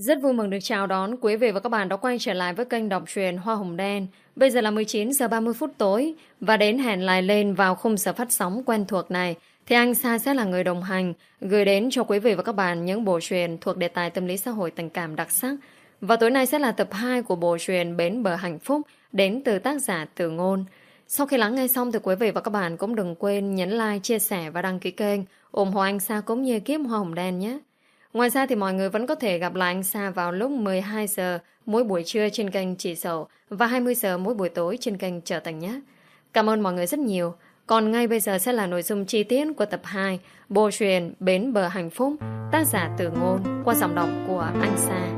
Rất vui mừng được chào đón quý vị và các bạn đã quay trở lại với kênh đọc truyện Hoa Hồng Đen. Bây giờ là 19 giờ 30 phút tối và đến hẹn lại lên vào khung giờ phát sóng quen thuộc này thì anh Sa sẽ là người đồng hành gửi đến cho quý vị và các bạn những bộ truyện thuộc đề tài tâm lý xã hội tình cảm đặc sắc. Và tối nay sẽ là tập 2 của bộ truyện Bến Bờ Hạnh Phúc đến từ tác giả Từ Ngôn. Sau khi lắng nghe xong thì quý vị và các bạn cũng đừng quên nhấn like, chia sẻ và đăng ký kênh ủng hộ anh Sa cũng như ekip Hoa Hồng Đen nhé. Ngoài ra thì mọi người vẫn có thể gặp lại anh Sa vào lúc 12 giờ mỗi buổi trưa trên kênh Chị Sầu và 20 giờ mỗi buổi tối trên kênh Trở Thành nhé. Cảm ơn mọi người rất nhiều. Còn ngay bây giờ sẽ là nội dung chi tiết của tập 2 bộ truyện Bến Bờ Hạnh Phúc, tác giả Từ Ngôn qua giọng đọc của anh Sa.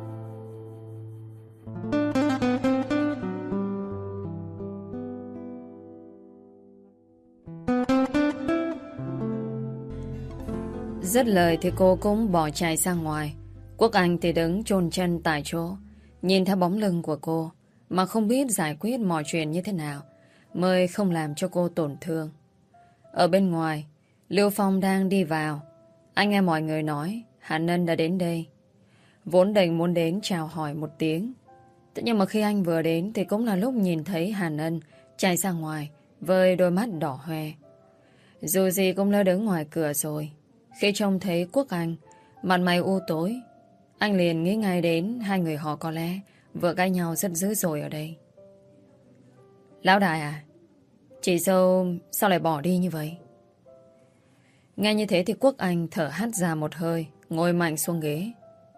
Dứt lời thì cô cũng bỏ chạy ra ngoài. Quốc Anh thì đứng chôn chân tại chỗ, nhìn theo bóng lưng của cô mà không biết giải quyết mọi chuyện như thế nào mới không làm cho cô tổn thương. Ở bên ngoài, Lưu Phong đang đi vào. Anh nghe mọi người nói Hàn Ân đã đến đây. Vốn định muốn đến chào hỏi một tiếng, thế nhưng mà khi anh vừa đến thì cũng là lúc nhìn thấy Hàn Ân chạy ra ngoài với đôi mắt đỏ hoe. Dù gì cũng đã đứng ngoài cửa rồi. Khi trông thấy Quốc Anh mặt mày u tối, anh liền nghĩ ngay đến hai người họ có lẽ vừa cãi nhau rất dữ dội ở đây. Lão đại à, chị dâu sao lại bỏ đi như vậy? Nghe như thế thì Quốc Anh thở hắt ra một hơi, ngồi mạnh xuống ghế.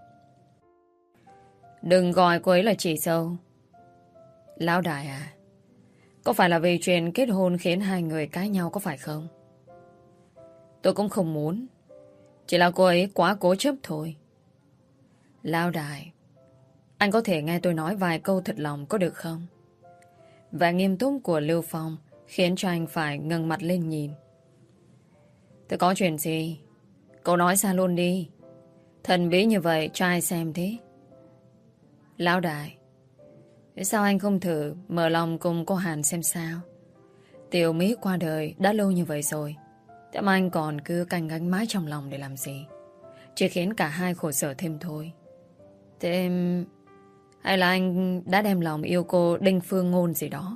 Đừng gọi cô ấy là chị dâu. Lão đại à, có phải là vì chuyện kết hôn khiến hai người cãi nhau có phải không? Tôi cũng không muốn, chỉ là cô ấy quá cố chấp thôi. Lão đại, anh có thể nghe tôi nói vài câu thật lòng có được không? Và nghiêm túc của Lưu Phong khiến cho anh phải ngẩng mặt lên nhìn. Thế có chuyện gì? Cậu nói ra luôn đi. Thần bí như vậy cho ai xem thế? Lão đại, sao anh không thử mở lòng cùng cô Hàn xem sao? Tiểu Mỹ qua đời đã lâu như vậy rồi, thế mà anh còn cứ canh gánh mãi trong lòng để làm gì? Chỉ khiến cả hai khổ sở thêm thôi. Thế hay là anh đã đem lòng yêu cô Đinh Phương Ngôn gì đó?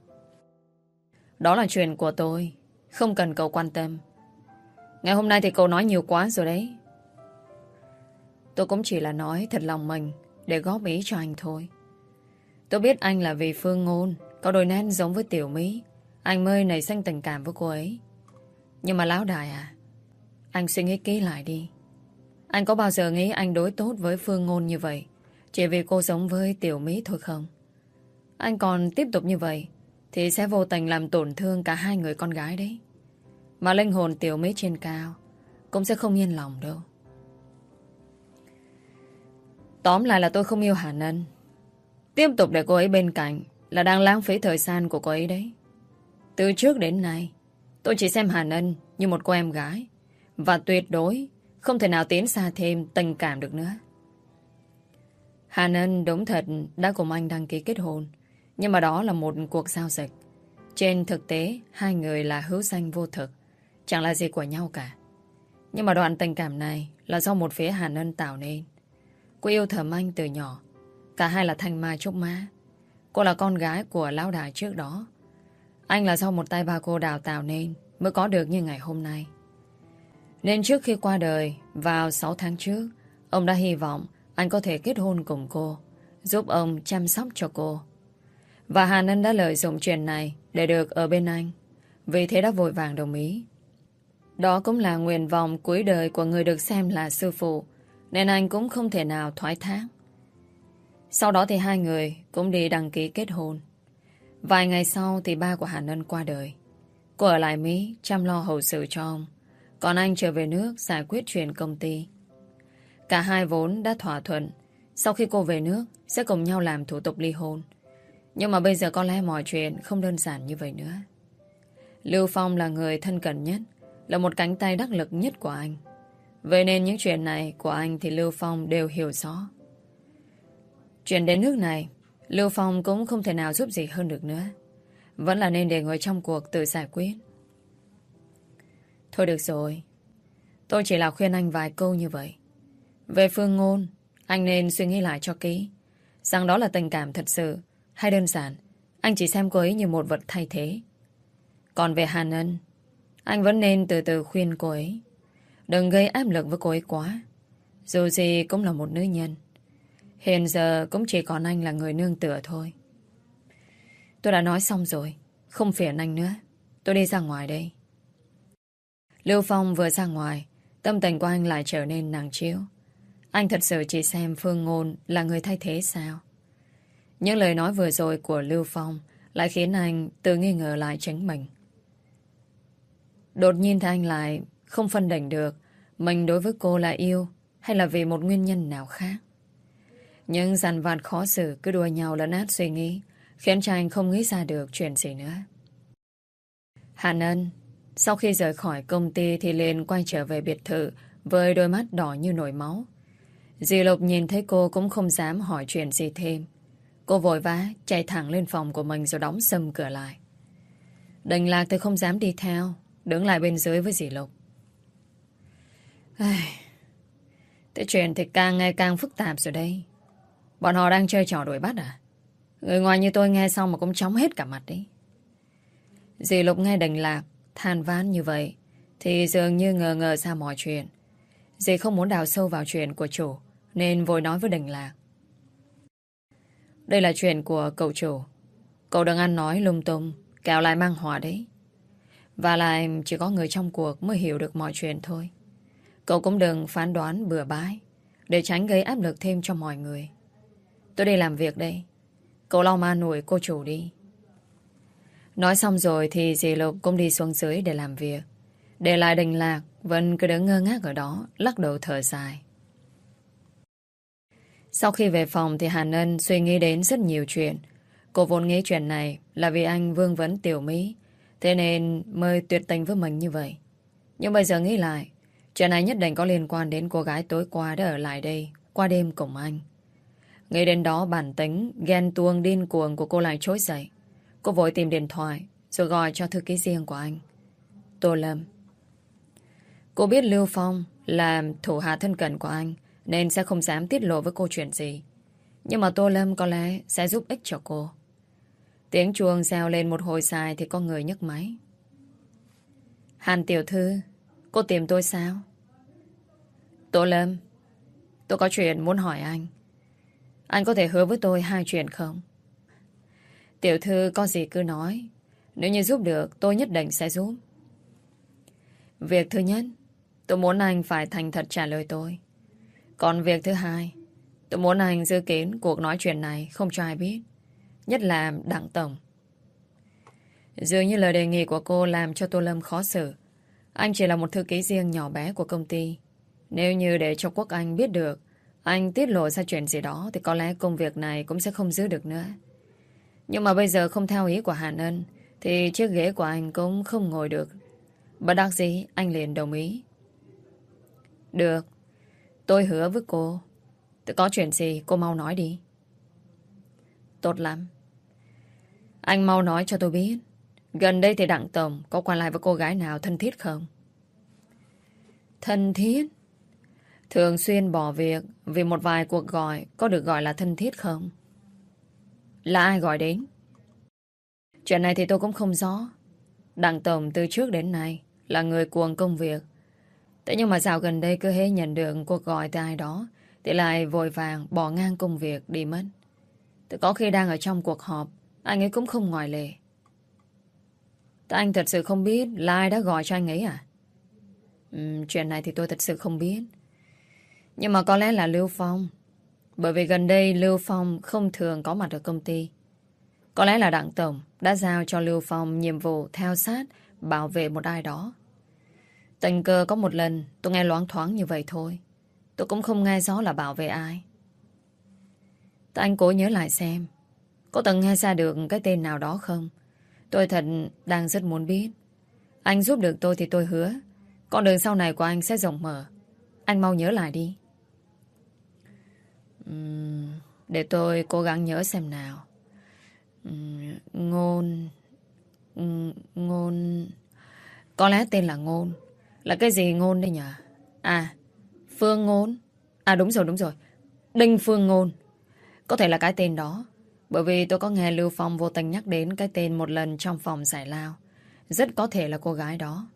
Đó là chuyện của tôi, không cần cậu quan tâm. Ngày hôm nay thì cậu nói nhiều quá rồi đấy. Tôi cũng chỉ là nói thật lòng mình để góp ý cho anh thôi. Tôi biết anh là vì Phương Ngôn có đôi nét giống với Tiểu Mỹ, anh mới nảy sinh tình cảm với cô ấy. Nhưng mà lão đại à, anh suy nghĩ kỹ lại đi. Anh có bao giờ nghĩ anh đối tốt với Phương Ngôn như vậy chỉ vì cô giống với Tiểu Mỹ thôi không? Anh còn tiếp tục như vậy thì sẽ vô tình làm tổn thương cả hai người con gái đấy. Mà linh hồn Tiểu Mỹ trên cao cũng sẽ không yên lòng đâu. Tóm lại là tôi không yêu Hàn Ân. Tiếp tục để cô ấy bên cạnh là đang lãng phí thời gian của cô ấy đấy. Từ trước đến nay tôi chỉ xem Hàn Ân như một cô em gái, và tuyệt đối không thể nào tiến xa thêm tình cảm được nữa. Hàn Ân đúng thật đã cùng anh đăng ký kết hôn, nhưng mà đó là một cuộc giao dịch. Trên thực tế hai người là hữu danh vô thực, chẳng là gì của nhau cả. Nhưng mà đoạn tình cảm này là do một phía Hàn Ân tạo nên. Cô yêu thầm anh từ nhỏ. Cả hai là thanh mai trúc mã. Cô là con gái của lão đại trước đó. Anh là do một tay ba cô đào tạo nên mới có được như ngày hôm nay. Nên trước khi qua đời vào 6 tháng trước, ông đã hy vọng anh có thể kết hôn cùng cô, giúp ông chăm sóc cho cô. Và Hàn Ân đã lợi dụng chuyện này để được ở bên anh, vì thế đã vội vàng đồng ý. Đó cũng là nguyện vọng cuối đời của người được xem là sư phụ, nên anh cũng không thể nào thoái thác. Sau đó thì hai người cũng đi đăng ký kết hôn. Vài ngày sau thì ba của Hàn Ân qua đời. Cô ở lại Mỹ chăm lo hậu sự cho ông, còn anh trở về nước giải quyết chuyện công ty. Cả hai vốn đã thỏa thuận sau khi cô về nước sẽ cùng nhau làm thủ tục ly hôn. Nhưng mà bây giờ có lẽ mọi chuyện không đơn giản như vậy nữa. Lưu Phong là người thân cận nhất, là một cánh tay đắc lực nhất của anh. Vậy nên những chuyện này của anh thì Lưu Phong đều hiểu rõ. Chuyện đến nước này, Lưu Phong cũng không thể nào giúp gì hơn được nữa. Vẫn là nên để người trong cuộc tự giải quyết. Thôi được rồi, tôi chỉ là khuyên anh vài câu như vậy. Về Phương Ngôn, Anh nên suy nghĩ lại cho kỹ, rằng đó là tình cảm thật sự, hay đơn giản anh chỉ xem cô ấy như một vật thay thế. Còn về Hàn Ân, anh vẫn nên từ từ khuyên cô ấy, đừng gây áp lực với cô ấy quá. Dù gì cũng là một nữ nhân. Hiện giờ cũng chỉ còn anh là người nương tựa thôi. Tôi đã nói xong rồi, không phiền anh nữa. Tôi đi ra ngoài đây. Lưu Phong vừa ra ngoài, tâm tình của anh lại trở nên nặng trĩu. Anh thật sự chỉ xem Phương Ngôn là người thay thế sao? Những lời nói vừa rồi của Lưu Phong lại khiến anh tự nghi ngờ lại chính mình. Đột nhiên thì anh lại không phân định được mình đối với cô là yêu hay là vì một nguyên nhân nào khác. Nhưng dằn vặt khó xử cứ đùa nhau lấn át suy nghĩ, khiến cho anh không nghĩ ra được chuyện gì nữa. Hàn Ân sau khi rời khỏi công ty thì liền quay trở về biệt thự với đôi mắt đỏ như nổi máu. Dì Lục nhìn thấy cô cũng không dám hỏi chuyện gì thêm. Cô vội vã chạy thẳng lên phòng của mình rồi đóng sầm cửa lại. Đành Lạc thì không dám đi theo, đứng lại bên dưới với dì Lục. Thế chuyện thì càng ngày càng phức tạp rồi đây. Bọn họ đang chơi trò đuổi bắt à? Người ngoài như tôi nghe xong mà cũng chóng hết cả mặt đấy. Dì Lục nghe Đành Lạc than vãn như vậy thì dường như ngờ ngờ ra mọi chuyện. Dì không muốn đào sâu vào chuyện của chủ nên vội nói với Đành Lạc. Đây là chuyện của cậu chủ. Cậu đừng ăn nói lung tung, kẻo lại mang họa đấy. Và lại chỉ có người trong cuộc mới hiểu được mọi chuyện thôi. Cậu cũng đừng phán đoán bừa bãi để tránh gây áp lực thêm cho mọi người. Tôi đi làm việc đây. Cậu lau ma nổi cô chủ đi. Nói xong rồi thì dì Lục cũng đi xuống dưới để làm việc. Để lại Đành Lạc vẫn cứ đứng ngơ ngác ở đó, lắc đầu thở dài. Sau khi về phòng thì Hàn Ân suy nghĩ đến rất nhiều chuyện. Cô vốn nghĩ chuyện này là vì anh vương vấn Tiểu Mỹ, thế nên mới tuyệt tình với mình như vậy. Nhưng bây giờ nghĩ lại, chuyện này nhất định có liên quan đến cô gái tối qua đã ở lại đây qua đêm cùng anh. Nghĩ đến đó bản tính ghen tuông điên cuồng của cô lại trỗi dậy. Cô vội tìm điện thoại rồi gọi cho thư ký riêng của anh, Tô Lâm. Cô biết Lưu Phong là thủ hạ thân cận của anh nên sẽ không dám tiết lộ với cô chuyện gì. Nhưng mà Tô Lâm có lẽ sẽ giúp ích cho cô. Tiếng chuông reo lên một hồi dài thì có người nhấc máy. Hàn tiểu thư, cô tìm tôi sao? Tô Lâm, tôi có chuyện muốn hỏi anh. Anh có thể hứa với tôi 2 chuyện không? Tiểu thư có gì cứ nói. Nếu như giúp được tôi nhất định sẽ giúp. Việc thứ nhất, tôi muốn anh phải thành thật trả lời tôi. Còn việc thứ hai, tôi muốn anh giữ kín cuộc nói chuyện này không cho ai biết. Nhất là Đặng Tổng. Dường như lời đề nghị của cô làm cho Tô Lâm khó xử. Anh chỉ là một thư ký riêng nhỏ bé của công ty. Nếu như để cho Quốc Anh biết được anh tiết lộ ra chuyện gì đó thì có lẽ công việc này cũng sẽ không giữ được nữa. Nhưng mà bây giờ không theo ý của Hàn Ân thì chiếc ghế của anh cũng không ngồi được. Bất đắc dĩ anh liền đồng ý. Được, tôi hứa với cô. Tôi có chuyện gì cô mau nói đi. Tốt lắm. Anh mau nói cho tôi biết, gần đây thì Đặng Tổng có qua lại với cô gái nào thân thiết không? Thân thiết? Thường xuyên bỏ việc vì một vài cuộc gọi có được gọi là thân thiết không? Là ai gọi đến? Chuyện này thì tôi cũng không rõ. Đặng Tổng từ trước đến nay là người cuồng công việc. Thế nhưng mà dạo gần đây cứ hễ nhận được cuộc gọi từ ai đó thì lại vội vàng bỏ ngang công việc đi mất. Thì có khi đang ở trong cuộc họp, anh ấy cũng không ngoại lệ. Thế anh thật sự không biết là ai đã gọi cho anh ấy à? Chuyện này thì tôi thật sự không biết. Nhưng mà có lẽ là Lưu Phong. Bởi vì gần đây Lưu Phong không thường có mặt ở công ty. Có lẽ là Đặng Tổng đã giao cho Lưu Phong nhiệm vụ theo sát, bảo vệ một ai đó. Tình cờ có một lần tôi nghe loáng thoáng như vậy thôi. Tôi cũng không nghe rõ là bảo vệ ai. Thế anh cố nhớ lại xem, có từng nghe ra được cái tên nào đó không? Tôi thật đang rất muốn biết. Anh giúp được tôi thì tôi hứa con đường sau này của anh sẽ rộng mở. Anh mau nhớ lại đi. Để tôi cố gắng nhớ xem nào. Ngôn... Ngôn... Có lẽ tên là Ngôn. Là cái gì Ngôn đây nhỉ? À, Phương Ngôn. À đúng rồi, đúng rồi. Đinh Phương Ngôn. Có thể là cái tên đó, bởi vì tôi có nghe Lưu Phong vô tình nhắc đến cái tên một lần trong phòng giải lao. Rất có thể là cô gái đó.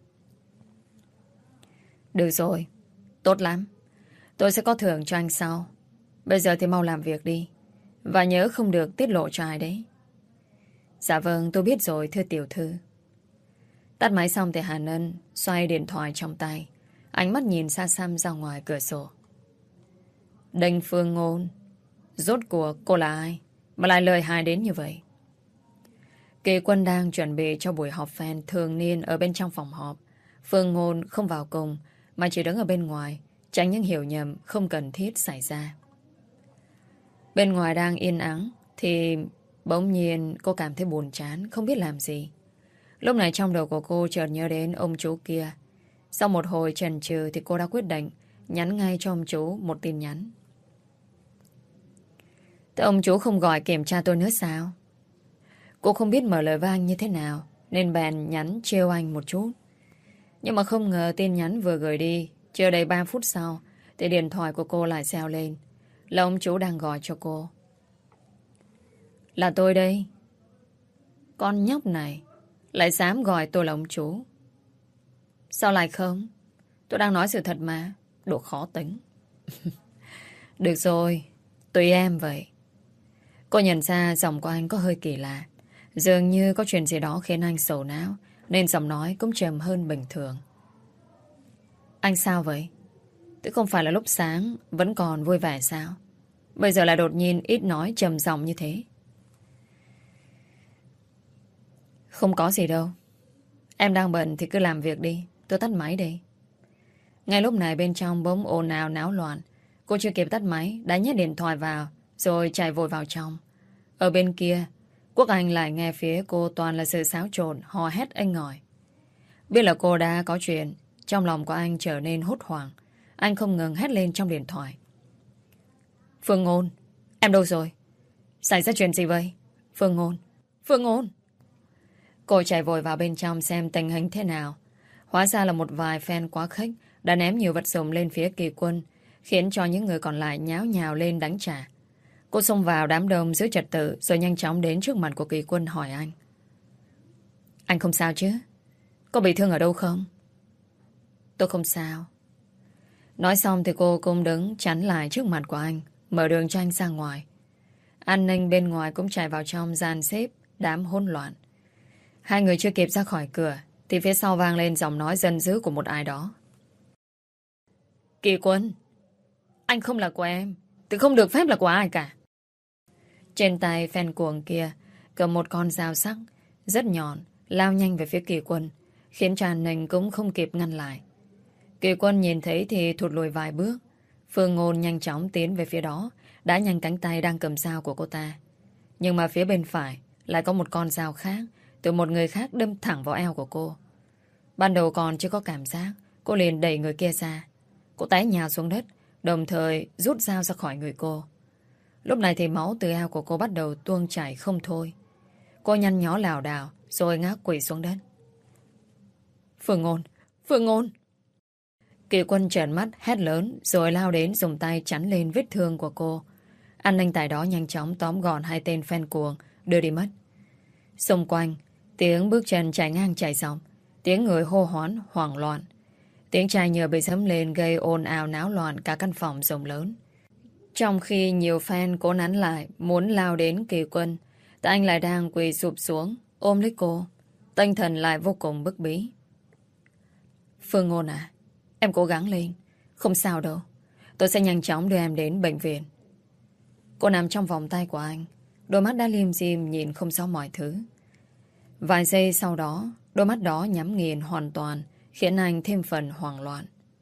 Được rồi, tốt lắm. Tôi sẽ có thưởng cho anh sau. Bây giờ thì mau làm việc đi. Và nhớ không được tiết lộ cho ai đấy. Dạ vâng, tôi biết rồi thưa tiểu thư. Tắt máy xong thì Hàn Ân xoay điện thoại trong tay, ánh mắt nhìn xa xăm ra ngoài cửa sổ. Đinh Phương Ngôn, rốt cuộc cô là ai mà lại lời hại đến như vậy? Kỳ Quân đang chuẩn bị cho buổi họp fan thường niên ở bên trong phòng họp. Phương Ngôn không vào cùng mà chỉ đứng ở bên ngoài, tránh những hiểu nhầm không cần thiết xảy ra. Bên ngoài đang yên ắng thì bỗng nhiên cô cảm thấy buồn chán, không biết làm gì. Lúc này trong đầu của cô chợt nhớ đến ông chú kia. Sau một hồi chần chừ thì cô đã quyết định nhắn ngay cho ông chú một tin nhắn. Thế ông chú không gọi kiểm tra tôi nữa sao? Cô không biết mở lời với anh như thế nào nên bèn nhắn trêu anh một chút. Nhưng mà không ngờ tin nhắn vừa gửi đi, chưa đầy 3 phút sau thì điện thoại của cô lại reo lên. Là ông chú đang gọi cho cô. Là tôi đây. Con nhóc này lại dám gọi tôi là ông chú. Sao lại không? Tôi đang nói sự thật mà. Đồ khó tính. Được rồi, tùy em vậy. Cô nhận ra giọng của anh có hơi kỳ lạ. Dường như có chuyện gì đó khiến anh sầu não, nên giọng nói cũng trầm hơn bình thường. Anh sao vậy? Thế không phải là lúc sáng vẫn còn vui vẻ sao? Bây giờ lại đột nhiên ít nói trầm giọng như thế. Không có gì đâu. Em đang bận thì cứ làm việc đi. Tôi tắt máy đây. Ngay lúc này bên trong bỗng ồn ào náo loạn. Cô chưa kịp tắt máy đã nhét điện thoại vào rồi chạy vội vào trong. Ở bên kia Quốc Anh lại nghe phía cô toàn là sự xáo trộn, hò hét inh ỏi. Biết là cô đã có chuyện, trong lòng của anh trở nên hốt hoảng. Anh không ngừng hét lên trong điện thoại. Phương Ngôn, em đâu rồi? Xảy ra chuyện gì vậy? Phương Ngôn, Phương Ngôn. Cô chạy vội vào bên trong xem tình hình thế nào. Hóa ra là một vài fan quá khích đã ném nhiều vật dụng lên phía Kỳ Quân, khiến cho những người còn lại nháo nhào lên đánh trả. Cô xông vào đám đông giữ trật tự rồi nhanh chóng đến trước mặt của Kỳ Quân hỏi anh. Anh không sao chứ? Có bị thương ở đâu không? Tôi không sao. Nói xong thì cô cũng đứng chắn lại trước mặt của anh, mở đường cho anh ra ngoài. An ninh bên ngoài cũng chạy vào trong dàn xếp đám hỗn loạn. Hai người chưa kịp ra khỏi cửa thì phía sau vang lên giọng nói giận dữ của một ai đó. Kỳ Quân, anh không là của em thì không được phép là của ai cả. Trên tay fan cuồng kia cầm một con dao sắc rất nhọn lao nhanh về phía Kỳ Quân, khiến cho an ninh cũng không kịp ngăn lại. Kỳ Quân nhìn thấy thì thụt lùi vài bước. Phương Ngôn nhanh chóng tiến về phía đó, đã nhanh cánh tay đang cầm dao của cô ta. Nhưng mà phía bên phải lại có một con dao khác từ một người khác đâm thẳng vào eo của cô. Ban đầu còn chưa có cảm giác, cô liền đẩy người kia ra. Cô té nhào xuống đất, đồng thời rút dao ra khỏi người cô. Lúc này thì máu từ eo của cô bắt đầu tuôn chảy không thôi. Cô nhăn nhó lảo đảo rồi ngã quỵ xuống đất. Phương Ngôn, Phương Ngôn. Kỳ Quân trợn mắt hét lớn rồi lao đến dùng tay chắn lên vết thương của cô. An ninh tại đó nhanh chóng tóm gọn hai tên fan cuồng đưa đi mất. Xung quanh tiếng bước chân chạy ngang chạy dọc, tiếng người hô hoán hoảng loạn, tiếng chai nhựa bị dẫm lên gây ồn ào náo loạn cả căn phòng rộng lớn. Trong khi nhiều fan cố nắn lại muốn lao đến Kỳ Quân, thì anh lại đang quỳ sụp xuống ôm lấy cô, tinh thần lại vô cùng bức bí. Phương Ngôn à, em cố gắng lên, không sao đâu, tôi sẽ nhanh chóng đưa em đến bệnh viện. Cô nằm trong vòng tay của anh, đôi mắt đã lim dim nhìn không rõ mọi thứ. Vài giây sau đó, đôi mắt đó nhắm nghiền hoàn toàn, khiến anh thêm phần hoảng loạn.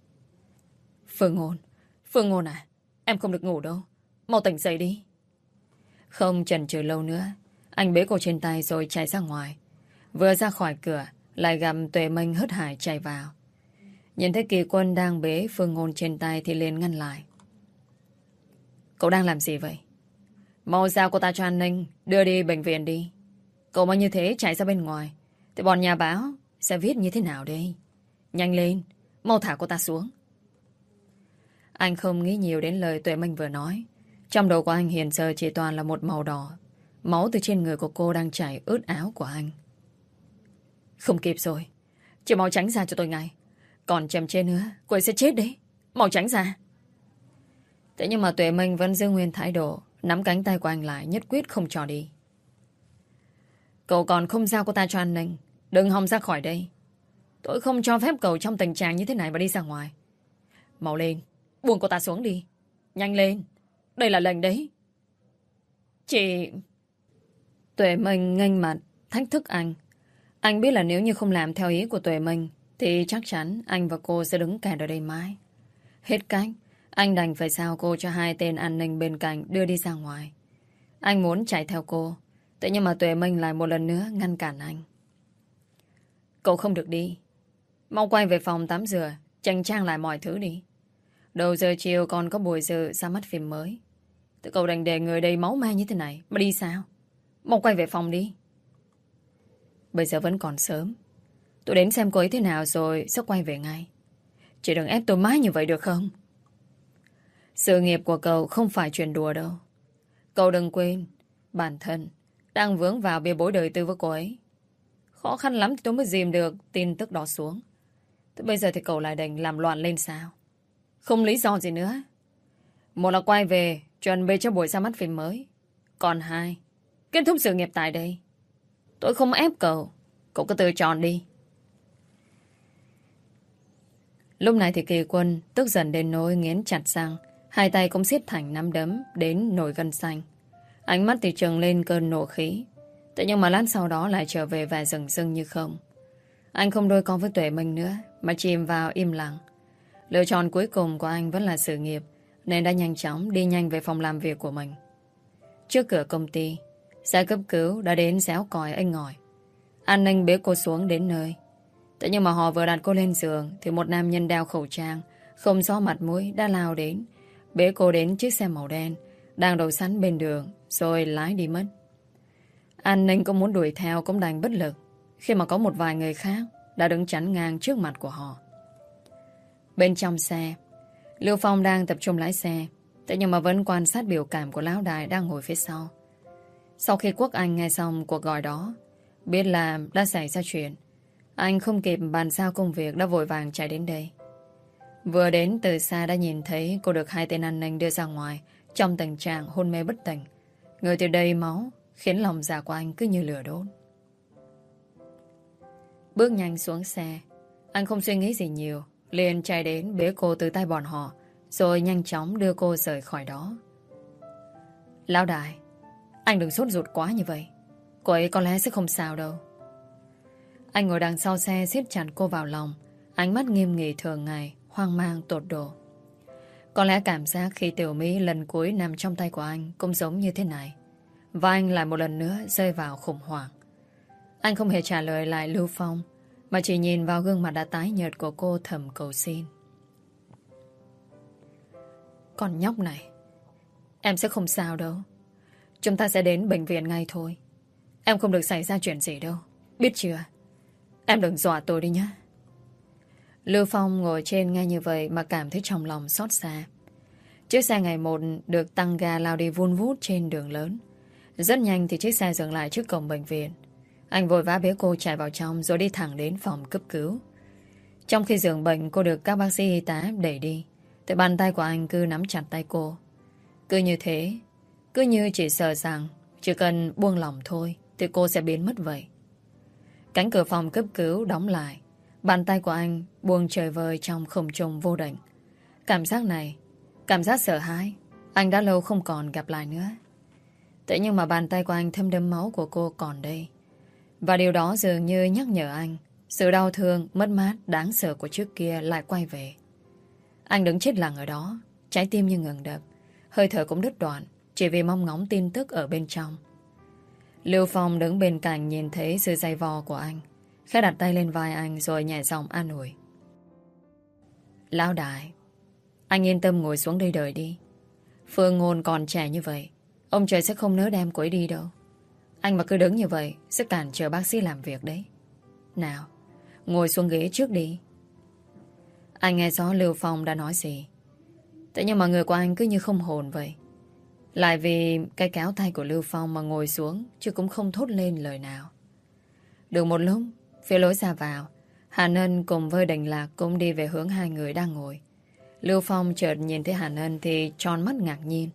Phương Ngôn à, em không được ngủ đâu, mau tỉnh dậy đi. Không chần chừ lâu nữa, anh bế cô trên tay rồi chạy ra ngoài. Vừa ra khỏi cửa, lại gặp Tuệ Minh hớt hải chạy vào. Nhìn thấy Kỳ Quân đang bế Phương Ngôn trên tay thì liền ngăn lại. Cậu đang làm gì vậy? Mau giao cô ta cho an ninh, đưa đi bệnh viện đi. Cậu mà như thế chạy ra bên ngoài thì bọn nhà báo sẽ viết như thế nào đây? Nhanh lên, mau thả cô ta xuống. Anh không nghĩ nhiều đến lời Tuệ Minh vừa nói. Trong đầu của anh hiện giờ chỉ toàn là một màu đỏ. Máu từ trên người của cô đang chảy ướt áo của anh. Không kịp rồi. Chị mau tránh ra cho tôi ngay. Còn chậm chế nữa, cô ấy sẽ chết đấy. Mau tránh ra. Thế nhưng mà Tuệ Minh vẫn giữ nguyên thái độ, nắm cánh tay của anh lại, nhất quyết không cho đi. Cậu còn không giao cô ta cho an ninh. Đừng hòng ra khỏi đây. Tôi không cho phép cậu trong tình trạng như thế này mà đi ra ngoài. Mau lên, buông cô ta xuống đi. Nhanh lên, đây là lệnh đấy. Chị... Tuệ Minh nghênh mặt, thách thức anh. Anh biết là nếu như không làm theo ý của Tuệ Minh thì chắc chắn anh và cô sẽ đứng kẹt ở đây mãi. Hết cách, anh đành phải giao cô cho hai tên an ninh bên cạnh đưa đi ra ngoài. Anh muốn chạy theo cô, thế nhưng mà Tuệ Minh lại một lần nữa ngăn cản anh. Cậu không được đi. Mau quay về phòng tắm rửa, chỉnh trang lại mọi thứ đi. Đầu giờ chiều còn có buổi dự ra mắt phim mới. Tụi cậu đành để người đầy máu me như thế này mà đi sao? Mau quay về phòng đi. Bây giờ vẫn còn sớm. Tôi đến xem cô ấy thế nào rồi sẽ quay về ngay. Chị đừng ép tôi mãi như vậy được không? Sự nghiệp của cậu không phải chuyện đùa đâu. Cậu đừng quên, bản thân đang vướng vào bê bối đời tư với cô ấy. Khó khăn lắm thì tôi mới dìm được tin tức đó xuống. Thế bây giờ thì cậu lại đành làm loạn lên sao? Không lý do gì nữa. Một là quay về chuẩn bị cho buổi ra mắt phim mới. Còn hai, kết thúc sự nghiệp tại đây. Tôi không ép cậu. Cậu cứ tự chọn đi. Lúc này thì Kỳ Quân tức giận đến nỗi nghiến chặt răng. Hai tay cũng siết thành nắm đấm đến nổi gân xanh. Ánh mắt thì trừng lên cơn nộ khí. Thế nhưng mà lát sau đó lại trở về vẻ rừng rưng như không. Anh không đôi co với Tuệ Minh nữa mà chìm vào im lặng. Lựa chọn cuối cùng của anh vẫn là sự nghiệp, nên đã nhanh chóng đi nhanh về phòng làm việc của mình. Trước cửa công ty, xe cấp cứu đã đến réo còi inh ỏi. An ninh bế cô xuống đến nơi. Thế nhưng mà họ vừa đặt cô lên giường thì một nam nhân đeo khẩu trang, không rõ mặt mũi đã lao đến, bế cô đến chiếc xe màu đen đang đậu sẵn bên đường rồi lái đi mất. An ninh cũng muốn đuổi theo cũng đành bất lực khi mà có một vài người khác đã đứng chắn ngang trước mặt của họ. Bên trong xe, Lưu Phong đang tập trung lái xe, thế nhưng mà vẫn quan sát biểu cảm của lão đại đang ngồi phía sau. Sau khi Quốc Anh nghe xong cuộc gọi đó, biết là đã xảy ra chuyện, anh không kịp bàn giao công việc đã vội vàng chạy đến đây. Vừa đến từ xa đã nhìn thấy cô được hai tên an ninh đưa ra ngoài trong tình trạng hôn mê bất tỉnh. Người từ đầy máu khiến lòng dạ của anh cứ như lửa đốt. Bước nhanh xuống xe, anh không suy nghĩ gì nhiều, liền chạy đến bế cô từ tay bọn họ, rồi nhanh chóng đưa cô rời khỏi đó. Lão đại, anh đừng sốt ruột quá như vậy. Cô ấy có lẽ sẽ không sao đâu. Anh ngồi đằng sau xe siết chặt cô vào lòng, ánh mắt nghiêm nghị thường ngày, hoang mang tột độ. Có lẽ cảm giác khi Tiểu Mỹ lần cuối nằm trong tay của anh cũng giống như thế này. Và anh lại một lần nữa rơi vào khủng hoảng. Anh không hề trả lời lại Lưu Phong, mà chỉ nhìn vào gương mặt đã tái nhợt của cô thầm cầu xin. Con nhóc này, em sẽ không sao đâu. Chúng ta sẽ đến bệnh viện ngay thôi. Em không được xảy ra chuyện gì đâu, biết chưa? Em đừng dọa tôi đi nhé. Lưu Phong ngồi trên nghe như vậy mà cảm thấy trong lòng xót xa. Chiếc xe ngày một được tăng ga lao đi vun vút trên đường lớn. Rất nhanh thì chiếc xe dừng lại trước cổng bệnh viện. Anh vội vã bế cô chạy vào trong rồi đi thẳng đến phòng cấp cứu. Trong khi giường bệnh cô được các bác sĩ y tá đẩy đi, thì bàn tay của anh cứ nắm chặt tay cô. Cứ như thế, cứ như chỉ sợ rằng chỉ cần buông lỏng thôi thì cô sẽ biến mất vậy. Cánh cửa phòng cấp cứu đóng lại. Bàn tay của anh buông trời vơi trong không trung vô định. Cảm giác này, cảm giác sợ hãi, anh đã lâu không còn gặp lại nữa. Thế nhưng mà bàn tay của anh thấm đẫm máu của cô còn đây. Và điều đó dường như nhắc nhở anh sự đau thương, mất mát, đáng sợ của trước kia lại quay về. Anh đứng chết lặng ở đó, trái tim như ngừng đập, hơi thở cũng đứt đoạn, chỉ vì mong ngóng tin tức ở bên trong. Lưu Phong đứng bên cạnh nhìn thấy sự dày vò của anh, khẽ đặt tay lên vai anh rồi nhẹ giọng an ủi. Lão đại, anh yên tâm ngồi xuống đây đợi đi. Phương Ngôn còn trẻ như vậy, ông trời sẽ không nỡ đem cô ấy đi đâu. Anh mà cứ đứng như vậy sẽ cản trở bác sĩ làm việc đấy. Nào, ngồi xuống ghế trước đi. Anh nghe rõ Lưu Phong đã nói gì. Thế nhưng mà người của anh cứ như không hồn vậy. Lại vì cái kéo tay của Lưu Phong mà ngồi xuống, chứ cũng không thốt lên lời nào. Được một lúc, phía lối ra vào, Hàn Ân cùng với Đình Lạc cũng đi về hướng hai người đang ngồi. Lưu Phong chợt nhìn thấy Hàn Ân thì tròn mắt ngạc nhiên.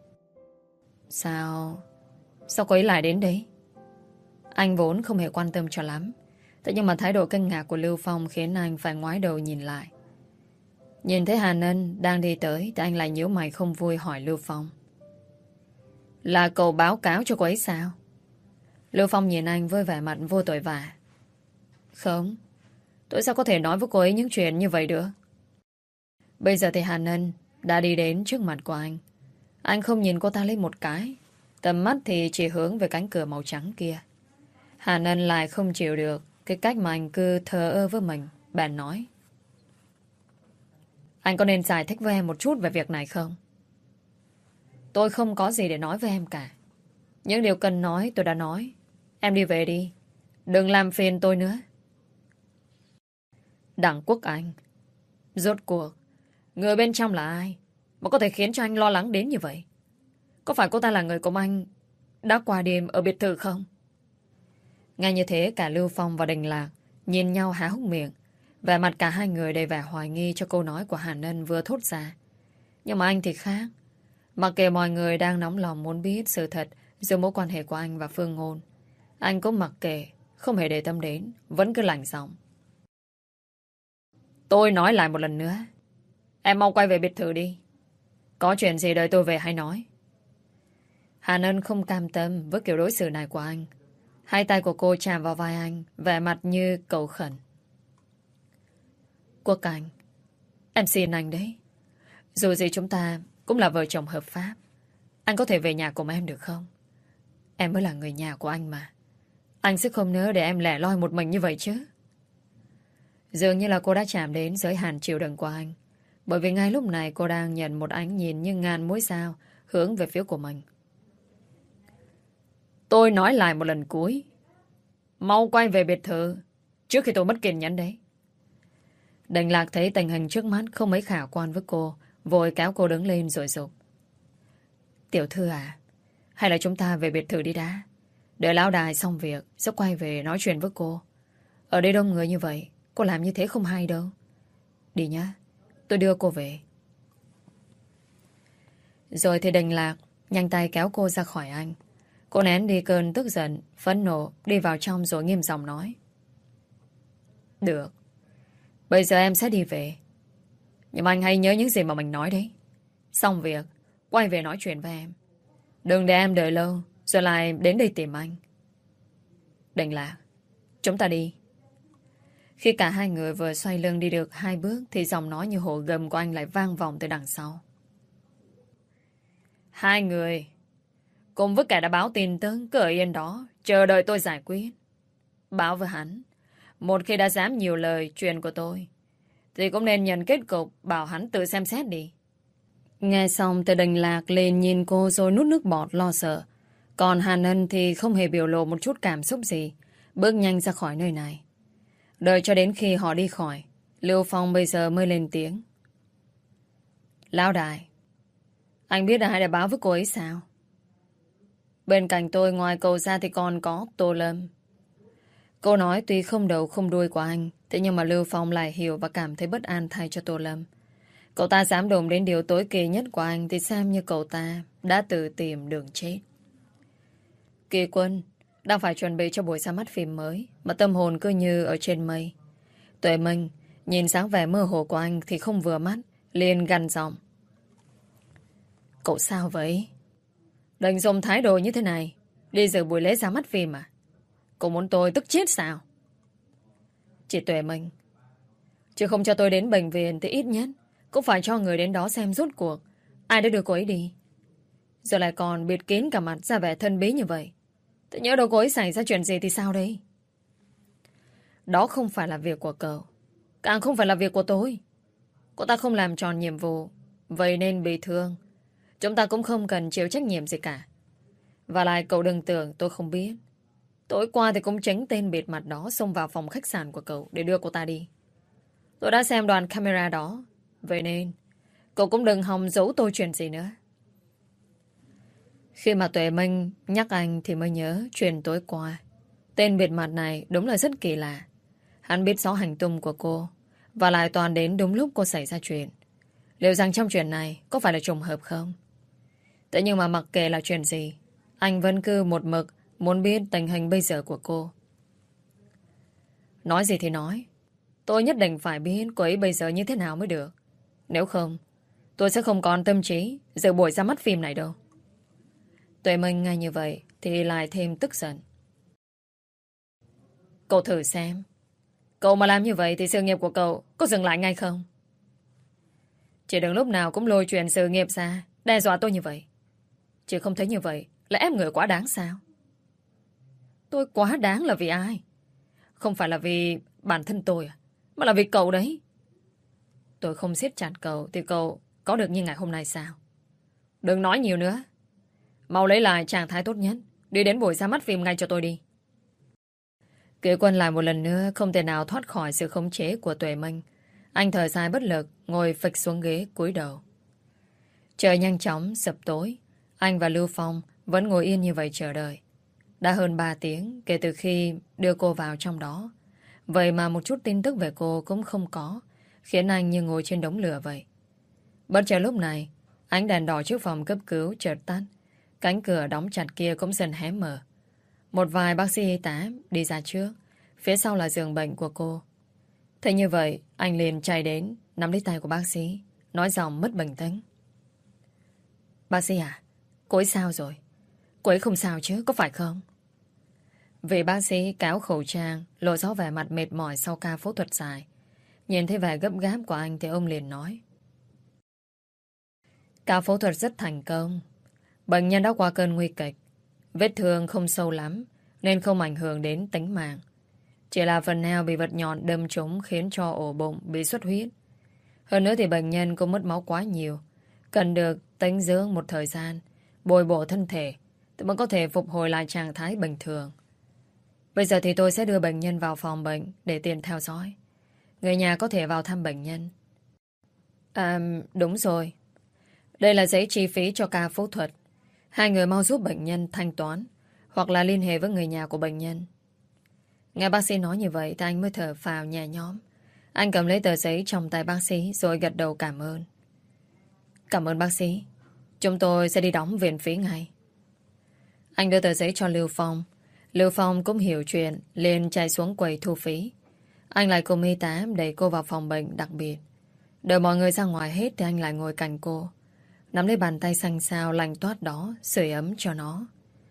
Sao cô ấy lại đến đấy? Anh vốn không hề quan tâm cho lắm. Thế nhưng mà thái độ kinh ngạc của Lưu Phong khiến anh phải ngoái đầu nhìn lại. Nhìn thấy Hàn Ân đang đi tới thì anh lại nhíu mày không vui hỏi Lưu Phong. Là cậu báo cáo cho cô ấy sao? Lưu Phong nhìn anh với vẻ mặt vô tội vạ. Không, tôi sao có thể nói với cô ấy những chuyện như vậy được? Bây giờ thì Hàn Ân đã đi đến trước mặt của anh. Anh không nhìn cô ta lên một cái. Tầm mắt thì chỉ hướng về cánh cửa màu trắng kia. Hàn Ân lại không chịu được cái cách mà anh cứ thờ ơ với mình. Bạn nói. Anh có nên giải thích với em một chút về việc này không? Tôi không có gì để nói với em cả. Những điều cần nói tôi đã nói. Em đi về đi. Đừng làm phiền tôi nữa. Đặng Quốc Anh. Rốt cuộc, người bên trong là ai mà có thể khiến cho anh lo lắng đến như vậy? Có phải cô ta là người của anh đã qua đêm ở biệt thự không? Ngay như thế cả Lưu Phong và Đình Lạc nhìn nhau há hốc miệng. Vẻ mặt cả hai người đầy vẻ hoài nghi cho câu nói của Hàn Ân vừa thốt ra. Nhưng mà anh thì khác. Mặc kệ mọi người đang nóng lòng muốn biết sự thật giữa mối quan hệ của anh và Phương Ngôn, anh cũng mặc kệ, không hề để tâm đến, vẫn cứ lạnh giọng. Tôi nói lại một lần nữa. Em mau quay về biệt thự đi. Có chuyện gì đợi tôi về hay nói. Hàn Ân không cam tâm với kiểu đối xử này của anh. Hai tay của cô chạm vào vai anh, vẻ mặt như cầu khẩn. Quốc Anh, em xin anh đấy. Dù gì chúng ta cũng là vợ chồng hợp pháp. Anh có thể về nhà cùng em được không? Em mới là người nhà của anh mà. Anh sẽ không nỡ để em lẻ loi một mình như vậy chứ. Dường như là cô đã chạm đến giới hạn chịu đựng của anh. Bởi vì ngay lúc này cô đang nhận một ánh nhìn như ngàn mũi sao hướng về phía của mình. Tôi nói lại một lần cuối. Mau quay về biệt thự trước khi tôi mất kiên nhẫn đấy. Đình Lạc thấy tình hình trước mắt không mấy khả quan với cô, vội kéo cô đứng lên rồi dục. Tiểu thư à, hay là chúng ta về biệt thự đi đã. Đợi lão đài xong việc sẽ quay về nói chuyện với cô. Ở đây đông người như vậy, cô làm như thế không hay đâu. Đi nhá, tôi đưa cô về. Rồi thì Đình Lạc nhanh tay kéo cô ra khỏi anh. Cô nén đi cơn tức giận, phẫn nộ, đi vào trong rồi nghiêm giọng nói. Được, bây giờ em sẽ đi về. Nhưng mà anh hãy nhớ những gì mà mình nói đấy. Xong việc, quay về nói chuyện với em. Đừng để em đợi lâu, rồi lại đến đây tìm anh. Đình Lạc, chúng ta đi. Khi cả hai người vừa xoay lưng đi được 2 bước thì giọng nói như hổ gầm của anh lại vang vọng từ đằng sau. Hai người cùng với kẻ đã báo tin tức cứ ở yên đó chờ đợi tôi giải quyết. Báo với hắn, một khi đã dám nhiều lời chuyện của tôi thì cũng nên nhận kết cục bảo hắn tự xem xét đi. Nghe xong từ Đình Lạc lên nhìn cô rồi nuốt nước bọt lo sợ. Còn Hàn Ân thì không hề biểu lộ một chút cảm xúc gì, bước nhanh ra khỏi nơi này. Đợi cho đến khi họ đi khỏi, Lưu Phong bây giờ mới lên tiếng. Lão đại, anh biết ai đã báo với cô ấy sao? Bên cạnh tôi ngoài cậu ra thì còn có Tô Lâm. Câu nói tuy không đầu không đuôi của anh, thế nhưng mà Lưu Phong lại hiểu và cảm thấy bất an thay cho Tô Lâm. Cậu ta dám đụng đến điều tối kỵ nhất của anh thì xem như cậu ta đã tự tìm đường chết. Kỳ Quân đang phải chuẩn bị cho buổi ra mắt phim mới, mà tâm hồn cứ như ở trên mây. Tuệ Minh nhìn dáng vẻ mơ hồ của anh thì không vừa mắt, liền gằn giọng. Cậu sao vậy? Đừng dùng thái độ như thế này đi dự buổi lễ ra mắt phim à? Cậu muốn tôi tức chết sao? Chị Tuệ Minh, chứ không cho tôi đến bệnh viện thì ít nhất cũng phải cho người đến đó xem rốt cuộc ai đã đưa cô ấy đi. Giờ lại còn bịt kín cả mặt ra vẻ thân bí như vậy. Tự nhớ đâu cô ấy xảy ra chuyện gì thì sao đây? Đó không phải là việc của cậu, càng không phải là việc của tôi. Cô ta không làm tròn nhiệm vụ, vậy nên bị thương. Chúng ta cũng không cần chịu trách nhiệm gì cả. Và lại cậu đừng tưởng tôi không biết. Tối qua thì cũng chính tên bịt mặt đó xông vào phòng khách sạn của cậu để đưa cô ta đi. Tôi đã xem đoàn camera đó. Vậy nên cậu cũng đừng hòng giấu tôi chuyện gì nữa. Khi mà Tuệ Minh nhắc anh thì mới nhớ chuyện tối qua. Tên bịt mặt này đúng là rất kỳ lạ. Hắn biết rõ hành tung của cô và lại toàn đến đúng lúc cô xảy ra chuyện. Liệu rằng trong chuyện này có phải là trùng hợp không? Thế nhưng mà mặc kệ là chuyện gì, anh vẫn cứ một mực muốn biết tình hình bây giờ của cô. Nói gì thì nói, tôi nhất định phải biết cô ấy bây giờ như thế nào mới được. Nếu không, tôi sẽ không còn tâm trí dự buổi ra mắt phim này đâu. Tuệ Minh nghe như vậy thì lại thêm tức giận. Cậu thử xem, cậu mà làm như vậy thì sự nghiệp của cậu có dừng lại ngay không? Chỉ đừng lúc nào cũng lôi chuyện sự nghiệp ra đe dọa tôi như vậy. Chị không thấy như vậy là ép người quá đáng sao? Tôi quá đáng là vì ai? Không phải là vì bản thân tôi à, mà là vì cậu đấy. Tôi không siết chặt cậu thì cậu có được như ngày hôm nay sao? Đừng nói nhiều nữa. Mau lấy lại trạng thái tốt nhất, đi đến buổi ra mắt phim ngay cho tôi đi. Kỷ Quân lại một lần nữa không thể nào thoát khỏi sự khống chế của Tuệ Minh. Anh thở dài bất lực, ngồi phịch xuống ghế cúi đầu. Trời nhanh chóng sập tối. Anh và Lưu Phong vẫn ngồi yên như vậy chờ đợi. Đã hơn 3 tiếng kể từ khi đưa cô vào trong đó. Vậy mà một chút tin tức về cô cũng không có, khiến anh như ngồi trên đống lửa vậy. Bất chợt lúc này, ánh đèn đỏ trước phòng cấp cứu chợt tắt. Cánh cửa đóng chặt kia cũng dần hé mở. Một vài bác sĩ y tá đi ra trước, phía sau là giường bệnh của cô. Thế như vậy, anh liền chạy đến, nắm lấy tay của bác sĩ, nói giọng mất bình tĩnh. Bác sĩ à, cô ấy sao rồi? Cô ấy không sao chứ, có phải không? Vị bác sĩ kéo khẩu trang, lộ rõ vẻ mặt mệt mỏi sau ca phẫu thuật dài. Nhìn thấy vẻ gấp gáp của anh thì ông liền nói. Ca phẫu thuật rất thành công. Bệnh nhân đã qua cơn nguy kịch. Vết thương không sâu lắm, nên không ảnh hưởng đến tính mạng. Chỉ là phần eo bị vật nhọn đâm trúng khiến cho ổ bụng bị xuất huyết. Hơn nữa thì bệnh nhân cũng mất máu quá nhiều. Cần được tĩnh dưỡng một thời gian, bồi bổ thân thể, thì mới có thể phục hồi lại trạng thái bình thường. Bây giờ thì tôi sẽ đưa bệnh nhân vào phòng bệnh để tiện theo dõi. Người nhà có thể vào thăm bệnh nhân. À, đúng rồi. Đây là giấy chi phí cho ca phẫu thuật. Hai người mau giúp bệnh nhân thanh toán hoặc là liên hệ với người nhà của bệnh nhân. Nghe bác sĩ nói như vậy thì anh mới thở phào nhẹ nhõm. Anh cầm lấy tờ giấy trong tay bác sĩ rồi gật đầu cảm ơn. Cảm ơn bác sĩ. Chúng tôi sẽ đi đóng viện phí ngay. Anh đưa tờ giấy cho Lưu Phong. Lưu Phong cũng hiểu chuyện, liền chạy xuống quầy thu phí. Anh lại cùng y tá đẩy cô vào phòng bệnh đặc biệt. Đợi mọi người ra ngoài hết thì anh lại ngồi cạnh cô, nắm lấy bàn tay xanh xao lành toát đó, sưởi ấm cho nó.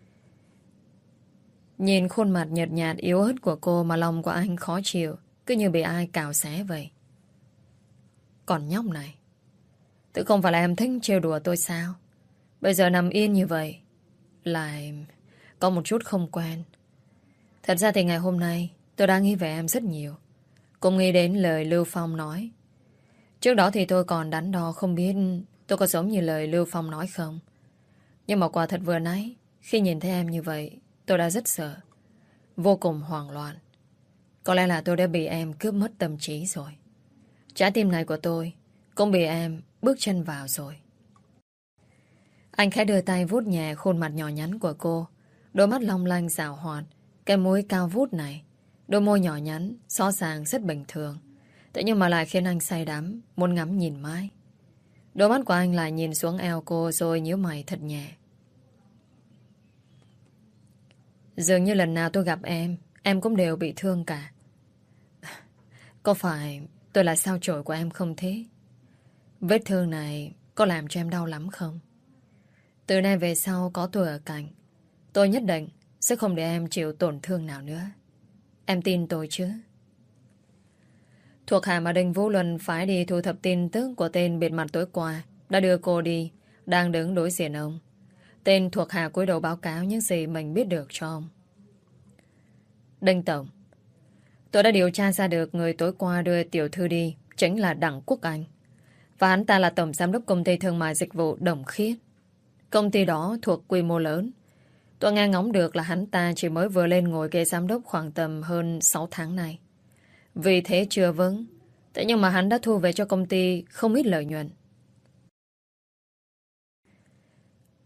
Nhìn khuôn mặt nhợt nhạt yếu ớt của cô mà lòng của anh khó chịu, cứ như bị ai cào xé vậy. Còn nhóc này, tự không phải là em thích trêu đùa tôi sao? Bây giờ nằm yên như vậy lại có một chút không quen. Thật ra thì ngày hôm nay tôi đã nghĩ về em rất nhiều, cũng nghĩ đến lời Lưu Phong nói. Trước đó thì tôi còn đắn đo không biết tôi có giống như lời Lưu Phong nói không. Nhưng mà quả thật vừa nãy, khi nhìn thấy em như vậy, tôi đã rất sợ, vô cùng hoảng loạn. Có lẽ là tôi đã bị em cướp mất tâm trí rồi. Trái tim này của tôi cũng bị em bước chân vào rồi. Anh khẽ đưa tay vuốt nhẹ khuôn mặt nhỏ nhắn của cô. Đôi mắt long lanh rào hoạt, cái mũi cao vút này, đôi môi nhỏ nhắn, rõ ràng rất bình thường. Thế nhưng mà lại khiến anh say đắm, muốn ngắm nhìn mãi. Đôi mắt của anh lại nhìn xuống eo cô rồi nhíu mày thật nhẹ. Dường như lần nào tôi gặp em cũng đều bị thương cả. Có phải tôi là sao chổi của em không thế? Vết thương này có làm cho em đau lắm không? Từ nay về sau có tôi ở cạnh, tôi nhất định sẽ không để em chịu tổn thương nào nữa. Em tin tôi chứ? Thuộc hạ mà Đinh Vũ Luân phái đi thu thập tin tức của tên bịt mặt tối qua đã đưa cô đi, đang đứng đối diện ông. Tên thuộc hạ cúi đầu báo cáo những gì mình biết được cho ông. Đinh Tổng, tôi đã điều tra ra được người tối qua đưa tiểu thư đi chính là Đặng Quốc Anh. Và hắn ta là tổng giám đốc công ty thương mại dịch vụ Đồng Khiết. Công ty đó thuộc quy mô lớn. Tôi nghe ngóng được là hắn ta chỉ mới vừa lên ngồi ghế giám đốc khoảng tầm hơn 6 tháng này. Vì thế chưa vững. Thế nhưng mà hắn đã thu về cho công ty không ít lợi nhuận.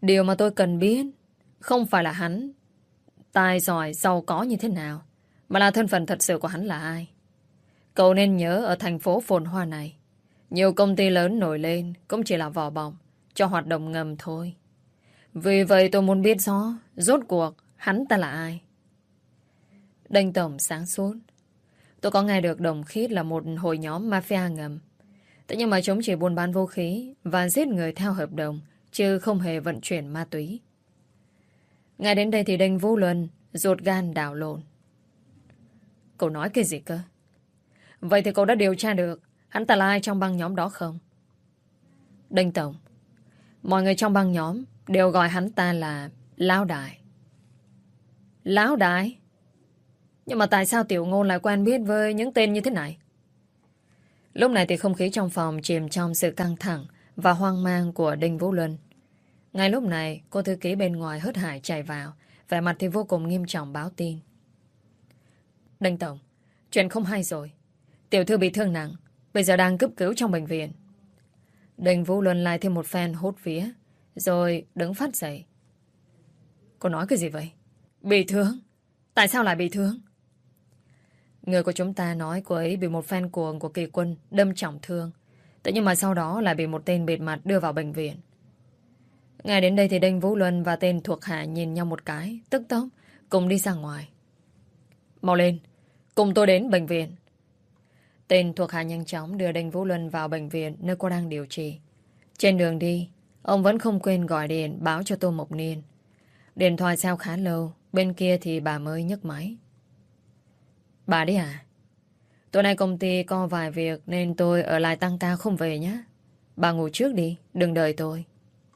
Điều mà tôi cần biết không phải là hắn tài giỏi, giàu có như thế nào, mà là thân phận thật sự của hắn là ai. Cậu nên nhớ ở thành phố phồn hoa này, nhiều công ty lớn nổi lên cũng chỉ là vỏ bọc cho hoạt động ngầm thôi. Vì vậy tôi muốn biết rõ rốt cuộc hắn ta là ai. Đinh Tổng sáng suốt. Tôi có nghe được Đồng Khít là một hội nhóm mafia ngầm. Thế nhưng mà chúng chỉ buôn bán vũ khí và giết người theo hợp đồng, chứ không hề vận chuyển ma túy. Ngay đến đây thì Đinh Vũ Luân ruột gan đảo lộn. Cậu nói cái gì cơ? Vậy thì cậu đã điều tra được hắn ta là ai trong băng nhóm đó không? Đinh Tổng, mọi người trong băng nhóm đều gọi hắn ta là Lão Đại. Lão Đại? Nhưng mà tại sao Tiểu Ngôn lại quen biết với những tên như thế này? Lúc này thì không khí trong phòng chìm trong sự căng thẳng và hoang mang của Đinh Vũ Luân. Ngay lúc này, cô thư ký bên ngoài hớt hải chạy vào, vẻ mặt thì vô cùng nghiêm trọng báo tin. Đinh Tổng, chuyện không hay rồi. Tiểu thư bị thương nặng, bây giờ đang cấp cứu trong bệnh viện. Đinh Vũ Luân lại thêm một phen hốt vía, rồi đứng phát dậy. Cô nói cái gì vậy? Bị thương? Tại sao lại bị thương? Người của chúng ta nói cô ấy bị một fan cuồng của Kỳ Quân đâm trọng thương. Thế nhưng mà sau đó lại bị một tên bịt mặt đưa vào bệnh viện. Ngay đến đây thì Đinh Vũ Luân và tên thuộc hạ nhìn nhau một cái, tức tốc, cùng đi ra ngoài. Mau lên, cùng tôi đến bệnh viện. Tên thuộc hạ nhanh chóng đưa Đinh Vũ Luân vào bệnh viện nơi cô đang điều trị. Trên đường đi, ông vẫn không quên gọi điện báo cho Tô Mộc Niên. Điện thoại sao khá lâu, bên kia thì bà mới nhấc máy. Bà đấy à? Tối nay công ty có vài việc nên tôi ở lại tăng ca không về nhé. Bà ngủ trước đi, đừng đợi tôi.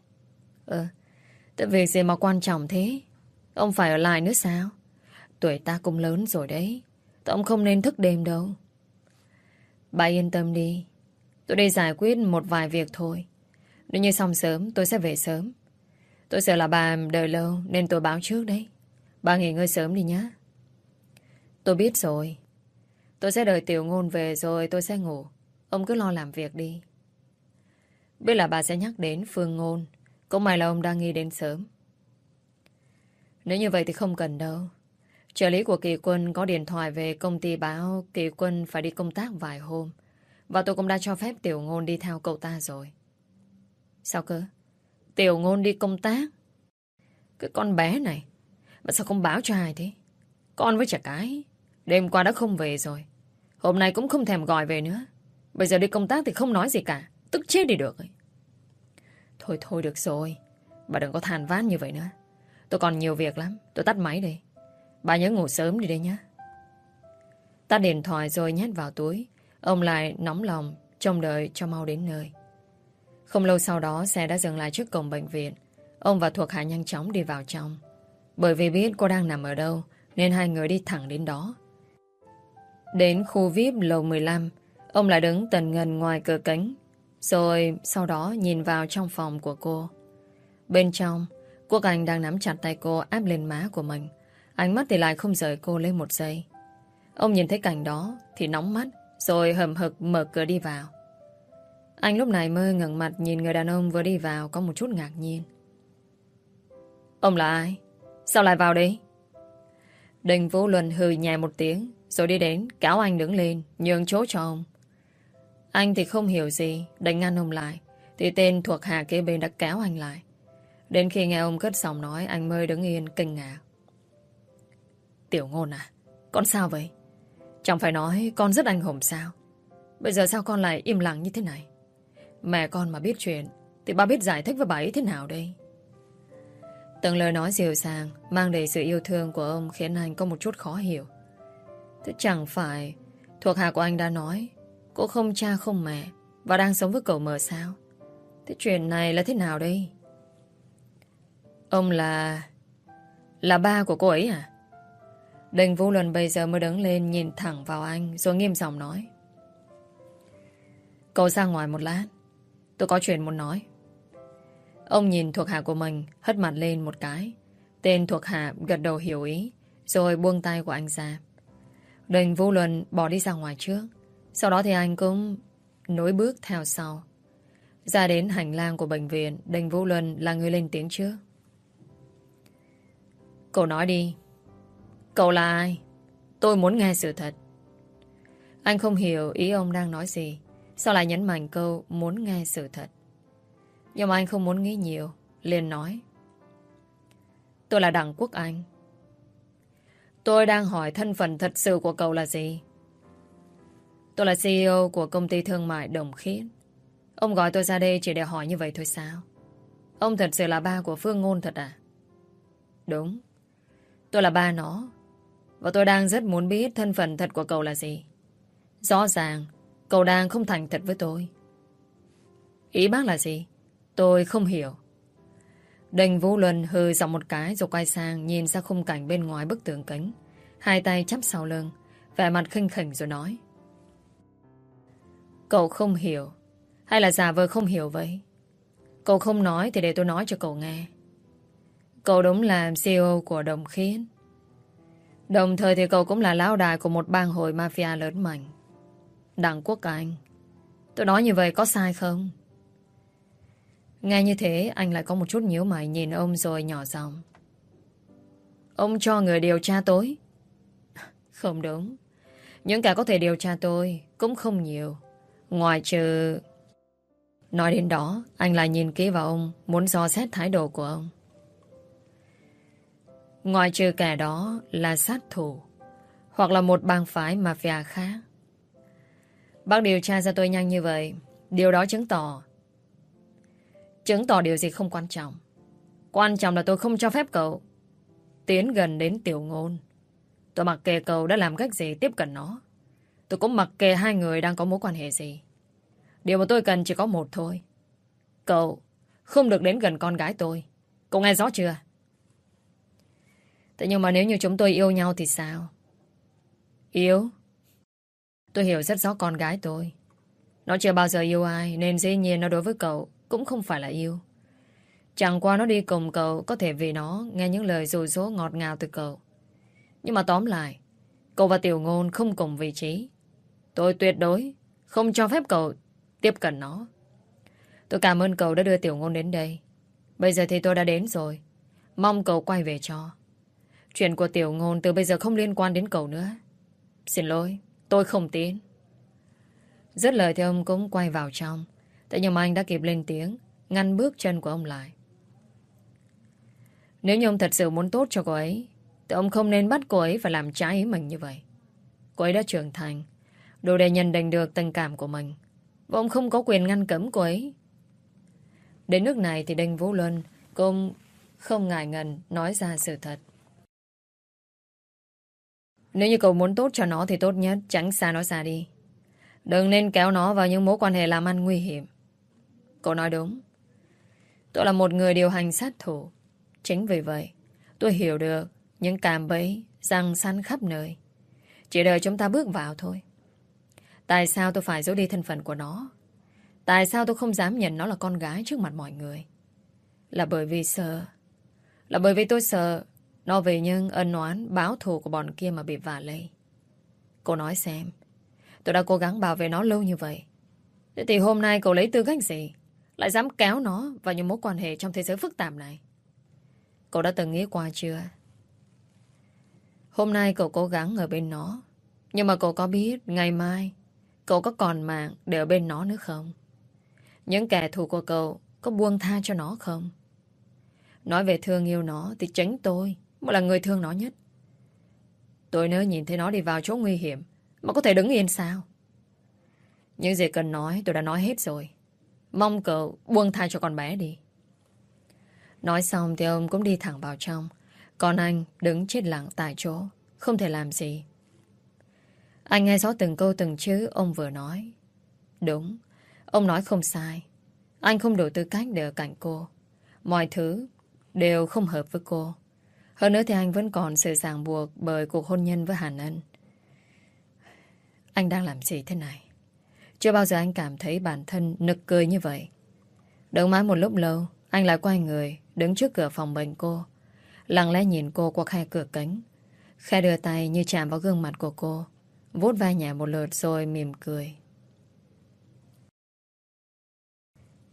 Thế việc gì mà quan trọng thế? Ông phải ở lại nữa sao? Tuổi ta cũng lớn rồi đấy. Ông không nên thức đêm đâu. Bà yên tâm đi. Tôi đi giải quyết một vài việc thôi. Nếu như xong sớm tôi sẽ về sớm. Tôi sợ là bà đợi lâu nên tôi báo trước đấy. Bà nghỉ ngơi sớm đi nhé. Tôi biết rồi. Tôi sẽ đợi Tiểu Ngôn về rồi tôi sẽ ngủ. Ông cứ lo làm việc đi. Biết là bà sẽ nhắc đến Phương Ngôn. Cũng may là ông đang nghĩ đến sớm. Nếu như vậy thì không cần đâu. Trợ lý của Kỳ Quân có điện thoại về công ty báo Kỳ Quân phải đi công tác vài hôm. Và tôi cũng đã cho phép Tiểu Ngôn đi theo cậu ta rồi. Sao cơ? Tiểu Ngôn đi công tác? Cái con bé này mà sao không báo cho ai thế? Con với trẻ cái đêm qua đã không về rồi. Hôm nay cũng không thèm gọi về nữa. Bây giờ đi công tác thì không nói gì cả. Tức chết đi được ấy. Thôi thôi được rồi. Bà đừng có than vãn như vậy nữa. Tôi còn nhiều việc lắm. Tôi tắt máy đây. Bà nhớ ngủ sớm đi đây nhé. Tắt điện thoại rồi nhét vào túi. Ông lại nóng lòng trông đợi cho mau đến nơi. Không lâu sau đó xe đã dừng lại trước cổng bệnh viện. Ông và thuộc hạ nhanh chóng đi vào trong. Bởi vì biết cô đang nằm ở đâu nên hai người đi thẳng đến đó. Đến khu VIP lầu 15, ông lại đứng tần ngần ngoài cửa kính. Rồi sau đó nhìn vào trong phòng của cô. Bên trong, Quốc Anh đang nắm chặt tay cô áp lên má của mình. Ánh mắt thì lại không rời cô lên một giây. Ông nhìn thấy cảnh đó thì nóng mắt, rồi hầm hực mở cửa đi vào. Anh lúc này mới ngẩng mặt nhìn người đàn ông vừa đi vào có một chút ngạc nhiên. Ông là ai? Sao lại vào đây? Đinh Vũ Luân hừ nhẹ một tiếng, rồi đi đến kéo anh đứng lên, nhường chỗ cho ông. Anh thì không hiểu gì, đánh ngăn ông lại, thì tên thuộc hạ kế bên đã kéo anh lại. Đến khi nghe ông cất giọng nói, anh mới đứng yên kinh ngạc. Tiểu Ngôn à, con sao vậy? Chẳng phải nói con rất anh hùng sao? Bây giờ sao con lại im lặng như thế này? Mẹ con mà biết chuyện thì bà biết giải thích với bà ấy thế nào đây? Từng lời nói dịu dàng mang đầy sự yêu thương của ông khiến anh có một chút khó hiểu. Thế chẳng phải thuộc hạ của anh đã nói cô không cha không mẹ và đang sống với cậu mờ sao? Thế chuyện này là thế nào đây? Ông là ba của cô ấy à? Đinh Vũ Luân bây giờ mới đứng lên nhìn thẳng vào anh rồi nghiêm giọng nói. Cậu ra ngoài một lát, tôi có chuyện muốn nói. Ông nhìn thuộc hạ của mình, hất mặt lên một cái. Tên thuộc hạ gật đầu hiểu ý, rồi buông tay của anh ra. Đinh Vũ Luân bỏ đi ra ngoài trước. Sau đó thì anh cũng nối bước theo sau. Ra đến hành lang của bệnh viện, Đinh Vũ Luân là người lên tiếng trước. Cậu nói đi. Cậu là ai? Tôi muốn nghe sự thật. Anh không hiểu ý ông đang nói gì. Sao lại nhấn mạnh câu muốn nghe sự thật? Nhưng mà anh không muốn nghĩ nhiều, liền nói. Tôi là Đặng Quốc Anh. Tôi đang hỏi thân phận thật sự của cậu là gì? Tôi là CEO của công ty thương mại Đồng Khiết. Ông gọi tôi ra đây chỉ để hỏi như vậy thôi sao? Ông thật sự là ba của Phương Ngôn thật à? Đúng. Tôi là ba nó. Và tôi đang rất muốn biết thân phận thật của cậu là gì. Rõ ràng cậu đang không thành thật với tôi. Ý bác là gì? Tôi không hiểu. Đinh Vũ Luân hừ giọng một cái rồi quay sang nhìn ra khung cảnh bên ngoài bức tường kính. Hai tay chắp sau lưng, vẻ mặt khinh khỉnh rồi nói. Cậu không hiểu. Hay là giả vờ không hiểu vậy? Cậu không nói thì để tôi nói cho cậu nghe. Cậu đúng là CEO của Đồng Khiết. Đồng thời thì cậu cũng là lão đại của một bang hội mafia lớn mạnh. Đặng Quốc Anh. Tôi nói như vậy có sai không? Nghe như thế anh lại có một chút nhíu mày nhìn ông rồi nhỏ giọng. Ông cho người điều tra tôi? Không đúng. Những kẻ có thể điều tra tôi cũng không nhiều. Ngoài trừ... Nói đến đó, anh lại nhìn kỹ vào ông, muốn dò xét thái độ của ông. Ngoài trừ kẻ đó là sát thủ, hoặc là một bang phái mafia khác. Bác điều tra ra tôi nhanh như vậy, điều đó chứng tỏ điều gì không quan trọng. Quan trọng là tôi không cho phép cậu tiến gần đến Tiểu Ngôn. Tôi mặc kệ cậu đã làm cách gì tiếp cận nó. Tôi cũng mặc kệ hai người đang có mối quan hệ gì. Điều mà tôi cần chỉ có một thôi. Cậu không được đến gần con gái tôi. Cậu nghe rõ chưa? Thế nhưng mà nếu như chúng tôi yêu nhau thì sao? Yêu? Tôi hiểu rất rõ con gái tôi. Nó chưa bao giờ yêu ai, nên dĩ nhiên nó đối với cậu cũng không phải là yêu. Chẳng qua nó đi cùng cậu có thể vì nó nghe những lời dụ dỗ ngọt ngào từ cậu. Nhưng mà tóm lại, cậu và Tiểu Ngôn không cùng vị trí. Tôi tuyệt đối không cho phép cậu tiếp cận nó. Tôi cảm ơn cậu đã đưa Tiểu Ngôn đến đây. Bây giờ thì tôi đã đến rồi. Mong cậu quay về cho. Chuyện của Tiểu Ngôn từ bây giờ không liên quan đến cậu nữa. Xin lỗi, tôi không tin. Dứt lời thì ông cũng quay vào trong. Thế nhưng mà anh đã kịp lên tiếng, ngăn bước chân của ông lại. Nếu như ông thật sự muốn tốt cho cô ấy, thì ông không nên bắt cô ấy phải làm trái ý mình như vậy. Cô ấy đã trưởng thành, đủ để nhận định được tình cảm của mình. Và ông không có quyền ngăn cấm cô ấy. Đến nước này thì Đinh Vũ Luân cũng không ngại ngần nói ra sự thật. Nếu như cậu muốn tốt cho nó thì tốt nhất tránh xa nó ra đi. Đừng nên kéo nó vào những mối quan hệ làm ăn nguy hiểm. Cậu nói đúng. Tôi là một người điều hành sát thủ. Chính vì vậy, tôi hiểu được những cạm bẫy răng sắn khắp nơi. Chỉ đợi chúng ta bước vào thôi. Tại sao tôi phải giấu đi thân phận của nó? Tại sao tôi không dám nhận nó là con gái trước mặt mọi người? Là bởi vì sợ. Là bởi vì tôi sợ nó vì những ân oán báo thù của bọn kia mà bị vạ lây. Cô nói xem, tôi đã cố gắng bảo vệ nó lâu như vậy. Thế thì hôm nay cậu lấy tư cách gì lại dám kéo nó vào những mối quan hệ trong thế giới phức tạp này? Cậu đã từng nghĩ qua chưa? Hôm nay cậu cố gắng ở bên nó, nhưng mà cậu có biết ngày mai cậu có còn mạng để ở bên nó nữa không? Những kẻ thù của cậu có buông tha cho nó không? Nói về thương yêu nó thì chính tôi mới là người thương nó nhất. Tôi nếu nhìn thấy nó đi vào chỗ nguy hiểm mà có thể đứng yên sao? Những gì cần nói tôi đã nói hết rồi. Mong cậu buông tha cho con bé đi. Nói xong thì ông cũng đi thẳng vào trong. Còn anh đứng chết lặng tại chỗ, không thể làm gì. Anh nghe rõ từng câu từng chữ ông vừa nói. Đúng, ông nói không sai. Anh không đủ tư cách để ở cạnh cô. Mọi thứ đều không hợp với cô. Hơn nữa thì anh vẫn còn sự ràng buộc bởi cuộc hôn nhân với Hàn Ân. Anh đang làm gì thế này? Chưa bao giờ anh cảm thấy bản thân nực cười như vậy. Đợi mãi một lúc lâu, anh lại quay người, đứng trước cửa phòng bệnh cô. Lặng lẽ nhìn cô qua khe cửa kính. Khẽ đưa tay như chạm vào gương mặt của cô, vuốt vai nhẹ một lượt rồi mỉm cười.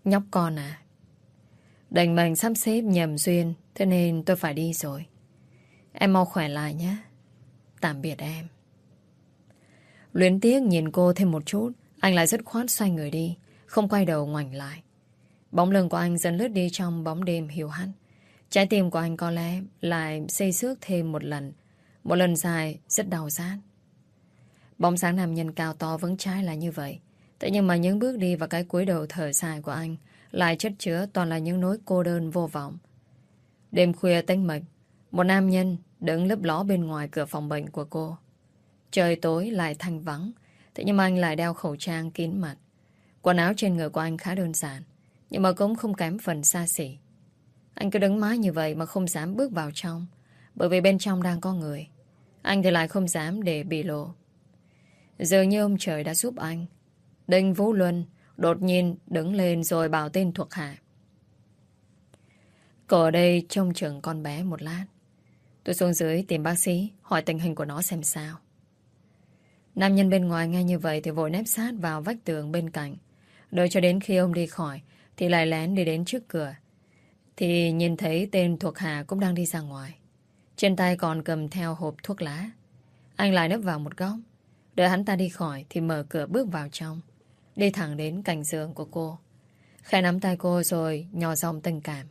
Nhóc con à, định mệnh sắp xếp nhầm duyên, thế nên tôi phải đi rồi. Em mau khỏe lại nhé. Tạm biệt em. Luyến tiếc nhìn cô thêm một chút, anh lại dứt khoát xoay người đi, không quay đầu ngoảnh lại. Bóng lưng của anh dần lướt đi trong bóng đêm hiu hắt. Trái tim của anh có lẽ lại xây xước thêm một lần dài rất đau rát. Bóng sáng nam nhân cao to vững chãi là như vậy. Thế nhưng mà những bước đi và cái cúi đầu thở dài của anh lại chất chứa toàn là những nỗi cô đơn vô vọng. Đêm khuya tĩnh mịch, một nam nhân đứng lấp ló bên ngoài cửa phòng bệnh của cô. Trời tối lại thanh vắng, thế nhưng mà anh lại đeo khẩu trang kín mặt. Quần áo trên người của anh khá đơn giản, nhưng mà cũng không kém phần xa xỉ. Anh cứ đứng mãi như vậy mà không dám bước vào trong, bởi vì bên trong đang có người. Anh thì lại không dám để bị lộ. Dường như ông trời đã giúp anh. Đinh Vũ Luân đột nhiên đứng lên rồi bảo tên thuộc hạ. Cậu ở đây trông chừng con bé một lát. Tôi xuống dưới tìm bác sĩ, hỏi tình hình của nó xem sao. Nam nhân bên ngoài nghe như vậy thì vội nép sát vào vách tường bên cạnh. Đợi cho đến khi ông đi khỏi thì lại lén đi đến trước cửa. Thì nhìn thấy tên thuộc hạ cũng đang đi ra ngoài. Trên tay còn cầm theo hộp thuốc lá. Anh lại nấp vào một góc. Đợi hắn ta đi khỏi thì mở cửa bước vào trong. Đi thẳng đến cạnh giường của cô. Khẽ nắm tay cô rồi nhỏ giọng tình cảm.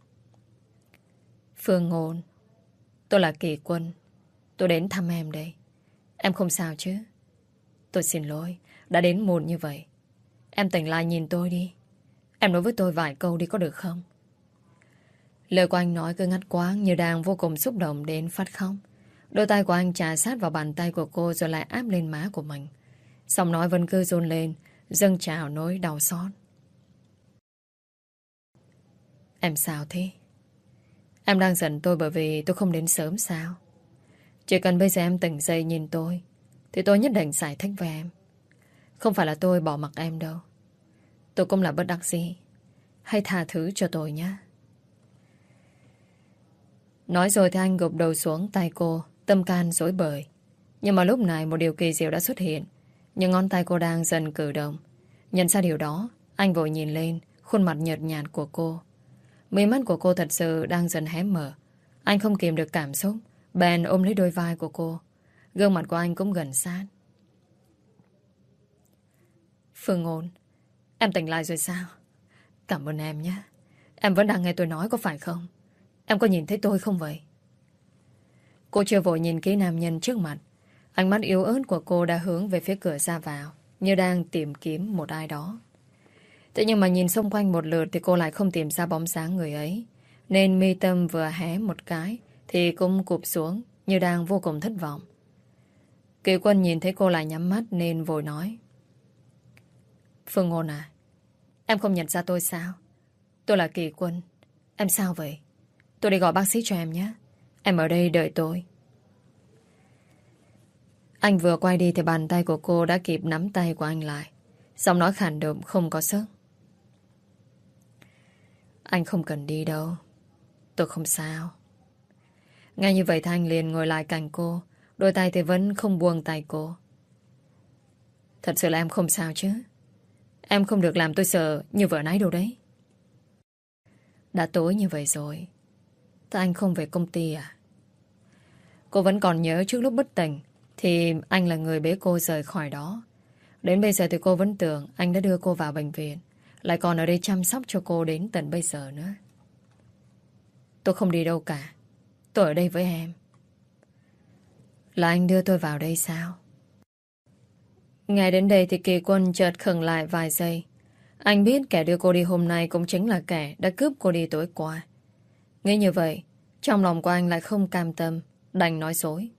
Phương Ngôn, tôi là Kỳ Quân. Tôi đến thăm em đây. Em không sao chứ? Tôi xin lỗi, đã đến muộn như vậy. Em tỉnh lại nhìn tôi đi. Em nói với tôi vài câu đi có được không? Lời của anh nói cứ ngắt quãng như đang vô cùng xúc động đến phát khóc. Đôi tay của anh chà sát vào bàn tay của cô rồi lại áp lên má của mình. Giọng nói vẫn cứ dồn lên, dâng trào nỗi đau xót. Em sao thế? Em đang giận tôi bởi vì tôi không đến sớm sao? Chỉ cần bây giờ em tỉnh dậy nhìn tôi thì tôi nhất định giải thích với em. Không phải là tôi bỏ mặc em đâu. Tôi cũng là bất đắc dĩ. Hãy tha thứ cho tôi nhé. Nói rồi thì anh gục đầu xuống tay cô, tâm can rối bời. Nhưng mà lúc này một điều kỳ diệu đã xuất hiện. Những ngón tay cô đang dần cử động. Nhận ra điều đó, anh vội nhìn lên khuôn mặt nhợt nhạt của cô. Mí mắt của cô thật sự đang dần hé mở. Anh không kìm được cảm xúc, bèn ôm lấy đôi vai của cô. Gương mặt của anh cũng gần sát. Phương Ngôn, em tỉnh lại rồi sao? Cảm ơn em nhé. Em vẫn đang nghe tôi nói có phải không? Em có nhìn thấy tôi không vậy? Cô chưa vội nhìn kỹ nam nhân trước mặt. Ánh mắt yếu ớt của cô đã hướng về phía cửa ra vào, như đang tìm kiếm một ai đó. Thế nhưng mà nhìn xung quanh một lượt thì cô lại không tìm ra bóng dáng người ấy. Nên mi tâm vừa hé một cái thì cũng cụp xuống như đang vô cùng thất vọng. Kỳ Quân nhìn thấy cô lại nhắm mắt nên vội nói. Phương Ngôn à, em không nhận ra tôi sao? Tôi là Kỳ Quân. Em sao vậy? Tôi đi gọi bác sĩ cho em nhé. Em ở đây đợi tôi. Anh vừa quay đi thì bàn tay của cô đã kịp nắm tay của anh lại. Giọng nói khản đượm không có sức. Anh không cần đi đâu. Tôi không sao. Ngay như vậy thì anh liền ngồi lại cạnh cô. Đôi tay thì vẫn không buông tay cô. Thật sự là em không sao chứ? Em không được làm tôi sợ như vợ nãy đâu đấy. Đã tối như vậy rồi. Thế anh không về công ty à? Cô vẫn còn nhớ trước lúc bất tỉnh thì anh là người bế cô rời khỏi đó. Đến bây giờ thì cô vẫn tưởng anh đã đưa cô vào bệnh viện, lại còn ở đây chăm sóc cho cô đến tận bây giờ nữa. Tôi không đi đâu cả. Tôi ở đây với em. Là anh đưa tôi vào đây sao? Nghe đến đây thì Kỳ Quân chợt khựng lại vài giây. Anh biết kẻ đưa cô đi hôm nay cũng chính là kẻ đã cướp cô đi tối qua. Nghĩ như vậy, trong lòng của anh lại không cam tâm, đành nói dối.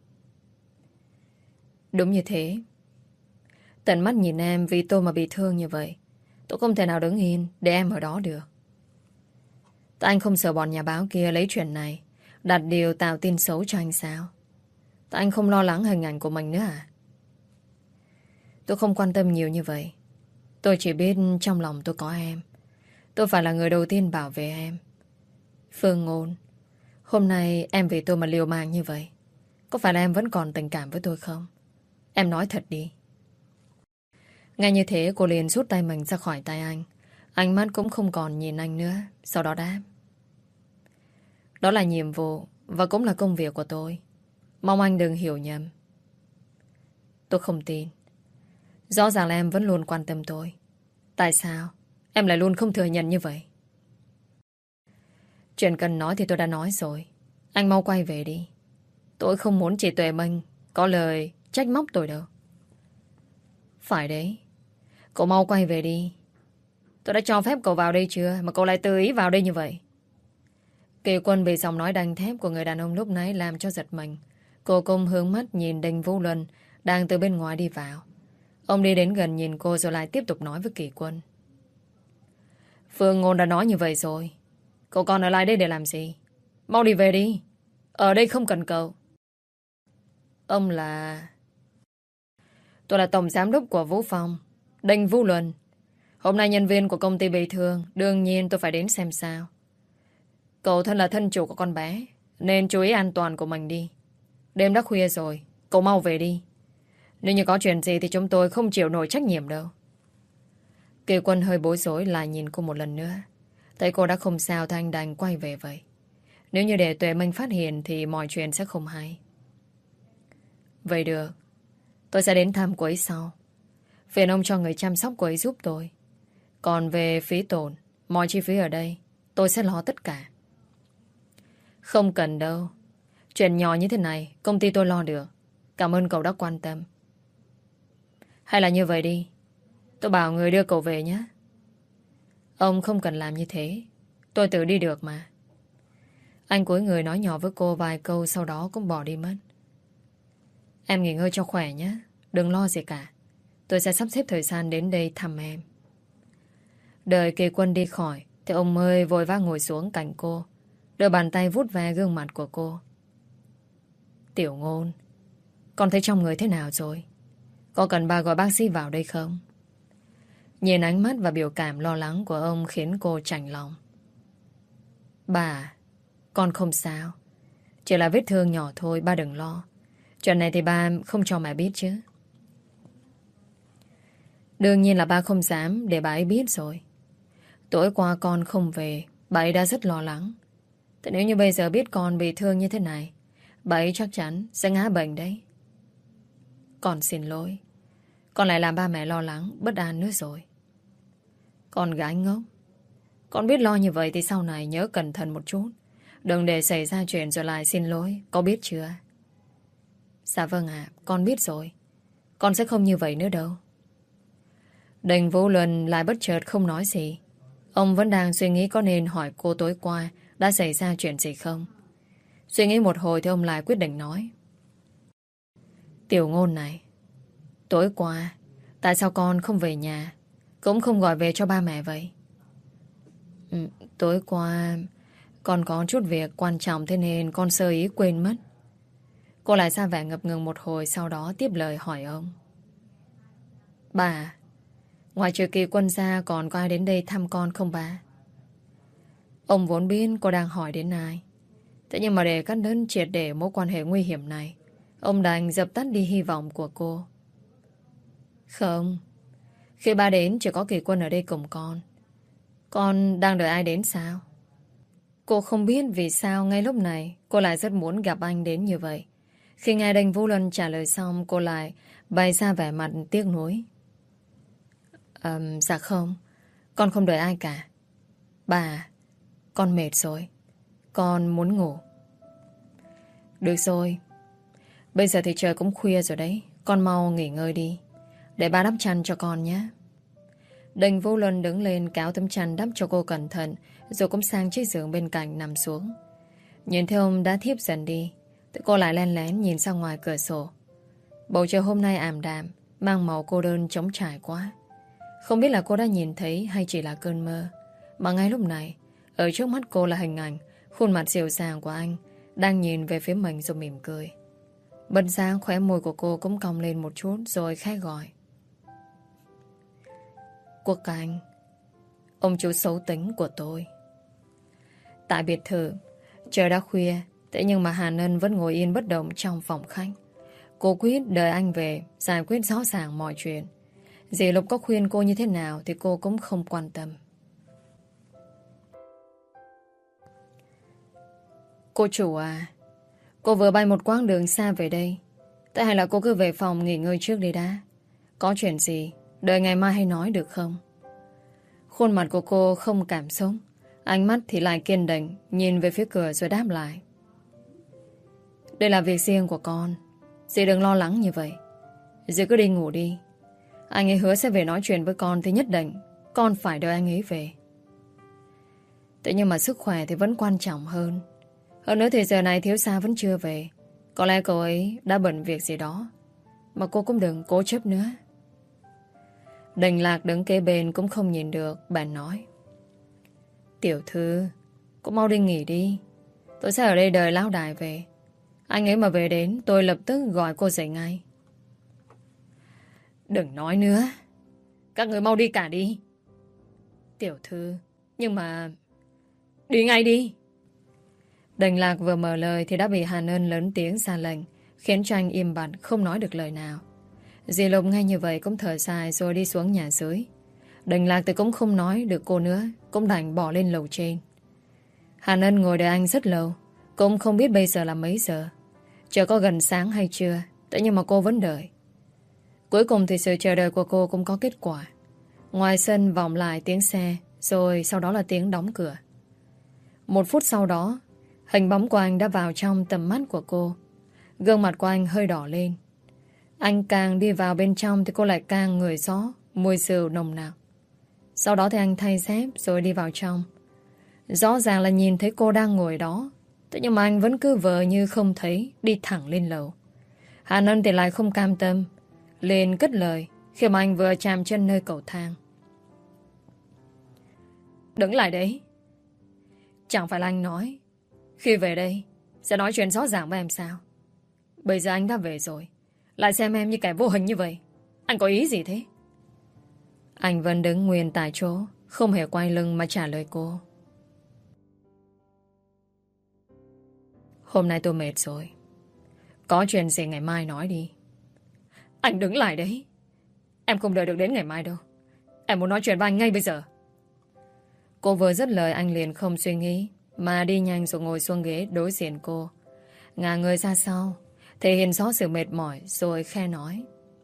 Đúng như thế. Tận mắt nhìn em vì tôi mà bị thương như vậy. Tôi không thể nào đứng yên để em ở đó được. Tại anh không sợ bọn nhà báo kia lấy chuyện này đặt điều tạo tin xấu cho anh sao? Tại anh không lo lắng hình ảnh của mình nữa à? Tôi không quan tâm nhiều như vậy. Tôi chỉ biết trong lòng tôi có em. Tôi phải là người đầu tiên bảo vệ em. Phương Ngôn, hôm nay em vì tôi mà liều mạng như vậy. Có phải là em vẫn còn tình cảm với tôi không? Em nói thật đi. Ngay như thế cô liền rút tay mình ra khỏi tay anh. Ánh mắt cũng không còn nhìn anh nữa. Sau đó đáp: Đó là nhiệm vụ và cũng là công việc của tôi. Mong anh đừng hiểu nhầm. Tôi không tin. Rõ ràng là em vẫn luôn quan tâm tôi. Tại sao em lại luôn không thừa nhận như vậy? Chuyện cần nói thì tôi đã nói rồi. Anh mau quay về đi. Tôi không muốn chị Tuệ Minh có lời trách móc tôi đâu. Phải đấy. Cậu mau quay về đi. Tôi đã cho phép cậu vào đây chưa mà cậu lại tự ý vào đây như vậy? Kỳ Quân bị giọng nói đanh thép của người đàn ông lúc nãy làm cho giật mình. Cô cùng hướng mắt nhìn Đinh Vũ Luân đang từ bên ngoài đi vào. Ông đi đến gần nhìn cô rồi lại tiếp tục nói với Kỳ Quân: Phương Ngôn đã nói như vậy rồi. Cậu còn ở lại đây để làm gì? Mau đi về đi. Ở đây không cần cậu. Ông là... Tôi là tổng giám đốc của Vũ Phong, Đinh Vũ Luân. Hôm nay nhân viên của công ty bị thương, đương nhiên tôi phải đến xem sao. Cậu thân là thân chủ của con bé, nên chú ý an toàn của mình đi. Đêm đã khuya rồi, cậu mau về đi. Nếu như có chuyện gì thì chúng tôi không chịu nổi trách nhiệm đâu. Kỳ Quân hơi bối rối lại nhìn cô một lần nữa. Thấy cô đã không sao thì anh đành quay về vậy. Nếu như để Tuệ Minh phát hiện thì mọi chuyện sẽ không hay. Vậy được, tôi sẽ đến thăm cô ấy sau. Phiền ông cho người chăm sóc cô ấy giúp tôi. Còn về phí tổn, mọi chi phí ở đây tôi sẽ lo tất cả. Không cần đâu. Chuyện nhỏ như thế này công ty tôi lo được. Cảm ơn cậu đã quan tâm. Hay là như vậy đi, tôi bảo người đưa cậu về nhé. Ông không cần làm như thế. Tôi tự đi được mà. Anh cúi người nói nhỏ với cô vài câu, sau đó cũng bỏ đi mất. Em nghỉ ngơi cho khỏe nhé. Đừng lo gì cả. Tôi sẽ sắp xếp thời gian đến đây thăm em. Đợi Kỳ Quân đi khỏi thì ông mới vội vã ngồi xuống cạnh cô, đưa bàn tay vuốt ve gương mặt của cô. Tiểu Ngôn, con thấy trong người thế nào rồi? Có cần bà gọi bác sĩ vào đây không? Nhìn ánh mắt và biểu cảm lo lắng của ông khiến cô chạnh lòng. Bà, con không sao. Chỉ là vết thương nhỏ thôi, ba đừng lo. Chuyện này thì ba không cho mẹ biết chứ. Đương nhiên là ba không dám để bà ấy biết rồi. Tối qua con không về, bà ấy đã rất lo lắng. Thế nếu như bây giờ biết con bị thương như thế này, bà ấy chắc chắn sẽ ngã bệnh đấy. Con xin lỗi. Con lại làm ba mẹ lo lắng, bất an nữa rồi. Con gái ngốc. Con biết lo như vậy thì sau này nhớ cẩn thận một chút. Đừng để xảy ra chuyện rồi lại xin lỗi. Có biết chưa? Dạ vâng ạ, con biết rồi. Con sẽ không như vậy nữa đâu. Đinh Vũ Luân lại bất chợt không nói gì. Ông vẫn đang suy nghĩ có nên hỏi cô tối qua đã xảy ra chuyện gì không. Suy nghĩ một hồi thì ông lại quyết định nói: Tiểu Ngôn này, tối qua tại sao con không về nhà, cũng không gọi về cho ba mẹ vậy? Tối qua con có chút việc quan trọng, thế nên con sơ ý quên mất. Cô lại ra vẻ ngập ngừng một hồi, sau đó tiếp lời hỏi ông: Bà, ngoài trừ Kỳ Quân ra còn có ai đến đây thăm con không bà? Ông vốn biết cô đang hỏi đến ai. Thế nhưng mà để cắt đứt triệt để mối quan hệ nguy hiểm này, ông đành dập tắt đi hy vọng của cô. Không, khi ba đến chỉ có Kỳ Quân ở đây cùng con. Con đang đợi ai đến sao? Cô không biết vì sao ngay lúc này cô lại rất muốn gặp anh đến như vậy. Khi nghe Đinh Vũ Luân trả lời xong, cô lại bày ra vẻ mặt tiếc nuối. Dạ không, con không đợi ai cả. Bà, con mệt rồi. Con muốn ngủ. Được rồi. Bây giờ thì trời cũng khuya rồi đấy. Con mau nghỉ ngơi đi. Để ba đắp chăn cho con nhé. Đinh Vũ Luân đứng lên kéo tấm chăn đắp cho cô cẩn thận, rồi cũng sang chiếc giường bên cạnh nằm xuống. Nhìn thấy ông đã thiếp dần đi, thì cô lại len lén nhìn ra ngoài cửa sổ. Bầu trời hôm nay ảm đạm, mang màu cô đơn trống trải quá. Không biết là cô đã nhìn thấy hay chỉ là cơn mơ, mà ngay lúc này ở trước mắt cô là hình ảnh khuôn mặt dịu dàng của anh đang nhìn về phía mình rồi mỉm cười. Bật ra khóe môi của cô cũng cong lên một chút rồi khẽ gọi: Quốc Anh, ông chú xấu tính của tôi. Tại biệt thự, trời đã khuya, thế nhưng mà Hàn Ân vẫn ngồi yên bất động trong phòng khách. Cô quyết đợi anh về giải quyết rõ ràng mọi chuyện. Dì Lục có khuyên cô như thế nào thì cô cũng không quan tâm. Cô chủ à, cô vừa bay một quãng đường xa về đây. Thế hay là cô cứ về phòng nghỉ ngơi trước đi đã. Có chuyện gì, đợi ngày mai hay nói được không? Khuôn mặt của cô không cảm xúc, ánh mắt thì lại kiên định, nhìn về phía cửa rồi đáp lại. Đây là việc riêng của con, dì đừng lo lắng như vậy. Dì cứ đi ngủ đi. Anh ấy hứa sẽ về nói chuyện với con thì nhất định con phải đợi anh ấy về. Thế nhưng mà sức khỏe thì vẫn quan trọng hơn. Hơn nữa thì giờ này thiếu gia vẫn chưa về. Có lẽ cậu ấy đã bận việc gì đó. Mà cô cũng đừng cố chấp nữa. Đành Lạc đứng kế bên cũng không nhìn được. Bạn nói: Tiểu thư, cô mau đi nghỉ đi. Tôi sẽ ở đây đợi lão đại về. Anh ấy mà về đến, tôi lập tức gọi cô dậy ngay. Đừng nói nữa. Các người mau đi cả đi. Tiểu thư, nhưng mà... Đi ngay đi. Đành Lạc vừa mở lời thì đã bị Hàn Ân lớn tiếng ra lệnh, khiến cho anh im bặt không nói được lời nào. Dì Lục nghe như vậy cũng thở dài rồi đi xuống nhà dưới. Đành Lạc thì cũng không nói được cô nữa, cũng đành bỏ lên lầu trên. Hàn Ân ngồi đợi anh rất lâu, cũng không biết bây giờ là mấy giờ. Chờ có gần sáng hay chưa, thế nhưng mà cô vẫn đợi. Cuối cùng thì sự chờ đợi của cô cũng có kết quả. Ngoài sân vọng lại tiếng xe, rồi sau đó là tiếng đóng cửa. 1 phút sau đó, hình bóng của anh đã vào trong tầm mắt của cô. Gương mặt của anh hơi đỏ lên. Anh càng đi vào bên trong thì cô lại càng ngửi rõ mùi rượu nồng nặc. Sau đó thì anh thay dép rồi đi vào trong. Rõ ràng là nhìn thấy cô đang ngồi đó, thế nhưng mà anh vẫn cứ vờ như không thấy, đi thẳng lên lầu. Hàn Ân thì lại không cam tâm, liền cất lời khi mà anh vừa chạm chân nơi cầu thang. Đứng lại đấy. Chẳng phải là anh nói khi về đây sẽ nói chuyện rõ ràng với em sao? Bây giờ anh đã về rồi, lại xem em như kẻ vô hình như vậy. Anh có ý gì thế? Anh vẫn đứng nguyên tại chỗ, không hề quay lưng mà trả lời cô. Hôm nay tôi mệt rồi. Có chuyện gì ngày mai nói đi. Anh đứng lại đấy. Em không đợi được đến ngày mai đâu. Em muốn nói chuyện với anh ngay bây giờ. Cô vừa dứt lời anh liền không suy nghĩ mà đi nhanh rồi ngồi xuống ghế đối diện cô. Ngả người ra sau, thể hiện rõ sự mệt mỏi rồi khe nói.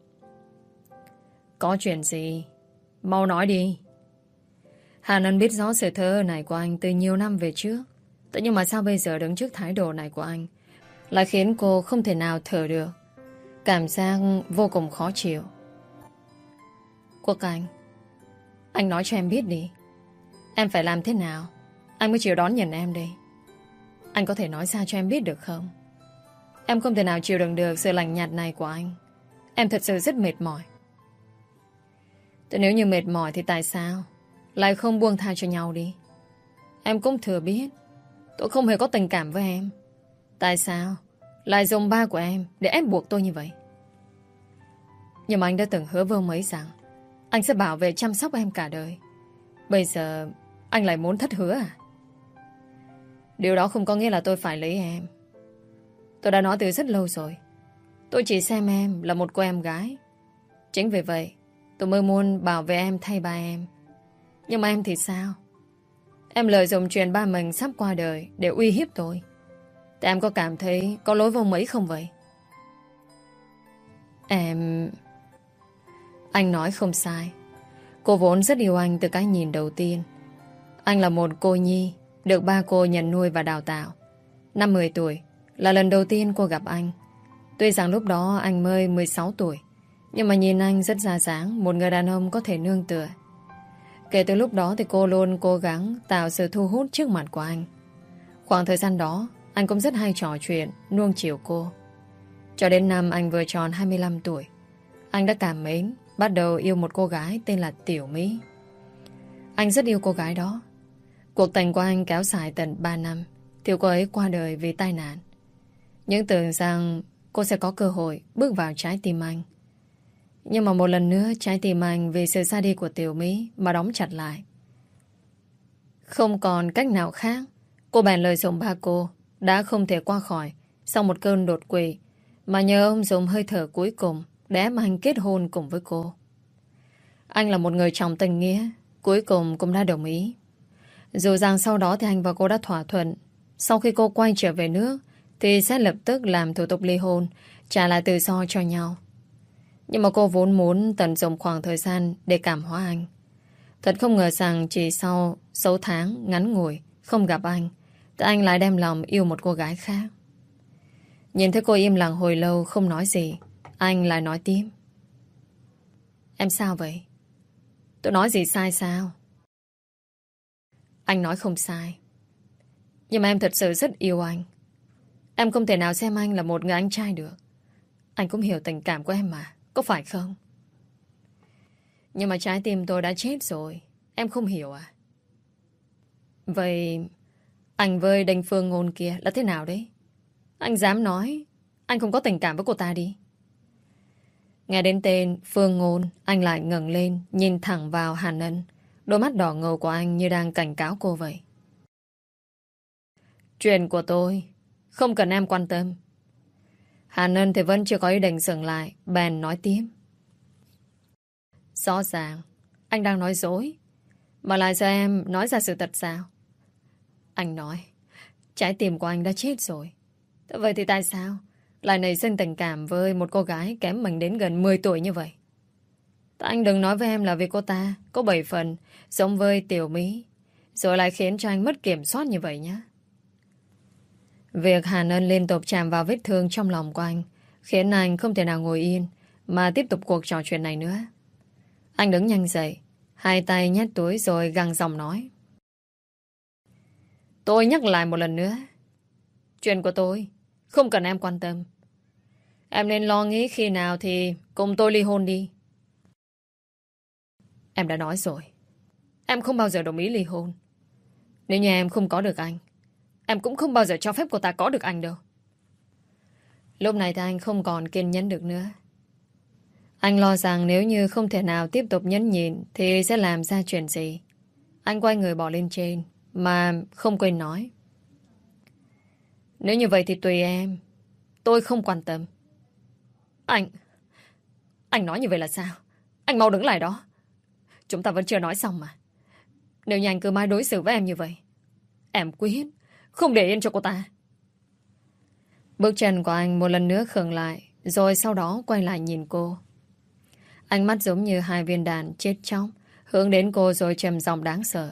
Có chuyện gì? Mau nói đi. Hàn Ân biết rõ sự thờ ơ này của anh từ nhiều năm về trước. Thế nhưng mà sao bây giờ đứng trước thái độ này của anh lại khiến cô không thể nào thở được. Cảm giác vô cùng khó chịu. Quốc anh nói cho em biết đi. Em phải làm thế nào anh mới chịu đón nhận em đây? Anh có thể nói ra cho em biết được không? Em không thể nào chịu đựng được sự lạnh nhạt này của anh. Em thật sự rất mệt mỏi. Thế nếu như mệt mỏi thì tại sao lại không buông tha cho nhau đi? Em cũng thừa biết tôi không hề có tình cảm với em. Tại sao lại dùng ba của em để ép buộc tôi như vậy? Nhưng mà anh đã từng hứa với ông ấy rằng anh sẽ bảo vệ chăm sóc em cả đời. Bây giờ anh lại muốn thất hứa à? Điều đó không có nghĩa là tôi phải lấy em. Tôi đã nói từ rất lâu rồi. Tôi chỉ xem em là một cô em gái. Chính vì vậy tôi mới muốn bảo vệ em thay ba em. Nhưng mà em thì sao? Em lợi dụng chuyện ba mình sắp qua đời để uy hiếp tôi. Thì em có cảm thấy có lỗi với ông ấy không vậy? Em... Anh nói không sai. Cô vốn rất yêu anh từ cái nhìn đầu tiên. Anh là một cô nhi được ba cô nhận nuôi và đào tạo. Năm 10 tuổi là lần đầu tiên cô gặp anh. Tuy rằng lúc đó anh mới 16 tuổi, nhưng mà nhìn anh rất ra dáng, một người đàn ông có thể nương tựa. Kể từ lúc đó thì cô luôn cố gắng tạo sự thu hút trước mặt của anh. Khoảng thời gian đó anh cũng rất hay trò chuyện, nuông chiều cô. Cho đến năm anh vừa tròn 25 tuổi, anh đã cảm mến, bắt đầu yêu một cô gái tên là Tiểu Mỹ. Anh rất yêu cô gái đó. Cuộc tình của anh kéo dài tận 3 năm thì cô ấy qua đời vì tai nạn. Nhưng tưởng rằng cô sẽ có cơ hội bước vào trái tim anh. Nhưng mà một lần nữa trái tim anh vì sự ra đi của Tiểu Mỹ mà đóng chặt lại. Không còn cách nào khác, cô bèn lời dùng ba cô đã không thể qua khỏi sau một cơn đột quỵ, mà nhờ ông dùng hơi thở cuối cùng để ép anh kết hôn cùng với cô. Anh là một người trọng tình nghĩa, cuối cùng cũng đã đồng ý. Dù rằng sau đó thì anh và cô đã thỏa thuận sau khi cô quay trở về nước thì sẽ lập tức làm thủ tục ly hôn, trả lại tự do cho nhau. Nhưng mà cô vốn muốn tận dụng khoảng thời gian để cảm hóa anh. Thật không ngờ rằng chỉ sau 6 tháng ngắn ngủi không gặp anh thì anh lại đem lòng yêu một cô gái khác. Nhìn thấy cô im lặng hồi lâu không nói gì, anh lại nói tiếp. Em sao vậy? Tôi nói gì sai sao? Anh nói không sai. Nhưng mà em thật sự rất yêu anh. Em không thể nào xem anh là một người anh trai được. Anh cũng hiểu tình cảm của em mà, có phải không? Nhưng mà trái tim tôi đã chết rồi. Em không hiểu à? Vậy anh với Đinh Phương Ngôn kia là thế nào đấy? Anh dám nói anh không có tình cảm với cô ta đi. Nghe đến tên Phương Ngôn, anh lại ngẩng lên, nhìn thẳng vào Hàn Ân. Đôi mắt đỏ ngầu của anh như đang cảnh cáo cô vậy. Chuyện của tôi không cần em quan tâm. Hàn Ân thì vẫn chưa có ý định dừng lại, bèn nói tiếp. Rõ ràng anh đang nói dối, mà lại cho em nói ra sự thật sao? Anh nói trái tim của anh đã chết rồi. Vậy thì tại sao lại nảy sinh tình cảm với một cô gái kém mình đến gần 10 tuổi như vậy? Anh đừng nói với em là vì cô ta có 7 phần giống với Tiểu Mỹ, rồi lại khiến cho anh mất kiểm soát như vậy nhé. Việc Hàn Ân liên tục chạm vào vết thương trong lòng của anh khiến anh không thể nào ngồi yên mà tiếp tục cuộc trò chuyện này nữa. Anh đứng nhanh dậy, hai tay nhét túi rồi gằn giọng nói. Tôi nhắc lại một lần nữa, chuyện của tôi không cần em quan tâm. Em nên lo nghĩ khi nào thì cùng tôi ly hôn đi. Em đã nói rồi, em không bao giờ đồng ý ly hôn. Nếu như em không có được anh, em cũng không bao giờ cho phép cô ta có được anh đâu. Lúc này thì anh không còn kiên nhẫn được nữa. Anh lo rằng nếu như không thể nào tiếp tục nhẫn nhịn thì sẽ làm ra chuyện gì. Anh quay người bỏ lên trên mà không quên nói. Nếu như vậy thì tùy em. Tôi không quan tâm. Anh nói như vậy là sao? Anh mau đứng lại đó. Chúng ta vẫn chưa nói xong mà. Nếu như anh cứ mãi đối xử với em như vậy, em quyết không để yên cho cô ta. Bước chân của anh một lần nữa khựng lại, rồi sau đó quay lại nhìn cô. Ánh mắt giống như hai viên đạn chết chóc, hướng đến cô rồi trầm giọng đáng sợ.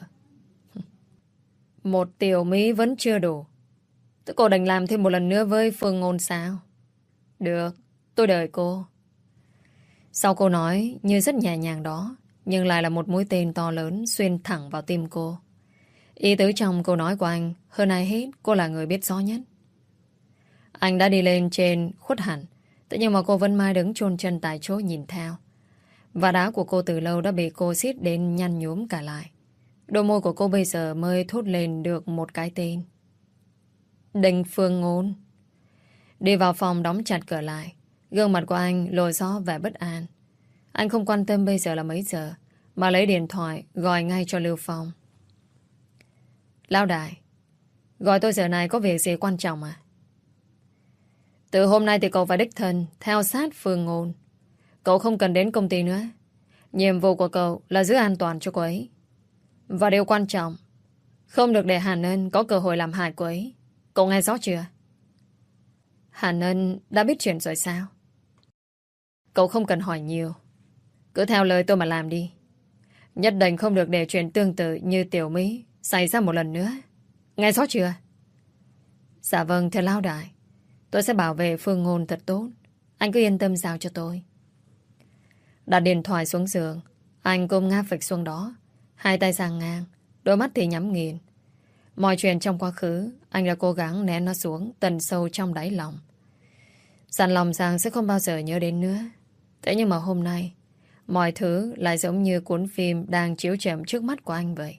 Một Tiểu Mỹ vẫn chưa đủ. Thế cô định làm thêm một lần nữa với Phương Ngôn sao? Được, tôi đợi cô. Sau câu nói như rất nhẹ nhàng đó, nhưng lại là một mũi tên to lớn xuyên thẳng vào tim cô. Ý tứ trong câu nói của anh, hơn ai hết, cô là người biết rõ nhất. Anh đã đi lên trên khuất hẳn, thế nhưng mà cô vẫn mãi đứng chôn chân tại chỗ nhìn theo. Và đá của cô từ lâu đã bị cô siết đến nhăn nhúm cả lại. Đôi môi của cô bây giờ mới thốt lên được một cái tên. Đinh Phương Ngôn. Đi vào phòng đóng chặt cửa lại. Gương mặt của anh lộ rõ vẻ bất an. Anh không quan tâm bây giờ là mấy giờ, mà lấy điện thoại gọi ngay cho Lưu Phong. Lão đại, gọi tôi giờ này có việc gì quan trọng à? Từ hôm nay thì cậu phải đích thân theo sát Phương Ngôn. Cậu không cần đến công ty nữa. Nhiệm vụ của cậu là giữ an toàn cho cô ấy. Và điều quan trọng, không được để Hàn Ân có cơ hội làm hại cô ấy. Cậu nghe rõ chưa? Hàn Ân đã biết chuyện rồi sao? Cậu không cần hỏi nhiều. Cứ theo lời tôi mà làm đi. Nhất định không được để chuyện tương tự như Tiểu Mỹ xảy ra một lần nữa. Nghe rõ chưa? Dạ vâng, thưa lão đại. Tôi sẽ bảo vệ Phương Ngôn thật tốt. Anh cứ yên tâm giao cho tôi. Đặt điện thoại xuống giường, anh cũng ngáp phịch xuống đó, hai tay giang ngang, đôi mắt thì nhắm nghiền. Mọi chuyện trong quá khứ anh đã cố gắng nén nó xuống tận sâu trong đáy lòng. Dặn lòng rằng sẽ không bao giờ nhớ đến nữa. Thế nhưng mà hôm nay mọi thứ lại giống như cuốn phim đang chiếu chậm trước mắt của anh vậy.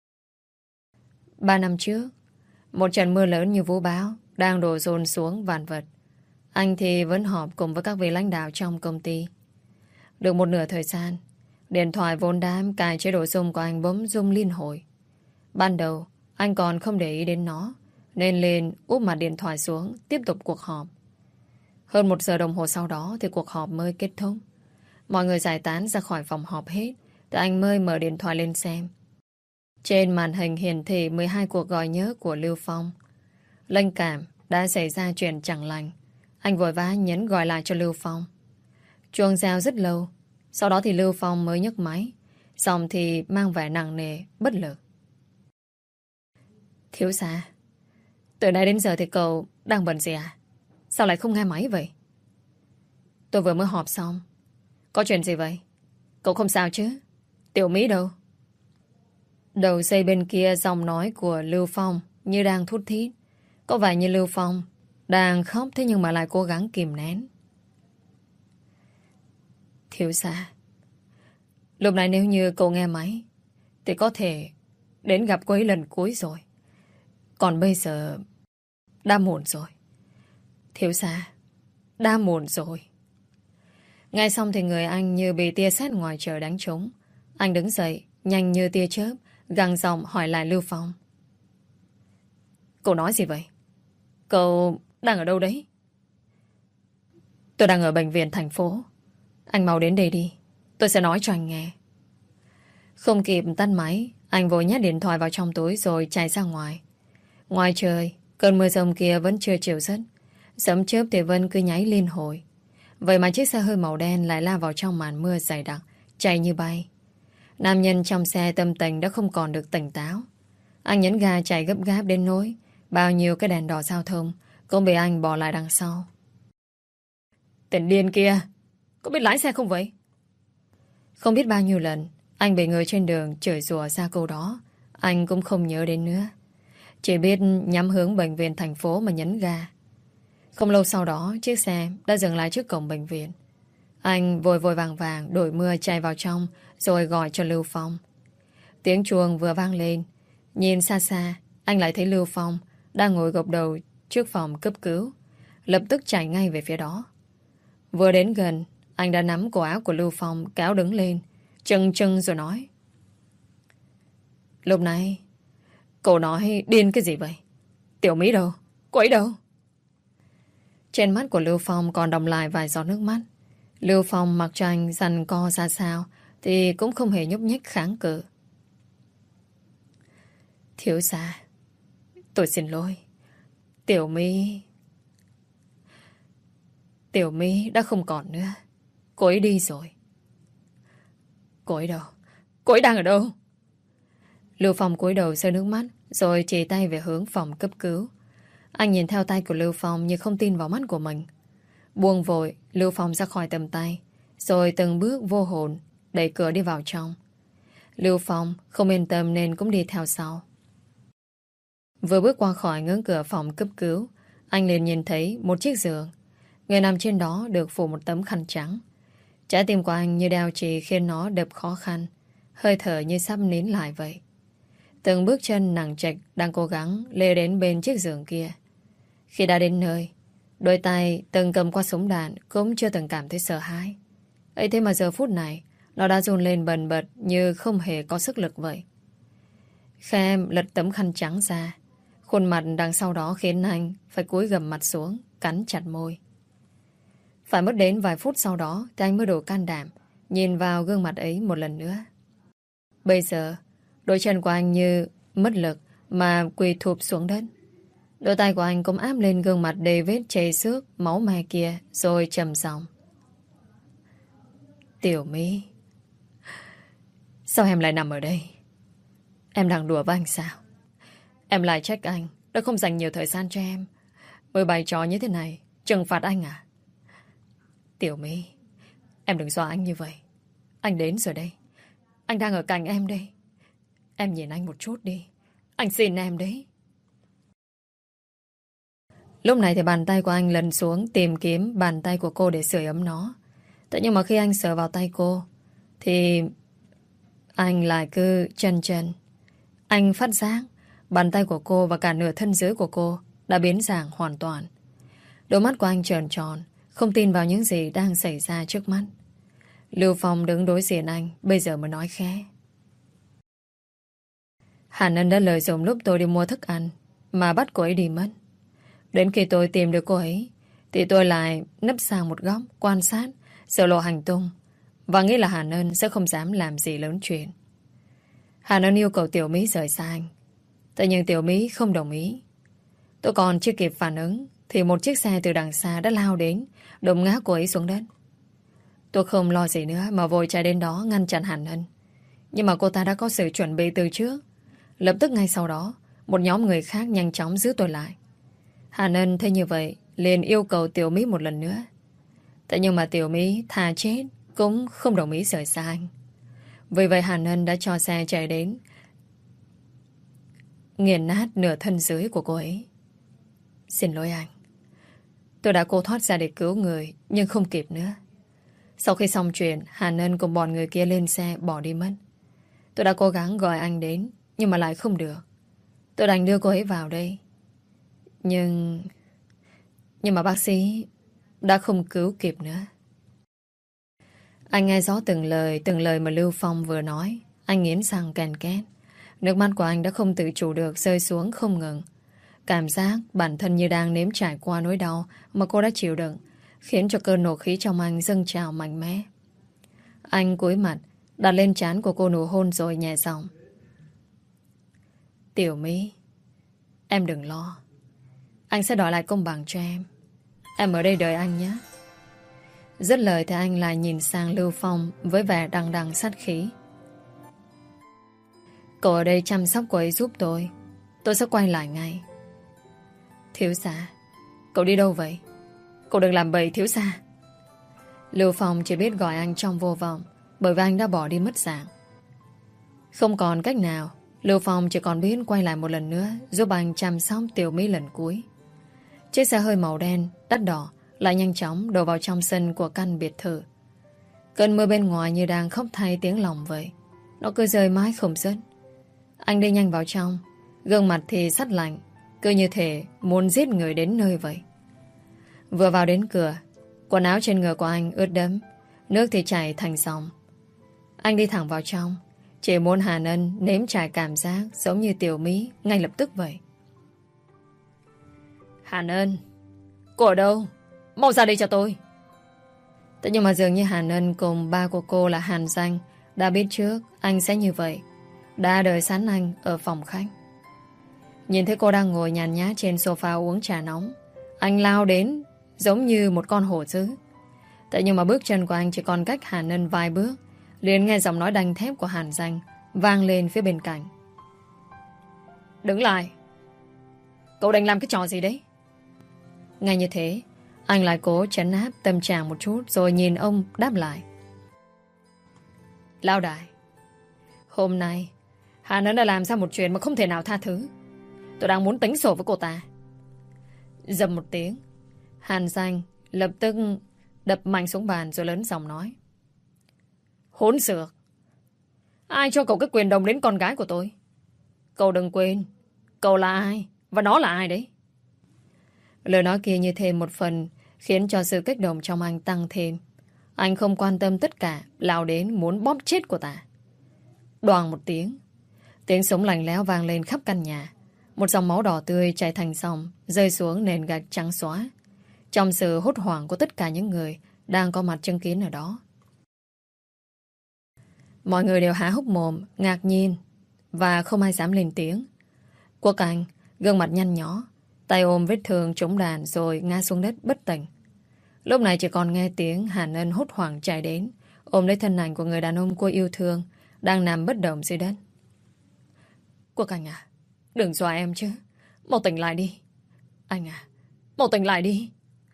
3 năm trước, một trận mưa lớn như vũ bão đang đổ dồn xuống vạn vật. Anh thì vẫn họp cùng với các vị lãnh đạo trong công ty. Được một nửa thời gian, điện thoại vốn đã cài chế độ rung của anh bấm rung liên hồi. Ban đầu, anh còn không để ý đến nó, nên lên úp mặt điện thoại xuống, tiếp tục cuộc họp. Hơn 1 giờ đồng hồ sau đó thì cuộc họp mới kết thúc. Mọi người giải tán ra khỏi phòng họp hết, thì anh mới mở điện thoại lên xem. Trên màn hình hiển thị 12 cuộc gọi nhớ của Lưu Phong. linh cảm đã xảy ra chuyện chẳng lành. Anh vội vã nhấn gọi lại cho Lưu Phong. Chuông reo rất lâu. Sau đó thì Lưu Phong mới nhấc máy. Xong thì mang vẻ nặng nề, bất lực. Thiếu gia, từ nay đến giờ thì cậu đang bận gì à? Sao lại không nghe máy vậy? Tôi vừa mới họp xong. Có chuyện gì vậy? Cậu không sao chứ? Tiểu Mỹ đâu? Đầu dây bên kia giọng nói của Lưu Phong như đang thút thít. Có vẻ như Lưu Phong đang khóc, thế nhưng mà lại cố gắng kìm nén. Thiếu gia, lúc này nếu như cậu nghe máy thì có thể đến gặp cô ấy lần cuối rồi. Còn bây giờ đã muộn rồi. Thiếu gia, đã muộn rồi. Ngay xong thì người anh như bị tia sét ngoài trời đánh trúng. Anh đứng dậy, nhanh như tia chớp, gằn giọng hỏi lại Lưu Phong. Cậu nói gì vậy? Cậu đang ở đâu đấy? Tôi đang ở bệnh viện thành phố. Anh mau đến đây đi, tôi sẽ nói cho anh nghe. Không kịp tắt máy, anh vội nhét điện thoại vào trong túi rồi chạy ra ngoài. Ngoài trời, cơn mưa rông kia vẫn chưa chịu dứt. Sấm chớp thì vẫn cứ nháy liên hồi. Vậy mà chiếc xe hơi màu đen lại lao vào trong màn mưa dày đặc, chạy như bay. Nam nhân trong xe tâm tình đã không còn được tỉnh táo. Anh nhấn ga chạy gấp gáp đến nỗi bao nhiêu cái đèn đỏ giao thông cũng bị anh bỏ lại đằng sau. Tên điên kia, có biết lái xe không vậy? Không biết bao nhiêu lần anh bị người trên đường chửi rủa ra câu đó, anh cũng không nhớ đến nữa. Chỉ biết nhắm hướng bệnh viện thành phố mà nhấn ga. Không lâu sau đó, chiếc xe đã dừng lại trước cổng bệnh viện. Anh vội vội vàng vàng đổi mưa chạy vào trong rồi gọi cho Lưu Phong. Tiếng chuông vừa vang lên. Nhìn xa xa, anh lại thấy Lưu Phong đang ngồi gục đầu trước phòng cấp cứu. Lập tức chạy ngay về phía đó. Vừa đến gần, anh đã nắm cổ áo của Lưu Phong kéo đứng lên, chừng chừng rồi nói. Lúc này, cậu nói điên cái gì vậy? Tiểu Mỹ đâu? Cô ấy đâu? Trên mắt của Lưu Phong còn đọng lại vài giọt nước mắt. Lưu Phong mặc cho anh giằng co ra sao thì cũng không hề nhúc nhích kháng cự. Thiếu gia, tôi xin lỗi. Tiểu Mỹ đã không còn nữa. Cô ấy đi rồi. Cô ấy đâu? Cô ấy đang ở đâu? Lưu Phong cúi đầu rơi nước mắt rồi chỉ tay về hướng phòng cấp cứu. Anh nhìn theo tay của Lưu Phong như không tin vào mắt của mình. Buông vội, Lưu Phong ra khỏi tầm tay, rồi từng bước vô hồn đẩy cửa đi vào trong. Lưu Phong không yên tâm nên cũng đi theo sau. Vừa bước qua khỏi ngưỡng cửa phòng cấp cứu, anh liền nhìn thấy một chiếc giường. Người nằm trên đó được phủ một tấm khăn trắng. Trái tim của anh như đeo chì khiến nó đập khó khăn, hơi thở như sắp nín lại vậy. Từng bước chân nặng trịch đang cố gắng lê đến bên chiếc giường kia. Khi đã đến nơi, đôi tay từng cầm qua súng đạn cũng chưa từng cảm thấy sợ hãi. Ấy thế mà giờ phút này nó đã run lên bần bật như không hề có sức lực vậy. Kham lật tấm khăn trắng ra. Khuôn mặt đằng sau đó khiến anh phải cúi gằm mặt xuống, cắn chặt môi. Phải mất đến vài phút sau đó thì anh mới đủ can đảm nhìn vào gương mặt ấy một lần nữa. Bây giờ đôi chân của anh như mất lực mà quỳ thụp xuống đất. Đôi tay của anh cũng áp lên gương mặt đầy vết chảy xước, máu me kia rồi trầm giọng. Tiểu Mỹ, sao em lại nằm ở đây? Em đang đùa với anh sao? Em lại trách anh đã không dành nhiều thời gian cho em, mới bày trò như thế này trừng phạt anh à? Tiểu Mỹ, em đừng dọa anh như vậy. Anh đến rồi đây. Anh đang ở cạnh em đây. Em nhìn anh một chút đi. Anh xin em đấy. Lúc này thì bàn tay của anh lần xuống tìm kiếm bàn tay của cô để sưởi ấm nó. Thế nhưng mà khi anh sờ vào tay cô thì anh lại cứ chần chần. Anh phát giác bàn tay của cô và cả nửa thân dưới của cô đã biến dạng hoàn toàn. Đôi mắt của anh tròn tròn, không tin vào những gì đang xảy ra trước mắt. Lưu Phong đứng đối diện anh, bây giờ mới nói khẽ. Hàn Ân đã lợi dụng lúc tôi đi mua thức ăn mà bắt cô ấy đi mất. Đến khi tôi tìm được cô ấy thì tôi lại nấp sang một góc quan sát, sợ lộ hành tung và nghĩ là Hàn Ân sẽ không dám làm gì lớn chuyện. Hàn Ân yêu cầu Tiểu Mỹ rời xa anh. Thế nhưng Tiểu Mỹ không đồng ý. Tôi còn chưa kịp phản ứng thì một chiếc xe từ đằng xa đã lao đến, đụng ngã cô ấy xuống đất. Tôi không lo gì nữa mà vội chạy đến đó ngăn chặn Hàn Ân. Nhưng mà cô ta đã có sự chuẩn bị từ trước. Lập tức ngay sau đó, một nhóm người khác nhanh chóng giữ tôi lại. Hàn Ân thấy như vậy liền yêu cầu Tiểu Mỹ một lần nữa. Thế nhưng mà Tiểu Mỹ thà chết cũng không đồng ý rời xa anh. Vì vậy Hàn Ân đã cho xe chạy đến, nghiền nát nửa thân dưới của cô ấy. Xin lỗi anh. Tôi đã cố thoát ra để cứu người, nhưng không kịp nữa. Sau khi xong chuyện, Hàn Ân cùng bọn người kia lên xe bỏ đi mất. Tôi đã cố gắng gọi anh đến, nhưng mà lại không được. Tôi đành đưa cô ấy vào đây. Nhưng mà bác sĩ đã không cứu kịp nữa. Anh nghe rõ từng lời mà Lưu Phong vừa nói. Anh nghiến răng ken két. Nước mắt của anh đã không tự chủ được rơi xuống không ngừng. Cảm giác bản thân như đang nếm trải qua nỗi đau mà cô đã chịu đựng, khiến cho cơn nộ khí trong anh dâng trào mạnh mẽ. Anh cúi mặt, đặt lên trán của cô nụ hôn rồi nhẹ giọng. Tiểu Mỹ, em đừng lo. Anh sẽ đòi lại công bằng cho em. Em ở đây đợi anh nhé. Dứt lời thì anh lại nhìn sang Lưu Phong với vẻ đằng đằng sát khí. Cậu ở đây chăm sóc cô ấy giúp tôi. Tôi sẽ quay lại ngay. Thiếu gia, cậu đi đâu vậy? Cậu đừng làm bậy thiếu gia. Lưu Phong chỉ biết gọi anh trong vô vọng, bởi vì anh đã bỏ đi mất dạng. Không còn cách nào, Lưu Phong chỉ còn biết quay lại một lần nữa giúp anh chăm sóc Tiểu Mỹ lần cuối. Chiếc xe hơi màu đen đắt đỏ lại nhanh chóng đổ vào trong sân của căn biệt thự. Cơn mưa bên ngoài như đang khóc thay tiếng lòng vậy. Nó cứ rơi mãi không dứt. Anh đi nhanh vào trong, gương mặt thì sắt lạnh, cứ như thể muốn giết người đến nơi vậy. Vừa vào đến cửa, quần áo trên người của anh ướt đẫm, nước thì chảy thành dòng. Anh đi thẳng vào trong, chỉ muốn Hàn Ân nếm trải cảm giác giống như Tiểu Mỹ ngay lập tức vậy. Hàn Ân, cô ở đâu? Mau ra đây cho tôi. Thế nhưng mà dường như Hàn Ân cùng ba của cô là Hàn Danh đã biết trước anh sẽ như vậy, đã đợi sẵn anh ở phòng khách. Nhìn thấy cô đang ngồi nhàn nhã trên sofa uống trà nóng, anh lao đến giống như một con hổ dữ. Thế nhưng mà bước chân của anh chỉ còn cách Hàn Ân vài bước, liền nghe giọng nói đanh thép của Hàn Danh vang lên phía bên cạnh. Đứng lại. Cậu định làm cái trò gì đấy? Ngay như thế, anh lại cố trấn áp tâm trạng một chút rồi nhìn ông đáp lại. Lão đại, hôm nay Hàn Ân đã làm ra một chuyện mà không thể nào tha thứ. Tôi đang muốn tính sổ với cô ta. Dầm một tiếng, Hàn Danh lập tức đập mạnh xuống bàn rồi lớn giọng nói. Hỗn xược! Ai cho cậu cái quyền đồng đến con gái của tôi? Cậu đừng quên, cậu là ai và nó là ai đấy? Lời nói kia như thêm một phần khiến cho sự kích động trong anh tăng thêm. Anh không quan tâm tất cả, lao đến muốn bóp chết cô ta. Đoàng một tiếng, tiếng súng lạnh lẽo vang lên khắp căn nhà. Một dòng máu đỏ tươi chảy thành dòng, rơi xuống nền gạch trắng xóa. Trong sự hốt hoảng của tất cả những người đang có mặt chứng kiến ở đó, mọi người đều há hốc mồm, ngạc nhiên và không ai dám lên tiếng. Quốc Anh, gương mặt nhăn nhó, tay ôm vết thương trúng đạn rồi ngã xuống đất bất tỉnh. Lúc này chỉ còn nghe tiếng Hàn Ân hốt hoảng chạy đến, ôm lấy thân ảnh của người đàn ông cô yêu thương đang nằm bất động dưới đất. Quốc Anh à, đừng dọa em chứ. Mau tỉnh lại đi. Anh à, mau tỉnh lại đi.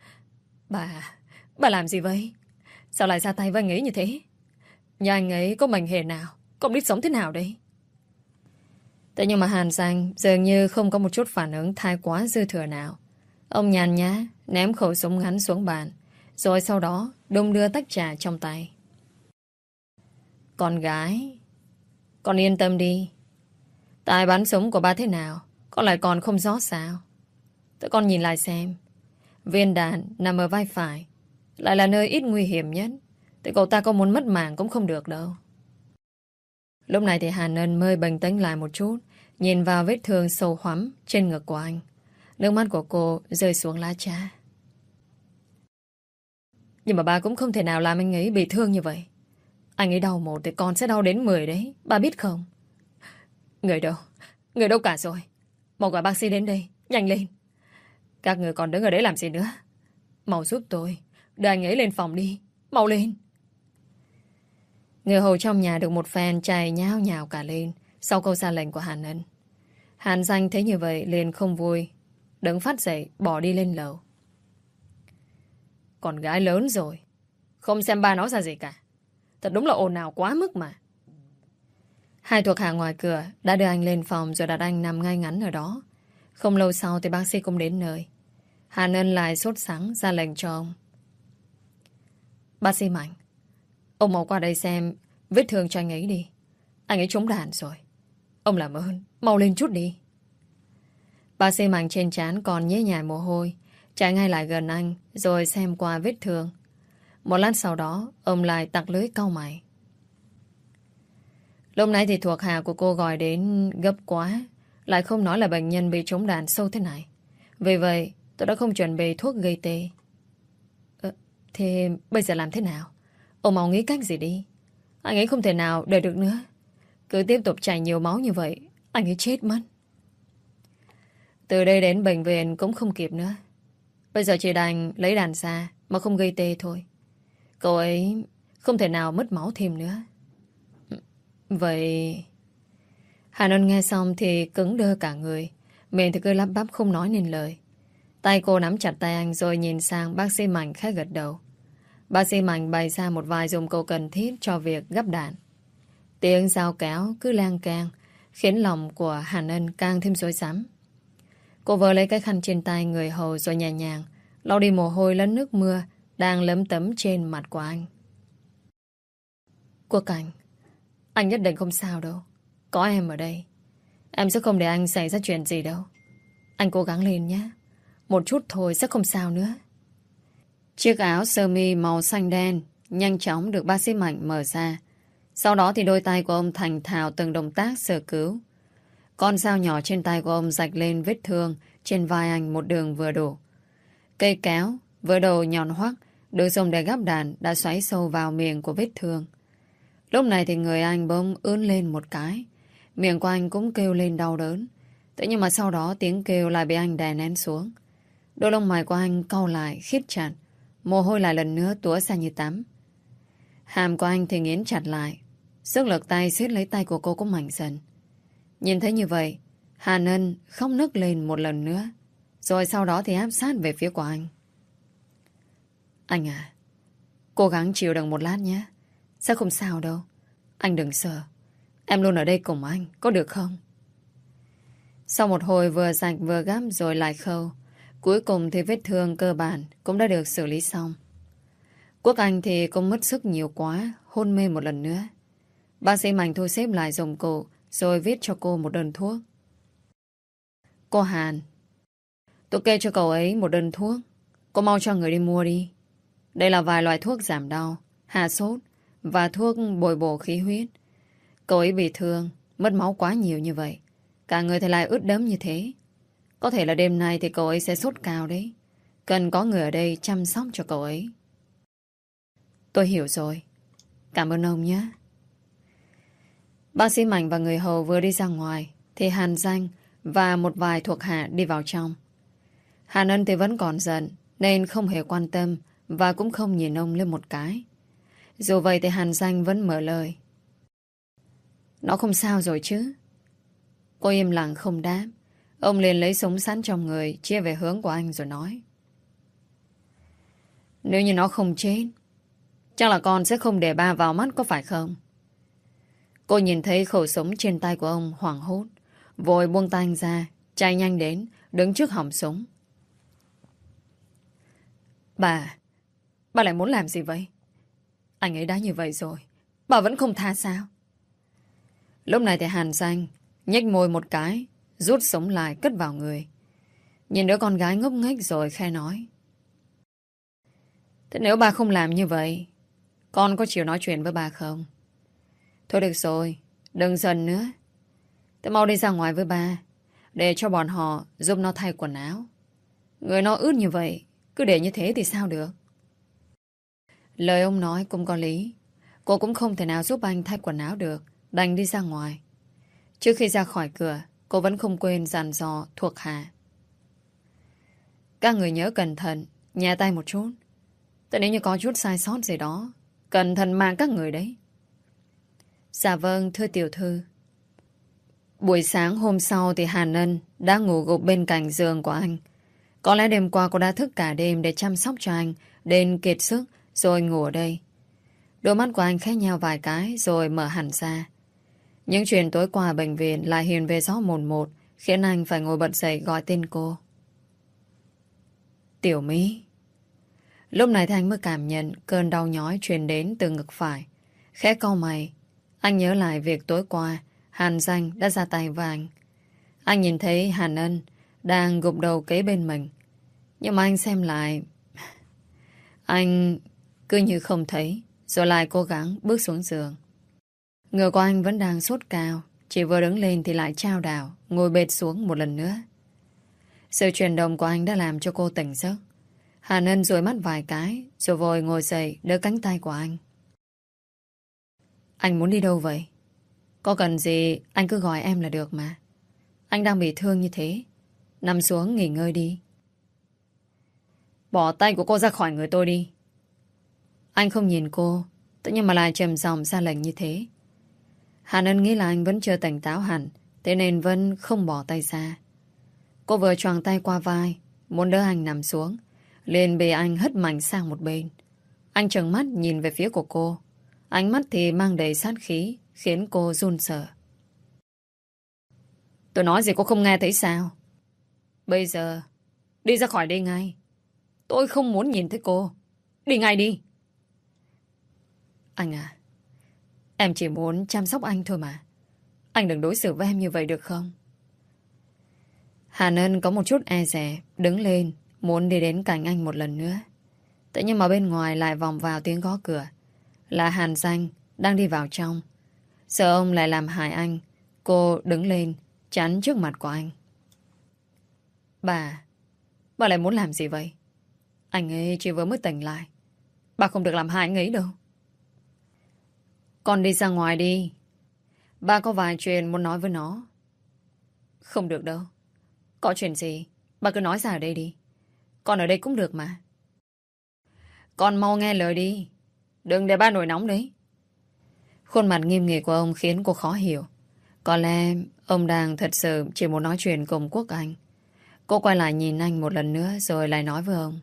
Bà làm gì vậy? Sao lại ra tay với anh ấy như thế? Nhà anh ấy có mệnh hệ nào, có biết sống thế nào đấy? Thế nhưng mà Hàn Danh dường như không có một chút phản ứng thái quá dư thừa nào. Ông nhàn nhã ném khẩu súng ngắn xuống bàn, rồi sau đó đung đưa tách trà trong tay. Con gái, con yên tâm đi. Tài bắn súng của ba thế nào, con lại còn không rõ sao? Tụi con nhìn lại xem. Viên đạn nằm ở vai phải, lại là nơi ít nguy hiểm nhất, thì cậu ta có muốn mất mạng cũng không được đâu. Lúc này thì Hàn Ân mới bình tĩnh lại một chút, nhìn vào vết thương sâu hoắm trên ngực của anh. Nước mắt của cô rơi xuống lá trà. Nhưng mà ba cũng không thể nào làm anh ấy bị thương như vậy. Anh ấy đau một thì con sẽ đau đến 10 đấy, ba biết không? Người đâu? Người đâu cả rồi? Mau gọi bác sĩ đến đây, nhanh lên. Các người còn đứng ở đấy làm gì nữa? Mau giúp tôi. Đưa anh ấy lên phòng đi. Mau lên. Người hầu trong nhà được một phen chạy nhao nhào cả lên sau câu ra lệnh của Hàn Ân. Hàn Danh thấy như vậy liền không vui, đứng phát dậy bỏ đi lên lầu. Con gái lớn rồi, không xem ba nó ra gì cả. Thật đúng là ồn ào quá mức mà. Hai thuộc hạ ngoài cửa đã đưa anh lên phòng rồi đặt anh nằm ngay ngắn ở đó. Không lâu sau thì bác sĩ cũng đến nơi. Hàn Ân lại sốt sắng ra lệnh cho ông. Bác sĩ Mạnh, ông mau qua đây xem vết thương cho anh ấy đi. Anh ấy trúng đạn rồi. Ông làm ơn, mau lên chút đi. Bác sĩ Mạnh trên trán còn nhễ nhại mồ hôi, chạy ngay lại gần anh rồi xem qua vết thương. Một lát sau đó, ông lại tặc lưới cau mày. Lúc nãy thì thuộc hạ của cô gọi đến gấp quá, lại không nói là bệnh nhân bị trúng đạn sâu thế này. Vì vậy, tôi đã không chuẩn bị thuốc gây tê. Thế bây giờ làm thế nào? Ông mau nghĩ cách gì đi. Anh ấy không thể nào đợi được nữa. Cứ tiếp tục chảy nhiều máu như vậy, anh ấy chết mất. Từ đây đến bệnh viện cũng không kịp nữa. Bây giờ chỉ đành lấy đàn ra mà không gây tê thôi. Cậu ấy không thể nào mất máu thêm nữa. Vậy... Hàn Ân nghe xong thì cứng đơ cả người. Miệng thì cứ lắp bắp không nói nên lời. Tay cô nắm chặt tay anh rồi nhìn sang bác sĩ Mạnh khẽ gật đầu. Bác sĩ Mạnh bày ra một vài dụng cụ cần thiết cho việc gắp đạn. Tiếng dao kéo cứ lang cang khiến lòng của Hàn Ân càng thêm rối rắm. Cô vơ lấy cái khăn trên tay người hầu rồi nhẹ nhàng lau đi mồ hôi lẫn nước mưa đang lấm tấm trên mặt của anh. Quốc Cảnh, anh nhất định không sao đâu. Có em ở đây, em sẽ không để anh xảy ra chuyện gì đâu. Anh cố gắng lên nhé. Một chút thôi sẽ không sao nữa. Chiếc áo sơ mi màu xanh đen nhanh chóng được bác sĩ Mạnh mở ra. Sau đó thì đôi tay của ông thành thạo từng động tác sơ cứu. Con dao nhỏ trên tay của ông rạch lên vết thương trên vai anh một đường vừa đủ. Cây kéo với đầu nhọn hoắt được dùng để gắp đạn đã xoáy sâu vào miệng của vết thương. Lúc này thì người anh bỗng ươn lên một cái. Miệng của anh cũng kêu lên đau đớn. Thế nhưng mà sau đó tiếng kêu lại bị anh đè nén xuống. Đôi lông mày của anh cau lại khít chặt. Mồ hôi lại lần nữa túa ra như tắm. Hàm của anh thì nghiến chặt lại. Sức lực tay siết lấy tay của cô cũng mạnh dần. Nhìn thấy như vậy, Hàn Ân khóc nức lên một lần nữa. Rồi sau đó thì áp sát về phía của anh. Anh à, cố gắng chịu đựng một lát nhé. Sẽ không sao đâu. Anh đừng sợ. Em luôn ở đây cùng anh, có được không? Sau một hồi vừa rạch vừa gắp rồi lại khâu, cuối cùng thì vết thương cơ bản cũng đã được xử lý xong. Quốc Anh thì cũng mất sức nhiều quá, hôn mê một lần nữa. Bác sĩ Mạnh thu xếp lại dụng cụ rồi viết cho cô một đơn thuốc. Cô Hàn, tôi kê cho cậu ấy một đơn thuốc. Cô mau cho người đi mua đi. Đây là vài loại thuốc giảm đau, hạ sốt và thuốc bồi bổ khí huyết. Cậu ấy bị thương, mất máu quá nhiều như vậy. Cả người thì lại ướt đẫm như thế. Có thể là đêm nay thì cậu ấy sẽ sốt cao đấy. Cần có người ở đây chăm sóc cho cậu ấy. Tôi hiểu rồi. Cảm ơn ông nhé. Bác sĩ Mạnh và người hầu vừa đi ra ngoài thì Hàn Danh và một vài thuộc hạ đi vào trong. Hàn Ân thì vẫn còn giận nên không hề quan tâm và cũng không nhìn ông lên một cái. Dù vậy thì Hàn Danh vẫn mở lời. Nó không sao rồi chứ? Cô im lặng không đáp. Ông liền lấy súng sẵn trong người chia về hướng của anh rồi nói. Nếu như nó không chết, chắc là con sẽ không để ba vào mắt có phải không? Cô nhìn thấy khẩu súng trên tay của ông hoảng hốt, vội buông tay anh ra, chạy nhanh đến, đứng trước họng súng. Bà lại muốn làm gì vậy? Anh ấy đã như vậy rồi, bà vẫn không tha sao? Lúc này thì Hàn Danh nhếch môi một cái, rút súng lại cất vào người. Nhìn đứa con gái ngốc nghếch rồi khe nói. Thế nếu bà không làm như vậy, con có chịu nói chuyện với bà không? Thôi được rồi, đừng giận nữa. Thế mau đi ra ngoài với bà, để cho bọn họ giúp nó thay quần áo. Người nó ướt như vậy, cứ để như thế thì sao được? Lời ông nói cũng có lý. Cô cũng không thể nào giúp anh thay quần áo được, đành đi ra ngoài. Trước khi ra khỏi cửa, cô vẫn không quên dặn dò thuộc hạ. Các người nhớ cẩn thận, nhẹ tay một chút. Tại nếu như có chút sai sót gì đó, cẩn thận mang các người đấy. Dạ vâng, thưa tiểu thư. Buổi sáng hôm sau thì Hàn Ân đã ngủ gục bên cạnh giường của anh. Có lẽ đêm qua cô đã thức cả đêm để chăm sóc cho anh, đến kiệt sức rồi ngủ ở đây. Đôi mắt của anh khẽ nheo vài cái rồi mở hẳn ra. Những chuyện tối qua ở bệnh viện lại hiện về rõ mồn một, khiến anh phải ngồi bật dậy gọi tên cô. Tiểu Mỹ. Lúc này thì anh mới cảm nhận cơn đau nhói truyền đến từ ngực phải. Khẽ cau mày, anh nhớ lại việc tối qua Hàn Danh đã ra tay với anh. Anh nhìn thấy Hàn Ân đang gục đầu kế bên mình. Nhưng mà anh xem lại, anh cứ như không thấy, rồi lại cố gắng bước xuống giường. Người của anh vẫn đang sốt cao, chỉ vừa đứng lên thì lại chao đảo, ngồi bệt xuống một lần nữa. Sự chuyển động của anh đã làm cho cô tỉnh giấc. Hàn Ân dụi mắt vài cái, rồi vội ngồi dậy đỡ cánh tay của anh. Anh muốn đi đâu vậy? Có cần gì anh cứ gọi em là được mà. Anh đang bị thương như thế. Nằm xuống nghỉ ngơi đi. Bỏ tay của cô ra khỏi người tôi đi. Anh không nhìn cô, tự nhiên mà lại trầm giọng ra lệnh như thế. Hàn Ân nghĩ là anh vẫn chưa tỉnh táo hẳn, thế nên vẫn không bỏ tay ra. Cô vừa choàng tay qua vai, muốn đỡ anh nằm xuống, liền bị anh hất mạnh sang một bên. Anh trừng mắt nhìn về phía của cô. Ánh mắt thì mang đầy sát khí, khiến cô run sợ. Tôi nói gì cô không nghe thấy sao? Bây giờ đi ra khỏi đây ngay. Tôi không muốn nhìn thấy cô. Đi ngay đi. Anh à, em chỉ muốn chăm sóc anh thôi mà. Anh đừng đối xử với em như vậy được không? Hàn Ân có một chút e dè, đứng lên, muốn đi đến cạnh anh một lần nữa. Tự nhiên mà bên ngoài lại vọng vào tiếng gõ cửa. Là Hàn Danh đang đi vào trong. Sợ ông lại làm hại anh. Cô đứng lên, chắn trước mặt của anh. Bà lại muốn làm gì vậy? Anh ấy chỉ vừa mới tỉnh lại. Bà không được làm hại anh ấy đâu. Con đi ra ngoài đi. Bà có vài chuyện muốn nói với nó. Không được đâu. Có chuyện gì bà cứ nói ra ở đây đi. Con ở đây cũng được mà. Con mau nghe lời đi. Đừng để ba nổi nóng đấy. Khuôn mặt nghiêm nghị của ông khiến cô khó hiểu. Có lẽ ông đang thật sự chỉ muốn nói chuyện cùng Quốc Anh. Cô quay lại nhìn anh một lần nữa rồi lại nói với ông.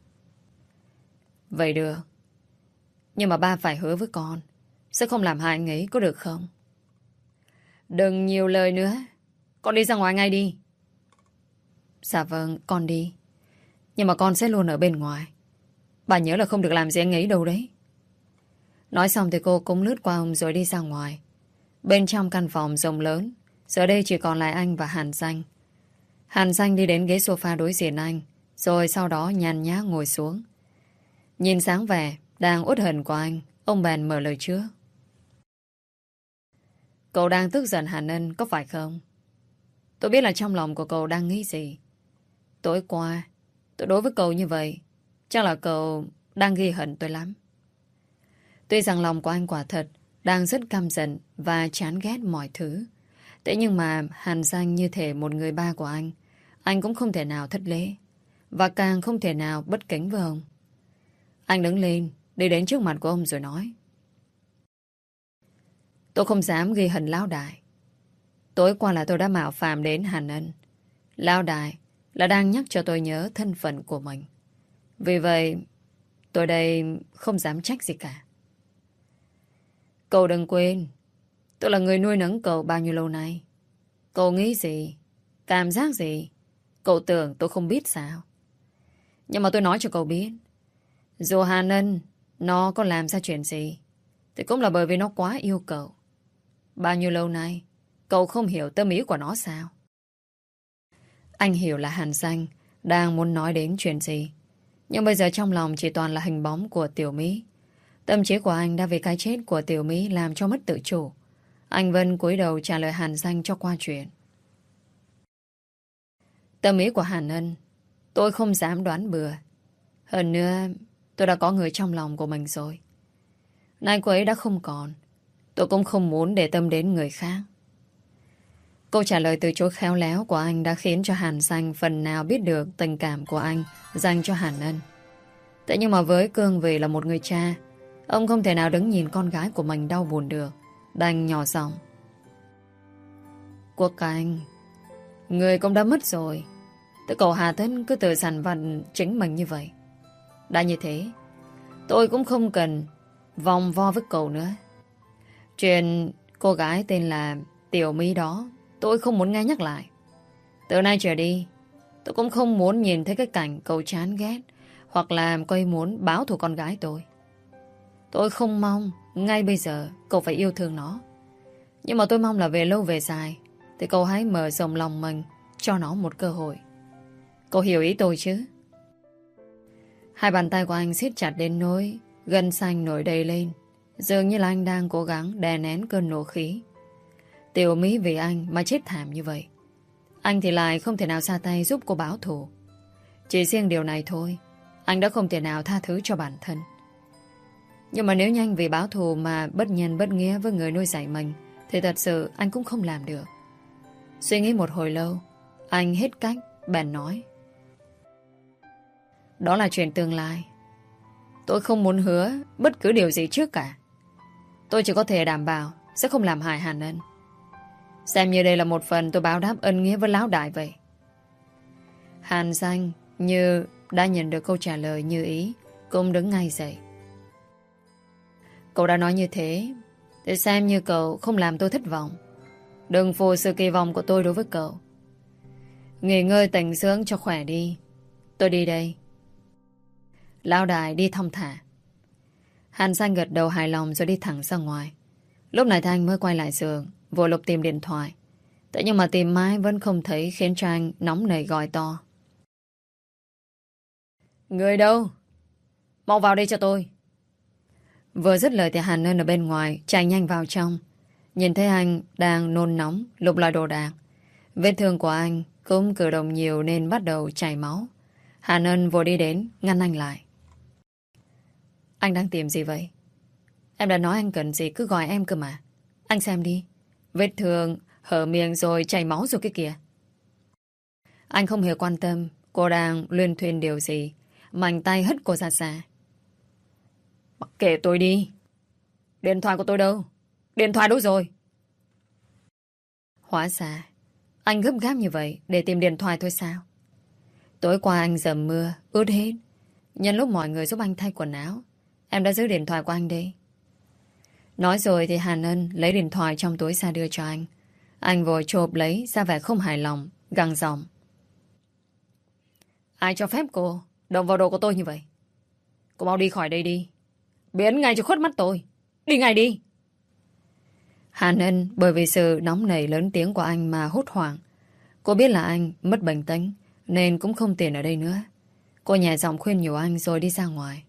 Vậy được. Nhưng mà ba phải hứa với con sẽ không làm hại anh ấy, có được không? Đừng nhiều lời nữa. Con đi ra ngoài ngay đi. Dạ vâng, con đi. Nhưng mà con sẽ luôn ở bên ngoài. Bà nhớ là không được làm gì anh ấy đâu đấy. Nói xong thì cô cũng lướt qua ông rồi đi ra ngoài. Bên trong căn phòng rộng lớn, giờ đây chỉ còn lại anh và Hàn Danh. Hàn Danh đi đến ghế sofa đối diện anh, rồi sau đó nhàn nhã ngồi xuống. Nhìn dáng vẻ đang uất hận của anh, ông bèn mở lời trước. Cậu đang tức giận Hàn Ân có phải không? Tôi biết là trong lòng của cậu đang nghĩ gì. Tối qua tôi đối với cậu như vậy, chắc là cậu đang ghi hận tôi lắm. Tuy rằng lòng của anh quả thật đang rất căm giận và chán ghét mọi thứ. Thế nhưng mà Hàn Danh như thể một người ba của anh cũng không thể nào thất lễ, và càng không thể nào bất kính với ông. Anh đứng lên, đi đến trước mặt của ông rồi nói. Tôi không dám ghi hận Lão Đại. Tối qua là tôi đã mạo phạm đến Hàn Ân. Lão Đại là đang nhắc cho tôi nhớ thân phận của mình. Vì vậy, tôi đây không dám trách gì cả. Cậu đừng quên, tôi là người nuôi nấng cậu bao nhiêu lâu nay. Cậu nghĩ gì, cảm giác gì, cậu tưởng tôi không biết sao? Nhưng mà tôi nói cho cậu biết, dù Hàn Ân nó có làm ra chuyện gì thì cũng là bởi vì nó quá yêu cậu. Bao nhiêu lâu nay cậu không hiểu tâm ý của nó sao? Anh hiểu là Hàn Danh đang muốn nói đến chuyện gì, nhưng bây giờ trong lòng chỉ toàn là hình bóng của Tiểu Mỹ. Tâm trí của anh đã vì cái chết của Tiểu Mỹ làm cho mất tự chủ. Anh Vân cúi đầu trả lời Hàn Danh cho qua chuyện. Tâm ý của Hàn Ân tôi không dám đoán bừa. Hơn nữa tôi đã có người trong lòng của mình rồi. Nay cô ấy đã không còn, tôi cũng không muốn để tâm đến người khác. Câu trả lời từ chối khéo léo của anh đã khiến cho Hàn Sanh phần nào biết được tình cảm của anh dành cho Hàn Ân. Thế nhưng mà với cương vị là một người cha, ông không thể nào đứng nhìn con gái của mình đau buồn được, đành nhỏ giọng. Quốc Anh, người cũng đã mất rồi. Thế cậu Hà Thân cứ tự sẵn vặn chính mình như vậy. Đã như thế, tôi cũng không cần vòng vo với cậu nữa. Chuyện cô gái tên là Tiểu My đó, tôi không muốn nghe nhắc lại. Từ nay trở đi, tôi cũng không muốn nhìn thấy cái cảnh cậu chán ghét hoặc là cô ấy muốn báo thù con gái tôi. Tôi không mong ngay bây giờ cậu phải yêu thương nó. Nhưng mà tôi mong là về lâu về dài thì cậu hãy mở rộng lòng mình, cho nó một cơ hội. Cậu hiểu ý tôi chứ? Hai bàn tay của anh siết chặt đến nỗi gân xanh nổi đầy lên, dường như là anh đang cố gắng đè nén cơn nộ khí. Tiểu Mỹ vì anh mà chết thảm như vậy, anh thì lại không thể nào ra tay giúp cô báo thù. Chỉ riêng điều này thôi, anh đã không thể nào tha thứ cho bản thân. Nhưng mà nếu nhanh vì báo thù mà bất nhân bất nghĩa với người nuôi dạy mình, thì thật sự anh cũng không làm được. Suy nghĩ một hồi lâu, anh hết cách bèn nói. Đó là chuyện tương lai. Tôi không muốn hứa bất cứ điều gì trước cả. Tôi chỉ có thể đảm bảo sẽ không làm hại Hàn Ân. Xem như đây là một phần tôi báo đáp ân nghĩa với lão đại vậy. Hàn Danh như đã nhận được câu trả lời như ý, cũng đứng ngay dậy. Cậu đã nói như thế để xem như cậu không làm tôi thất vọng. Đừng phụ sự kỳ vọng của tôi đối với cậu. Nghỉ ngơi tĩnh dưỡng cho khỏe đi. Tôi đi đây. Lão đại đi thong thả. Hàn Danh gật đầu hài lòng rồi đi thẳng ra ngoài. Lúc này Thanh mới quay lại giường, vội lục tìm điện thoại. Thế nhưng mà tìm mãi vẫn không thấy, khiến cho anh nóng nảy gọi to. Người đâu? Mau vào đây cho tôi. Vừa dứt lời thì Hàn Ân ở bên ngoài chạy nhanh vào trong. Nhìn thấy anh đang nôn nóng lục lại đồ đạc. Vết thương của anh cũng cử động nhiều nên bắt đầu chảy máu. Hàn Ân vội đi đến ngăn anh lại. Anh đang tìm gì vậy? Em đã nói anh cần gì cứ gọi em cơ mà. Anh xem đi. Vết thương hở miệng rồi chảy máu rồi cái kìa. Anh không hề quan tâm cô đang luyên thuyên điều gì. Mạnh tay hất cô ra xa. Mặc kệ tôi đi. Điện thoại của tôi đâu? Điện thoại đâu rồi? Hóa ra anh gấp gáp như vậy để tìm điện thoại thôi sao? Tối qua anh dầm mưa ướt hết. Nhân lúc mọi người giúp anh thay quần áo, em đã giữ điện thoại của anh đây. Nói rồi thì Hàn Ân lấy điện thoại trong túi ra đưa cho anh. Anh vội chộp lấy ra vẻ không hài lòng, gằn giọng. Ai cho phép cô động vào đồ của tôi như vậy? Cô mau đi khỏi đây đi. Biến ngay cho khuất mắt tôi. Đi ngay đi. Hàn Ân bởi vì sự nóng nảy lớn tiếng của anh mà hốt hoảng. Cô biết là anh mất bình tĩnh nên cũng không tiện ở đây nữa. Cô nhẹ giọng khuyên nhủ anh rồi đi ra ngoài.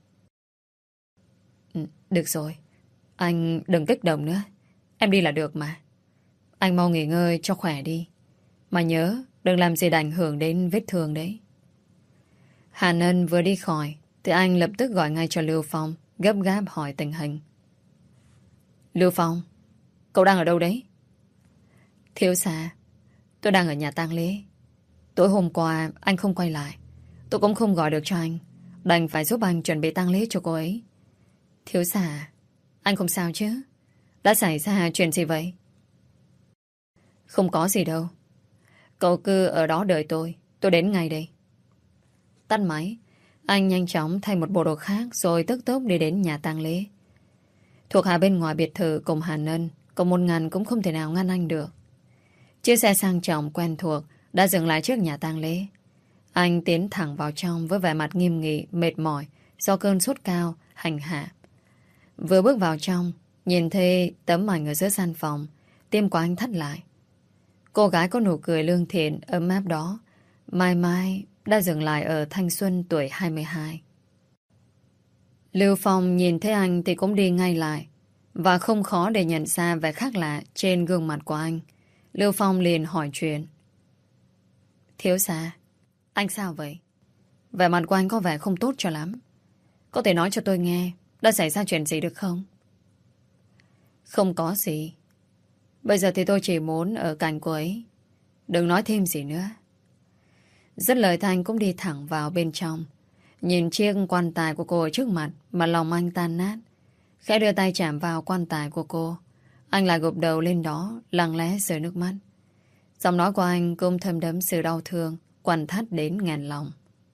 Được rồi. Anh đừng kích động nữa. Em đi là được mà. Anh mau nghỉ ngơi cho khỏe đi. Mà nhớ đừng làm gì ảnh hưởng đến vết thương đấy. Hàn Ân vừa đi khỏi thì anh lập tức gọi ngay cho Lưu Phong, gấp gáp hỏi tình hình. Lưu Phong, cậu đang ở đâu đấy? Thiếu gia, tôi đang ở nhà tang lễ. Tối hôm qua anh không quay lại. Tôi cũng không gọi được cho anh, đành phải giúp anh chuẩn bị tang lễ cho cô ấy. Thiếu gia, anh không sao chứ? Đã xảy ra chuyện gì vậy? Không có gì đâu. Cậu cứ ở đó đợi tôi đến ngay đây. Tắt máy, anh nhanh chóng thay một bộ đồ khác rồi tức tốc đi đến nhà tang lễ. Thuộc hạ bên ngoài biệt thự cùng Hàn Ân, cùng một ngàn cũng không thể nào ngăn anh được. Chiếc xe sang trọng quen thuộc đã dừng lại trước nhà tang lễ. Anh tiến thẳng vào trong với vẻ mặt nghiêm nghị, mệt mỏi do cơn sốt cao hành hạ. Vừa bước vào trong, nhìn thấy tấm ảnh ở giữa gian phòng, tim của anh thắt lại. Cô gái có nụ cười lương thiện ấm áp đó mai mai đã dừng lại ở thanh xuân tuổi 22. Lưu Phong nhìn thấy anh thì cũng đi ngay lại, và không khó để nhận ra vẻ khác lạ trên gương mặt của anh. Lưu Phong liền hỏi chuyện. Thiếu gia, anh sao vậy? Vẻ mặt của anh có vẻ không tốt cho lắm. Có thể nói cho tôi nghe đã xảy ra chuyện gì được không? Không có gì. Bây giờ thì tôi chỉ muốn ở cạnh cô ấy. Đừng nói thêm gì nữa. Dứt lời Thanh cũng đi thẳng vào bên trong. Nhìn chiếc quan tài của cô ở trước mặt mà lòng anh tan nát. Khẽ đưa tay chạm vào quan tài của cô. Anh lại gục đầu lên đó, lặng lẽ rơi nước mắt. Giọng nói của anh cũng thấm đẫm sự đau thương, quặn thắt đến ngàn lòng.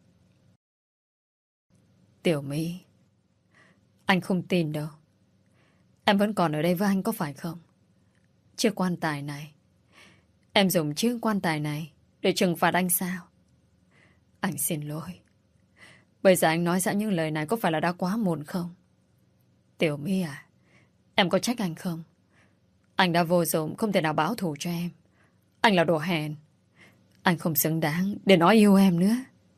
Tiểu My, anh không tin đâu. Em vẫn còn ở đây với anh có phải không? Chiếc quan tài này, em dùng chiếc quan tài này để trừng phạt anh sao? Anh xin lỗi. Bây giờ anh nói ra những lời này có phải là đã quá muộn không? Tiểu My à, em có trách anh không? Anh đã vô dụng, không thể nào báo thù cho em. Anh là đồ hèn. Anh không xứng đáng để nói yêu em nữa.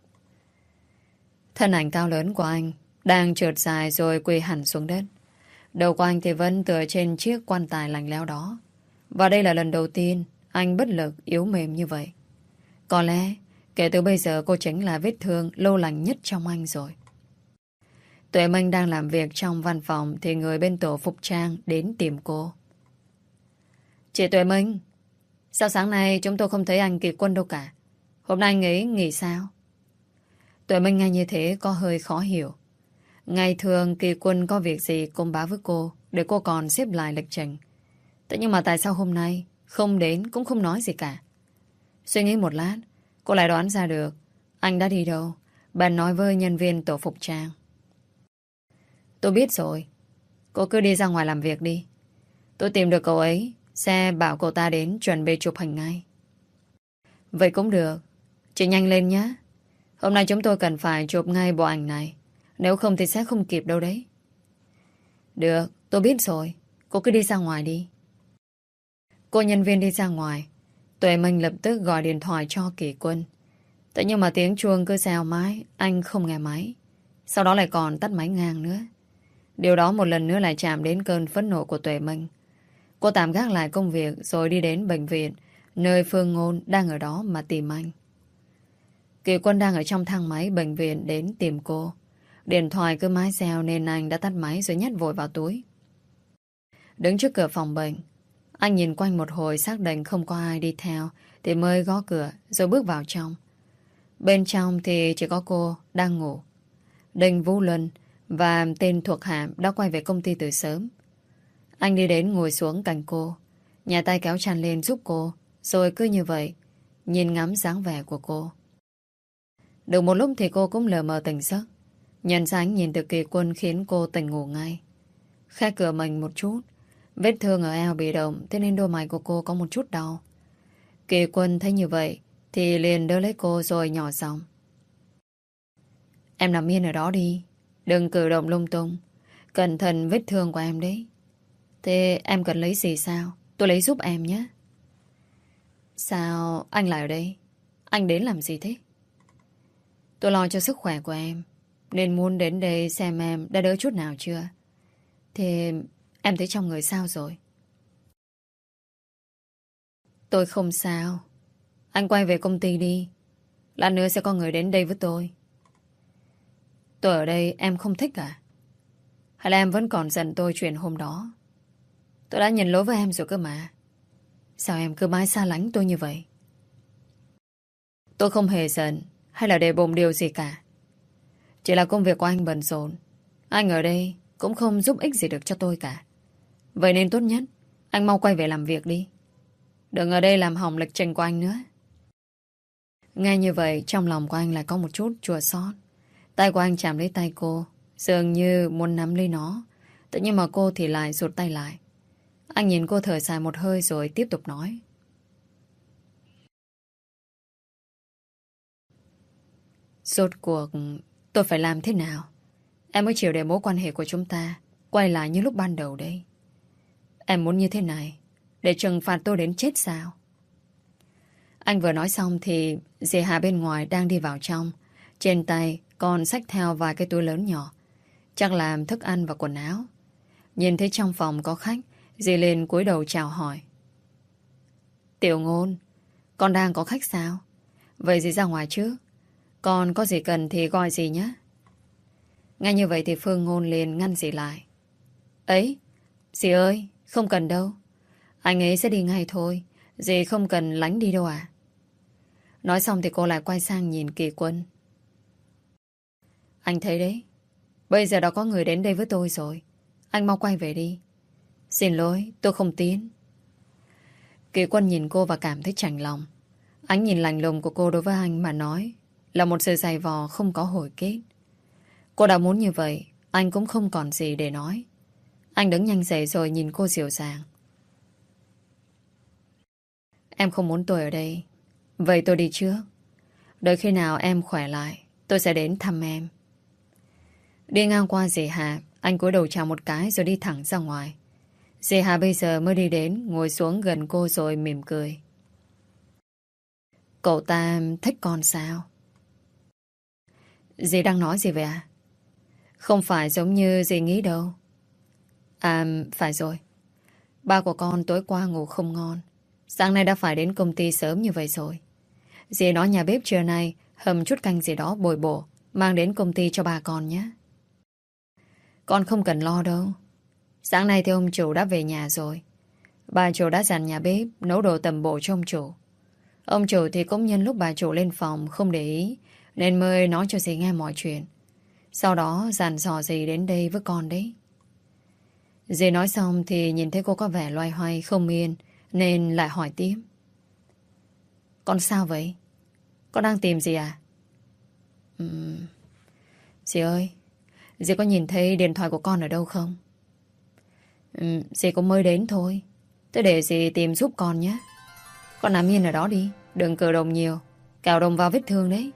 Thân ảnh cao lớn của anh đang trượt dài rồi quỳ hẳn xuống đất. Đầu của anh thì vẫn tựa trên chiếc quan tài lạnh lẽo đó. Và đây là lần đầu tiên anh bất lực, yếu mềm như vậy. Có lẽ kể từ bây giờ cô chính là vết thương lâu lành nhất trong anh rồi. Tuệ Minh đang làm việc trong văn phòng thì người bên tổ phục trang đến tìm cô. Chị Tuệ Minh, sao sáng nay chúng tôi không thấy anh Kỳ Quân đâu cả? Hôm nay anh ấy nghỉ sao? Tuệ Minh nghe như thế có hơi khó hiểu. Ngày thường Kỳ Quân có việc gì cũng báo với cô để cô còn xếp lại lịch trình. Thế nhưng mà tại sao hôm nay không đến cũng không nói gì cả? Suy nghĩ một lát, cô lại đoán ra được anh đã đi đâu. Bạn nói với nhân viên tổ phục trang. Tôi biết rồi. Cô cứ đi ra ngoài làm việc đi. Tôi tìm được cậu ấy, sẽ bảo cậu ta đến chuẩn bị chụp hình ngay. Vậy cũng được. Chị nhanh lên nhé. Hôm nay chúng tôi cần phải chụp ngay bộ ảnh này. Nếu không thì sẽ không kịp đâu đấy. Được, tôi biết rồi. Cô cứ đi ra ngoài đi. Cô nhân viên đi ra ngoài. Tuệ Minh lập tức gọi điện thoại cho Kỳ Quân. Thế nhưng mà tiếng chuông cứ reo mãi, anh không nghe máy. Sau đó lại còn tắt máy ngang nữa. Điều đó một lần nữa lại chạm đến cơn phẫn nộ của Tuệ Minh. Cô tạm gác lại công việc rồi đi đến bệnh viện, nơi Phương Ngôn đang ở đó mà tìm anh. Kỳ Quân đang ở trong thang máy bệnh viện đến tìm cô. Điện thoại cứ mãi reo nên anh đã tắt máy rồi nhét vội vào túi. Đứng trước cửa phòng bệnh, anh nhìn quanh một hồi xác định không có ai đi theo thì mới gõ cửa rồi bước vào trong. Bên trong thì chỉ có cô đang ngủ. Đinh Vũ Luân và tên thuộc hạ đã quay về công ty từ sớm. Anh đi đến ngồi xuống cạnh cô, nhà tay kéo chăn lên giúp cô, rồi cứ như vậy nhìn ngắm dáng vẻ của cô. Được một lúc thì cô cũng lờ mờ tỉnh giấc. Nhận ra ánh nhìn từ Kỳ Quân khiến cô tỉnh ngủ ngay. Khẽ cửa mình một chút. Vết thương ở eo bị động, thế nên đôi mày của cô có một chút đau. Kỳ Quân thấy như vậy thì liền đỡ lấy cô rồi nhỏ giọng. Em nằm yên ở đó đi, đừng cử động lung tung. Cẩn thận vết thương của em đấy. Thế em cần lấy gì sao? Tôi lấy giúp em nhé. Sao anh lại ở đây? Anh đến làm gì thế? Tôi lo cho sức khỏe của em, nên muốn đến đây xem em đã đỡ chút nào chưa. Thế em thấy trong người sao rồi? Tôi không sao. Anh quay về công ty đi. Lát nữa sẽ có người đến đây với tôi. Tôi ở đây em không thích à? Hay là em vẫn còn giận tôi chuyện hôm đó? Tôi đã nhận lỗi với em rồi cơ mà. Sao em cứ mãi xa lánh tôi như vậy? Tôi không hề giận hay là để bụng điều gì cả. Chỉ là công việc của anh bận rộn. Anh ở đây cũng không giúp ích gì được cho tôi cả. Vậy nên tốt nhất anh mau quay về làm việc đi. Đừng ở đây làm hỏng lịch trình của anh nữa. Nghe như vậy trong lòng của anh lại có một chút chua xót. Tay của anh chạm lấy tay cô, dường như muốn nắm lấy nó. Tự nhiên mà cô thì lại rụt tay lại. Anh nhìn cô thở dài một hơi rồi tiếp tục nói. Rốt cuộc tôi phải làm thế nào em mới chịu để mối quan hệ của chúng ta quay lại như lúc ban đầu đây? Em muốn như thế này để trừng phạt tôi đến chết sao? Anh vừa nói xong thì dì Hà bên ngoài đang đi vào trong. Trên tay còn xách theo vài cái túi lớn nhỏ, chắc là thức ăn và quần áo. Nhìn thấy trong phòng có khách, dì liền cúi đầu chào hỏi. Tiểu Ngôn, con đang có khách sao? Vậy dì ra ngoài trước. Còn có gì cần thì gọi dì nhé. Ngay như vậy thì Phương Ngôn liền ngăn dì lại. Ấy, dì ơi, không cần đâu. Anh ấy sẽ đi ngay thôi. Dì không cần lánh đi đâu à? Nói xong thì cô lại quay sang nhìn Kỳ Quân. Anh thấy đấy, bây giờ đã có người đến đây với tôi rồi. Anh mau quay về đi. Xin lỗi, tôi không tiến. Kỳ Quân nhìn cô và cảm thấy chạnh lòng. Ánh nhìn lạnh lùng của cô đối với anh mà nói là một sự giày vò không có hồi kết. Cô đã muốn như vậy, anh cũng không còn gì để nói. Anh đứng nhanh dậy rồi nhìn cô dịu dàng. Em không muốn tôi ở đây. Vậy tôi đi trước. Đợi khi nào em khỏe lại, tôi sẽ đến thăm em. Đi ngang qua dì Hà, anh cúi đầu chào một cái rồi đi thẳng ra ngoài. Dì Hà bây giờ mới đi đến, ngồi xuống gần cô rồi mỉm cười. Cậu ta thích con sao? Dì đang nói gì vậy à? Không phải giống như dì nghĩ đâu. À, phải rồi. Ba của con tối qua ngủ không ngon. Sáng nay đã phải đến công ty sớm như vậy rồi. Dì nói nhà bếp trưa nay hầm chút canh gì đó bồi bổ, mang đến công ty cho bà con nhé. Con không cần lo đâu. Sáng nay thì ông chủ đã về nhà rồi. Bà chủ đã dặn nhà bếp nấu đồ tầm bổ cho ông chủ. Ông chủ thì cũng nhân lúc bà chủ lên phòng không để ý, nên mới nói cho dì nghe mọi chuyện. Sau đó dặn dò dì đến đây với con đấy. Dì nói xong thì nhìn thấy cô có vẻ loay hoay không yên, nên lại hỏi tiếp. Con sao vậy? Con đang tìm gì à? Dì ơi, dì có nhìn thấy điện thoại của con ở đâu không? Dì cũng mới đến thôi. Thế để dì tìm giúp con nhé. Con nằm yên ở đó đi, đừng cử động nhiều, cào đồng vào vết thương đấy.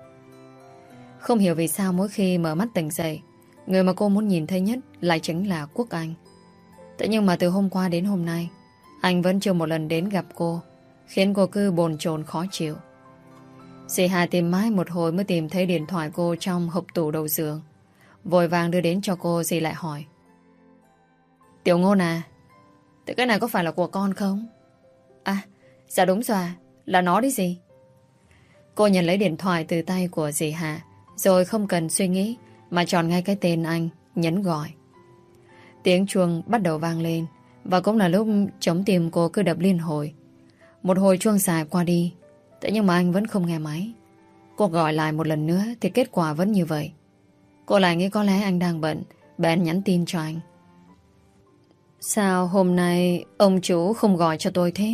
Không hiểu vì sao mỗi khi mở mắt tỉnh dậy, người mà cô muốn nhìn thấy nhất lại chính là Quốc Anh. Thế nhưng mà từ hôm qua đến hôm nay, anh vẫn chưa một lần đến gặp cô, khiến cô cứ bồn chồn khó chịu. Dì Hà tìm mãi một hồi mới tìm thấy điện thoại cô trong hộp tủ đầu giường. Vội vàng đưa đến cho cô, dì lại hỏi. Tiểu Ngôn à, thế cái này có phải là của con không? À, dạ đúng rồi à, là nó đấy dì. Cô nhận lấy điện thoại từ tay của dì Hà, rồi không cần suy nghĩ mà chọn ngay cái tên anh, nhấn gọi. Tiếng chuông bắt đầu vang lên, và cũng là lúc chống tim cô cứ đập liên hồi. Một hồi chuông dài qua đi, thế nhưng mà anh vẫn không nghe máy. Cô gọi lại một lần nữa thì kết quả vẫn như vậy. Cô lại nghĩ có lẽ anh đang bận, bèn nhắn tin cho anh. Sao hôm nay ông chủ không gọi cho tôi thế?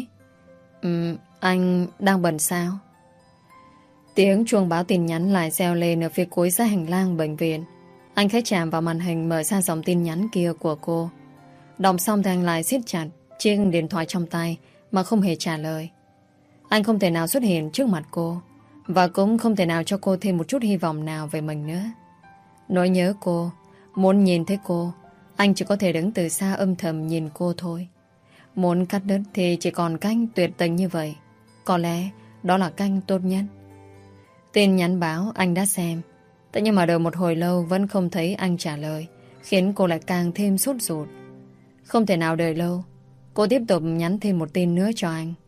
Anh đang bận sao? Tiếng chuông báo tin nhắn lại reo lên ở phía cuối dãy hành lang bệnh viện. Anh khẽ chạm vào màn hình mở ra dòng tin nhắn kia của cô. Đọc xong thì anh lại siết chặt chiếc điện thoại trong tay mà không hề trả lời. Anh không thể nào xuất hiện trước mặt cô, và cũng không thể nào cho cô thêm một chút hy vọng nào về mình nữa. Nỗi nhớ cô, muốn nhìn thấy cô, anh chỉ có thể đứng từ xa âm thầm nhìn cô thôi. Muốn cắt đứt thì chỉ còn cách tuyệt tình như vậy. Có lẽ đó là cách tốt nhất. Tin nhắn báo anh đã xem, thế nhưng mà đợi một hồi lâu vẫn không thấy anh trả lời, khiến cô lại càng thêm sốt ruột. Không thể nào đợi lâu, cô tiếp tục nhắn thêm một tin nữa cho anh.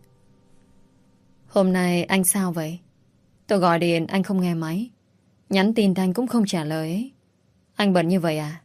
Hôm nay anh sao vậy? Tôi gọi điện anh không nghe máy, nhắn tin thì anh cũng không trả lời ấy. Anh bận như vậy à?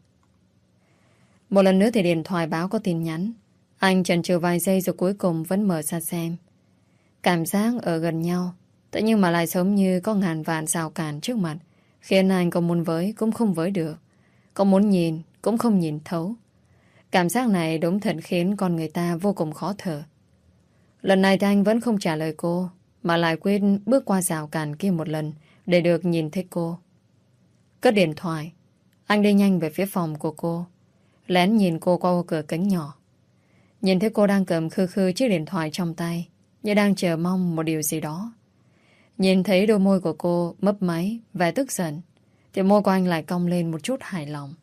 Một lần nữa thì điện thoại báo có tin nhắn. Anh chần chừ vài giây rồi cuối cùng vẫn mở ra xem. Cảm giác ở gần nhau, tự nhiên mà lại giống như có ngàn vạn rào cản trước mặt, khiến anh có muốn với cũng không với được, có muốn nhìn cũng không nhìn thấu. Cảm giác này đúng thật khiến con người ta vô cùng khó thở. Lần này thì anh vẫn không trả lời cô, mà lại quyết bước qua rào cản kia một lần để được nhìn thấy cô. Cất điện thoại, anh đi nhanh về phía phòng của cô, lén nhìn cô qua cửa kính nhỏ. Nhìn thấy cô đang cầm khư khư chiếc điện thoại trong tay, như đang chờ mong một điều gì đó. Nhìn thấy đôi môi của cô mấp máy và tức giận, thì môi của anh lại cong lên một chút hài lòng.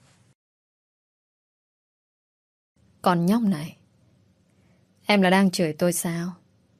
Còn nhóc này, em là đang chửi tôi sao?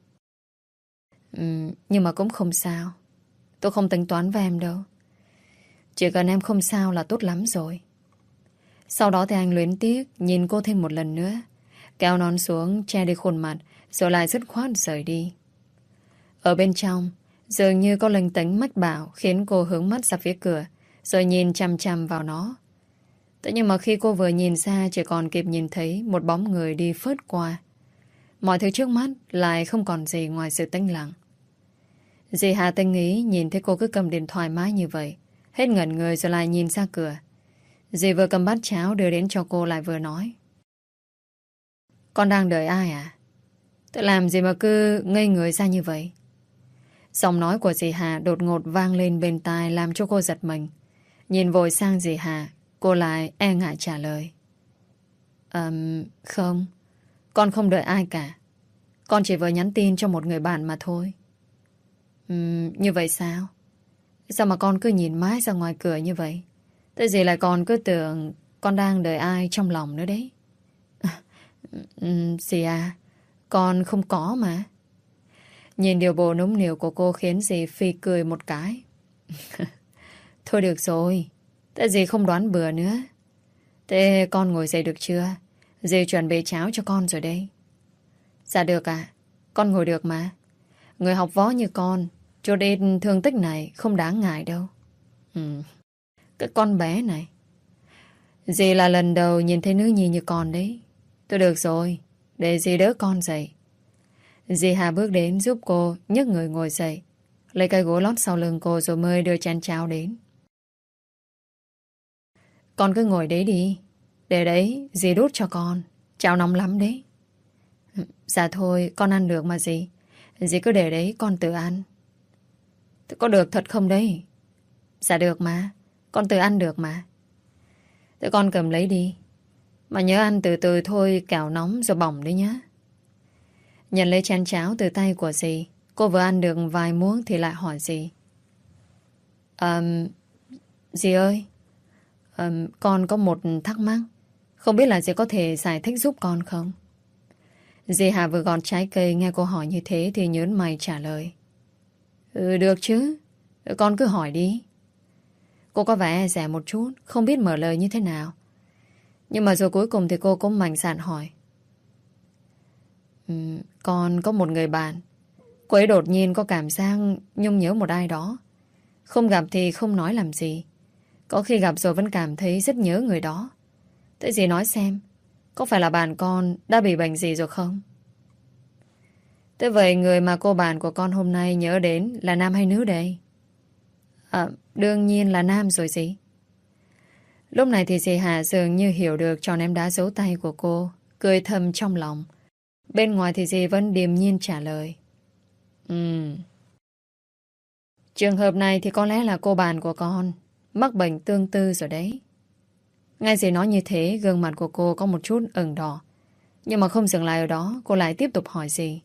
Nhưng mà cũng không sao. Tôi không tính toán với em đâu. Chỉ cần em không sao là tốt lắm rồi. Sau đó thì anh luyến tiếc nhìn cô thêm một lần nữa, kéo nón xuống che đi khuôn mặt, rồi lại dứt khoát rời đi. Ở bên trong, dường như có linh tính mách bảo khiến cô hướng mắt ra phía cửa, rồi nhìn chằm chằm vào nó. Thế nhưng mà khi cô vừa nhìn ra, chỉ còn kịp nhìn thấy một bóng người đi phớt qua. Mọi thứ trước mắt lại không còn gì ngoài sự tĩnh lặng. Dì Hà tinh ý nhìn thấy cô cứ cầm điện thoại mãi như vậy. Hết ngẩn người rồi lại nhìn ra cửa. Dì vừa cầm bát cháo đưa đến cho cô lại vừa nói. Con đang đợi ai à? Tự làm gì mà cứ ngây người ra như vậy? Giọng nói của dì Hà đột ngột vang lên bên tai làm cho cô giật mình. Nhìn vội sang dì Hà, cô lại e ngại trả lời. Không, con không đợi ai cả. Con chỉ vừa nhắn tin cho một người bạn mà thôi. Như vậy sao? Sao mà con cứ nhìn mãi ra ngoài cửa như vậy? Tại gì lại con cứ tưởng con đang đợi ai trong lòng nữa đấy? Dì à, con không có mà. Nhìn điều bộ nũng nịu của cô khiến dì phì cười một cái. Thôi được rồi, tại dì không đoán bừa nữa. Thế con ngồi dậy được chưa? Dì chuẩn bị cháo cho con rồi đây. Dạ được ạ, con ngồi được mà. Người học võ như con, chút ít thương tích này không đáng ngại đâu. Cái con bé này. Dì là lần đầu nhìn thấy nữ nhi như con đấy. Tôi được rồi, để dì đỡ con dậy. Dì Hà bước đến giúp cô nhấc người ngồi dậy, lấy cây gỗ lót sau lưng cô rồi mới đưa chén cháo đến. Con cứ ngồi đấy đi. Để đấy, dì đút cho con. Cháo nóng lắm đấy. Dạ thôi, con ăn được mà dì. Dì cứ để đấy, con tự ăn. Thế có được thật không đấy? Dạ được mà. Con tự ăn được mà. Thế con cầm lấy đi. Mà nhớ ăn từ từ thôi, kẻo nóng rồi bỏng đấy nhá. Nhận lấy chén cháo từ tay của dì. Cô vừa ăn được vài muỗng thì lại hỏi dì. Dì ơi, con có một thắc mắc. Không biết là dì có thể giải thích giúp con không? Dì Hà vừa gọt trái cây nghe cô hỏi như thế thì nhớn mày trả lời. Được chứ. Con cứ hỏi đi. Cô có vẻ e dè một chút, không biết mở lời như thế nào. Nhưng mà rồi cuối cùng thì cô cũng mạnh dạn hỏi. Con có một người bạn. Cô ấy đột nhiên có cảm giác nhung nhớ một ai đó. Không gặp thì không nói làm gì. Có khi gặp rồi vẫn cảm thấy rất nhớ người đó. Thế dì nói xem, có phải là bạn con đã bị bệnh gì rồi không? Thế vậy người mà cô bạn của con hôm nay nhớ đến là nam hay nữ đây? Đương nhiên là nam rồi dì. Lúc này thì dì Hà dường như hiểu được tròn em đá dấu tay của cô, cười thầm trong lòng. Bên ngoài thì dì vẫn điềm nhiên trả lời. Trường hợp này thì có lẽ là cô bạn của con mắc bệnh tương tự rồi đấy. Nghe dì nói như thế, gương mặt của cô có một chút ửng đỏ. Nhưng mà không dừng lại ở đó, cô lại tiếp tục hỏi dì.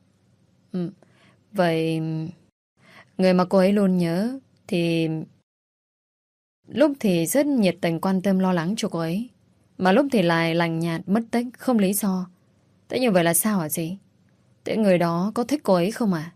Vậy người mà cô ấy luôn nhớ thì lúc thì rất nhiệt tình quan tâm lo lắng cho cô ấy, mà lúc thì lại lạnh nhạt mất tích không lý do. Thế như vậy là sao hả dì? Thế người đó có thích cô ấy không à?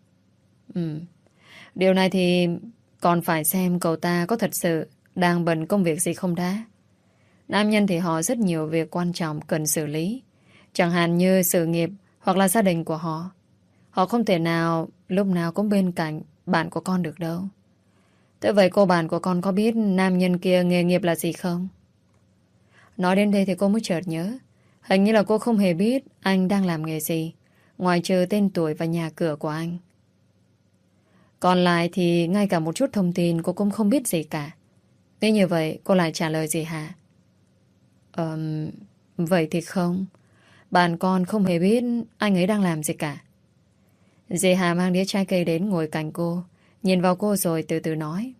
Điều này thì còn phải xem cậu ta có thật sự đang bận công việc gì không đã. Nam nhân thì họ rất nhiều việc quan trọng cần xử lý, chẳng hạn như sự nghiệp hoặc là gia đình của họ. Họ không thể nào lúc nào cũng bên cạnh bạn của con được đâu. Thế vậy cô bạn của con có biết nam nhân kia nghề nghiệp là gì không? Nói đến đây thì cô mới chợt nhớ. Hình như là cô không hề biết anh đang làm nghề gì, ngoài trừ tên tuổi và nhà cửa của anh. Còn lại thì ngay cả một chút thông tin cô cũng không biết gì cả. Thế như vậy cô lại trả lời gì hả? Vậy thì không. Bạn con không hề biết anh ấy đang làm gì cả. Dì Hà mang đĩa trái cây đến ngồi cạnh cô, nhìn vào cô rồi từ từ nói.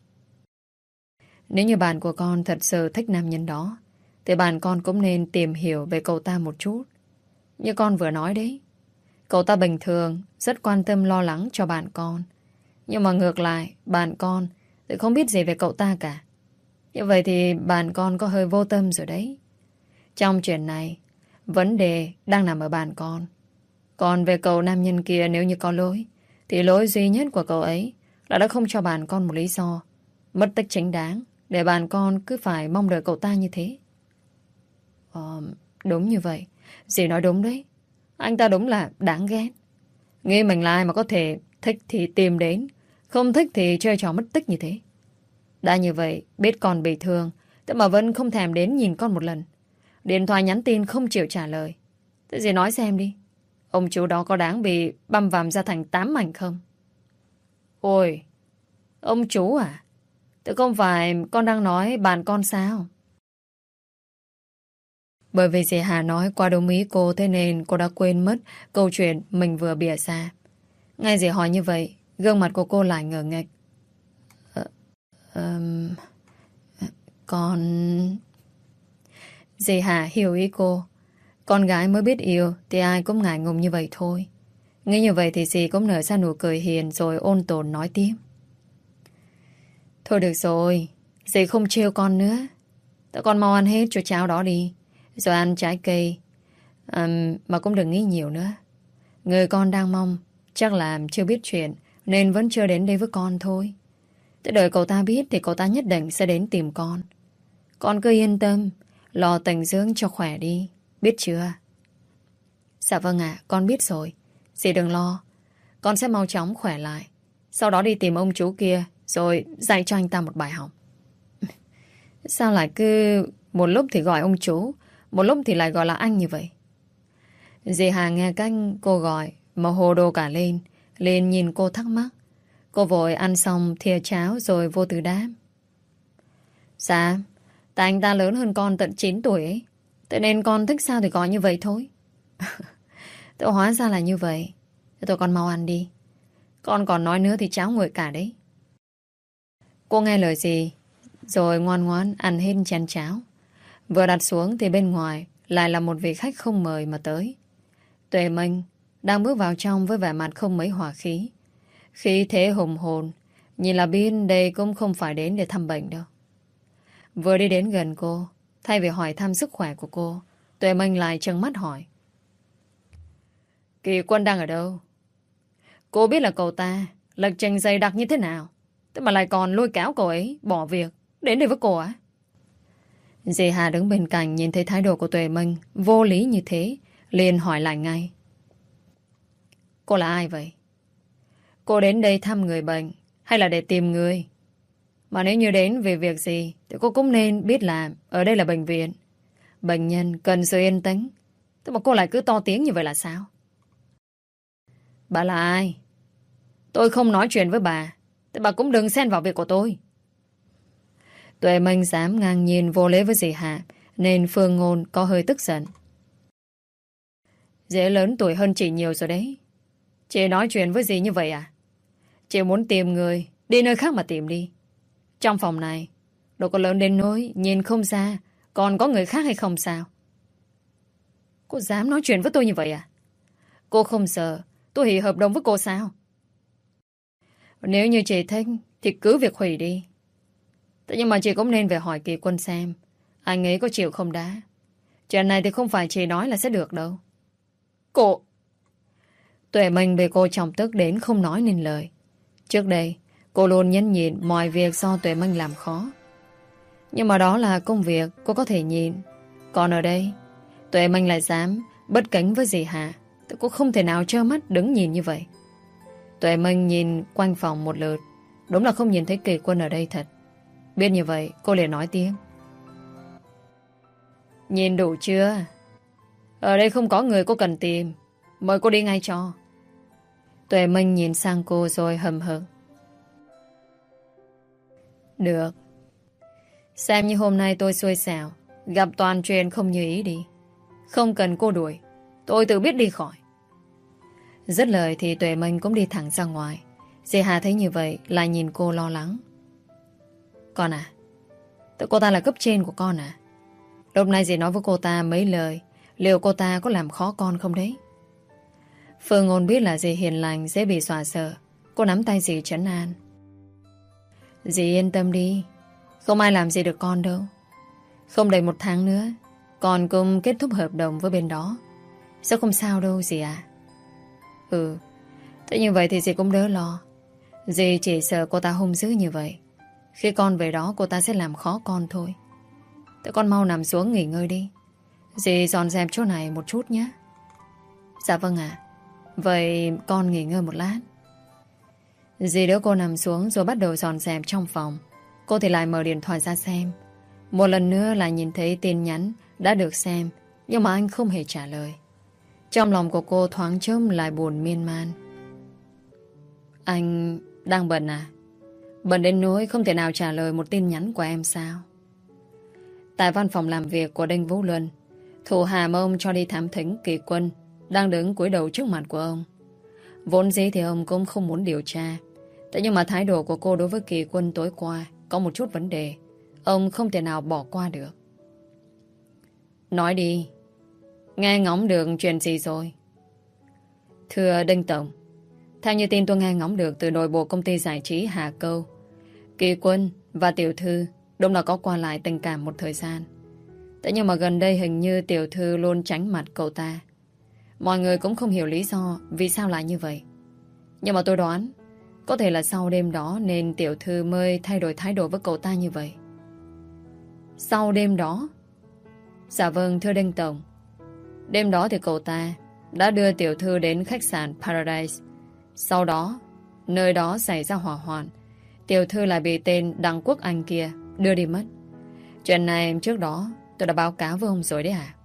Nếu như bạn của con thật sự thích nam nhân đó, thì bạn con cũng nên tìm hiểu về cậu ta một chút. Như con vừa nói đấy, cậu ta bình thường rất quan tâm lo lắng cho bạn con. Nhưng mà ngược lại, bạn con thì không biết gì về cậu ta cả. Như vậy thì bạn con có hơi vô tâm rồi đấy. Trong chuyện này, vấn đề đang nằm ở bạn con. Còn về cậu nam nhân kia, nếu như có lỗi, thì lỗi duy nhất của cậu ấy là đã không cho bạn con một lý do mất tích chính đáng để bạn con cứ phải mong đợi cậu ta như thế. Đúng như vậy. Dì nói đúng đấy. Anh ta đúng là đáng ghét. Nghĩ mình là ai mà có thể thích thì tìm đến, không thích thì chơi trò mất tích như thế. Đã như vậy, biết con bị thương, thế mà vẫn không thèm đến nhìn con một lần. Điện thoại nhắn tin không chịu trả lời. Thế dì nói xem đi. Ông chú đó có đáng bị băm vằm ra thành 8 mảnh không? Ôi, ông chú à? Thế không phải con đang nói bạn con sao? Bởi vì dì Hà nói qua đồng ý cô, thế nên cô đã quên mất câu chuyện mình vừa bịa ra. Nghe dì hỏi như vậy, gương mặt của cô lại ngờ nghệch. Ờm, Con... Dì Hà hiểu ý cô. Con gái mới biết yêu thì ai cũng ngại ngùng như vậy thôi. Nghĩ như vậy thì dì cũng nở ra nụ cười hiền rồi ôn tồn nói tiếp. Thôi được rồi, dì không trêu con nữa. Tụi con mau ăn hết cho cháo đó đi. Rồi ăn trái cây. Mà cũng đừng nghĩ nhiều nữa. Người con đang mong chắc là chưa biết chuyện nên vẫn chưa đến đây với con thôi. Tới đợi cậu ta biết thì cậu ta nhất định sẽ đến tìm con. Con cứ yên tâm, lo tĩnh dưỡng cho khỏe đi. Biết chưa? Dạ vâng ạ, con biết rồi. Dì đừng lo. Con sẽ mau chóng khỏe lại. Sau đó đi tìm ông chú kia rồi dạy cho anh ta một bài học. Sao lại cứ một lúc thì gọi ông chú, một lúc thì lại gọi là anh như vậy? Dì Hà nghe cách cô gọi mà hồ đồ cả lên, liền nhìn cô thắc mắc. Cô vội ăn xong thìa cháo rồi vô tư đáp. Dạ, tại anh ta lớn hơn con tận 9 tuổi ấy. Thế nên con thích sao thì gọi như vậy thôi. Tôi hóa ra là như vậy. Thế tôi con mau ăn đi. Con còn nói nữa thì cháo nguội cả đấy. Cô nghe lời gì rồi ngoan ngoãn ăn hết chén cháo. Vừa đặt xuống thì bên ngoài lại là một vị khách không mời mà tới. Tuệ Minh đang bước vào trong với vẻ mặt không mấy hòa khí. Khí thế hùng hồn, nhìn là biết đây cũng không phải đến để thăm bệnh đâu. Vừa đi đến gần cô, thay vì hỏi thăm sức khỏe của cô, Tuệ Minh lại trừng mắt hỏi. Kỳ Quân đang ở đâu? Cô biết là cậu ta lịch trình dày đặc như thế nào, thế mà lại còn lôi kéo cậu ấy bỏ việc đến đây với cô á? Dì Hà đứng bên cạnh nhìn thấy thái độ của Tuệ Minh vô lý như thế, liền hỏi lại ngay. Cô là ai vậy? Cô đến đây thăm người bệnh hay là để tìm người? Mà nếu như đến về việc gì thì cô cũng nên biết là ở đây là bệnh viện. Bệnh nhân cần sự yên tĩnh. Thế mà cô lại cứ to tiếng như vậy là sao? Bà là ai? Tôi không nói chuyện với bà. Thế bà cũng đừng xen vào việc của tôi. Tuệ Minh dám ngang nhiên vô lễ với dì Hà, nên Phương Ngôn có hơi tức giận. Dì lớn tuổi hơn chị nhiều rồi đấy. Chị nói chuyện với dì như vậy à? Chị muốn tìm người, đi nơi khác mà tìm đi. Trong phòng này, đâu có lớn đến nỗi nhìn không ra còn có người khác hay không sao? Cô dám nói chuyện với tôi như vậy à? Cô không sợ tôi hủy hợp đồng với cô sao? Nếu như chị thích thì cứ việc hủy đi. Thế nhưng mà chị cũng nên về hỏi Kỳ Quân xem anh ấy có chịu không đã. Chuyện này thì không phải chị nói là sẽ được đâu. Cô... Tuệ Minh bị cô chồng tức đến không nói nên lời. Trước đây cô luôn nhẫn nhịn mọi việc do Tuệ Minh làm khó. Nhưng mà đó là công việc cô có thể nhìn. Còn ở đây Tuệ Minh lại dám bất kính với dì Hà, thì cô không thể nào trơ mắt đứng nhìn như vậy. Tuệ Minh nhìn quanh phòng một lượt, đúng là không nhìn thấy Kỳ Quân ở đây thật. Biết như vậy cô liền nói tiếp. Nhìn đủ chưa? Ở đây không có người cô cần tìm. Mời cô đi ngay cho. Tuệ Minh nhìn sang cô rồi hầm hực. Được. Xem như hôm nay tôi xui xẻo, gặp toàn chuyện không như ý đi. Không cần cô đuổi, tôi tự biết đi khỏi. Dứt lời thì Tuệ Minh cũng đi thẳng ra ngoài. Dì Hà thấy như vậy lại nhìn cô lo lắng. Con à, tự cô ta là cấp trên của con à? Lúc này dì nói với cô ta mấy lời, liệu cô ta có làm khó con không đấy? Phương Ngôn biết là dì hiền lành dễ bị dọa sợ. Cô nắm tay dì trấn an. Dì yên tâm đi, không ai làm gì được con đâu. Không đầy 1 tháng nữa con cũng kết thúc hợp đồng với bên đó. Sẽ không sao đâu dì à. Ừ, thế như vậy thì dì cũng đỡ lo. Dì chỉ sợ cô ta hung dữ như vậy. Khi con về đó cô ta sẽ làm khó con thôi. Thế con mau nằm xuống nghỉ ngơi đi. Dì dọn dẹp chỗ này một chút nhé. Dạ vâng ạ. Vậy con nghỉ ngơi một lát. Dì đỡ cô nằm xuống rồi bắt đầu dọn dẹp trong phòng. Cô thì lại mở điện thoại ra xem. Một lần nữa lại nhìn thấy tin nhắn đã được xem, nhưng mà anh không hề trả lời. Trong lòng của cô thoáng chốc lại buồn miên man. Anh đang bận à? Bận đến nỗi không thể nào trả lời một tin nhắn của em sao? Tại văn phòng làm việc của Đinh Vũ Luân, thủ hạ mà ông cho đi thám thính Kỳ Quân đang đứng cúi đầu trước mặt của ông. Vốn dĩ thì ông cũng không muốn điều tra. Thế nhưng mà thái độ của cô đối với Kỳ Quân tối qua có một chút vấn đề. Ông không thể nào bỏ qua được. Nói đi. Nghe ngóng được chuyện gì rồi? Thưa Đinh Tổng, theo như tin tôi nghe ngóng được từ nội bộ công ty giải trí Hà Câu, Kỳ Quân và tiểu thư đúng là có qua lại tình cảm một thời gian. Thế nhưng mà gần đây hình như tiểu thư luôn tránh mặt cậu ta. Mọi người cũng không hiểu lý do vì sao lại như vậy. Nhưng mà tôi đoán có thể là sau đêm đó nên tiểu thư mới thay đổi thái độ với cậu ta như vậy. Sau đêm đó? Dạ vâng, thưa Đinh Tổng. Đêm đó thì cậu ta đã đưa tiểu thư đến khách sạn Paradise. Sau đó, nơi đó xảy ra hỏa hoạn. Tiểu thư lại bị tên Đặng Quốc Anh kia đưa đi mất. Chuyện này trước đó tôi đã báo cáo với ông rồi đấy à?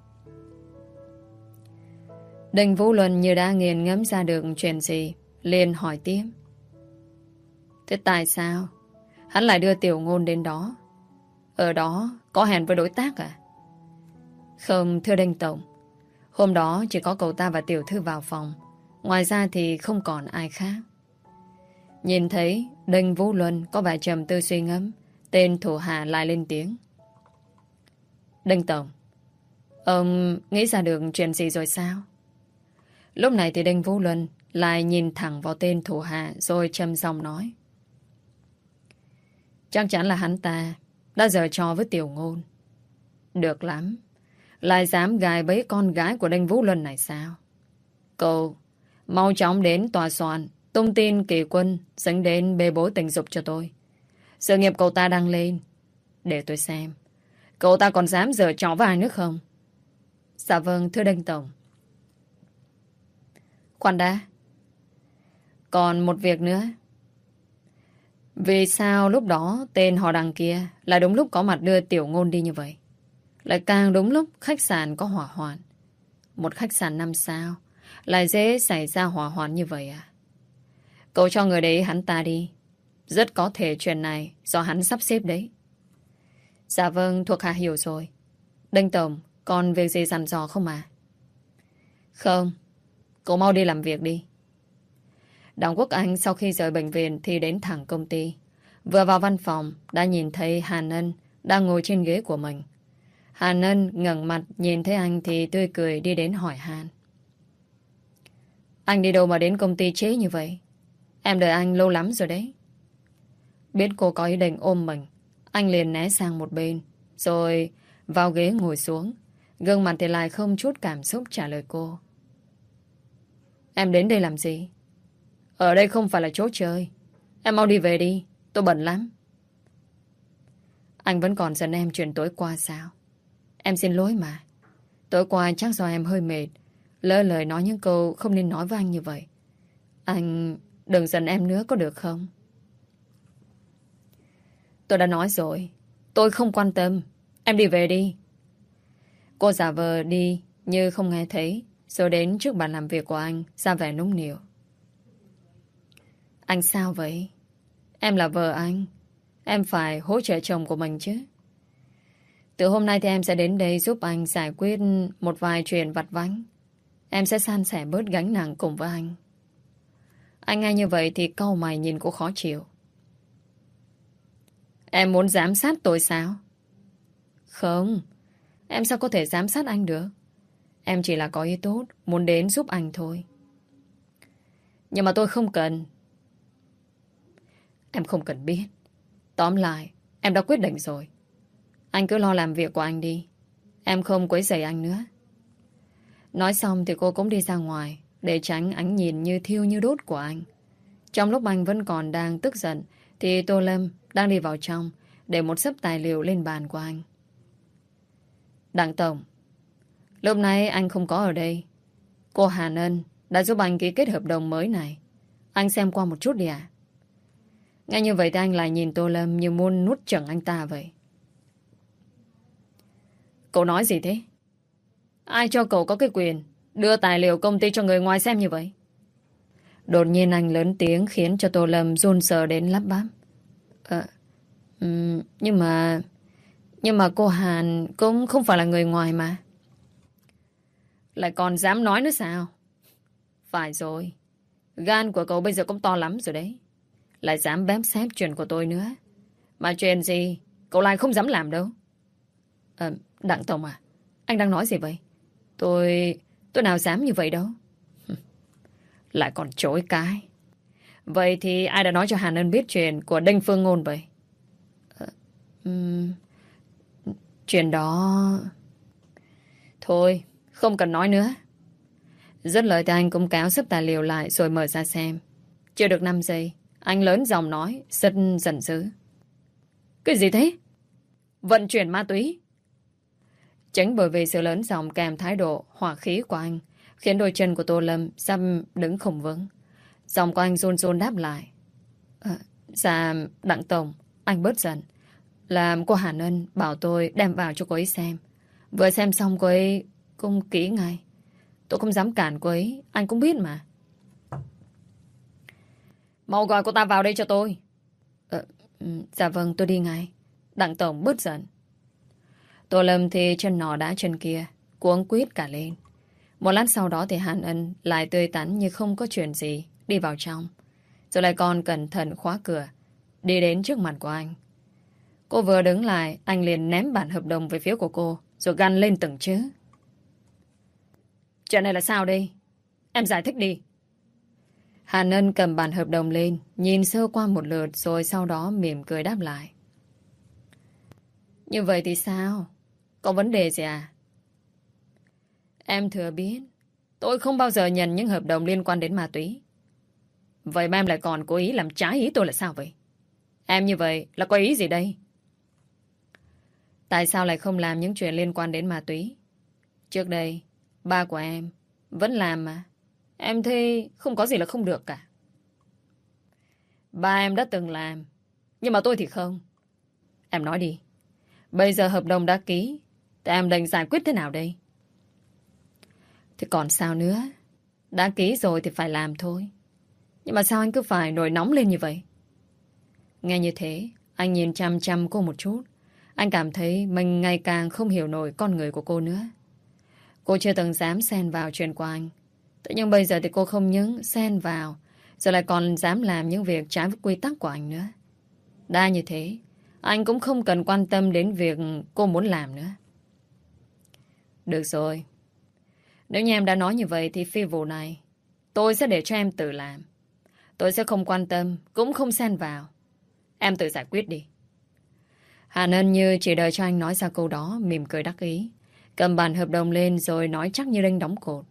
Đinh Vũ Luân như đã nghiền ngẫm ra được chuyện gì, liền hỏi tiếp. Thế tại sao hắn lại đưa Tiểu Ngôn đến đó? Ở đó có hẹn với đối tác à? Không, thưa Đinh Tổng. Hôm đó chỉ có cậu ta và tiểu thư vào phòng. Ngoài ra thì không còn ai khác. Nhìn thấy Đinh Vũ Luân có vẻ trầm tư suy ngẫm, tên thủ hạ lại lên tiếng. Đinh Tổng, ông nghĩ ra được chuyện gì rồi sao? Lúc này thì Đinh Vũ Luân lại nhìn thẳng vào tên thủ hạ rồi trầm giọng nói. Chắc chắn là hắn ta đã giở trò với Tiểu Ngôn. Được lắm. Lại dám gài bẫy con gái của Đinh Vũ Luân này sao? Cậu mau chóng đến tòa soạn tung tin Kỳ Quân dẫn đến bê bối tình dục cho tôi. Sự nghiệp cậu ta đang lên. Để tôi xem cậu ta còn dám giở trò với ai nữa không? Dạ vâng, thưa Đinh Tổng. Khoan đã. Còn một việc nữa. Vì sao lúc đó tên họ Đằng kia lại đúng lúc có mặt đưa Tiểu Ngôn đi như vậy? Lại càng đúng lúc khách sạn có hỏa hoạn. Một khách sạn 5 sao lại dễ xảy ra hỏa hoạn như vậy à? Cậu cho người đấy hắn ta đi. Rất có thể chuyện này do hắn sắp xếp đấy. Dạ vâng, thuộc hạ hiểu rồi. Đinh Tổng, còn việc gì dặn dò không à? Không, cậu mau đi làm việc đi. Đặng Quốc Anh sau khi rời bệnh viện thì đến thẳng công ty. Vừa vào văn phòng đã nhìn thấy Hàn Ân đang ngồi trên ghế của mình. Hàn Ân ngẩng mặt nhìn thấy anh thì tươi cười đi đến hỏi han. Anh đi đâu mà đến công ty trễ như vậy? Em đợi anh lâu lắm rồi đấy. Biết cô có ý định ôm mình, anh liền né sang một bên, rồi vào ghế ngồi xuống. Gương mặt thì lại không chút cảm xúc trả lời cô. Em đến đây làm gì? Ở đây không phải là chỗ chơi. Em mau đi về đi, tôi bận lắm. Anh vẫn còn giận em chuyện tối qua sao? Em xin lỗi mà. Tối qua chắc do em hơi mệt, lỡ lời nói những câu không nên nói với anh như vậy. Anh đừng giận em nữa có được không? Tôi đã nói rồi, tôi không quan tâm. Em đi về đi. Cô giả vờ đi như không nghe thấy, rồi đến trước bàn làm việc của anh, ra vẻ nũng nịu. Anh sao vậy? Em là vợ anh, em phải hỗ trợ chồng của mình chứ. Từ hôm nay thì em sẽ đến đây giúp anh giải quyết một vài chuyện vặt vãnh. Em sẽ san sẻ bớt gánh nặng cùng với anh. Anh nghe như vậy thì cau mày nhìn cô khó chịu. Em muốn giám sát tôi sao? Không, em sao có thể giám sát anh được? Em chỉ là có ý tốt, muốn đến giúp anh thôi. Nhưng mà tôi không cần. Em không cần biết. Tóm lại, em đã quyết định rồi. Anh cứ lo làm việc của anh đi. Em không quấy rầy anh nữa. Nói xong thì cô cũng đi ra ngoài để tránh ánh nhìn như thiêu như đốt của anh. Trong lúc anh vẫn còn đang tức giận thì Tô Lâm đang đi vào trong để một xấp tài liệu lên bàn của anh. Đặng Tổng, lúc nãy anh không có ở đây. Cô Hàn Ân đã giúp anh ký kết hợp đồng mới này. Anh xem qua một chút đi ạ. Nghe như vậy thì anh lại nhìn Tô Lâm như muốn nuốt chửng anh ta vậy. Cậu nói gì thế? Ai cho cậu có cái quyền đưa tài liệu công ty cho người ngoài xem như vậy? Đột nhiên anh lớn tiếng khiến cho Tô Lâm run sợ đến lắp bắp. Nhưng mà cô Hàn cũng không phải là người ngoài mà. Lại còn dám nói nữa sao? Phải rồi. Gan của cậu bây giờ cũng to lắm rồi đấy. Lại dám bám xếp chuyện của tôi nữa. Mà chuyện gì cậu lại không dám làm đâu. Đặng Tổng à, anh đang nói gì vậy? Tôi nào dám như vậy đâu. Lại còn chối cái. Vậy thì ai đã nói cho Hàn Ân biết chuyện của Đinh Phương Ngôn vậy? Chuyện đó... Thôi, không cần nói nữa. Dứt lời thì anh cũng kéo sấp tài liệu lại rồi mở ra xem. Chưa được 5 giây, anh lớn giọng nói, rất giận dữ. Cái gì thế? Vận chuyển ma túy? Chính bởi vì sự lớn giọng kèm thái độ, hỏa khí của anh, khiến đôi chân của Tô Lâm sắp đứng không vững. Giọng của anh run run đáp lại. Dạ, Đặng Tổng, anh bớt giận. Là cô Hàn Ân bảo tôi đem vào cho cô ấy xem. Vừa xem xong cô ấy cũng kỹ ngay. Tôi không dám cản cô ấy, anh cũng biết mà. Mau gọi cô ta vào đây cho tôi. Dạ vâng, tôi đi ngay. Đặng Tổng bớt giận. Tô Lâm thì chân nọ đã chân kia, cuống quýt cả lên. Một lát sau đó thì Hàn Ân lại tươi tắn như không có chuyện gì, đi vào trong. Rồi lại còn cẩn thận khóa cửa, đi đến trước mặt của anh. Cô vừa đứng lại, anh liền ném bản hợp đồng về phía của cô, rồi gằn lên từng chữ. Chuyện này là sao đây? Em giải thích đi. Hàn Ân cầm bản hợp đồng lên, nhìn sơ qua một lượt rồi sau đó mỉm cười đáp lại. Như vậy thì sao? Có vấn đề gì à? Em thừa biết, tôi không bao giờ nhận những hợp đồng liên quan đến ma túy. Vậy mà em lại còn cố ý làm trái ý tôi là sao vậy? Em như vậy là có ý gì đây? Tại sao lại không làm những chuyện liên quan đến ma túy? Trước đây, ba của em vẫn làm mà. Em thấy không có gì là không được cả. Ba em đã từng làm, nhưng mà tôi thì không. Em nói đi. Bây giờ hợp đồng đã ký, thì em định giải quyết thế nào đây? Thì còn sao nữa? Đã ký rồi thì phải làm thôi. Nhưng mà sao anh cứ phải nổi nóng lên như vậy? Nghe như thế, anh nhìn chăm chăm cô một chút. Anh cảm thấy mình ngày càng không hiểu nổi con người của cô nữa. Cô chưa từng dám xen vào chuyện của anh. Thế nhưng bây giờ thì cô không những xen vào, rồi lại còn dám làm những việc trái với quy tắc của anh nữa. Đã như thế, anh cũng không cần quan tâm đến việc cô muốn làm nữa. Được rồi. Nếu như em đã nói như vậy thì phi vụ này tôi sẽ để cho em tự làm. Tôi sẽ không quan tâm, cũng không xen vào. Em tự giải quyết đi. Hàn Ân như chỉ đợi cho anh nói ra câu đó, mỉm cười đắc ý. Cầm bản hợp đồng lên rồi nói chắc như đinh đóng cột.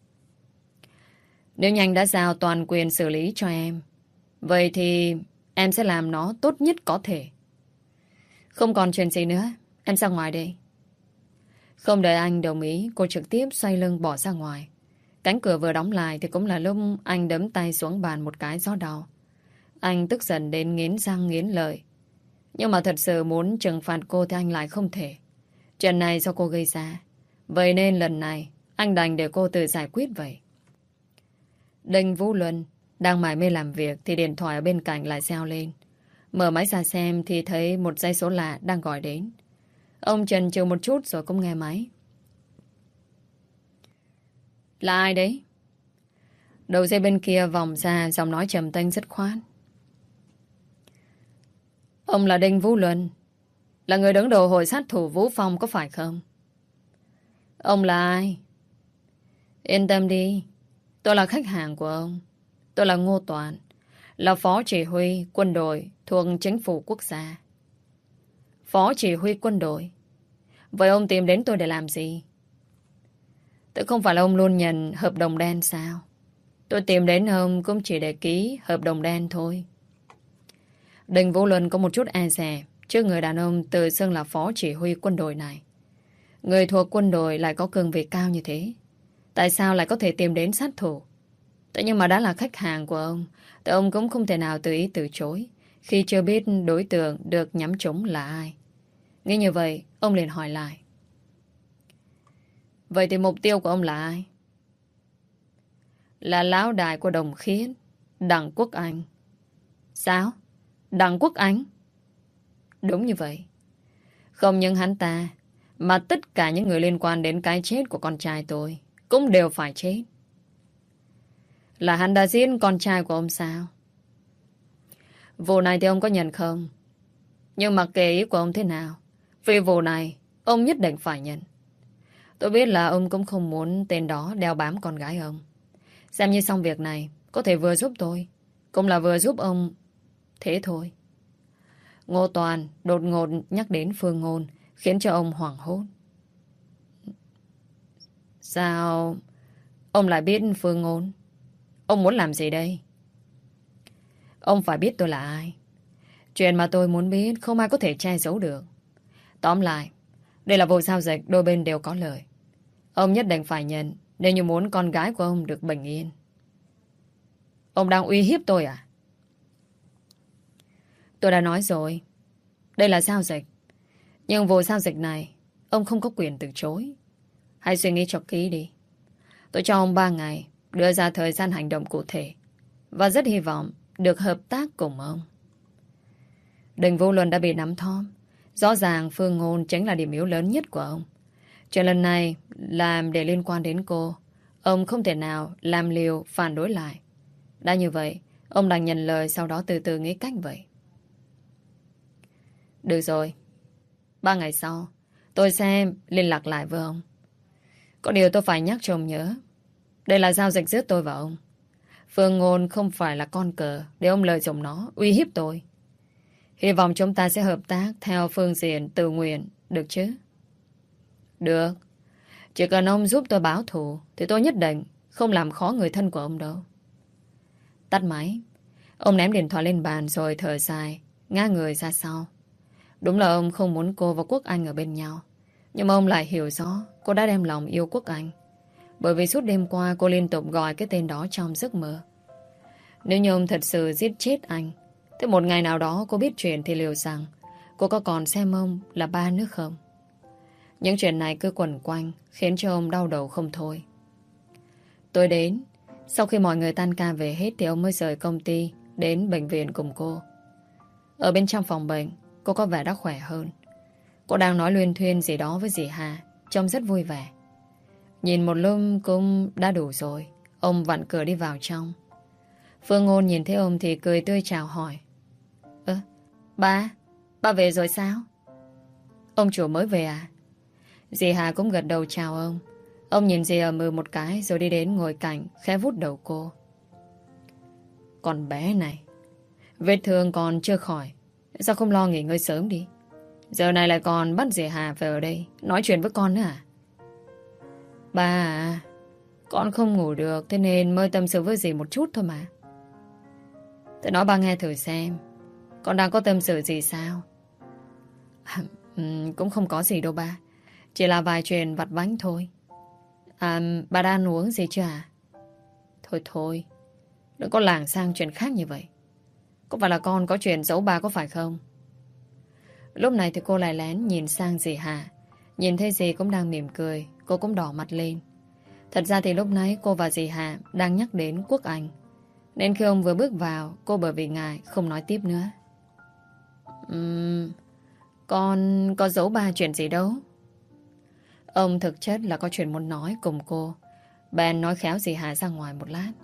Nếu như anh đã giao toàn quyền xử lý cho em, vậy thì em sẽ làm nó tốt nhất có thể. Không còn chuyện gì nữa, em ra ngoài đây. Không đợi anh đồng ý, cô trực tiếp xoay lưng bỏ ra ngoài. Cánh cửa vừa đóng lại thì cũng là lúc anh đấm tay xuống bàn một cái gió đau. Anh tức giận đến nghiến răng nghiến lợi. Nhưng mà thật sự muốn trừng phạt cô thì anh lại không thể. Chuyện này do cô gây ra. Vậy nên lần này anh đành để cô tự giải quyết vậy. Đinh Vũ Luân đang mải mê làm việc thì điện thoại ở bên cạnh lại reo lên. Mở máy ra xem thì thấy một dãy số lạ đang gọi đến. Ông chần chừ một chút rồi cũng nghe máy. Là ai đấy? Đầu dây bên kia vòng ra giọng nói trầm tênh rất khoát. Ông là Đinh Vũ Luân, là người đứng đầu hội sát thủ Vũ Phong có phải không? Ông là ai? Yên tâm đi, tôi là khách hàng của ông. Tôi là Ngô Toàn, là phó chỉ huy quân đội thuộc chính phủ quốc gia. Phó chỉ huy quân đội? Vậy ông tìm đến tôi để làm gì? Tự không phải là ông luôn nhận hợp đồng đen sao? Tôi tìm đến ông cũng chỉ để ký hợp đồng đen thôi. Đinh Vũ Luân có một chút e dè trước người đàn ông tự xưng là phó chỉ huy quân đội này. Người thuộc quân đội lại có cương vị cao như thế. Tại sao lại có thể tìm đến sát thủ? Thế nhưng mà đã là khách hàng của ông thì ông cũng không thể nào tự ý từ chối khi chưa biết đối tượng được nhắm trúng là ai. Nghĩ như vậy, ông liền hỏi lại. Vậy thì mục tiêu của ông là ai? là lão đại của Đồng Khiết, Đặng Quốc Anh. Sao? Đặng Quốc Anh? Đúng như vậy. Không những hắn ta, mà tất cả những người liên quan đến cái chết của con trai tôi cũng đều phải chết. Là hắn đã giết con trai của ông sao? Vụ này thì ông có nhận không? Nhưng mà kệ ý của ông thế nào, vì vụ này ông nhất định phải nhận. Tôi biết là ông cũng không muốn tên đó đeo bám con gái ông. Xem như xong việc này, có thể vừa giúp tôi, cũng là vừa giúp ông. Thế thôi. Ngô Toàn đột ngột nhắc đến Phương Ngôn, khiến cho ông hoảng hốt. Sao ông lại biết Phương Ngôn? Ông muốn làm gì đây? Ông phải biết tôi là ai. Chuyện mà tôi muốn biết không ai có thể che giấu được. Tóm lại, đây là vụ giao dịch đôi bên đều có lợi. Ông nhất định phải nhận, nếu như muốn con gái của ông được bình yên. Ông đang uy hiếp tôi à? Tôi đã nói rồi, đây là giao dịch. Nhưng vụ giao dịch này ông không có quyền từ chối. Hãy suy nghĩ cho kỹ đi. Tôi cho ông 3 ngày đưa ra thời gian hành động cụ thể, và rất hy vọng được hợp tác cùng ông. Đình Vũ Luân đã bị nắm thóp. Rõ ràng Phương Ngôn chính là điểm yếu lớn nhất của ông. Chuyện lần này làm để liên quan đến cô, ông không thể nào làm liều phản đối lại. Đã như vậy, ông đành nhận lời, sau đó từ từ nghĩ cách vậy. Được rồi, 3 ngày sau tôi sẽ liên lạc lại với ông. Có điều tôi phải nhắc cho ông nhớ, đây là giao dịch giữa tôi và ông. Phương Ngôn không phải là con cờ để ông lợi dụng nó uy hiếp tôi. Hy vọng chúng ta sẽ hợp tác theo phương diện tự nguyện, được chứ? Được. Chỉ cần ông giúp tôi báo thù thì tôi nhất định không làm khó người thân của ông đâu. Tắt máy, ông ném điện thoại lên bàn rồi thở dài, ngã người ra sau. Đúng là ông không muốn cô và Quốc Anh ở bên nhau. Nhưng mà ông lại hiểu rõ cô đã đem lòng yêu Quốc Anh. Bởi vì suốt đêm qua cô liên tục gọi cái tên đó trong giấc mơ. Nếu như ông thật sự giết chết anh, thế một ngày nào đó cô biết chuyện thì liệu rằng cô có còn xem ông là ba nữa không? Những chuyện này cứ quẩn quanh khiến cho ông đau đầu không thôi. Tôi đến, sau khi mọi người tan ca về hết thì ông mới rời công ty đến bệnh viện cùng cô. Ở bên trong phòng bệnh, cô có vẻ đã khỏe hơn. Cô đang nói luyên thuyên gì đó với dì Hà, trông rất vui vẻ. Nhìn một lúc cũng đã đủ rồi. Ông vặn cửa đi vào trong. Phương Ngôn nhìn thấy ông thì cười tươi chào hỏi. Ba về rồi sao? Ông chủ mới về à? Dì Hà cũng gật đầu chào ông. Ông nhìn dì một cái rồi đi đến ngồi cạnh, khẽ vuốt đầu cô. Con bé này, vết thương còn chưa khỏi, sao không lo nghỉ ngơi sớm đi? Giờ này lại còn bắt dì Hà về ở đây nói chuyện với con nữa à? Ba à, con không ngủ được, thế nên mới tâm sự với dì một chút thôi mà. Thế nói ba nghe thử xem, con đang có tâm sự gì sao? Cũng không có gì đâu ba, chỉ là vài chuyện vặt vãnh thôi. Bà đã ăn uống gì chưa à? Thôi, đừng có lảng sang chuyện khác như vậy. Có phải là con có chuyện giấu ba có phải không? Lúc này thì cô lại lén nhìn sang dì Hà. Nhìn thấy dì cũng đang mỉm cười, cô cũng đỏ mặt lên. Thật ra thì lúc nãy cô và dì Hà đang nhắc đến Quốc Anh, nên khi ông vừa bước vào, cô bởi vì ngại không nói tiếp nữa. Con có giấu ba chuyện gì đâu. Ông thực chất là có chuyện muốn nói cùng cô. Bèn nói khéo dì Hà ra ngoài một lát.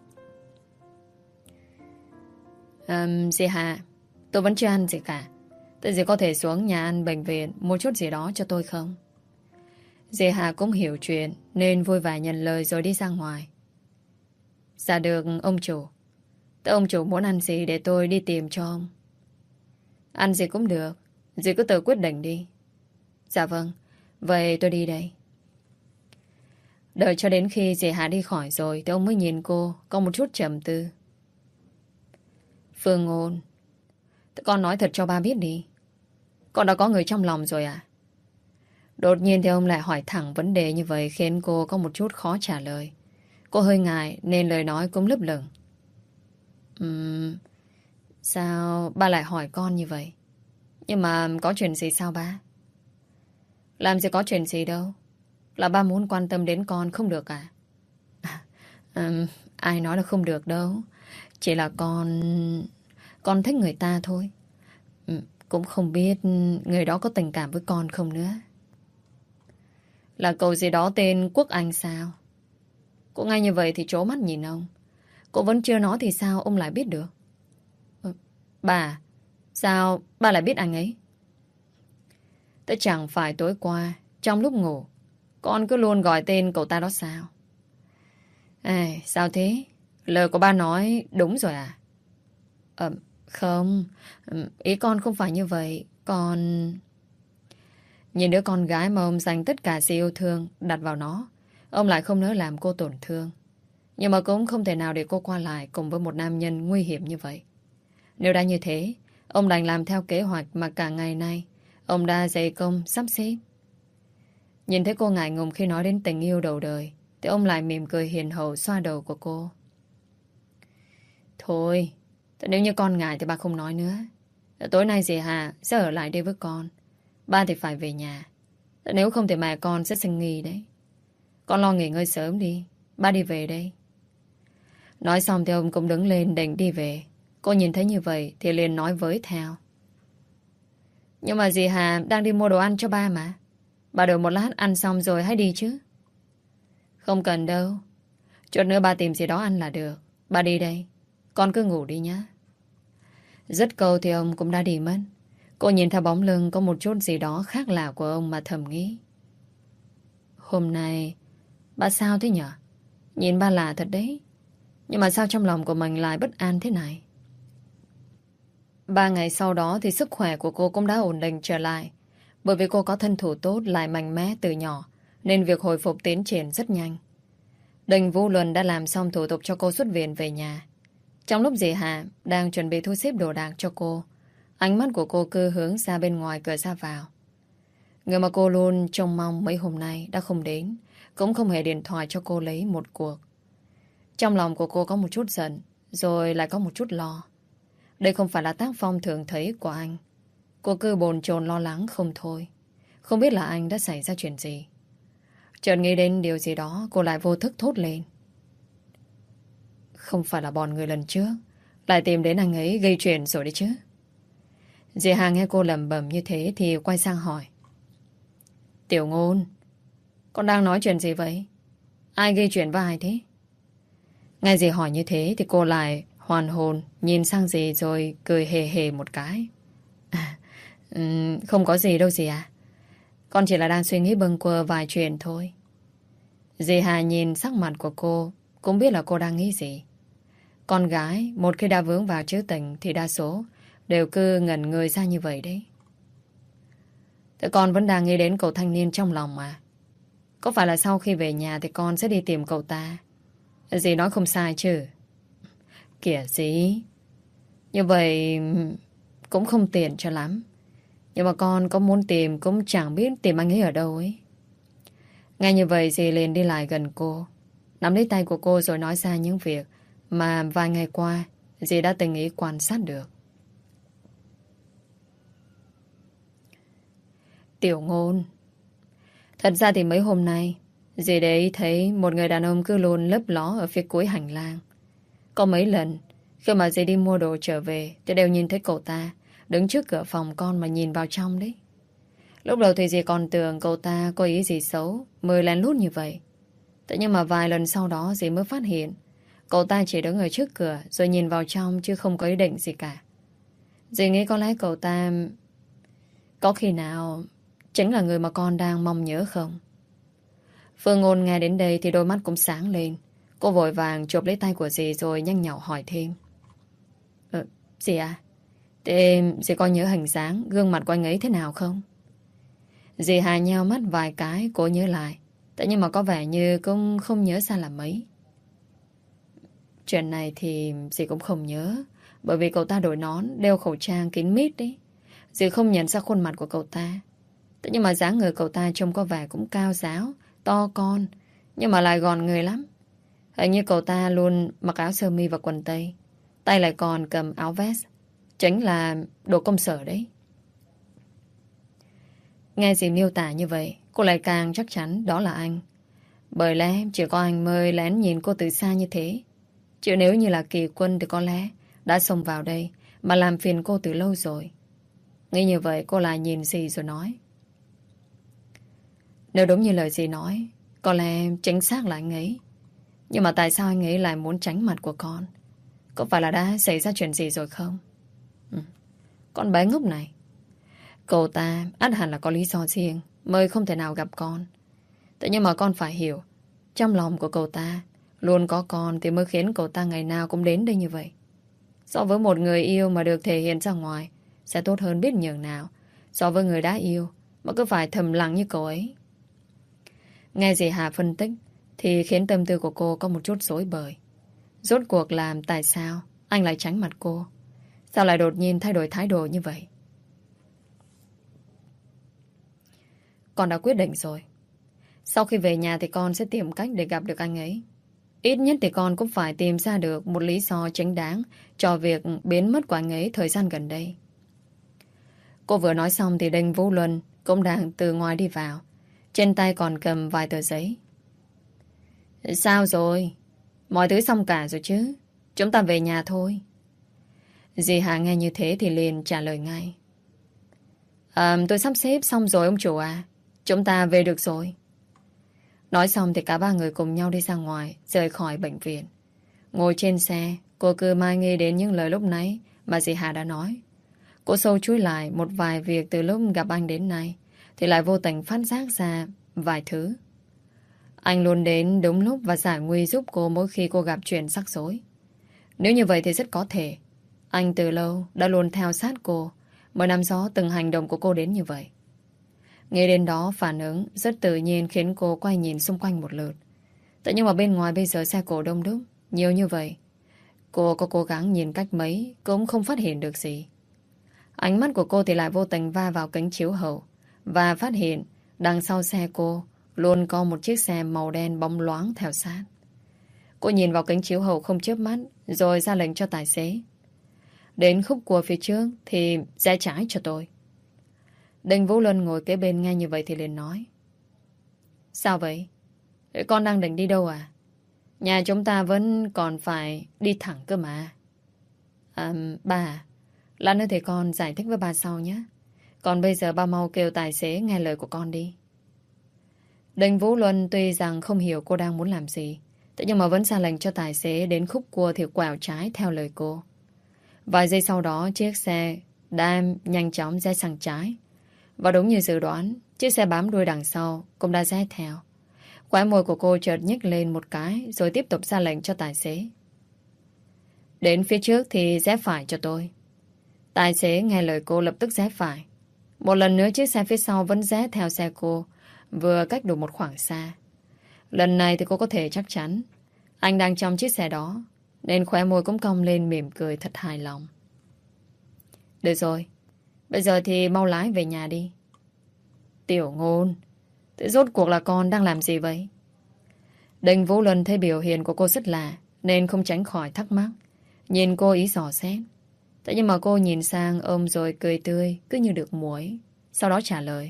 Dì Hà, tôi vẫn chưa ăn gì cả. Thế dì có thể xuống nhà ăn bệnh viện mua chút gì đó cho tôi không? Dì Hà cũng hiểu chuyện nên vui vẻ nhận lời rồi đi ra ngoài. Dạ được ông chủ. Thế ông chủ muốn ăn gì để tôi đi tìm cho ông? Ăn gì cũng được, dì cứ tự quyết định đi. Dạ vâng, vậy tôi đi đây. Đợi cho đến khi dì Hà đi khỏi rồi thì ông mới nhìn cô, có một chút trầm tư. Phương Ngôn, thế con nói thật cho ba biết đi. Con đã có người trong lòng rồi à? Đột nhiên thì ông lại hỏi thẳng vấn đề như vậy khiến cô có một chút khó trả lời. Cô hơi ngại nên lời nói cũng lấp lửng. Sao ba lại hỏi con như vậy? Nhưng mà có chuyện gì sao ba? Làm gì có chuyện gì đâu. Là ba muốn quan tâm đến con không được à? Ai nói là không được đâu. Chỉ là con thích người ta thôi. Cũng không biết người đó có tình cảm với con không nữa. Là cậu gì đó tên Quốc Anh sao? Cô nghe như vậy thì trố mắt nhìn ông. Cô vẫn chưa nói thì sao ông lại biết được? Bà, sao bà lại biết anh ấy? Thế chẳng phải tối qua, trong lúc ngủ, con cứ luôn gọi tên cậu ta đó sao? Sao thế? Lời của ba nói đúng rồi à? Không, ý con không phải như vậy. Con... Nhìn đứa con gái mà ông dành tất cả sự yêu thương đặt vào nó, ông lại không nỡ làm cô tổn thương. Nhưng mà cũng không thể nào để cô qua lại cùng với một nam nhân nguy hiểm như vậy. Nếu đã như thế, ông đành làm theo kế hoạch mà cả ngày nay ông đã dày công sắp xếp. Nhìn thấy cô ngại ngùng khi nói đến tình yêu đầu đời, thì ông lại mỉm cười hiền hậu xoa đầu của cô. Thôi, nếu như con ngại thì ba không nói nữa. Tối nay dì Hà sẽ ở lại đây với con. Ba thì phải về nhà. Nếu không thì mẹ con sẽ sinh nghi đấy. Con lo nghỉ ngơi sớm đi. Ba đi về đây. Nói xong thì ông cũng đứng lên định đi về. Cô nhìn thấy như vậy thì liền nói với theo. Nhưng mà dì Hà đang đi mua đồ ăn cho ba mà. Bà đợi một lát ăn xong rồi hãy đi chứ. Không cần đâu. Chút nữa ba tìm gì đó ăn là được. Ba đi đây. Con cứ ngủ đi nhé. Dứt câu thì ông cũng đã đi mất. Cô nhìn theo bóng lưng có một chút gì đó khác lạ của ông mà thầm nghĩ. Hôm nay ba sao thế nhở? Nhìn ba lạ thật đấy. Nhưng mà sao trong lòng của mình lại bất an thế này? 3 ngày sau đó thì sức khỏe của cô cũng đã ổn định trở lại. Bởi vì cô có thân thủ tốt lại mạnh mẽ từ nhỏ, nên việc hồi phục tiến triển rất nhanh. Đình Vũ Luân đã làm xong thủ tục cho cô xuất viện về nhà. Trong lúc dì Hà đang chuẩn bị thu xếp đồ đạc cho cô, ánh mắt của cô cứ hướng ra bên ngoài cửa ra vào. Người mà cô luôn trông mong mấy hôm nay đã không đến, cũng không hề điện thoại cho cô lấy một cuộc. Trong lòng của cô có một chút giận, rồi lại có một chút lo. Đây không phải là tác phong thường thấy của anh. Cô cứ bồn chồn lo lắng không thôi. Không biết là anh đã xảy ra chuyện gì. Chợt nghĩ đến điều gì đó, cô lại vô thức thốt lên. Không phải là bọn người lần trước lại tìm đến anh ấy gây chuyện rồi đấy chứ? Dì Hà nghe cô lẩm bẩm như thế thì quay sang hỏi. Tiểu Ngôn, con đang nói chuyện gì vậy? Ai gây chuyện với ai thế? Nghe dì hỏi như thế thì cô lại hoàn hồn nhìn sang dì rồi cười hề hề một cái. Không có gì đâu dì à. Con chỉ là đang suy nghĩ bâng quơ vài chuyện thôi. Dì Hà nhìn sắc mặt của cô cũng biết là cô đang nghĩ gì. Con gái một khi đã vướng vào trữ tình thì đa số đều cứ ngẩn người ra như vậy đấy. Thế con vẫn đang nghĩ đến cậu thanh niên trong lòng mà. Có phải là sau khi về nhà thì con sẽ đi tìm cậu ta? Dì nói không sai chứ? Kìa dì, như vậy cũng không tiện cho lắm. Nhưng mà con có muốn tìm cũng chẳng biết tìm anh ấy ở đâu ấy. Ngay như vậy dì liền đi lại gần cô, nắm lấy tay của cô rồi nói ra những việc mà vài ngày qua dì đã từng ý quan sát được. Tiểu Ngôn, thật ra thì mấy hôm nay dì để ý thấy một người đàn ông cứ luôn lấp ló ở phía cuối hành lang. Có mấy lần khi mà dì đi mua đồ trở về thì đều nhìn thấy cậu ta đứng trước cửa phòng con mà nhìn vào trong đấy. Lúc đầu thì dì còn tưởng cậu ta có ý gì xấu mới lén lút như vậy. Thế nhưng mà vài lần sau đó dì mới phát hiện cậu ta chỉ đứng ở trước cửa rồi nhìn vào trong chứ không có ý định gì cả. Dì nghĩ có lẽ cậu ta có khi nào chính là người mà con đang mong nhớ không? Phương Ngôn nghe đến đây thì đôi mắt cũng sáng lên. Cô vội vàng chụp lấy tay của dì rồi nhanh nhảu hỏi thêm. Dì à, thế dì có nhớ hình dáng gương mặt của anh ấy thế nào không? Dì Hà nheo mắt vài cái, cô nhớ lại. Tại nhưng mà có vẻ như cũng không nhớ ra là mấy. Chuyện này thì dì cũng không nhớ. Bởi vì cậu ta đội nón, đeo khẩu trang kín mít đấy. Dì không nhận ra khuôn mặt của cậu ta. Thế nhưng mà dáng người cậu ta trông có vẻ cũng cao ráo, to con, nhưng mà lại gọn người lắm. Hình như cậu ta luôn mặc áo sơ mi và quần tây, tay lại còn cầm áo vest, chính là đồ công sở đấy. Nghe dì miêu tả như vậy, cô lại càng chắc chắn đó là anh. Bởi lẽ chỉ có anh mới lén nhìn cô từ xa như thế. Chứ nếu như là Kỳ Quân thì có lẽ đã xông vào đây mà làm phiền cô từ lâu rồi. Nghĩ như vậy cô lại nhìn dì rồi nói. Nếu đúng như lời dì nói, có lẽ chính xác là anh ấy. Nhưng mà tại sao anh ấy lại muốn tránh mặt của con? Có phải là đã xảy ra chuyện gì rồi không? Con bé ngốc này. Cậu ta ắt hẳn là có lý do riêng mới không thể nào gặp con. Thế nhưng mà con phải hiểu, trong lòng của cậu ta luôn có con thì mới khiến cậu ta ngày nào cũng đến đây như vậy. So với một người yêu mà được thể hiện ra ngoài sẽ tốt hơn biết nhường nào so với người đã yêu mà cứ phải thầm lặng như cậu ấy. Nghe dì Hà phân tích thì khiến tâm tư của cô có một chút rối bời. Rốt cuộc làm tại sao anh lại tránh mặt cô? Sao lại đột nhiên thay đổi thái độ như vậy? Con đã quyết định rồi. Sau khi về nhà thì con sẽ tìm cách để gặp được anh ấy. Ít nhất thì con cũng phải tìm ra được một lý do chính đáng cho việc biến mất của anh ấy thời gian gần đây. Cô vừa nói xong thì Đinh Vũ Luân cũng đang từ ngoài đi vào. Trên tay còn cầm vài tờ giấy. Sao rồi? Mọi thứ xong cả rồi chứ? Chúng ta về nhà thôi. Dì Hà nghe như thế thì liền trả lời ngay. Tôi sắp xếp xong rồi ông chủ à. Chúng ta về được rồi. Nói xong thì cả ba người cùng nhau đi ra ngoài, rời khỏi bệnh viện. Ngồi trên xe, cô cứ mãi nghĩ đến những lời lúc nãy mà dì Hà đã nói. Cô sâu chuỗi lại một vài việc từ lúc gặp anh đến nay, thì lại vô tình phát giác ra vài thứ. Anh luôn đến đúng lúc và giải nguy giúp cô mỗi khi cô gặp chuyện rắc rối. Nếu như vậy thì rất có thể anh từ lâu đã luôn theo sát cô, mới nắm rõ từng hành động của cô đến như vậy. Nghe đến đó phản ứng rất tự nhiên khiến cô quay nhìn xung quanh một lượt. Thế nhưng mà bên ngoài bây giờ xe cộ đông đúc nhiều như vậy, cô có cố gắng nhìn cách mấy cũng không phát hiện được gì. Ánh mắt của cô thì lại vô tình va vào kính chiếu hậu và phát hiện đằng sau xe cô luôn có một chiếc xe màu đen bóng loáng theo sát. Cô nhìn vào kính chiếu hậu không chớp mắt rồi ra lệnh cho tài xế. Đến khúc cua phía trước thì rẽ trái cho tôi. Đinh Vũ Luân ngồi kế bên nghe như vậy thì liền nói. Sao vậy? Con đang định đi đâu à? Nhà chúng ta vẫn còn phải đi thẳng cơ mà. Ba à, lát nữa thì con giải thích với ba sau nhé. Còn bây giờ ba mau kêu tài xế nghe lời của con đi. Đinh Vũ Luân tuy rằng không hiểu cô đang muốn làm gì, thế nhưng mà vẫn ra lệnh cho tài xế đến khúc cua thì quẹo trái theo lời cô. Vài giây sau đó chiếc xe đã nhanh chóng rẽ sang trái. Và đúng như dự đoán, chiếc xe bám đuôi đằng sau cũng đã rẽ theo. Khóe môi của cô chợt nhếch lên một cái rồi tiếp tục ra lệnh cho tài xế. Đến phía trước thì rẽ phải cho tôi. Tài xế nghe lời cô lập tức rẽ phải. Một lần nữa chiếc xe phía sau vẫn rẽ theo xe cô, vừa cách đủ một khoảng xa. Lần này thì cô có thể chắc chắn anh đang trong chiếc xe đó, nên khóe môi cũng cong lên mỉm cười thật hài lòng. Được rồi, bây giờ thì mau lái về nhà đi. Tiểu Ngôn, thế rốt cuộc là con đang làm gì vậy? Đinh Vũ Luân thấy biểu hiện của cô rất lạ nên không tránh khỏi thắc mắc, nhìn cô ý dò xét. Thế nhưng mà cô nhìn sang ôm rồi cười tươi, cứ như được muối. Sau đó trả lời.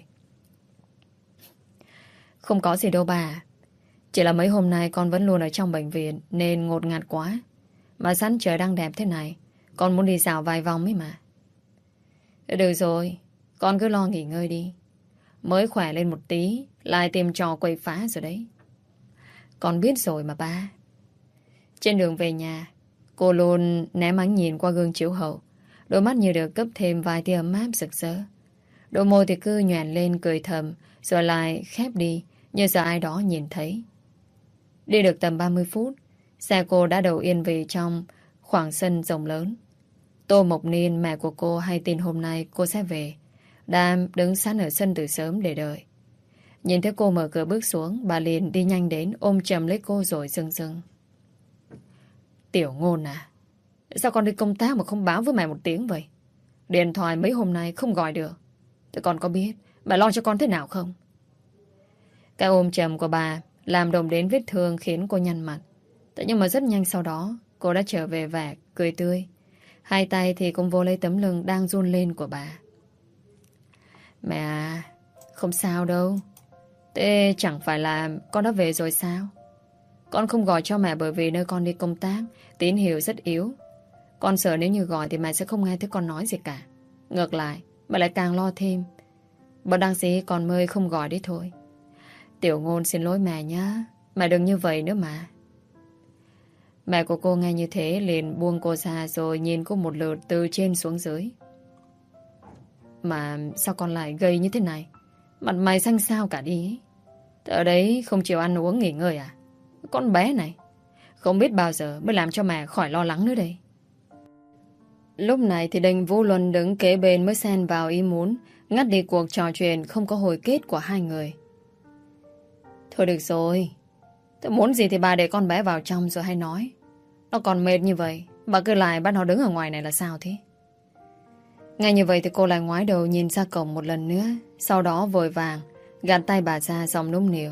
Không có gì đâu bà. Chỉ là mấy hôm nay con vẫn luôn ở trong bệnh viện nên ngột ngạt quá. Mà sẵn trời đang đẹp thế này, con muốn đi dạo vài vòng ấy mà. Được rồi, con cứ lo nghỉ ngơi đi. Mới khỏe lên một tí lại tìm trò quậy phá rồi đấy. Con biết rồi mà ba. Trên đường về nhà, cô luôn ném ánh nhìn qua gương chiếu hậu. Đôi mắt như được cấp thêm vài tia ấm áp rực rỡ. Đôi môi thì cứ nhoẻn lên cười thầm rồi lại khép đi như sợ ai đó nhìn thấy. Đi được tầm 30 phút, xe cô đã đậu yên vị trong khoảng sân rộng lớn. Tô Mộc Niên, mẹ của cô hay tin hôm nay cô sẽ về, đang đứng sẵn ở sân từ sớm để đợi. Nhìn thấy cô mở cửa bước xuống, bà liền đi nhanh đến ôm chầm lấy cô rồi rưng rưng. Tiểu Ngôn à, sao con đi công tác mà không báo với mẹ một tiếng vậy? Điện thoại mấy hôm nay không gọi được. Thế con có biết mẹ lo cho con thế nào không? Cái ôm chầm của bà làm đồng đến vết thương khiến cô nhăn mặt. Thế nhưng mà rất nhanh sau đó cô đã trở về vẻ cười tươi. Hai tay thì cũng vô lấy tấm lưng đang run lên của bà. Mẹ à, không sao đâu. Thế chẳng phải là con đã về rồi sao? Con không gọi cho mẹ bởi vì nơi con đi công tác, tín hiệu rất yếu. Con sợ nếu như gọi thì mẹ sẽ không nghe thấy con nói gì cả. Ngược lại, mẹ lại càng lo thêm. Bất đăng dĩ con mới không gọi đấy thôi. Tiểu Ngôn xin lỗi mẹ nhá. Mẹ đừng như vậy nữa mà. Mẹ của cô nghe như thế liền buông cô ra rồi nhìn cô một lượt từ trên xuống dưới. Mà sao con lại gầy như thế này? Mặt mày xanh xao cả đi. Ở đấy không chịu ăn uống nghỉ ngơi à? Con bé này không biết bao giờ mới làm cho mẹ khỏi lo lắng nữa đây. Lúc này thì Đinh Vũ Luân đứng kế bên mới xen vào ý muốn ngắt đi cuộc trò chuyện không có hồi kết của hai người. Thôi được rồi. Tôi muốn gì thì bà để con bé vào trong rồi hay nói. Nó còn mệt như vậy, bà cứ lại bắt nó đứng ở ngoài này là sao thế? Ngay như vậy thì cô lại ngoái đầu nhìn ra cổng một lần nữa. Sau đó vội vàng gạt tay bà ra giọng nũng nịu.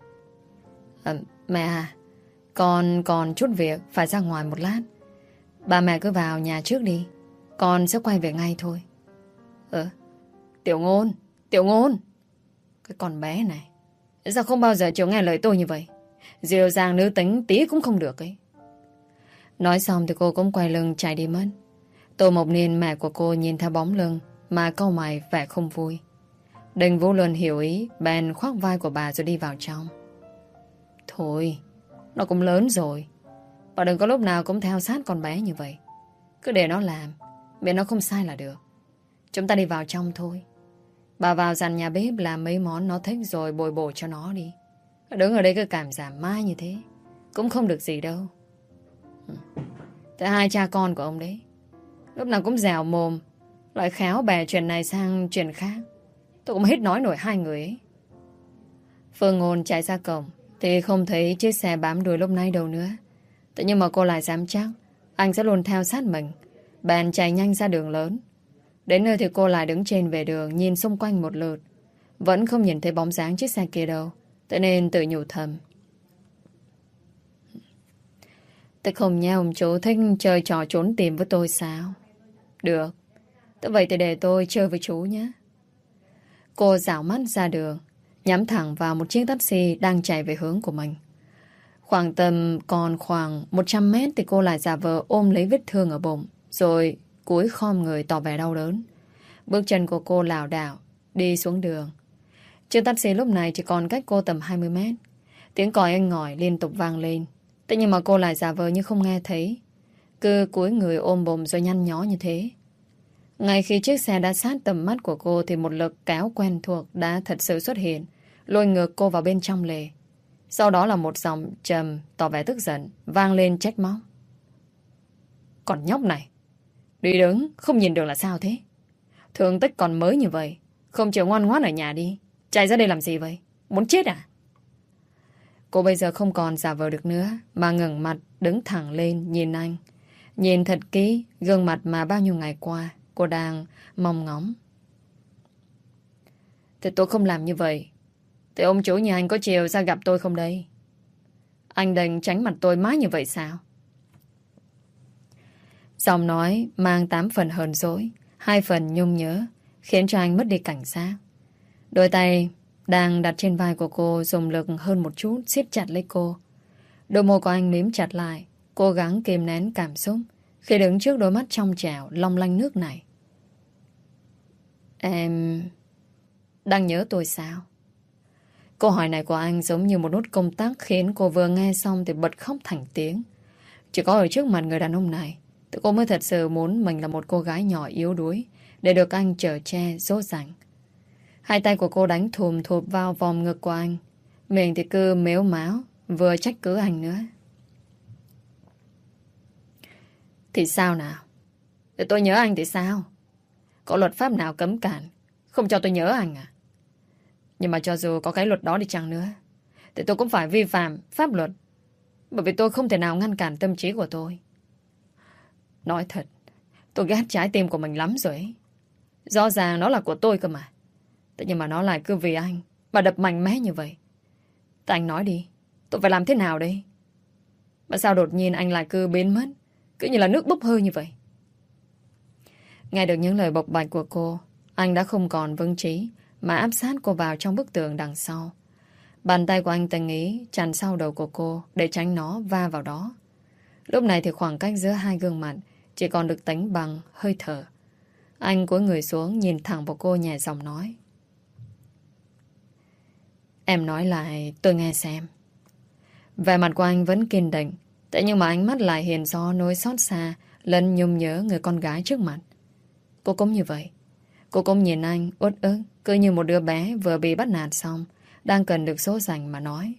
Mẹ à, con còn chút việc phải ra ngoài một lát. Bà mẹ cứ vào nhà trước đi. Con sẽ quay về ngay thôi. Tiểu Ngôn, Tiểu Ngôn. Cái con bé này sao không bao giờ chịu nghe lời tôi như vậy? Dịu dàng nữ tính tí cũng không được ấy. Nói xong thì cô cũng quay lưng chạy đi mất. Tô Mộc Niên mẹ của cô nhìn theo bóng lưng mà cau mày vẻ không vui. Đinh Vũ Luân hiểu ý bèn khoác vai của bà rồi đi vào trong. Thôi, nó cũng lớn rồi. Bà đừng có lúc nào cũng theo sát con bé như vậy. Cứ để nó làm, miễn nó không sai là được. Chúng ta đi vào trong thôi. Bà vào dàn nhà bếp làm mấy món nó thích rồi bồi bổ cho nó đi. Đứng ở đây cứ cảm giảm mai như thế cũng không được gì đâu. Thế hai cha con của ông đấy lúc nào cũng dẻo mồm, lại khéo bè chuyện này sang chuyện khác. Tôi cũng hết nói nổi hai người ấy. Phương Ngôn chạy ra cổng thì không thấy chiếc xe bám đuôi lúc nãy đâu nữa. Thế nhưng mà cô lại dám chắc anh sẽ luôn theo sát mình. Bèn chạy nhanh ra đường lớn. Đến nơi thì cô lại đứng trên vệ đường nhìn xung quanh một lượt. Vẫn không nhìn thấy bóng dáng chiếc xe kia đâu. Thế nên tự nhủ thầm. Thế không nha ông chú thích chơi trò trốn tìm với tôi sao? Được. Thế vậy thì để tôi chơi với chú nhé. Cô dạo mắt ra đường, nhắm thẳng vào một chiếc taxi đang chạy về hướng của mình. Còn khoảng 100 mét thì cô lại giả vờ ôm lấy vết thương ở bụng, rồi cúi khom người tỏ vẻ đau đớn. Bước chân của cô lảo đảo đi xuống đường. Chiếc taxi lúc này chỉ còn cách cô tầm 20 mét. Tiếng còi inh ỏi liên tục vang lên. Thế nhưng mà cô lại giả vờ như không nghe thấy, cứ cúi người ôm bụng rồi nhăn nhó như thế. Ngay khi chiếc xe đã sát tầm mắt của cô thì một lực kéo quen thuộc đã thật sự xuất hiện, lôi ngược cô vào bên trong lề. Sau đó là một giọng trầm tỏ vẻ tức giận vang lên trách móc. Còn nhóc này, đi đứng không nhìn đường là sao thế? Thương tích còn mới như vậy, không chịu ngoan ngoãn ở nhà đi. Chạy ra đây làm gì vậy? Muốn chết à? Cô bây giờ không còn giả vờ được nữa, mà ngẩng mặt đứng thẳng lên nhìn anh. Nhìn thật kỹ gương mặt mà bao nhiêu ngày qua cô đang mong ngóng. Thì tôi không làm như vậy. Thì ông chủ nhà anh có chiều ra gặp tôi không đây? Anh đành tránh mặt tôi mãi như vậy sao? Giọng nói mang 8 phần hờn dỗi, 2 phần nhung nhớ, khiến cho anh mất đi cảnh giác. Đôi tay đang đặt trên vai của cô dùng lực hơn một chút siết chặt lấy cô. Đôi môi của anh mím chặt lại, cố gắng kìm nén cảm xúc khi đứng trước đôi mắt trong trẻo long lanh nước này. Em đang nhớ tôi sao? Câu hỏi này của anh giống như một nút công tắc khiến cô vừa nghe xong thì bật khóc thành tiếng. Chỉ có ở trước mặt người đàn ông này thì cô mới thật sự muốn mình là một cô gái nhỏ yếu đuối để được anh chở che dỗ dành. Hai tay của cô đánh thùm thụp vào vòng ngực của anh. Miệng thì cứ mếu máo vừa trách cứ anh nữa. Thì sao nào? Để tôi nhớ anh thì sao? Có luật pháp nào cấm cản không cho tôi nhớ anh à? Nhưng mà cho dù có cái luật đó đi chăng nữa thì tôi cũng phải vi phạm pháp luật, bởi vì tôi không thể nào ngăn cản tâm trí của tôi. Nói thật, tôi ghét trái tim của mình lắm rồi ấy. Rõ ràng nó là của tôi cơ mà. Thế nhưng mà nó lại cứ vì anh mà đập mạnh mẽ như vậy. Thế anh nói đi, tôi phải làm thế nào đây? Mà sao đột nhiên anh lại cứ biến mất, cứ như là nước bốc hơi như vậy? Nghe được những lời bộc bạch của cô, anh đã không còn vững trí mà áp sát cô vào trong bức tường đằng sau. Bàn tay của anh tình ý chặn sau đầu của cô để tránh nó va vào đó. Lúc này thì khoảng cách giữa hai gương mặt chỉ còn được tính bằng hơi thở. Anh cúi người xuống nhìn thẳng vào cô nhẹ giọng nói. Em nói lại tôi nghe xem. Vẻ mặt của anh vẫn kiên định, thế nhưng mà ánh mắt lại hiện rõ nỗi xót xa lẫn nhung nhớ người con gái trước mặt. Cô cũng như vậy. Cô cũng nhìn anh uất ức, cứ như một đứa bé vừa bị bắt nạt xong, đang cần được dỗ dành mà nói.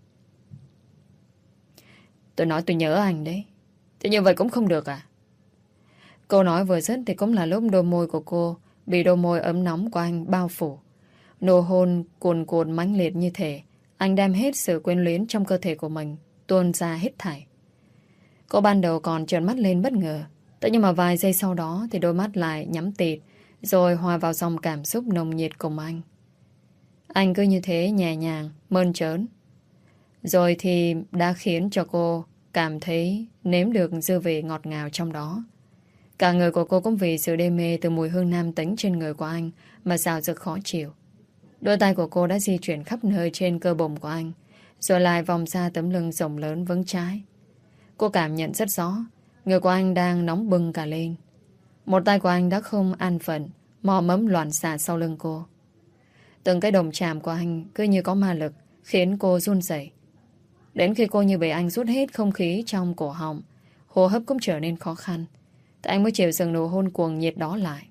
Tôi nói tôi nhớ anh đấy. Thế như vậy cũng không được à? Câu nói vừa dứt thì cũng là lúc đôi môi của cô bị đôi môi ấm nóng của anh bao phủ. Nụ hôn cuồn cuộn mãnh liệt như thể anh đem hết sự quyến luyến trong cơ thể của mình tuôn ra hết thảy. Cô ban đầu còn trợn mắt lên bất ngờ, thế nhưng mà vài giây sau đó thì đôi mắt lại nhắm tịt, rồi hòa vào dòng cảm xúc nồng nhiệt cùng anh. Anh cứ như thế nhẹ nhàng, mơn trớn. Rồi thì đã khiến cho cô cảm thấy nếm được dư vị ngọt ngào trong đó. Cả người của cô cũng vì sự đê mê từ mùi hương nam tính trên người của anh mà dạo dực khó chịu. Đôi tay của cô đã di chuyển khắp nơi trên cơ bụng của anh, rồi lại vòng ra tấm lưng rộng lớn vững chãi. Cô cảm nhận rất rõ, người của anh đang nóng bừng cả lên. Một tay của anh đã không an phận, mò mẫm loạn xạ sau lưng cô. Từng cái đồng chạm của anh cứ như có ma lực, khiến cô run rẩy. Đến khi cô như bị anh rút hết không khí trong cổ họng, hô hấp cũng trở nên khó khăn, thì anh mới chịu dừng nụ hôn cuồng nhiệt đó lại.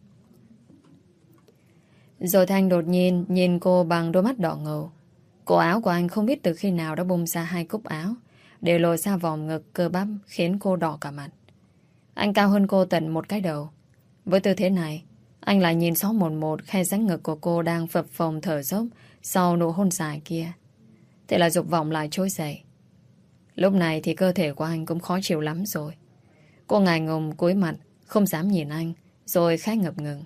Rồi Thanh đột nhiên nhìn cô bằng đôi mắt đỏ ngầu. Cổ áo của anh không biết từ khi nào đã bung ra hai cúc áo, để lồi ra vòng ngực cơ bắp khiến cô đỏ cả mặt. Anh cao hơn cô tận một cái đầu. Với tư thế này, anh lại nhìn xó một khe rãnh ngực của cô đang phập phồng thở dốc sau nụ hôn dài kia. Thế là dục vọng lại trỗi dậy. Lúc này thì cơ thể của anh cũng khó chịu lắm rồi. Cô ngại ngùng cúi mặt, không dám nhìn anh, rồi khá ngập ngừng.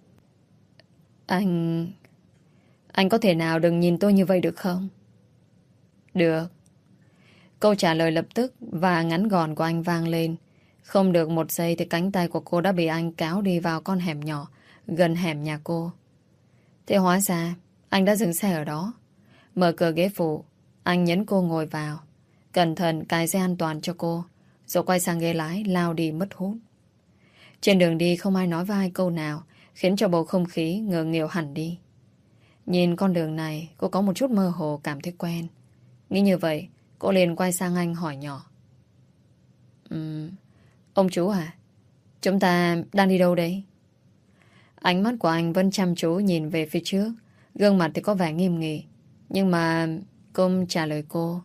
Anh có thể nào đừng nhìn tôi như vậy được không? Được. Câu trả lời lập tức và ngắn gọn của anh vang lên. Không được một giây thì cánh tay của cô đã bị anh kéo đi vào con hẻm nhỏ gần hẻm nhà cô. Thế hóa ra anh đã dừng xe ở đó. Mở cửa ghế phụ, anh nhấn cô ngồi vào, cẩn thận cài dây an toàn cho cô, rồi quay sang ghế lái lao đi mất hút. Trên đường đi không ai nói với ai câu nào, khiến cho bầu không khí ngờ nghịu hẳn đi. Nhìn con đường này, cô có một chút mơ hồ cảm thấy quen. Nghĩ như vậy, cô liền quay sang anh hỏi nhỏ. Ông chú à? Chúng ta đang đi đâu đấy? Ánh mắt của anh vẫn chăm chú nhìn về phía trước, gương mặt thì có vẻ nghiêm nghị. Nhưng mà Công trả lời cô.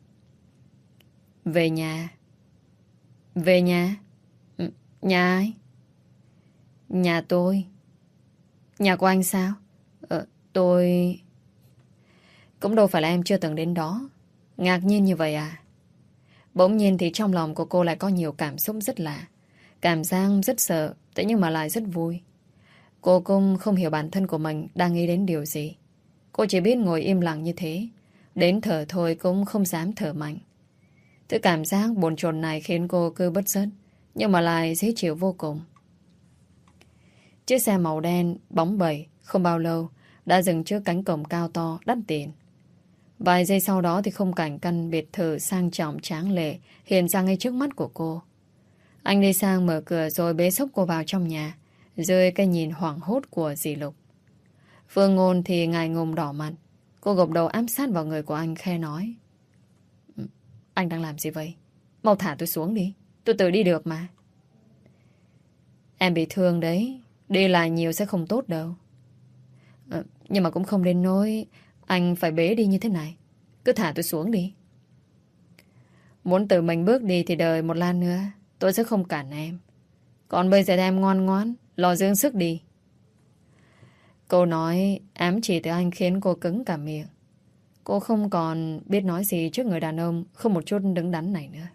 Về nhà. Về nhà? Nhà ai? Nhà tôi. Nhà của anh sao? Tôi... Cũng đâu phải là em chưa từng đến đó. Ngạc nhiên như vậy à? Bỗng nhiên thì trong lòng của cô lại có nhiều cảm xúc rất lạ. Cảm giác rất sợ, thế nhưng mà lại rất vui. Cô cũng không hiểu bản thân của mình đang nghĩ đến điều gì. Cô chỉ biết ngồi im lặng như thế. Đến thở thôi cũng không dám thở mạnh. Thứ cảm giác bồn chồn này khiến cô cứ bứt rứt, nhưng mà lại dễ chịu vô cùng. Chiếc xe màu đen bóng bẩy không bao lâu đã dừng trước cánh cổng cao to đắt tiền. Vài giây sau đó thì khung cảnh căn biệt thự sang trọng tráng lệ hiện ra ngay trước mắt của cô. Anh đi sang mở cửa rồi bế xốc cô vào trong nhà, dưới cái nhìn hoảng hốt của dì Lục. Phương Ngôn thì ngại ngùng đỏ mặt. Cô gục đầu áp sát vào người của anh khe nói. Anh đang làm gì vậy? Mau thả tôi xuống đi. Tôi tự đi được mà. Em bị thương đấy. Đi lại nhiều sẽ không tốt đâu. Nhưng mà cũng không đến nỗi anh phải bế đi như thế này. Cứ thả tôi xuống đi. Muốn tự mình bước đi thì đợi một lát nữa tôi sẽ không cản em. Còn bây giờ em ngoan ngoãn lo dưỡng sức đi. Câu nói ám chỉ từ anh khiến cô cứng cả miệng. Cô không còn biết nói gì trước người đàn ông không một chút đứng đắn này nữa.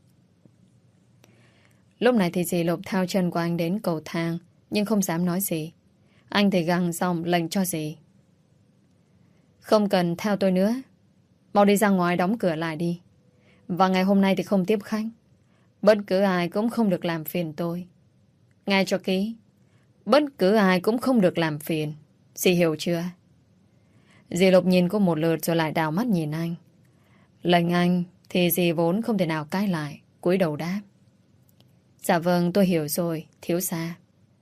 Lúc này thì dì Lục theo chân của anh đến cầu thang, nhưng không dám nói gì. Anh thì gằn giọng lệnh cho dì. Không cần theo tôi nữa. Mau đi ra ngoài đóng cửa lại đi. Và ngày hôm nay thì không tiếp khách. Bất cứ ai cũng không được làm phiền tôi. Nghe cho kỹ. Bất cứ ai cũng không được làm phiền. Dì hiểu chưa? Dì Lục nhìn cô một lượt rồi lại đảo mắt nhìn anh. Lệnh anh thì dì vốn không thể nào cãi lại, cúi đầu đáp. Dạ vâng, tôi hiểu rồi, thiếu gia.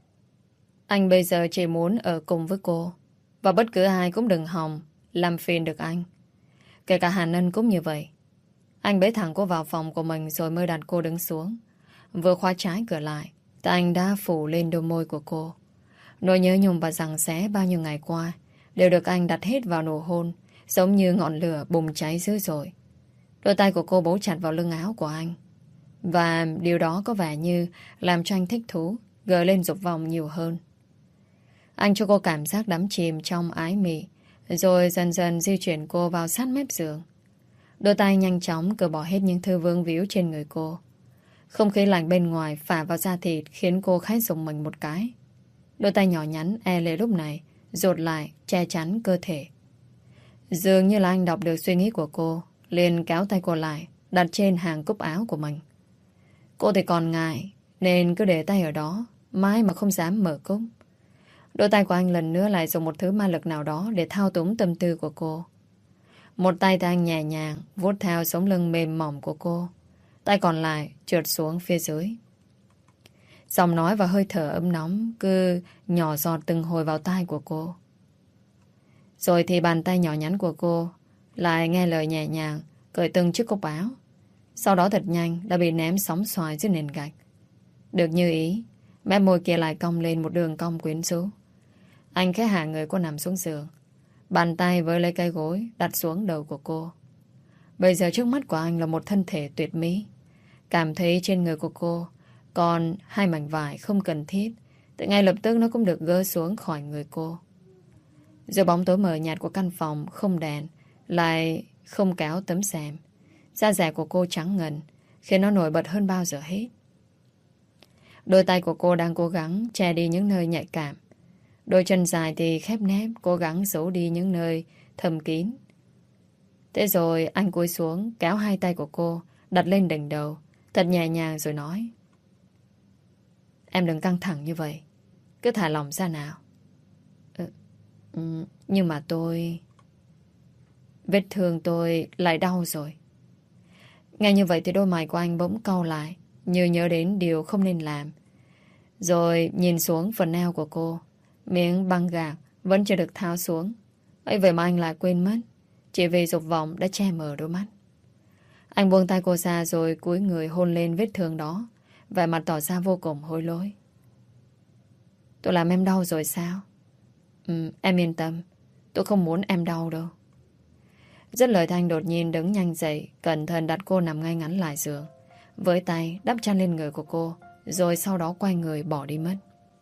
Anh bây giờ chỉ muốn ở cùng với cô. Và bất cứ ai cũng đừng hòng làm phiền được anh. Kể cả Hàn Ân cũng như vậy. Anh bế thẳng cô vào phòng của mình rồi mới đặt cô đứng xuống. Vừa khóa trái cửa lại, thì anh đã phủ lên đôi môi của cô. Nỗi nhớ nhung và giằng xé bao nhiêu ngày qua đều được anh đặt hết vào nụ hôn, giống như ngọn lửa bùng cháy dữ dội. Đôi tay của cô bấu chặt vào lưng áo của anh. Và điều đó có vẻ như làm cho anh thích thú, gợi lên dục vọng nhiều hơn. Anh cho cô cảm giác đắm chìm trong ái mị, rồi dần dần di chuyển cô vào sát mép giường. Đôi tay nhanh chóng cởi bỏ hết những thứ vương víu trên người cô. Không khí lạnh bên ngoài phả vào da thịt khiến cô khẽ rùng mình một cái. Đôi tay nhỏ nhắn e lệ lúc này dột lại che chắn cơ thể. Dường như là anh đọc được suy nghĩ của cô, liền kéo tay cô lại, đặt trên hàng cúc áo của mình. Cô thì còn ngại nên cứ để tay ở đó, mãi mà không dám mở cúc. Đôi tay của anh lần nữa lại dùng một thứ ma lực nào đó để thao túng tâm tư của cô. Một tay thì anh nhẹ nhàng vuốt theo sống lưng mềm mỏng của cô, tay còn lại trượt xuống phía dưới. Giọng nói và hơi thở ấm nóng cứ nhỏ giọt từng hồi vào tai của cô. Rồi thì bàn tay nhỏ nhắn của cô lại nghe lời nhẹ nhàng cởi từng chiếc cúc áo. Sau đó thật nhanh đã bị ném sóng xoài dưới nền gạch. Được như ý, mép môi kia lại cong lên một đường cong quyến rũ. Anh khẽ hạ người cô nằm xuống giường, bàn tay với lấy cái gối đặt xuống đầu của cô. Bây giờ trước mắt của anh là một thân thể tuyệt mỹ. Cảm thấy trên người của cô còn hai mảnh vải không cần thiết, thì ngay lập tức nó cũng được gỡ xuống khỏi người cô. Giữa bóng tối mờ nhạt của căn phòng không đèn, lại không kéo tấm rèm, da dẻ của cô trắng ngần, khiến nó nổi bật hơn bao giờ hết. Đôi tay của cô đang cố gắng che đi những nơi nhạy cảm. Đôi chân dài thì khép nép, cố gắng giấu đi những nơi thầm kín. Thế rồi anh cúi xuống, kéo hai tay của cô đặt lên đỉnh đầu, thật nhẹ nhàng rồi nói. Em đừng căng thẳng như vậy, cứ thả lỏng ra nào. Nhưng mà vết thương tôi lại đau rồi. Nghe như vậy thì đôi mày của anh bỗng cau lại, như nhớ đến điều không nên làm. Rồi nhìn xuống phần eo của cô. Miếng băng gạc vẫn chưa được tháo xuống. Ấy vậy mà anh lại quên mất, chỉ vì dục vọng đã che mờ đôi mắt. Anh buông tay cô ra rồi cúi người hôn lên vết thương đó, vẻ mặt tỏ ra vô cùng hối lỗi. Tôi làm em đau rồi sao? Em yên tâm, tôi không muốn em đau đâu. Dứt lời Thanh đột nhiên đứng nhanh dậy, cẩn thận đặt cô nằm ngay ngắn lại giường, với tay đắp chăn lên người của cô, rồi sau đó quay người bỏ đi mất.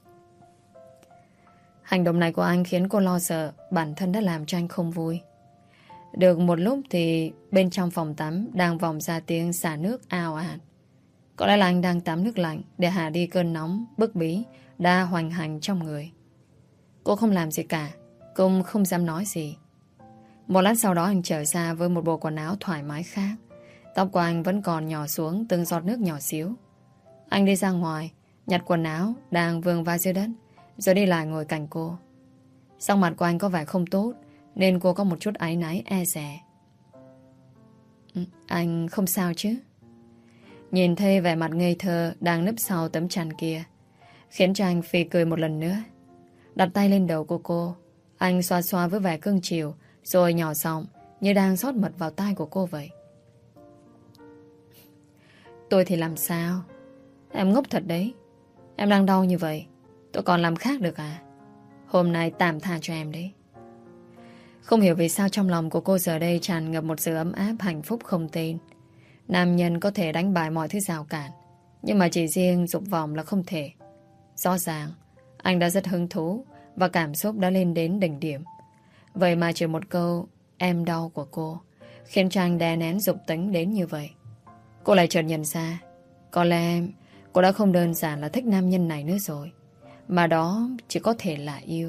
Hành động này của anh khiến cô lo sợ bản thân đã làm cho anh không vui. Được một lúc thì bên trong phòng tắm đang vọng ra tiếng xả nước ào ạt. Có lẽ là anh đang tắm nước lạnh để hạ đi cơn nóng bức bí đã hoành hành trong người. Cô không làm gì cả, cũng không dám nói gì. Một lát sau đó anh trở ra với một bộ quần áo thoải mái khác. Tóc của anh vẫn còn nhỏ xuống từng giọt nước nhỏ xíu. Anh đi ra ngoài, nhặt quần áo đang vương vai dưới đất, rồi đi lại ngồi cạnh cô. Sắc mặt của anh có vẻ không tốt, nên cô có một chút áy náy e dè. Anh không sao chứ? Nhìn thấy vẻ mặt ngây thơ đang nấp sau tấm chăn kia, khiến cho anh phì cười một lần nữa. Đặt tay lên đầu của cô, anh xoa xoa với vẻ cưng chiều, rồi nhỏ giọng như đang rót mật vào tai của cô vậy. Tôi thì làm sao? Em ngốc thật đấy. Em đang đau như vậy, tôi còn làm khác được à? Hôm nay tạm tha cho em đấy. Không hiểu vì sao trong lòng của cô giờ đây tràn ngập một sự ấm áp hạnh phúc không tên. Nam nhân có thể đánh bại mọi thứ rào cản, nhưng mà chỉ riêng dục vọng là không thể. Rõ ràng anh đã rất hứng thú và cảm xúc đã lên đến đỉnh điểm. Vậy mà chỉ một câu em đau của cô khiến cho anh đè nén dục tính đến như vậy. Cô lại chợt nhận ra, có lẽ cô đã không đơn giản là thích nam nhân này nữa rồi, mà đó chỉ có thể là yêu.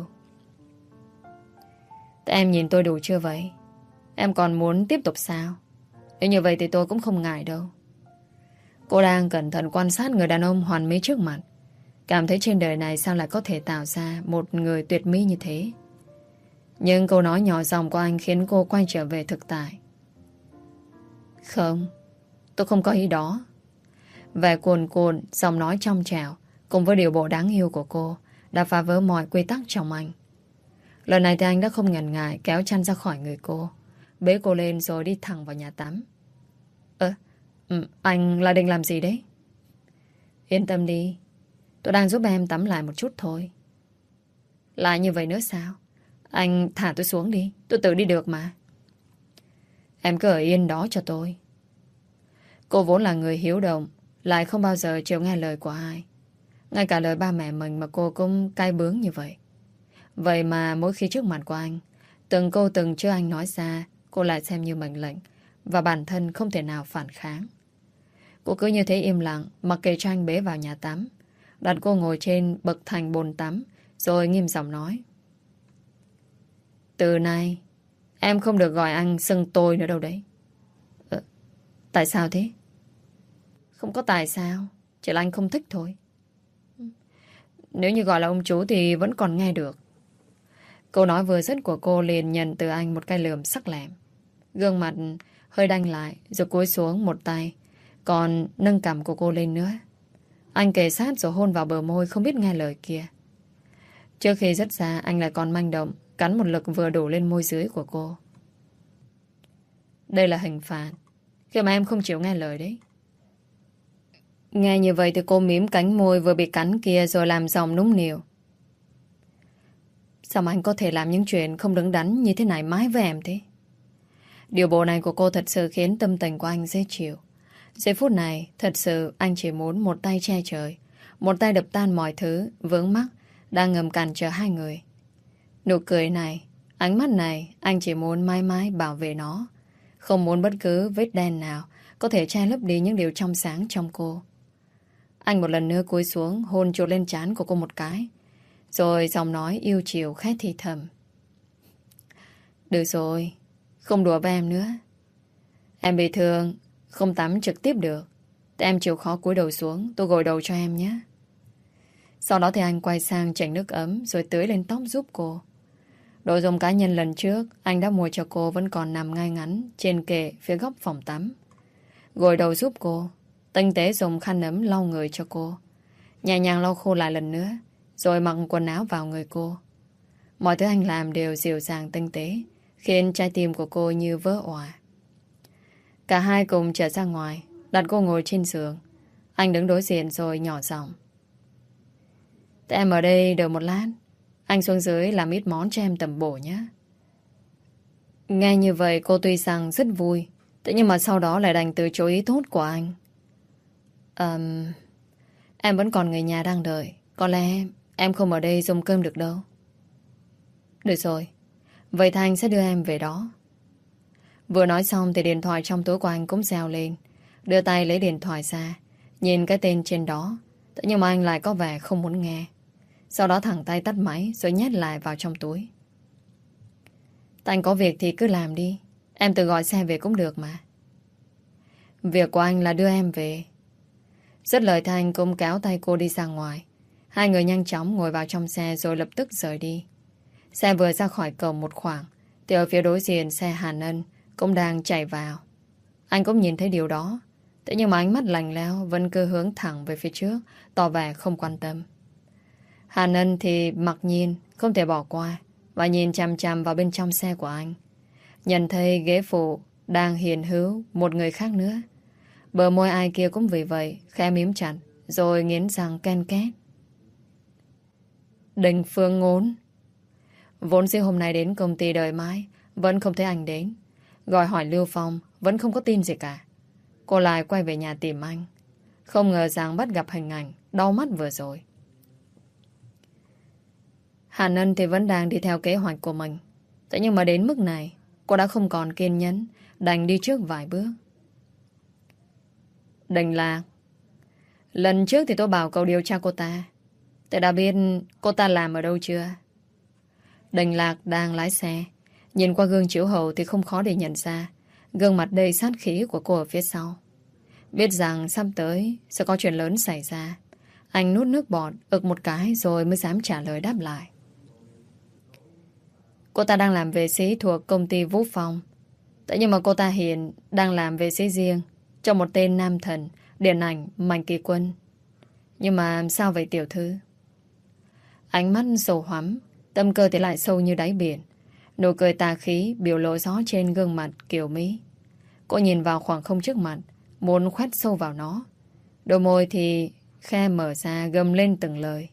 Thế em nhìn tôi đủ chưa vậy? Em còn muốn tiếp tục sao? Nếu như vậy thì tôi cũng không ngại đâu. Cô đang cẩn thận quan sát người đàn ông hoàn mỹ trước mặt, cảm thấy trên đời này sao lại có thể tạo ra một người tuyệt mỹ như thế. Nhưng câu nói nhỏ giọng của anh khiến cô quay trở về thực tại. Không, tôi không có ý đó. Vẻ cuồn cuộn, giọng nói trong trẻo cùng với điều bộ đáng yêu của cô đã phá vỡ mọi quy tắc trong anh. Lần này thì anh đã không ngần ngại kéo chăn ra khỏi người cô, bế cô lên rồi đi thẳng vào nhà tắm. Anh là định làm gì đấy? Yên tâm đi, tôi đang giúp em tắm lại một chút thôi. Lại như vậy nữa sao? Anh thả tôi xuống đi, tôi tự đi được mà. Em cứ ở yên đó cho tôi. Cô vốn là người hiếu động, lại không bao giờ chịu nghe lời của ai. Ngay cả lời ba mẹ mình mà cô cũng cay bướng như vậy. Vậy mà mỗi khi trước mặt của anh, từng câu từng chữ anh nói ra, cô lại xem như mệnh lệnh, và bản thân không thể nào phản kháng. Cô cứ như thế im lặng, mặc kệ cho anh bế vào nhà tắm, đặt cô ngồi trên bậc thành bồn tắm, rồi nghiêm giọng nói. Từ nay, em không được gọi anh xưng tôi nữa đâu đấy. Tại sao thế? Không có tại sao, chỉ là anh không thích thôi. Nếu như gọi là ông chú thì vẫn còn nghe được. Câu nói vừa dứt của cô liền nhận từ anh một cái lườm sắc lẹm. Gương mặt hơi đanh lại, rồi cúi xuống một tay, còn nâng cằm của cô lên nữa. Anh kề sát rồi hôn vào bờ môi không biết nghe lời kia. Trước khi dứt ra, anh lại còn manh động, cắn một lực vừa đủ lên môi dưới của cô. Đây là hình phạt khi mà em không chịu nghe lời đấy. Nghe như vậy thì cô mím cánh môi vừa bị cắn kia rồi làm giọng nũng nịu. Sao mà anh có thể làm những chuyện không đứng đắn như thế này mãi với em thế? Điều bộ này của cô thật sự khiến tâm tình của anh dễ chịu. Giây phút này, thật sự anh chỉ muốn một tay che trời, một tay đập tan mọi thứ vướng mắc đang ngầm cản trở hai người. Nụ cười này, ánh mắt này, anh chỉ muốn mãi mãi bảo vệ nó. Không muốn bất cứ vết đen nào có thể che lấp đi những điều trong sáng trong cô. Anh một lần nữa cúi xuống hôn chuột lên trán của cô một cái, rồi giọng nói yêu chiều khẽ thì thầm. Được rồi, không đùa với em nữa. Em bị thương, không tắm trực tiếp được, thì em chịu khó cúi đầu xuống, tôi gội đầu cho em nhé. Sau đó thì anh quay sang chảy nước ấm rồi tưới lên tóc giúp cô. Đồ dùng cá nhân lần trước anh đã mua cho cô vẫn còn nằm ngay ngắn trên kệ phía góc phòng tắm. Gội đầu giúp cô, tinh tế dùng khăn ấm lau người cho cô, nhẹ nhàng lau khô lại lần nữa, rồi mặc quần áo vào người cô. Mọi thứ anh làm đều dịu dàng tinh tế, khiến trái tim của cô như vỡ òa. Cả hai cùng trở ra ngoài, đặt cô ngồi trên giường. Anh đứng đối diện rồi nhỏ giọng. Thế em ở đây đợi một lát, anh xuống dưới làm ít món cho em tầm bổ nhé. Nghe như vậy cô tuy rằng rất vui, thế nhưng mà sau đó lại đành từ chối ý tốt của anh. Em vẫn còn người nhà đang đợi, có lẽ em không ở đây dùng cơm được đâu. Được rồi, vậy thì anh sẽ đưa em về đó. Vừa nói xong thì điện thoại trong túi của anh cũng reo lên. Đưa tay lấy điện thoại ra, nhìn cái tên trên đó, thế nhưng mà anh lại có vẻ không muốn nghe. Sau đó thẳng tay tắt máy rồi nhét lại vào trong túi. Anh có việc thì cứ làm đi, em tự gọi xe về cũng được mà. Việc của anh là đưa em về. Dứt lời thì anh cũng kéo tay cô đi ra ngoài. Hai người nhanh chóng ngồi vào trong xe rồi lập tức rời đi. Xe vừa ra khỏi cổng một khoảng thì ở phía đối diện xe Hàn Ân cũng đang chạy vào. Anh cũng nhìn thấy điều đó, thế nhưng mà ánh mắt lạnh lẽo vẫn cứ hướng thẳng về phía trước, tỏ vẻ không quan tâm. Hàn Ân thì mặc nhiên không thể bỏ qua và nhìn chằm chằm vào bên trong xe của anh. Nhận thấy ghế phụ đang hiện hữu một người khác nữa. Bờ môi ai kia cũng vì vậy khẽ mím chặt, rồi nghiến răng ken két. Đình Phương Ngôn. Vốn dĩ hôm nay đến công ty đợi mãi vẫn không thấy anh đến. Gọi hỏi Lưu Phong vẫn không có tin gì cả. Cô lại quay về nhà tìm anh. Không ngờ rằng bắt gặp hình ảnh đau mắt vừa rồi. Hàn Ân thì vẫn đang đi theo kế hoạch của mình. Thế nhưng mà đến mức này cô đã không còn kiên nhẫn, đành đi trước vài bước. Đình Lạc, lần trước thì tôi bảo cậu điều tra cô ta. Tôi đã biết cô ta làm ở đâu chưa? Đình Lạc đang lái xe, nhìn qua gương chiếu hậu thì không khó để nhận ra gương mặt đầy sát khí của cô ở phía sau. Biết rằng sắp tới sẽ có chuyện lớn xảy ra, anh nuốt nước bọt ực một cái rồi mới dám trả lời đáp lại. Cô ta đang làm vệ sĩ thuộc công ty Vũ Phong. Thế nhưng mà cô ta hiện đang làm vệ sĩ riêng cho một tên nam thần điện ảnh Mạnh Kỳ Quân. Nhưng mà sao vậy tiểu thư? Ánh mắt sầu hoắm, tâm cơ thì lại sâu như đáy biển. Nụ cười tà khí biểu lộ rõ trên gương mặt kiều mỹ. Cô nhìn vào khoảng không trước mặt, muốn khoét sâu vào nó. Đôi môi thì khe mở ra gầm lên từng lời.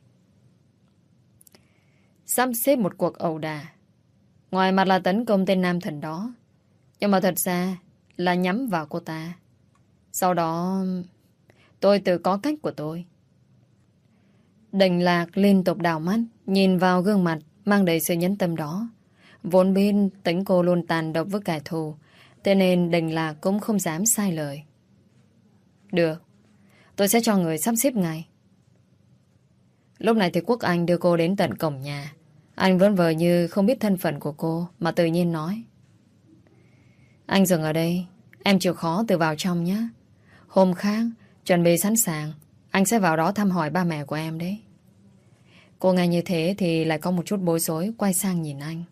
Sắp xếp một cuộc ẩu đả. Ngoài mặt là tấn công tên nam thần đó, nhưng mà thật ra là nhắm vào cô ta. Sau đó tôi tự có cách của tôi. Đành Lạc liên tục đảo mắt, nhìn vào gương mặt mang đầy sự nhẫn tâm đó. Vốn biết tính cô luôn tàn độc với kẻ thù, thế nên Đành Lạc cũng không dám sai lời. Được, tôi sẽ cho người sắp xếp ngay. Lúc này thì Quốc Anh đưa cô đến tận cổng nhà. Anh vẫn vờ như không biết thân phận của cô, mà tự nhiên nói. Anh dừng ở đây, em chịu khó tự vào trong nhé. Hôm khác, chuẩn bị sẵn sàng, anh sẽ vào đó thăm hỏi ba mẹ của em đấy. Cô nghe như thế thì lại có một chút bối rối, quay sang nhìn anh.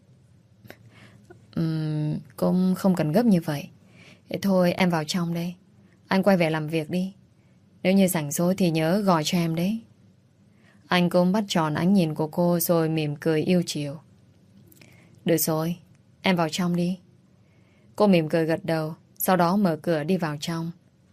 Cũng không cần gấp như vậy. Thế thôi em vào trong đây. Anh quay về làm việc đi. Nếu như rảnh rỗi thì nhớ gọi cho em đấy. Anh cũng bắt tròn ánh nhìn của cô rồi mỉm cười yêu chiều. Được rồi, em vào trong đi. Cô mỉm cười gật đầu, sau đó mở cửa đi vào trong.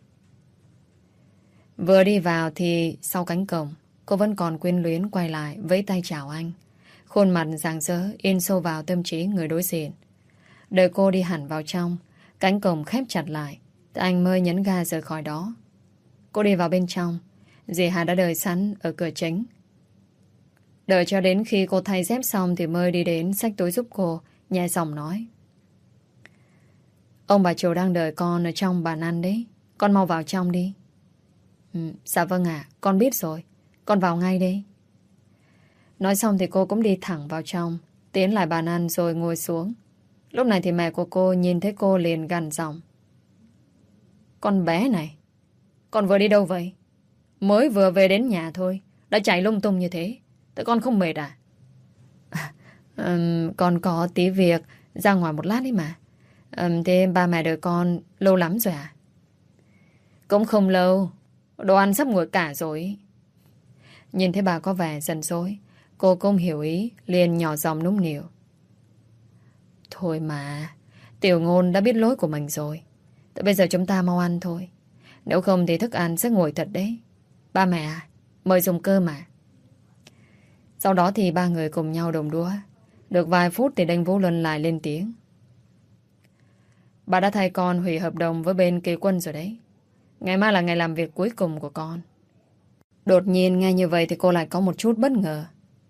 Vừa đi vào thì sau cánh cổng, cô vẫn còn quyến luyến quay lại vẫy tay chào anh. Khuôn mặt rạng rỡ in sâu vào tâm trí người đối diện. Đợi cô đi hẳn vào trong, cánh cổng khép chặt lại, thì anh mới nhấn ga rời khỏi đó. Cô đi vào bên trong, dì Hà đã đợi sẵn ở cửa chính. Đợi cho đến khi cô thay dép xong thì mới đi đến xách túi giúp cô, nhẹ giọng nói. Ông bà chủ đang đợi con ở trong bàn ăn đấy. Con mau vào trong đi. Dạ vâng ạ, con biết rồi. Con vào ngay đi. Nói xong thì cô cũng đi thẳng vào trong, tiến lại bàn ăn rồi ngồi xuống. Lúc này thì mẹ của cô nhìn thấy cô liền gằn giọng. Con bé này, con vừa đi đâu vậy? Mới vừa về đến nhà thôi, đã chạy lung tung như thế. Thế con không mệt à? Con có tí việc, ra ngoài một lát ấy mà. Thế ba mẹ đợi con lâu lắm rồi à? Cũng không lâu, đồ ăn sắp nguội cả rồi. Nhìn thấy bà có vẻ giận dỗi, cô cũng hiểu ý, liền nhỏ giọng nũng nịu. Thôi mà, Tiểu Ngôn đã biết lỗi của mình rồi. Thế bây giờ chúng ta mau ăn thôi. Nếu không thì thức ăn sẽ nguội thật đấy. Ba mẹ à, mời dùng cơm mà. Sau đó thì ba người cùng nhau đồng đũa. Được vài phút thì Đinh Vũ Luân lại lên tiếng. Bà đã thay con hủy hợp đồng với bên Kỳ Quân rồi đấy. Ngày mai là ngày làm việc cuối cùng của con. Đột nhiên nghe như vậy thì cô lại có một chút bất ngờ.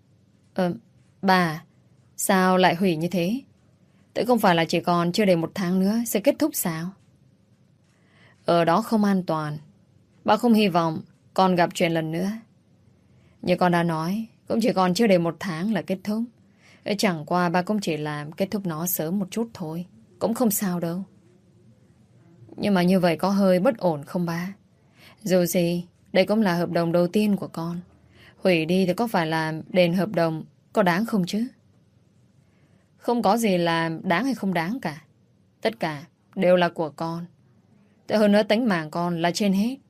Bà, sao lại hủy như thế? Thế không phải là chỉ còn chưa đầy 1 tháng nữa sẽ kết thúc sao? Ở đó không an toàn. Bà không hy vọng con gặp chuyện lần nữa. Như con đã nói, cũng chỉ còn chưa đầy 1 tháng là kết thúc. Chẳng qua bà cũng chỉ làm kết thúc nó sớm một chút thôi. Cũng không sao đâu. Nhưng mà như vậy có hơi bất ổn không ba? Dù gì, đây cũng là hợp đồng đầu tiên của con. Hủy đi thì có phải là đền hợp đồng có đáng không chứ? Không có gì là đáng hay không đáng cả. Tất cả đều là của con. Thế hơn nữa tính mạng con là trên hết.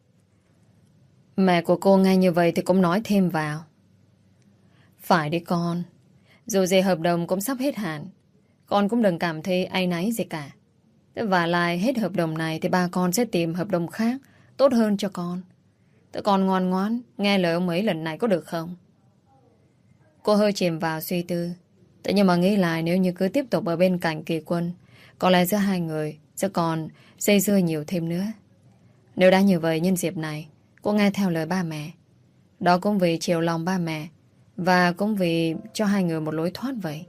Mẹ của cô nghe như vậy thì cũng nói thêm vào. Phải đi con. Dù gì hợp đồng cũng sắp hết hạn. Con cũng đừng cảm thấy áy náy gì cả. Và lại hết hợp đồng này thì ba con sẽ tìm hợp đồng khác tốt hơn cho con. Thế con ngoan ngoãn nghe lời ông ấy lần này có được không? Cô hơi chìm vào suy tư. Thế nhưng mà nghĩ lại nếu như cứ tiếp tục ở bên cạnh Kỳ Quân, có lẽ giữa hai người sẽ còn dây dưa nhiều thêm nữa. Nếu đã như vậy nhân dịp này, cô nghe theo lời ba mẹ. Đó cũng vì chiều lòng ba mẹ, và cũng vì cho hai người một lối thoát vậy.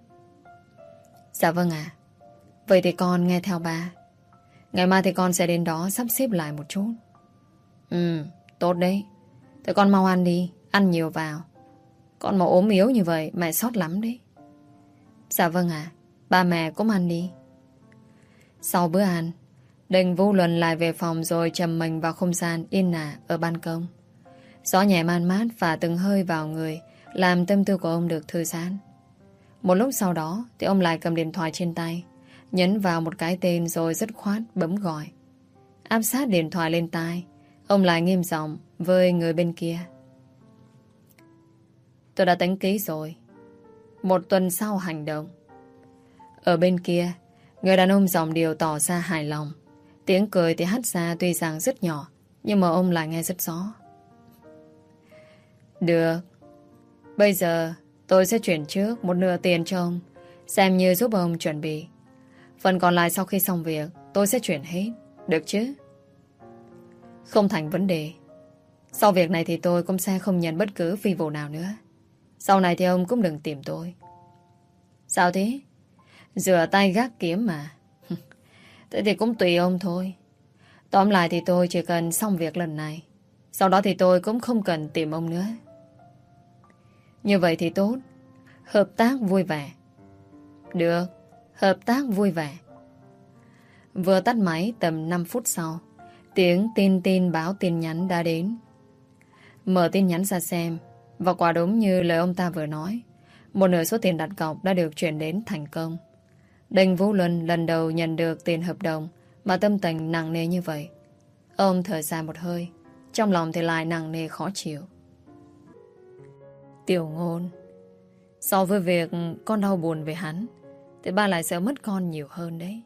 Dạ vâng ạ. Vậy thì con nghe theo ba. Ngày mai thì con sẽ đến đó sắp xếp lại một chút. Tốt đấy. Thế con mau ăn đi, ăn nhiều vào. Con mà ốm yếu như vậy mẹ sót lắm đấy. Dạ vâng ạ. Ba mẹ cũng ăn đi. Sau bữa ăn, Đinh Vũ Luân lại về phòng rồi trầm mình vào không gian yên ả ở ban công. Gió nhẹ man mát phả từng hơi vào người, làm tâm tư của ông được thư giãn. Một lúc sau đó thì ông lại cầm điện thoại trên tay, nhấn vào một cái tên rồi dứt khoát bấm gọi. Áp sát điện thoại lên tai, ông lại nghiêm giọng với người bên kia. Tôi đã tính kỹ rồi. 1 tuần sau hành động. Ở bên kia, người đàn ông giọng điệu tỏ ra hài lòng. Tiếng cười thì hắt ra tuy rằng rất nhỏ, nhưng mà ông lại nghe rất rõ. Được. Bây giờ tôi sẽ chuyển trước 1/2 tiền cho ông, xem như giúp ông chuẩn bị. Phần còn lại sau khi xong việc tôi sẽ chuyển hết. Được chứ? Không thành vấn đề. Sau việc này thì tôi cũng sẽ không nhận bất cứ phi vụ nào nữa. Sau này thì ông cũng đừng tìm tôi. Sao thế? Rửa tay gác kiếm mà. Thế thì cũng tùy ông thôi. Tóm lại thì tôi chỉ cần xong việc lần này, sau đó thì tôi cũng không cần tìm ông nữa. Như vậy thì tốt. Hợp tác vui vẻ. Được. Hợp tác vui vẻ. Vừa tắt máy tầm 5 phút sau, tiếng tin báo tin nhắn đã đến. Mở tin nhắn ra xem, và quả đúng như lời ông ta vừa nói, 1/2 số tiền đặt cọc đã được chuyển đến thành công. Đinh Vũ Luân lần đầu nhận được tiền hợp đồng mà tâm tình nặng nề như vậy. Ông thở dài một hơi, trong lòng thì lại nặng nề khó chịu. Tiểu Ngôn, so với việc con đau buồn về hắn thì ba lại sợ mất con nhiều hơn đấy.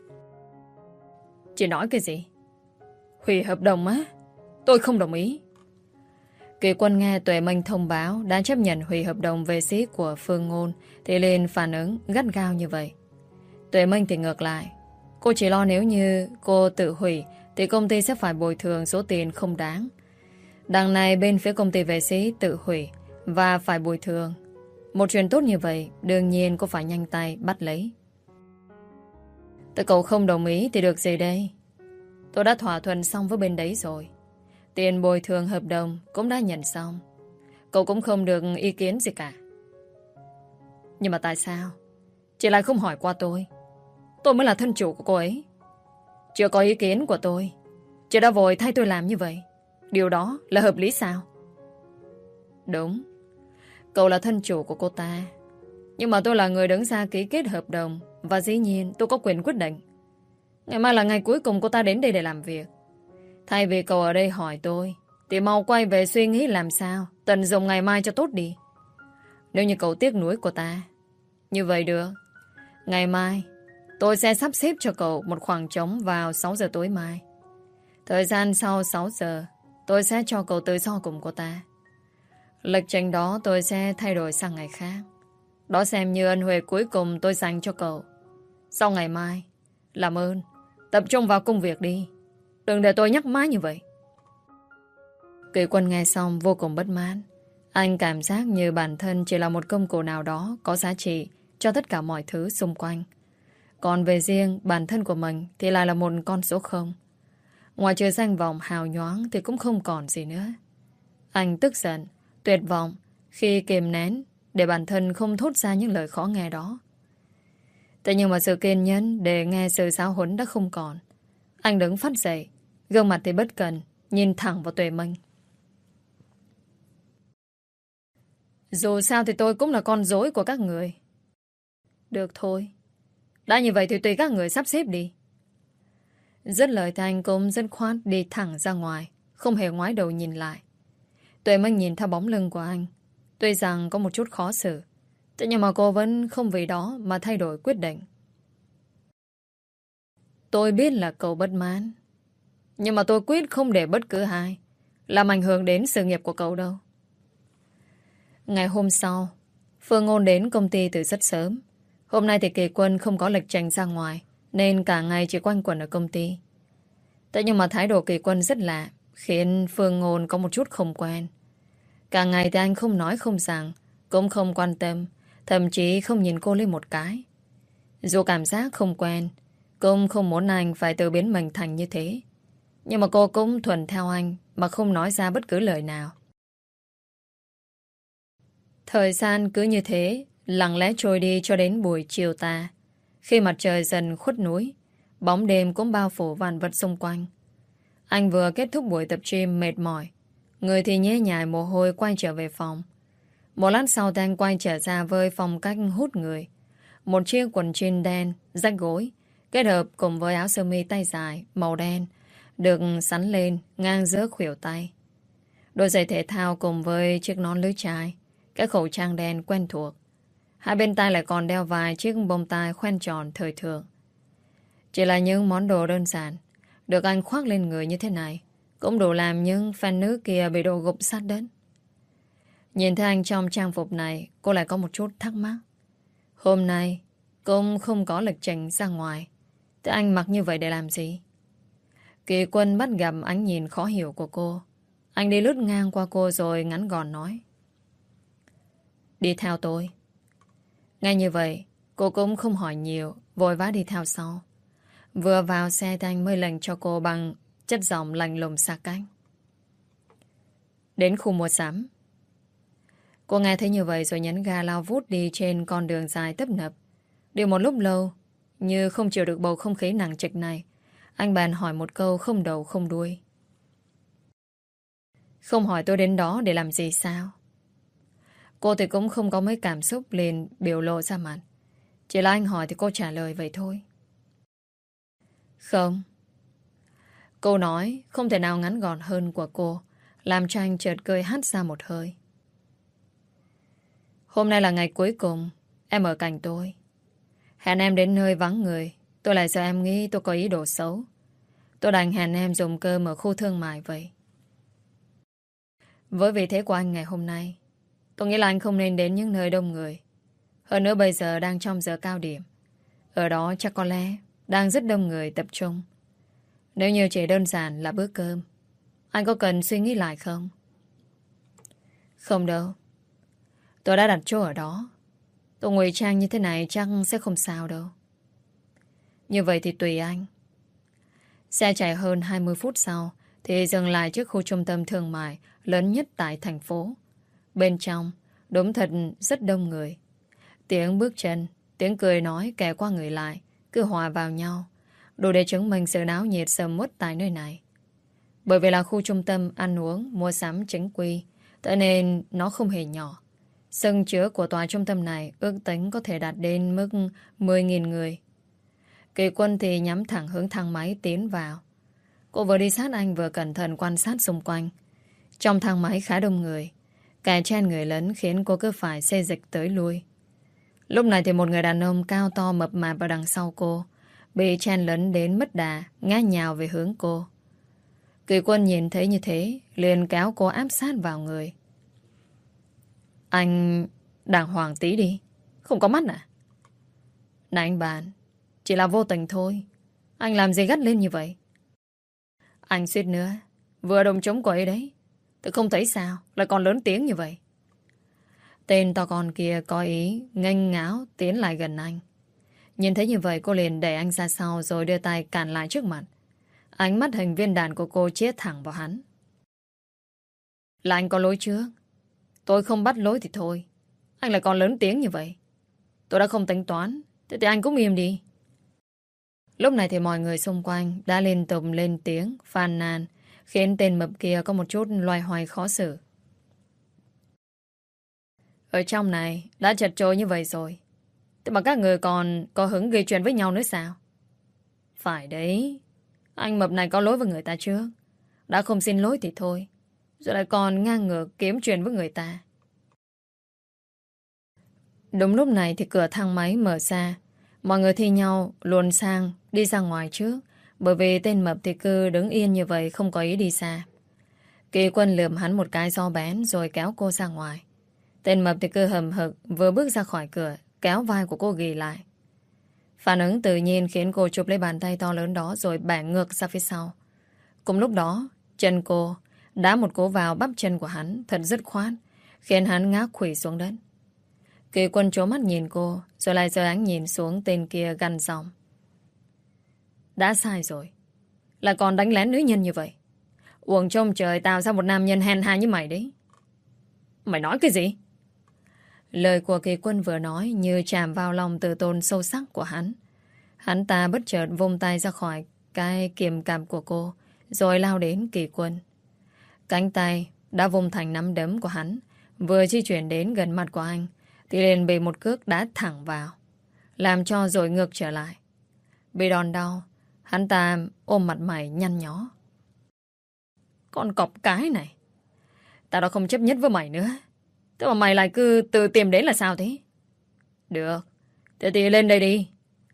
Chị nói cái gì? Hủy hợp đồng á? Tôi không đồng ý. Kỳ Quân nghe Tuệ Minh thông báo đã chấp nhận hủy hợp đồng về xí của Phương Ngôn thì lên phản ứng gắt gao như vậy. Tuệ Minh thì ngược lại. Cô chỉ lo nếu như cô tự hủy thì công ty sẽ phải bồi thường số tiền không đáng. Đằng này bên phía công ty vệ sĩ tự hủy và phải bồi thường. Một chuyện tốt như vậy đương nhiên cô phải nhanh tay bắt lấy. Tại cậu không đồng ý thì được gì đây? Tôi đã thỏa thuận xong với bên đấy rồi. Tiền bồi thường hợp đồng cũng đã nhận xong. Cậu cũng không được ý kiến gì cả. Nhưng mà tại sao chị lại không hỏi qua tôi? Tôi mới là thân chủ của cô ấy. Chưa có ý kiến của tôi, chị đã vội thay tôi làm như vậy. Điều đó là hợp lý sao? Đúng. Cậu là thân chủ của cô ta, nhưng mà tôi là người đứng ra ký kết hợp đồng, và dĩ nhiên tôi có quyền quyết định. Ngày mai là ngày cuối cùng cô ta đến đây để làm việc. Thay vì cậu ở đây hỏi tôi thì mau quay về suy nghĩ làm sao tận dụng ngày mai cho tốt đi. Nếu như cậu tiếc nuối cô ta, như vậy được. Ngày mai tôi sẽ sắp xếp cho cậu một khoảng trống vào 6 giờ tối mai. Thời gian sau 6 giờ tôi sẽ cho cậu tự do cùng cô ta. Lịch trình đó tôi sẽ thay đổi sang ngày khác. Đó xem như ân huệ cuối cùng tôi dành cho cậu. Sau ngày mai, làm ơn tập trung vào công việc đi. Đừng để tôi nhắc mãi như vậy. Kỳ Quân nghe xong vô cùng bất mãn. Anh cảm giác như bản thân chỉ là một công cụ nào đó có giá trị cho tất cả mọi thứ xung quanh. Còn về riêng bản thân của mình thì lại là một con số 0. Ngoài trừ danh vọng hào nhoáng thì cũng không còn gì nữa. Anh tức giận, tuyệt vọng khi kìm nén để bản thân không thốt ra những lời khó nghe đó. Thế nhưng mà sự kiên nhẫn để nghe sự giáo huấn đã không còn. Anh đứng phát dậy, gương mặt thì bất cần, nhìn thẳng vào Tuệ Minh. Dù sao thì tôi cũng là con rối của các người. Được thôi. Đã như vậy thì tùy các người sắp xếp đi. Dứt lời thì anh cũng dứt khoát đi thẳng ra ngoài, không hề ngoái đầu nhìn lại. Tuệ Minh nhìn theo bóng lưng của anh. Tuy rằng có một chút khó xử, thế nhưng mà cô vẫn không vì đó mà thay đổi quyết định. Tôi biết là cậu bất mãn, nhưng mà tôi quyết không để bất cứ ai làm ảnh hưởng đến sự nghiệp của cậu đâu. Ngày hôm sau, Phương Ngôn đến công ty từ rất sớm. Hôm nay thì Kỳ Quân không có lịch trình ra ngoài, nên cả ngày chỉ quanh quẩn ở công ty. Thế nhưng mà thái độ Kỳ Quân rất lạ, khiến Phương Ngôn có một chút không quen. Cả ngày thì anh không nói không rằng, cũng không quan tâm, thậm chí không nhìn cô lên một cái. Dù cảm giác không quen, cũng không muốn anh phải tự biến mình thành như thế. Nhưng mà cô cũng thuận theo anh mà không nói ra bất cứ lời nào. Thời gian cứ như thế lặng lẽ trôi đi cho đến buổi chiều tà. Khi mặt trời dần khuất núi, bóng đêm cũng bao phủ vạn vật xung quanh. Anh vừa kết thúc buổi tập gym mệt mỏi, người thì nhễ nhại mồ hôi quay trở về phòng. Một lát sau thì anh quay trở ra với phong cách hút người. Một chiếc quần jean đen, rách gối, kết hợp cùng với áo sơ mi tay dài, màu đen, được sắn lên ngang giữa khuỷu tay. Đôi giày thể thao cùng với chiếc nón lưới chai, cái khẩu trang đen quen thuộc. Hai bên tai lại còn đeo vài chiếc bông tai khoen tròn thời thượng. Chỉ là những món đồ đơn giản, được anh khoác lên người như thế này, cũng đủ làm những fan nữ kia bị đồ gục sát đất. Nhìn thấy anh trong trang phục này, cô lại có một chút thắc mắc. Hôm nay, cũng không có lịch trình ra ngoài. Thế anh mặc như vậy để làm gì? Kỳ Quân bắt gặp ánh nhìn khó hiểu của cô. Anh đi lướt ngang qua cô rồi ngắn gọn nói. Đi theo tôi. Ngay như vậy, cô cũng không hỏi nhiều, vội vã đi theo sau. Vừa vào xe thì anh mới lệnh cho cô bằng chất giọng lạnh lùng xa cách. Đến khu mua sắm. Cô nghe thấy như vậy rồi nhấn ga lao vút đi trên con đường dài tấp nập. Đi một lúc lâu, như không chịu được bầu không khí nặng trịch này, anh bèn hỏi một câu không đầu không đuôi. Không hỏi tôi đến đó để làm gì sao? Cô thì cũng không có mấy cảm xúc liền biểu lộ ra mặt. Chỉ là anh hỏi thì cô trả lời vậy thôi. Không. Câu nói không thể nào ngắn gọn hơn của cô làm cho anh chợt cười hắt ra một hơi. Hôm nay là ngày cuối cùng em ở cạnh tôi. Hẹn em đến nơi vắng người, tôi lại sợ em nghĩ tôi có ý đồ xấu. Tôi đành hẹn em dùng cơm ở khu thương mại vậy. Với vị thế của anh ngày hôm nay, tôi nghĩ là anh không nên đến những nơi đông người. Hơn nữa bây giờ đang trong giờ cao điểm. Ở đó chắc có lẽ đang rất đông người tập trung. Nếu như chỉ đơn giản là bữa cơm, anh có cần suy nghĩ lại không? Không đâu. Tôi đã đặt chỗ ở đó. Tôi ngụy trang như thế này chắc sẽ không sao đâu. Như vậy thì tùy anh. Xe chạy hơn 20 phút sau thì dừng lại trước khu trung tâm thương mại lớn nhất tại thành phố. Bên trong đúng thật rất đông người. Tiếng bước chân, tiếng cười nói kẻ qua người lại cứ hòa vào nhau, đủ để chứng minh sự náo nhiệt sầm uất tại nơi này. Bởi vì là khu trung tâm ăn uống, mua sắm chính quy, thế nên nó không hề nhỏ. Sân chứa của tòa trung tâm này ước tính có thể đạt đến mức 10.000 người. Kỳ Quân thì nhắm thẳng hướng thang máy tiến vào. Cô vừa đi sát anh vừa cẩn thận quan sát xung quanh. Trong thang máy khá đông người. Kẻ chen người lớn khiến cô cứ phải xê dịch tới lui. Lúc này thì một người đàn ông cao to mập mạp ở đằng sau cô bị chen lấn đến mất đà, ngã nhào về hướng cô. Kỳ Quân nhìn thấy như thế liền kéo cô áp sát vào người. Anh đàng hoàng tí đi, không có mắt à? Này anh bạn, chỉ là vô tình thôi. Anh làm gì gắt lên như vậy? Anh suýt nữa vừa đồng chống cô ấy đấy. Tôi không thấy sao lại còn lớn tiếng như vậy. Tên to con kia có ý nghênh ngáo tiến lại gần anh. Nhìn thấy như vậy cô liền đẩy anh ra sau rồi đưa tay cản lại trước mặt. Ánh mắt hình viên đạn của cô chĩa thẳng vào hắn. Là anh có lỗi trước. Tôi không bắt lỗi thì thôi. Anh lại còn lớn tiếng như vậy. Tôi đã không tính toán. Thế thì anh cũng im đi. Lúc này thì mọi người xung quanh đã liên tục lên tiếng phàn nàn, khiến tên mập kia có một chút loay hoay khó xử. Ở trong này đã chật chội như vậy rồi, thế mà các người còn có hứng gây chuyện với nhau nữa sao? Phải đấy. Anh mập này có lỗi với người ta trước. Đã không xin lỗi thì thôi, rồi lại còn ngang ngược kiếm chuyện với người ta. Đúng lúc này thì cửa thang máy mở ra. Mọi người thi nhau luồn sang đi ra ngoài trước, bởi vì tên mập thì cứ đứng yên như vậy không có ý đi xa. Kỳ Quân lườm hắn một cái ro bén rồi kéo cô ra ngoài. Tên mập thì cứ hầm hực vừa bước ra khỏi cửa, kéo vai của cô ghì lại. Phản ứng tự nhiên khiến cô chụp lấy bàn tay to lớn đó rồi bẻ ngược ra phía sau. Cùng lúc đó, chân cô đá một cú vào bắp chân của hắn thật dứt khoát, khiến hắn ngã khuỵu xuống đất. Kỳ Quân trố mắt nhìn cô, rồi lại giơ ánh nhìn xuống tên kia gằn giọng. Đã sai rồi, lại còn đánh lén nữ nhân như vậy. Uổng trông trời tạo ra một nam nhân hèn hạ như mày đấy. Mày nói cái gì? Lời của Kỳ Quân vừa nói như chạm vào lòng tự tôn sâu sắc của hắn. Hắn ta bất chợt vung tay ra khỏi cái kiềm cạp của cô, rồi lao đến Kỳ Quân. Cánh tay đã vung thành nắm đấm của hắn, Vừa di chuyển đến gần mặt của anh thì liền bị một cước đá thẳng vào, làm cho rồi ngược trở lại. Bị đòn đau, hắn ta ôm mặt mày nhăn nhó. Con cọp cái này, tao đã không chấp nhất với mày nữa. Thế mà mày lại cứ tự tìm đến là sao thế? Được, thế thì lên đây đi.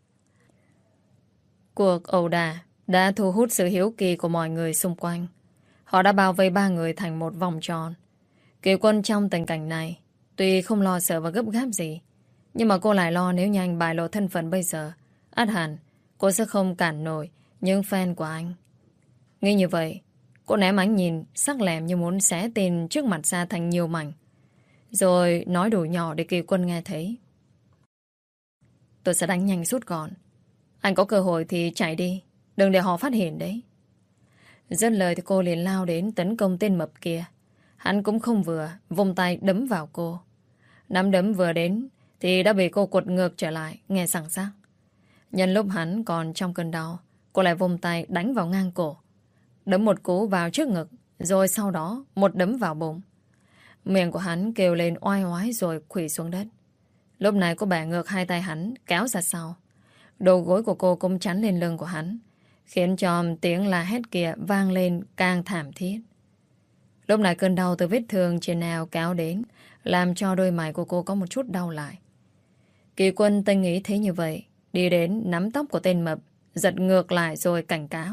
Cuộc ẩu đả đã thu hút sự hiếu kỳ của mọi người xung quanh. Họ đã bao vây ba người thành một vòng tròn. Kỳ Quân trong tình cảnh này tuy không lo sợ và gấp gáp gì, nhưng mà cô lại lo nếu như anh bại lộ thân phận bây giờ, ắt hẳn cô sẽ không cản nổi những fan của anh. Nghĩ như vậy, cô ném ánh nhìn sắc lẹm như muốn xé tên trước mặt ra thành nhiều mảnh, rồi nói đủ nhỏ để Kỳ Quân nghe thấy. Tôi sẽ đánh nhanh rút gọn. Anh có cơ hội thì chạy đi, đừng để họ phát hiện đấy. Dứt lời thì cô liền lao đến tấn công tên mập kia. Hắn cũng không vừa, vung tay đấm vào cô. Nắm đấm vừa đến thì đã bị cô quật ngược trở lại, nghe sảng sắc. Nhân lúc hắn còn trong cơn đau, cô lại vung tay đánh vào ngang cổ, đấm một cú vào trước ngực, rồi sau đó một đấm vào bụng. Miệng của hắn kêu lên oai oái rồi khuỵu xuống đất. Lúc này cô bẻ ngược hai tay hắn, kéo ra sau. Đầu gối của cô cũng chắn lên lưng của hắn, khiến cho tiếng la hét kia vang lên càng thảm thiết. Lúc này cơn đau từ vết thương trên eo kéo đến, làm cho đôi mày của cô có một chút đau lại. Kỳ Quân tinh ý thấy như vậy, đi đến nắm tóc của tên mập, giật ngược lại rồi cảnh cáo.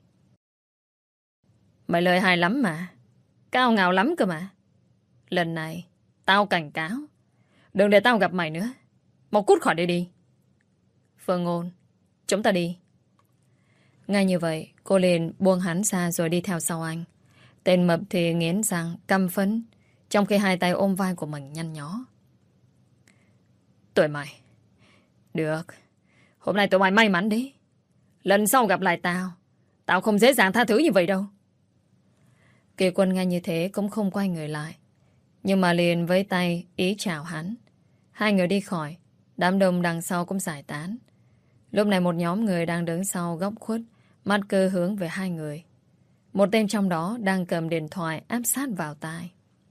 Mày lợi hại lắm mà, cao ngạo lắm cơ mà. Lần này tao cảnh cáo, đừng để tao gặp mày nữa. Mau cút khỏi đây đi. Phương Ngôn, chúng ta đi. Ngay như vậy, cô liền buông hắn ra rồi đi theo sau anh. Tên mập thì nghiến răng, căm phẫn, trong khi hai tay ôm vai của mình nhăn nhó. Tụi mày. Được, hôm nay tụi mày may mắn đấy. Lần sau gặp lại tao không dễ dàng tha thứ như vậy đâu. Kỳ Quân nghe như thế cũng không quay người lại, nhưng mà liền với tay ý chào hắn. Hai người đi khỏi, đám đông đằng sau cũng giải tán. Lúc này một nhóm người đang đứng sau góc khuất, mắt cứ hướng về hai người. Một tên trong đó đang cầm điện thoại áp sát vào tai.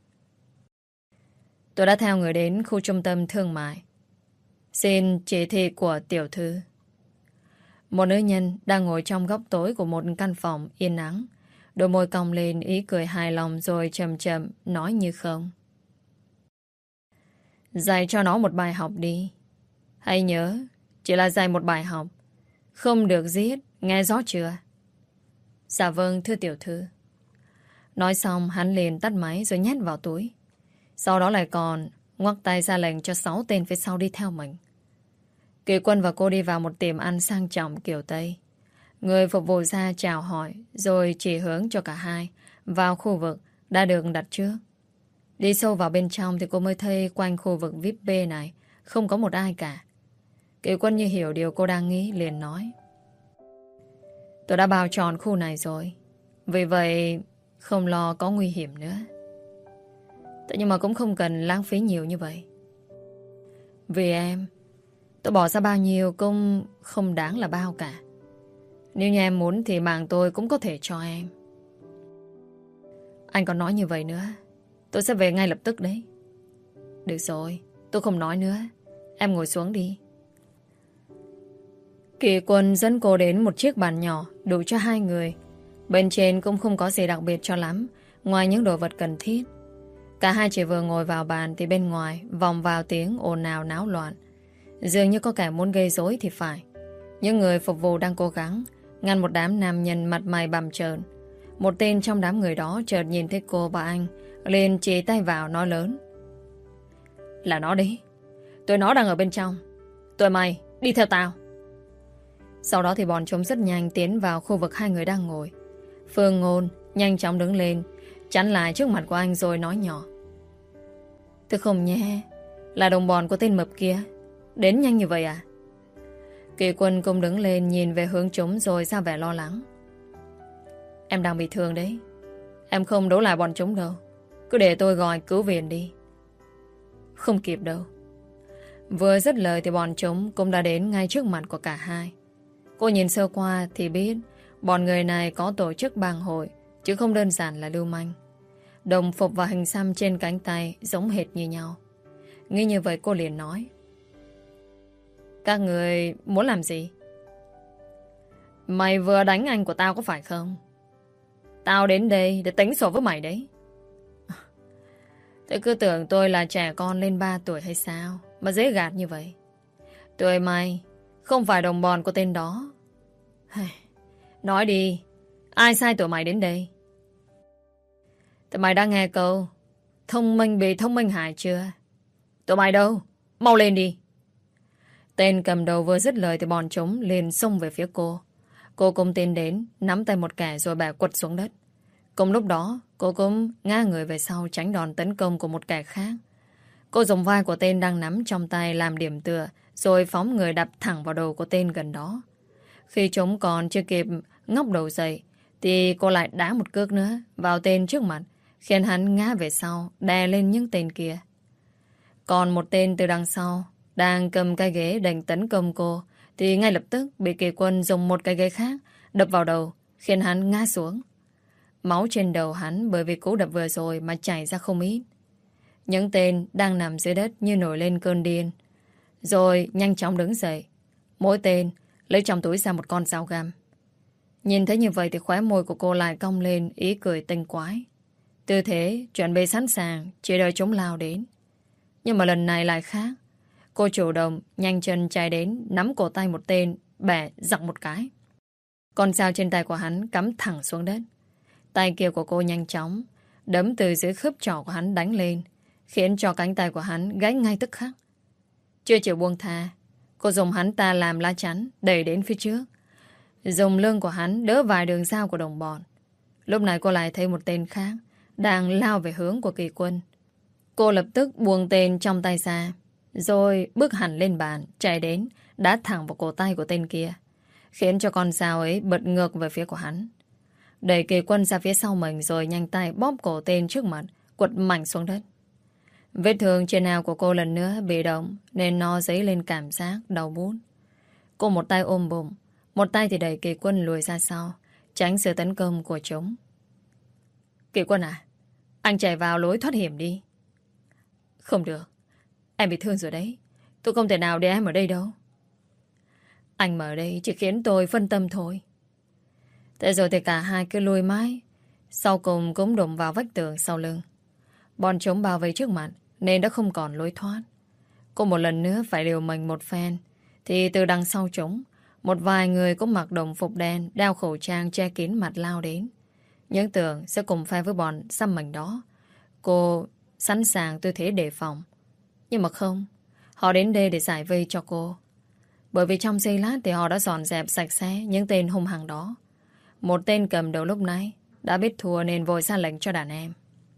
Tôi đã theo người đến khu trung tâm thương mại. Xin chỉ thị của tiểu thư. Một nữ nhân đang ngồi trong góc tối của một căn phòng yên ắng. Đôi môi cong lên ý cười hài lòng rồi chậm chậm nói như không. Dạy cho nó một bài học đi. Hãy nhớ, chỉ là dạy một bài học, không được giết, nghe rõ chưa? Dạ vâng, thưa tiểu thư. Nói xong hắn liền tắt máy rồi nhét vào túi. Sau đó lại còn ngoắc tay ra lệnh cho 6 tên phía sau đi theo mình. Kỳ Quân và cô đi vào một tiệm ăn sang trọng kiểu Tây. Người phục vụ ra chào hỏi rồi chỉ hướng cho cả hai vào khu vực đã được đặt trước. Đi sâu vào bên trong thì cô mới thấy quanh khu vực VIP B này không có một ai cả. Kỳ Quân như hiểu điều cô đang nghĩ liền nói. Tôi đã bao tròn khu này rồi, vì vậy không lo có nguy hiểm nữa. Thế nhưng mà cũng không cần lãng phí nhiều như vậy. Vì em, tôi bỏ ra bao nhiêu cũng không đáng là bao cả. Nếu như em muốn thì mạng tôi cũng có thể cho em. Anh còn nói như vậy nữa, tôi sẽ về ngay lập tức đấy. Được rồi, tôi không nói nữa. Em ngồi xuống đi. Kỳ Quân dẫn cô đến một chiếc bàn nhỏ đủ cho hai người. Bên trên cũng không có gì đặc biệt cho lắm, ngoài những đồ vật cần thiết. Cả hai chỉ vừa ngồi vào bàn thì bên ngoài vòng vào tiếng ồn ào náo loạn. Dường như có kẻ muốn gây rối thì phải. Những người phục vụ đang cố gắng ngăn một đám nam nhân mặt mày bầm trợn. Một tên trong đám người đó chợt nhìn thấy cô và anh, liền chỉ tay vào nói lớn. Là nó đi. Tụi nó đang ở bên trong. Tụi mày đi theo tao. Sau đó thì bọn chúng rất nhanh tiến vào khu vực hai người đang ngồi. Phương Ngôn nhanh chóng đứng lên, chắn lại trước mặt của anh rồi nói nhỏ. Tôi không nhé, là đồng bọn của tên mập kia. Đến nhanh như vậy à? Kỳ Quân cũng đứng lên nhìn về hướng chúng rồi ra vẻ lo lắng. Em đang bị thương đấy. Em không đấu lại bọn chúng đâu. Cứ để tôi gọi cứu viện đi. Không kịp đâu. Vừa dứt lời thì bọn chúng cũng đã đến ngay trước mặt của cả hai. Cô nhìn sơ qua thì biết bọn người này có tổ chức bang hội, chứ không đơn giản là lưu manh. Đồng phục và hình xăm trên cánh tay giống hệt như nhau. Nghĩ như vậy cô liền nói: Các người muốn làm gì? Mày vừa đánh anh của tao có phải không? Tao đến đây để tính sổ với mày đấy. Thế cứ tưởng tôi là trẻ con lên 3 tuổi hay sao mà dễ gạt như vậy. Tụi mày không phải đồng bọn của tên đó. Nói đi, ai sai tụi mày đến đây? Tụi mày đã nghe câu thông minh bị thông minh hại chưa? Tụi mày đâu? Mau lên đi. Tên cầm đầu vừa dứt lời thì bọn chúng liền xông về phía cô. Cô cũng tiến đến, nắm tay một kẻ rồi bẻ quật xuống đất. Cùng lúc đó, cô cũng ngã người về sau tránh đòn tấn công của một kẻ khác. Cô dùng vai của tên đang nắm trong tay làm điểm tựa, rồi phóng người đập thẳng vào đầu của tên gần đó. Khi chúng còn chưa kịp ngóc đầu dậy, thì cô lại đá một cước nữa vào tên trước mặt, khiến hắn ngã về sau, đè lên những tên kia. Còn một tên từ đằng sau, đang cầm cái ghế định tấn công cô, thì ngay lập tức bị Kỳ Quân dùng một cái ghế khác đập vào đầu, khiến hắn ngã xuống. Máu trên đầu hắn bởi vì cú đập vừa rồi mà chảy ra không ít. Những tên đang nằm dưới đất như nổi lên cơn điên, rồi nhanh chóng đứng dậy. Mỗi tên lấy trong túi ra một con dao găm. Nhìn thấy như vậy thì khóe môi của cô lại cong lên ý cười tinh quái. Tư thế chuẩn bị sẵn sàng, chỉ đợi chúng lao đến. Nhưng mà lần này lại khác. Cô chủ động nhanh chân chạy đến, nắm cổ tay một tên, bẻ giặc một cái. Con dao trên tay của hắn cắm thẳng xuống đất. Tay kia của cô nhanh chóng đấm từ dưới khớp trỏ của hắn đánh lên, khiến cho cánh tay của hắn gãy ngay tức khắc. Chưa chịu buông tha, cô dùng hắn ta làm lá chắn đẩy đến phía trước, dùng lưng của hắn đỡ vài đường dao của đồng bọn. Lúc này cô lại thấy một tên khác đang lao về hướng của Kỳ Quân. Cô lập tức buông tên trong tay ra, rồi bước hẳn lên bàn, chạy đến, đá thẳng vào cổ tay của tên kia, khiến cho con dao ấy bật ngược về phía của hắn. Đẩy Kỳ Quân ra phía sau mình, rồi nhanh tay bóp cổ tên trước mặt, quật mạnh xuống đất. Vết thương trên áo của cô lần nữa bị động, nên nó dấy lên cảm giác đau bút. Cô một tay ôm bụng, một tay thì đẩy Kỳ Quân lùi ra sau, tránh sự tấn công của chúng. Kỳ Quân à, anh chạy vào lối thoát hiểm đi. Không được, em bị thương rồi đấy. Tôi không thể nào để em ở đây đâu. Anh mà ở đây chỉ khiến tôi phân tâm thôi. Thế rồi thì cả hai cứ lùi mãi, sau cùng cũng đụng vào vách tường sau lưng. Bọn chúng bao vây trước mặt nên đã không còn lối thoát. Cô một lần nữa phải liều mình một phen, thì từ đằng sau chúng, một vài người cũng mặc đồng phục đen, đeo khẩu trang che kín mặt lao đến. Những tưởng sẽ cùng phe với bọn xăm mình đó. Cô sẵn sàng tư thế đề phòng. Nhưng mà không, họ đến đây để giải vây cho cô. Bởi vì trong giây lát thì họ đã dọn dẹp sạch sẽ những tên hung hăng đó. Một tên cầm đầu lúc nãy đã biết thua nên vội ra lệnh cho đàn em.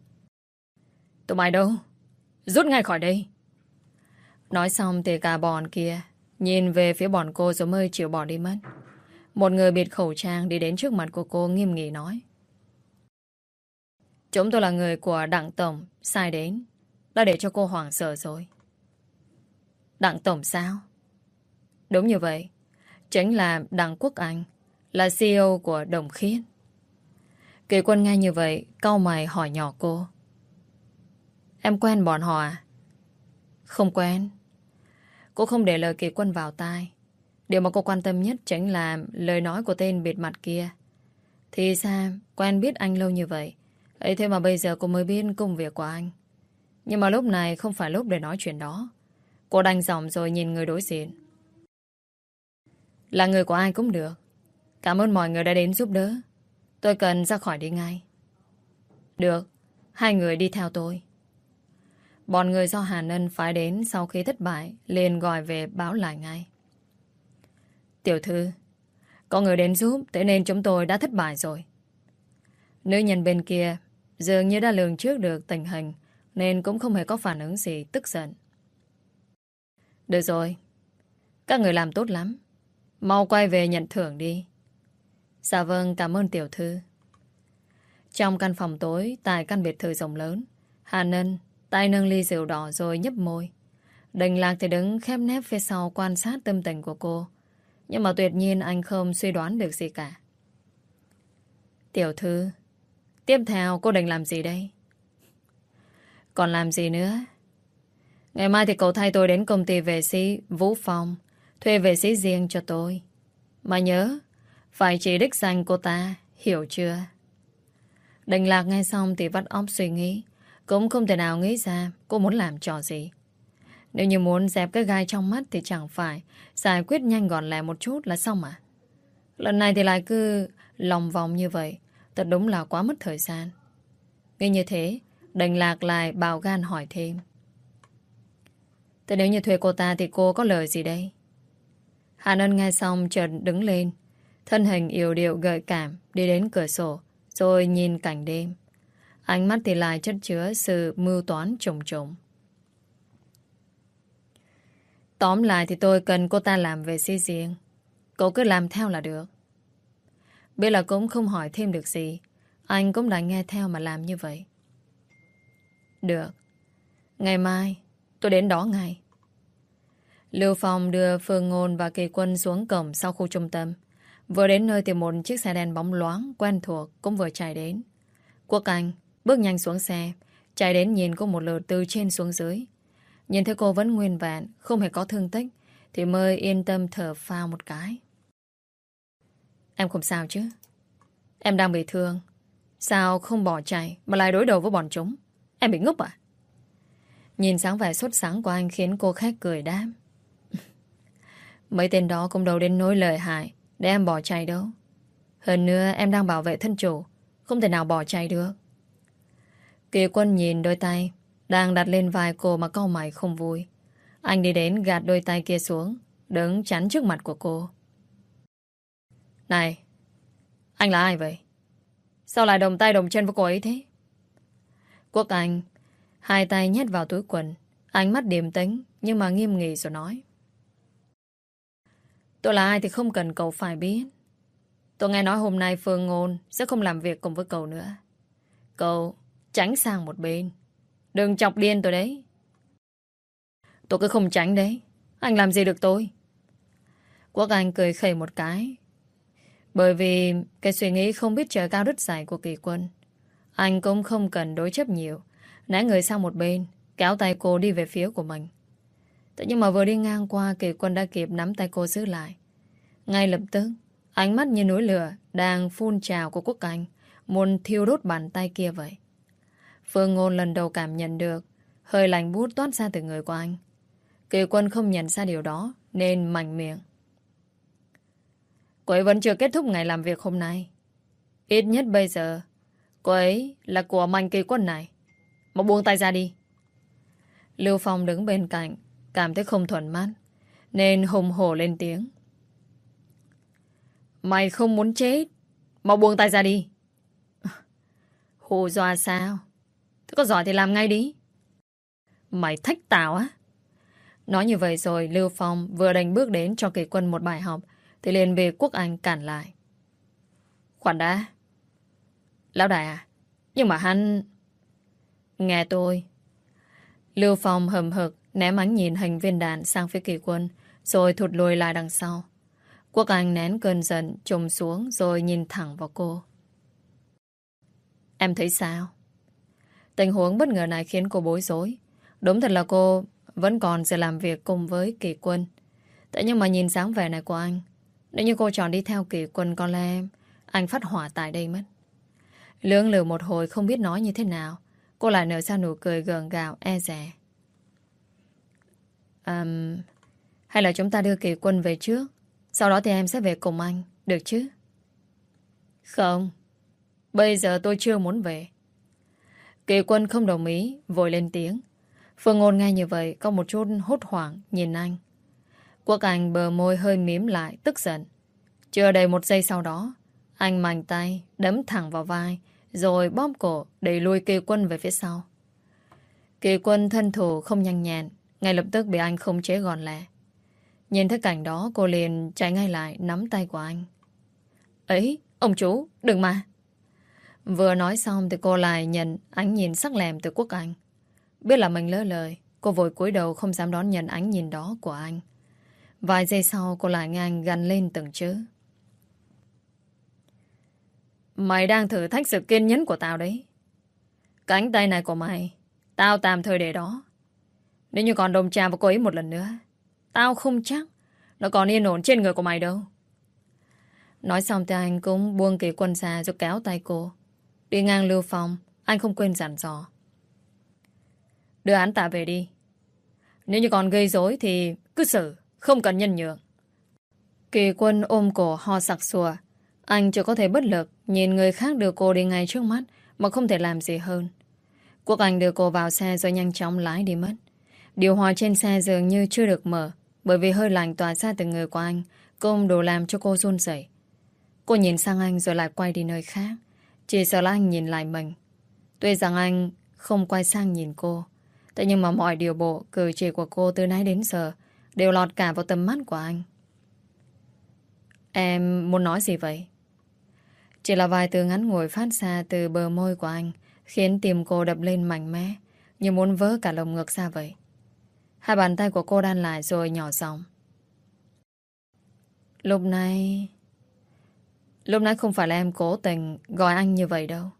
Tụi mày đâu? Rút ngay khỏi đây. Nói xong thì cả bọn kia nhìn về phía bọn cô rồi mới chịu bỏ đi mất. Một người bịt khẩu trang đi đến trước mặt của cô nghiêm nghị nói: Chúng tôi là người của Đặng Tổng sai đến, đã để cho cô hoảng sợ rồi. Đặng Tổng sao? Đúng như vậy, chính là Đặng Quốc Anh, là CEO của Đồng Khiết. Kỳ Quân nghe như vậy cau mày hỏi nhỏ cô: Em quen bọn họ à? Không quen. Cô không để lời Kỳ Quân vào tai. Điều mà cô quan tâm nhất chính là lời nói của tên bịt mặt kia. Thì sao quen biết anh lâu như vậy, ấy thế mà bây giờ cô mới biết công việc của anh. Nhưng mà lúc này không phải lúc để nói chuyện đó. Cô đành giọng rồi nhìn người đối diện. Là người của ai cũng được. Cảm ơn mọi người đã đến giúp đỡ. Tôi cần ra khỏi đi ngay. Được, hai người đi theo tôi. Bọn người do Hàn Ân phái đến sau khi thất bại liền gọi về báo lại ngay. Tiểu thư, có người đến giúp, thế nên chúng tôi đã thất bại rồi. Nữ nhân bên kia dường như đã lường trước được tình hình nên cũng không hề có phản ứng gì tức giận. Được rồi, các người làm tốt lắm. Mau quay về nhận thưởng đi. Dạ vâng, cảm ơn tiểu thư. Trong căn phòng tối tại căn biệt thự rộng lớn, Hàn Ân tay nâng ly rượu đỏ rồi nhấp môi. Đành Lạc thì đứng khép nép phía sau quan sát tâm tình của cô. Nhưng mà tuyệt nhiên anh không suy đoán được gì cả. Tiểu thư, tiếp theo cô định làm gì đây? Còn làm gì nữa? Ngày mai thì cậu thay tôi đến công ty vệ sĩ Vũ Phong, thuê vệ sĩ riêng cho tôi. Mà nhớ, phải chỉ đích danh cô ta, hiểu chưa? Đành Lạc nghe xong thì vắt óc suy nghĩ. Cũng không thể nào nghĩ ra cô muốn làm trò gì. Nếu như muốn dẹp cái gai trong mắt thì chẳng phải giải quyết nhanh gọn lẹ một chút là xong à? Lần này thì lại cứ lòng vòng như vậy. Thật đúng là quá mất thời gian. Nghĩ như thế, Đành Lạc lại bào gan hỏi thêm. Thế nếu như thuê cô ta thì cô có lời gì đây? Hàn Ân nghe xong chợt đứng lên. Thân hình yểu điệu gợi cảm đi đến cửa sổ, rồi nhìn cảnh đêm. Ánh mắt thì lại chất chứa sự mưu toán trùng trùng. Tóm lại thì tôi cần cô ta làm về si riêng. Cậu cứ làm theo là được. Biết là cũng không hỏi thêm được gì, anh cũng đành nghe theo mà làm như vậy. Được. Ngày mai tôi đến đó ngay. Lưu Phong đưa Phương Ngôn và Kỳ Quân xuống cổng sau khu trung tâm. Vừa đến nơi thì một chiếc xe đen bóng loáng quen thuộc cũng vừa chạy đến. Quốc Anh bước nhanh xuống xe, chạy đến nhìn cô một lượt từ trên xuống dưới. Nhìn thấy cô vẫn nguyên vẹn, không hề có thương tích, thì mới yên tâm thở phào một cái. Em không sao chứ? Em đang bị thương. Sao không bỏ chạy mà lại đối đầu với bọn chúng? Em bị ngốc à? Nhìn sáng vẻ sốt sáng của anh khiến cô khét cười đáp. Mấy tên đó cũng đâu đến nỗi lợi hại để em bỏ chạy đâu. Hơn nữa em đang bảo vệ thân chủ, không thể nào bỏ chạy được. Kỳ Quân nhìn đôi tay đang đặt lên vai cô mà cau mày không vui. Anh đi đến gạt đôi tay kia xuống, đứng chắn trước mặt của cô. Này, anh là ai vậy? Sao lại đồng tay đồng chân với cô ấy thế? Quốc Anh hai tay nhét vào túi quần, ánh mắt điềm tĩnh nhưng mà nghiêm nghị rồi nói. Tôi là ai thì không cần cậu phải biết. Tôi nghe nói hôm nay Phương Ngôn sẽ không làm việc cùng với cậu nữa. Cậu tránh sang một bên. Đừng chọc điên tôi đấy. Tôi cứ không tránh đấy. Anh làm gì được tôi? Quốc Anh cười khẩy một cái. Bởi vì cái suy nghĩ không biết trời cao đất dày của Kỳ Quân. Anh cũng không cần đối chấp nhiều. Né người sang một bên, kéo tay cô đi về phía của mình. Thế nhưng mà vừa đi ngang qua, Kỳ Quân đã kịp nắm tay cô giữ lại. Ngay lập tức, ánh mắt như núi lửa đang phun trào của Quốc Anh, muốn thiêu đốt bàn tay kia vậy. Phương Ngôn lần đầu cảm nhận được hơi lạnh buốt toát ra từ người của anh. Kỳ Quân không nhận ra điều đó nên mạnh miệng. Cô ấy vẫn chưa kết thúc ngày làm việc hôm nay. Ít nhất bây giờ cô ấy là của mạnh Kỳ Quân này. Mà buông tay ra đi. Lưu Phong đứng bên cạnh, cảm thấy không thuận mắt nên hùng hổ lên tiếng. Mày không muốn chết, mau buông tay ra đi. Hù dọa sao? Thế có giỏi thì làm ngay đi. Mày thách tao á? Nói như vậy rồi Lưu Phong vừa đành bước đến cho Kỳ Quân một bài học thì liền bị Quốc Anh cản lại. Khoan đã. Lão đại à? Nhưng mà hắn... Nghe tôi. Lưu Phong hầm hực ném ánh nhìn hình viên đạn sang phía Kỳ Quân rồi thụt lùi lại đằng sau. Quốc Anh nén cơn giận trùng xuống rồi nhìn thẳng vào cô. Em thấy sao? Tình huống bất ngờ này khiến cô bối rối. Đúng thật là cô vẫn còn sẽ làm việc cùng với Kỳ Quân. Thế nhưng mà nhìn dáng vẻ này của anh, nếu như cô chọn đi theo Kỳ Quân có lẽ anh phát hỏa tại đây mất. Lưỡng lự một hồi không biết nói như thế nào, cô lại nở ra nụ cười gượng gạo e dè. Hay là chúng ta đưa Kỳ Quân về trước, sau đó thì em sẽ về cùng anh, được chứ? Không, bây giờ tôi chưa muốn về. Kỳ Quân không đồng ý, vội lên tiếng. Phương Ngôn nghe như vậy có một chút hốt hoảng nhìn anh. Quốc Anh bờ môi hơi mím lại, tức giận. Chưa đầy một giây sau đó, anh mạnh tay đấm thẳng vào vai, rồi bóp cổ đẩy lùi Kỳ Quân về phía sau. Kỳ Quân thân thủ không nhanh nhẹn, ngay lập tức bị anh khống chế gọn lẹ. Nhìn thấy cảnh đó, cô liền chạy ngay lại nắm tay của anh. Ấy, ông chú, đừng mà. Vừa nói xong thì cô lại nhận ánh nhìn sắc lẹm từ Quốc Anh. Biết là mình lỡ lời, cô vội cúi đầu không dám đón nhận ánh nhìn đó của anh. Vài giây sau cô lại nghe anh gằn lên từng chữ. Mày đang thử thách sự kiên nhẫn của tao đấy. Cánh tay này của mày Tao tạm thời để đó. Nếu như còn đụng chạm vào cô ấy một lần nữa, tao không chắc nó còn yên ổn trên người của mày đâu. Nói xong thì anh cũng buông cái quần ra rồi kéo tay cô. Đi ngang Lưu Phong, anh không quên dặn dò. Đưa án tạ về đi. Nếu như còn gây rối thì cứ xử, không cần nhân nhượng. Kỳ Quân ôm cổ ho sặc sùa. Anh chỉ có thể bất lực nhìn người khác đưa cô đi ngay trước mắt mà không thể làm gì hơn. Quốc Anh đưa cô vào xe rồi nhanh chóng lái đi mất. Điều hòa trên xe dường như chưa được mở bởi vì hơi lạnh tỏa ra từ người của anh cũng đủ làm cho cô run rẩy. Cô nhìn sang anh rồi lại quay đi nơi khác. Chỉ sợ là anh nhìn lại mình. Tuy rằng anh không quay sang nhìn cô, thế nhưng mà mọi điều bộ, cử chỉ của cô từ nãy đến giờ đều lọt cả vào tầm mắt của anh. Em muốn nói gì vậy? Chỉ là vài từ ngắn ngủi phát ra từ bờ môi của anh khiến tim cô đập lên mạnh mẽ, như muốn vỡ cả lồng ngực ra vậy. Hai bàn tay của cô đan lại rồi nhỏ giọng. Lúc này không phải là em cố tình gọi anh như vậy đâu.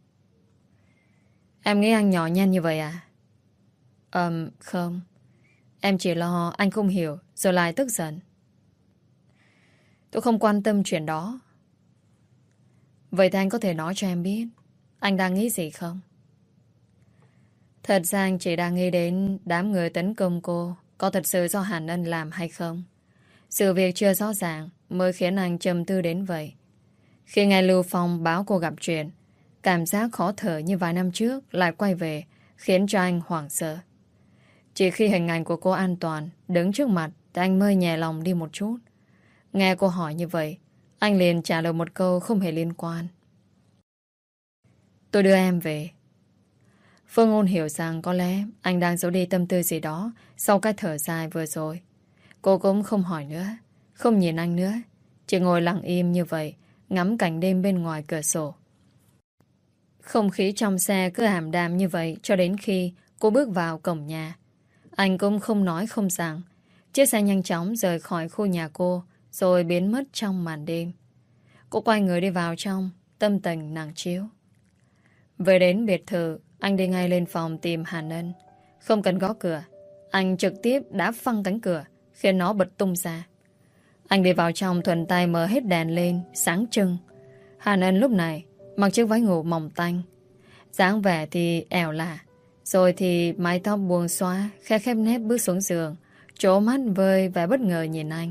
Em nghĩ anh nhỏ nhen như vậy à? Không. Em chỉ lo anh không hiểu rồi lại tức giận. Tôi không quan tâm chuyện đó. Vậy thì anh có thể nói cho em biết anh đang nghĩ gì không? Thật ra anh chỉ đang nghĩ đến đám người tấn công cô có thật sự do Hàn Ân làm hay không. Sự việc chưa rõ ràng mới khiến anh trầm tư đến vậy. Khi nghe Lưu Phong báo cô gặp chuyện, cảm giác khó thở như vài năm trước lại quay về, khiến cho anh hoảng sợ. Chỉ khi hình ảnh của cô an toàn đứng trước mặt thì anh mới nhẹ lòng đi một chút. Nghe cô hỏi như vậy, anh liền trả lời một câu không hề liên quan. Tôi đưa em về. Phương Ngôn hiểu rằng có lẽ anh đang giấu đi tâm tư gì đó sau cái thở dài vừa rồi. Cô cũng không hỏi nữa, không nhìn anh nữa, chỉ ngồi lặng im như vậy, ngắm cảnh đêm bên ngoài cửa sổ. Không khí trong xe cứ ảm đạm như vậy cho đến khi cô bước vào cổng nhà. Anh cũng không nói không rằng. Chiếc xe nhanh chóng rời khỏi khu nhà cô rồi biến mất trong màn đêm. Cô quay người đi vào trong, tâm tình nặng trĩu. Về đến biệt thự, anh đi ngay lên phòng tìm Hàn Ân. Không cần gõ cửa, anh trực tiếp đá phăng cánh cửa khiến nó bật tung ra. Anh đi vào trong thuần tay mở hết đèn lên, sáng trưng. Hàn Ân lúc này mặc chiếc váy ngủ mỏng tanh, dáng vẻ thì ẻo lả, rồi thì mái tóc buông xóa, khẽ khép nép bước xuống giường, trố mắt với vẻ bất ngờ nhìn anh.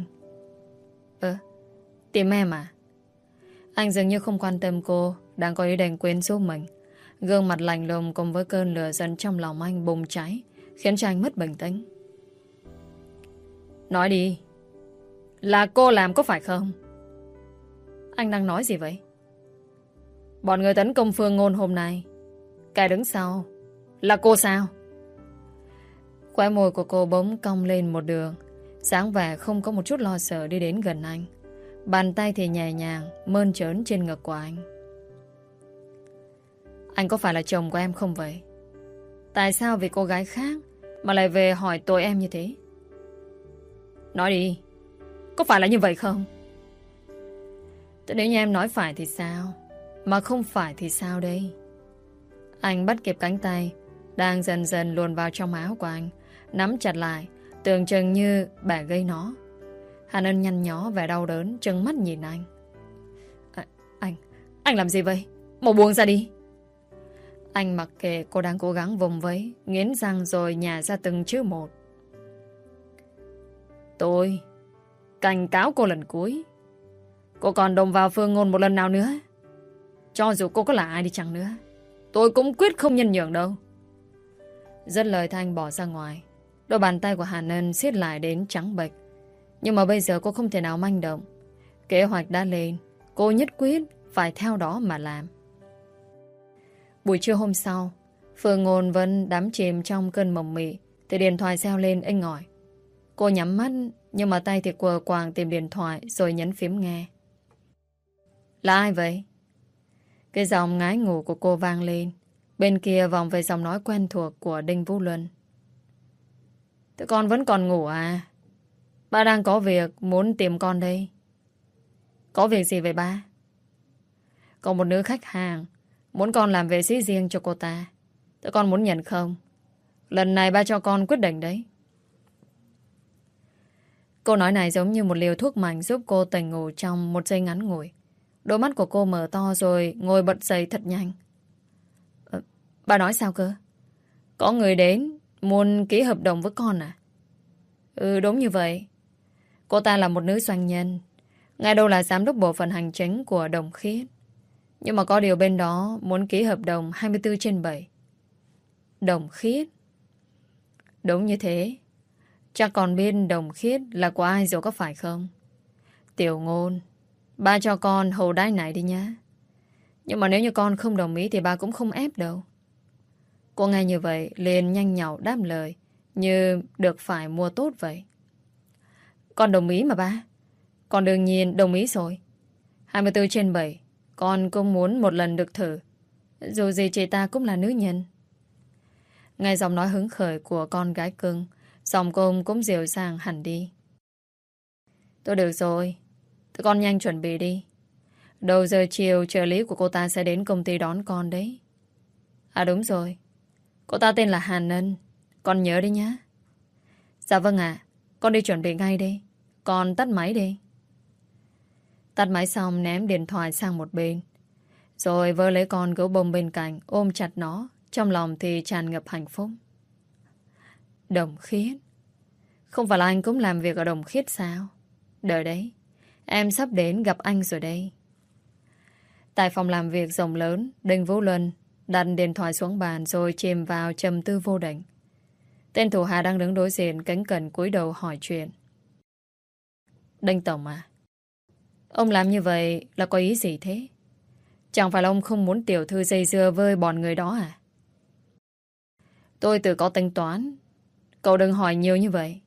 Tìm em à? Anh dường như không quan tâm cô đang có ý định quyến rũ mình. Gương mặt lạnh lùng cùng với cơn lửa giận trong lòng anh bùng cháy, khiến cho anh mất bình tĩnh. Nói đi, là cô làm có phải không? Anh đang nói gì vậy? Bọn người tấn công Phương Ngôn hôm nay, kẻ đứng sau là cô sao? Khóe môi của cô bỗng cong lên một đường, dáng vẻ không có một chút lo sợ đi đến gần anh. Bàn tay thì nhẹ nhàng mơn trớn trên ngực của anh. Anh có phải là chồng của em không vậy? Tại sao vì cô gái khác mà lại về hỏi tội em như thế? Nói đi, có phải là như vậy không? Thế nếu như em nói phải thì sao? Mà không phải thì sao đây? Anh bắt kịp cánh tay đang dần dần luồn vào trong áo của anh, nắm chặt lại, tưởng chừng như bẻ gây nó. Hàn Ân nhăn nhó vẻ đau đớn, trừng mắt nhìn anh. Anh làm gì vậy? Mau buông ra đi. Anh mặc kệ cô đang cố gắng vùng vẫy, nghiến răng rồi nhả ra từng chữ một. Tôi cảnh cáo cô lần cuối, cô còn động vào Phương Ngôn một lần nào nữa, cho dù cô có là ai đi chăng nữa, tôi cũng quyết không nhân nhượng đâu. Dứt lời Thanh bỏ ra ngoài. Đôi bàn tay của Hàn Ân siết lại đến trắng bệch. Nhưng mà bây giờ cô không thể nào manh động. Kế hoạch đã lên, cô nhất quyết phải theo đó mà làm. Buổi trưa hôm sau, Phương Ngôn vẫn đắm chìm trong cơn mộng mị thì điện thoại reo lên inh ỏi. Cô nhắm mắt nhưng mà tay thì quờ quàng tìm điện thoại rồi nhấn phím nghe. Là ai vậy? Cái giọng ngái ngủ của cô vang lên. Bên kia vòng về giọng nói quen thuộc của Đinh Vũ Luân. Tụi con vẫn còn ngủ à? Ba đang có việc muốn tìm con đây. Có việc gì vậy ba? Có một nữ khách hàng muốn con làm vệ sĩ riêng cho cô ta. Tụi con muốn nhận không? Lần này ba cho con quyết định đấy. Câu nói này giống như một liều thuốc mạnh giúp cô tỉnh ngủ trong một giây ngắn ngủi. Đôi mắt của cô mở to rồi ngồi bật dậy thật nhanh. Bà nói sao cơ? Có người đến muốn ký hợp đồng với con à? Ừ, đúng như vậy. Cô ta là một nữ doanh nhân, ngay đâu là giám đốc bộ phận hành chính của Đồng Khiết. Nhưng mà có điều bên đó muốn ký hợp đồng 24/7. Đồng Khiết? Đúng như thế. Chắc còn biết Đồng Khiết là của ai rồi có phải không? Tiểu Ngôn, ba cho con hầu đãi này đi nhá. Nhưng mà nếu như con không đồng ý thì ba cũng không ép đâu. Cô nghe như vậy liền nhanh nhảu đáp lời, như được phải mua tốt vậy. Con đồng ý mà ba. Con đương nhiên đồng ý rồi. 24/7, con cũng muốn một lần được thử. Dù gì chị ta cũng là nữ nhân. Nghe giọng nói hứng khởi của con gái cưng, giọng cô cũng dịu dàng hẳn đi. Tôi được rồi. Tụi con nhanh chuẩn bị đi. Đầu giờ chiều trợ lý của cô ta sẽ đến công ty đón con đấy. À đúng rồi. Cô ta tên là Hàn Ân. Con nhớ đi nhá. Dạ vâng ạ. Con đi chuẩn bị ngay đi. Con tắt máy đi. Tắt máy xong ném điện thoại sang một bên. Rồi vơ lấy con gấu bông bên cạnh, ôm chặt nó. Trong lòng thì tràn ngập hạnh phúc. Đồng Khiết. Không phải là anh cũng làm việc ở Đồng Khiết sao? Đợi đấy. Em sắp đến gặp anh rồi đây. Tại phòng làm việc rộng lớn, Đinh Vũ Luân đặt điện thoại xuống bàn rồi chìm vào trầm tư vô định. Tên thủ hạ đang đứng đối diện kính cẩn cúi đầu hỏi chuyện. Đinh Tổng à? Ông làm như vậy là có ý gì thế? Chẳng phải là ông không muốn tiểu thư dây dưa với bọn người đó à? Tôi tự có tính toán. Cậu đừng hỏi nhiều như vậy.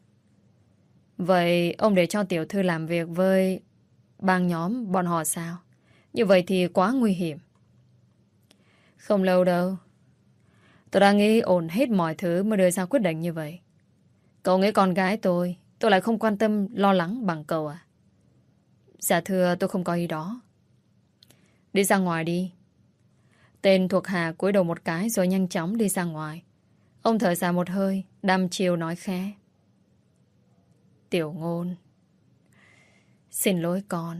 Vậy ông để cho tiểu thư làm việc với bang nhóm bọn họ sao? Như vậy thì quá nguy hiểm. Không lâu đâu. Tôi đang nghĩ ổn hết mọi thứ mới đưa ra quyết định như vậy. Cậu nghĩ con gái tôi lại không quan tâm lo lắng bằng cậu à? Dạ thưa, tôi không có ý đó. Đi ra ngoài đi. Tên thuộc hạ cúi đầu một cái rồi nhanh chóng đi ra ngoài. Ông thở dài một hơi, đăm chiêu nói khẽ. Tiểu Ngôn, xin lỗi con.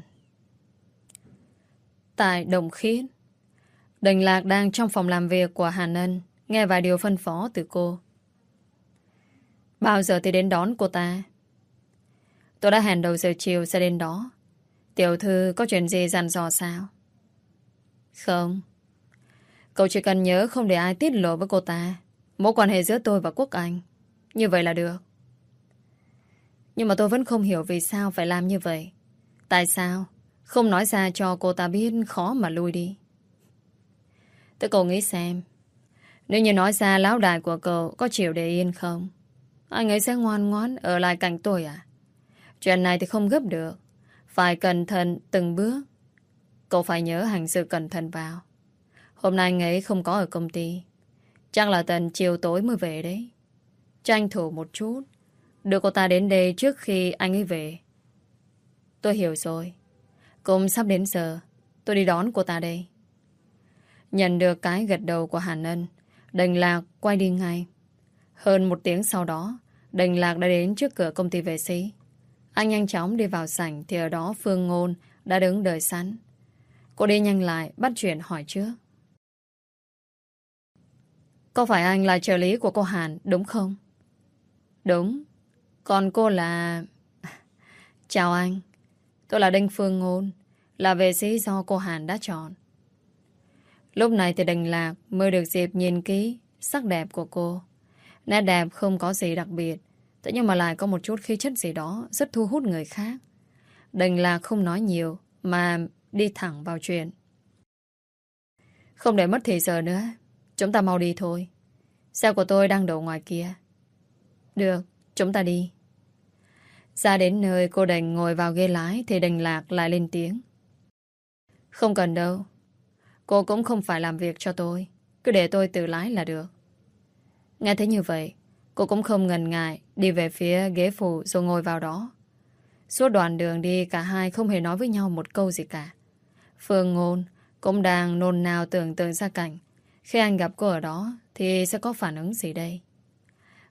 Tại Đồng Khiết, Đình Lạc đang trong phòng làm việc của Hàn Ân, nghe vài điều phân phó từ cô. Bao giờ thì đến đón cô ta? Tôi đã hẹn đầu giờ chiều sẽ đến đó. Tiểu thư có chuyện gì dặn dò sao? Không. Cậu chỉ cần nhớ không để ai tiết lộ với cô ta mối quan hệ giữa tôi và Quốc Anh. Như vậy là được. Nhưng mà tôi vẫn không hiểu vì sao phải làm như vậy. Tại sao không nói ra cho cô ta biết khó mà lui đi? Tôi cậu nghĩ xem, nếu như nói ra lão đại của cậu có chịu để yên không? Anh ấy sẽ ngoan ngoãn ở lại cạnh tôi à? Chuyện này thì không gấp được. Phải cẩn thận từng bước. Cậu phải nhớ hành sự cẩn thận vào. Hôm nay anh ấy không có ở công ty. Chắc là tận chiều tối mới về đấy. Tranh thủ một chút, đưa cô ta đến đây trước khi anh ấy về. Tôi hiểu rồi. Cũng sắp đến giờ. Tôi đi đón cô ta đây. Nhận được cái gật đầu của Hàn Ân, Đình Lạc quay đi ngay. Hơn 1 tiếng sau đó, Đình Lạc đã đến trước cửa công ty vệ sĩ. Anh nhanh chóng đi vào sảnh thì ở đó Phương Ngôn đã đứng đợi sẵn. Cô đi nhanh lại bắt chuyện hỏi trước. Có phải anh là trợ lý của cô Hàn đúng không? Đúng. Còn cô là... Chào anh. Tôi là Đinh Phương Ngôn, là vệ sĩ do cô Hàn đã chọn. Lúc này thì Đình Lạc mới được dịp nhìn kỹ sắc đẹp của cô. Nét đẹp không có gì đặc biệt, thế nhưng mà lại có một chút khí chất gì đó rất thu hút người khác. Đình Lạc không nói nhiều mà đi thẳng vào chuyện. Không để mất thời giờ nữa, chúng ta mau đi thôi. Xe của tôi đang đậu ngoài kia. Được, chúng ta đi. Ra đến nơi cô đành ngồi vào ghế lái thì Đình Lạc lại lên tiếng. Không cần đâu. Cô cũng không phải làm việc cho tôi. Cứ để tôi tự lái là được. Nghe thấy như vậy, cô cũng không ngần ngại đi về phía ghế phụ rồi ngồi vào đó. Suốt đoạn đường đi cả hai không hề nói với nhau một câu gì cả. Phương Ngôn cũng đang nôn nao tưởng tượng ra cảnh khi anh gặp cô ở đó thì sẽ có phản ứng gì đây.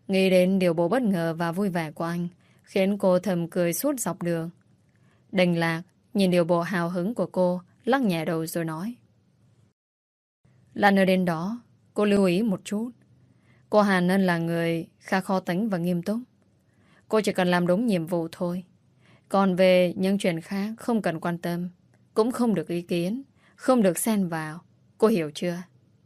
Nghĩ đến điều bộ bất ngờ và vui vẻ của anh, khiến cô thầm cười suốt dọc đường. Đành Lạc nhìn điều bộ hào hứng của cô, lắc nhẹ đầu rồi nói. Lần ở đến đó, cô lưu ý một chút. Cô Hàn Ân là người khá khó tính và nghiêm túc. Cô chỉ cần làm đúng nhiệm vụ thôi. Còn về những chuyện khác không cần quan tâm, cũng không được ý kiến, không được xen vào. Cô hiểu chưa?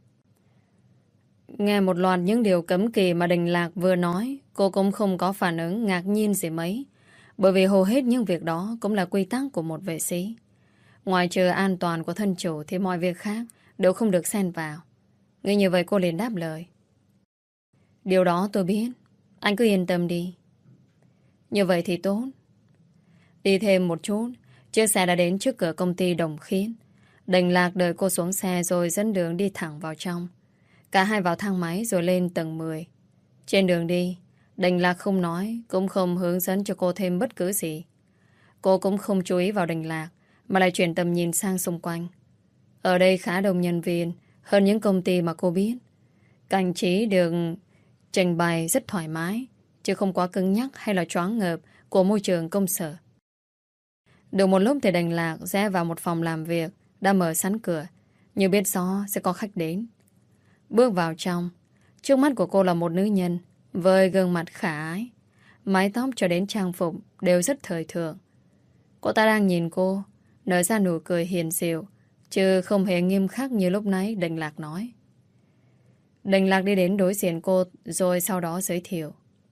Nghe một loạt những điều cấm kỵ mà Đình Lạc vừa nói, cô cũng không có phản ứng ngạc nhiên gì mấy. Bởi vì hầu hết những việc đó cũng là quy tắc của một vệ sĩ. Ngoài trừ an toàn của thân chủ thì mọi việc khác đều không được xen vào. Nghĩ như vậy cô liền đáp lời. Điều đó tôi biết. Anh cứ yên tâm đi. Như vậy thì tốt. Đi thêm một chút, chiếc xe đã đến trước cửa công ty Đồng Khiết. Đình Lạc đợi cô xuống xe rồi dẫn đường đi thẳng vào trong. Cả hai vào thang máy rồi lên tầng 10. Trên đường đi, Đình Lạc không nói, cũng không hướng dẫn cho cô thêm bất cứ gì. Cô cũng không chú ý vào Đình Lạc, mà lại chuyển tầm nhìn sang xung quanh. Ở đây khá đông nhân viên, hơn những công ty mà cô biết. Cảnh trí được trình bày rất thoải mái, chứ không quá cứng nhắc hay là choáng ngợp của môi trường công sở. Được một lúc thì Đình Lạc rẽ vào một phòng làm việc đã mở sẵn cửa, như biết rõ sẽ có khách đến. Bước vào trong, trước mắt của cô là một nữ nhân với gương mặt khả ái, mái tóc cho đến trang phục đều rất thời thượng. Cô ta đang nhìn cô, nở ra nụ cười hiền dịu, chứ không hề nghiêm khắc như lúc nãy Đình Lạc nói. Đình Lạc đi đến đối diện cô rồi sau đó giới thiệu.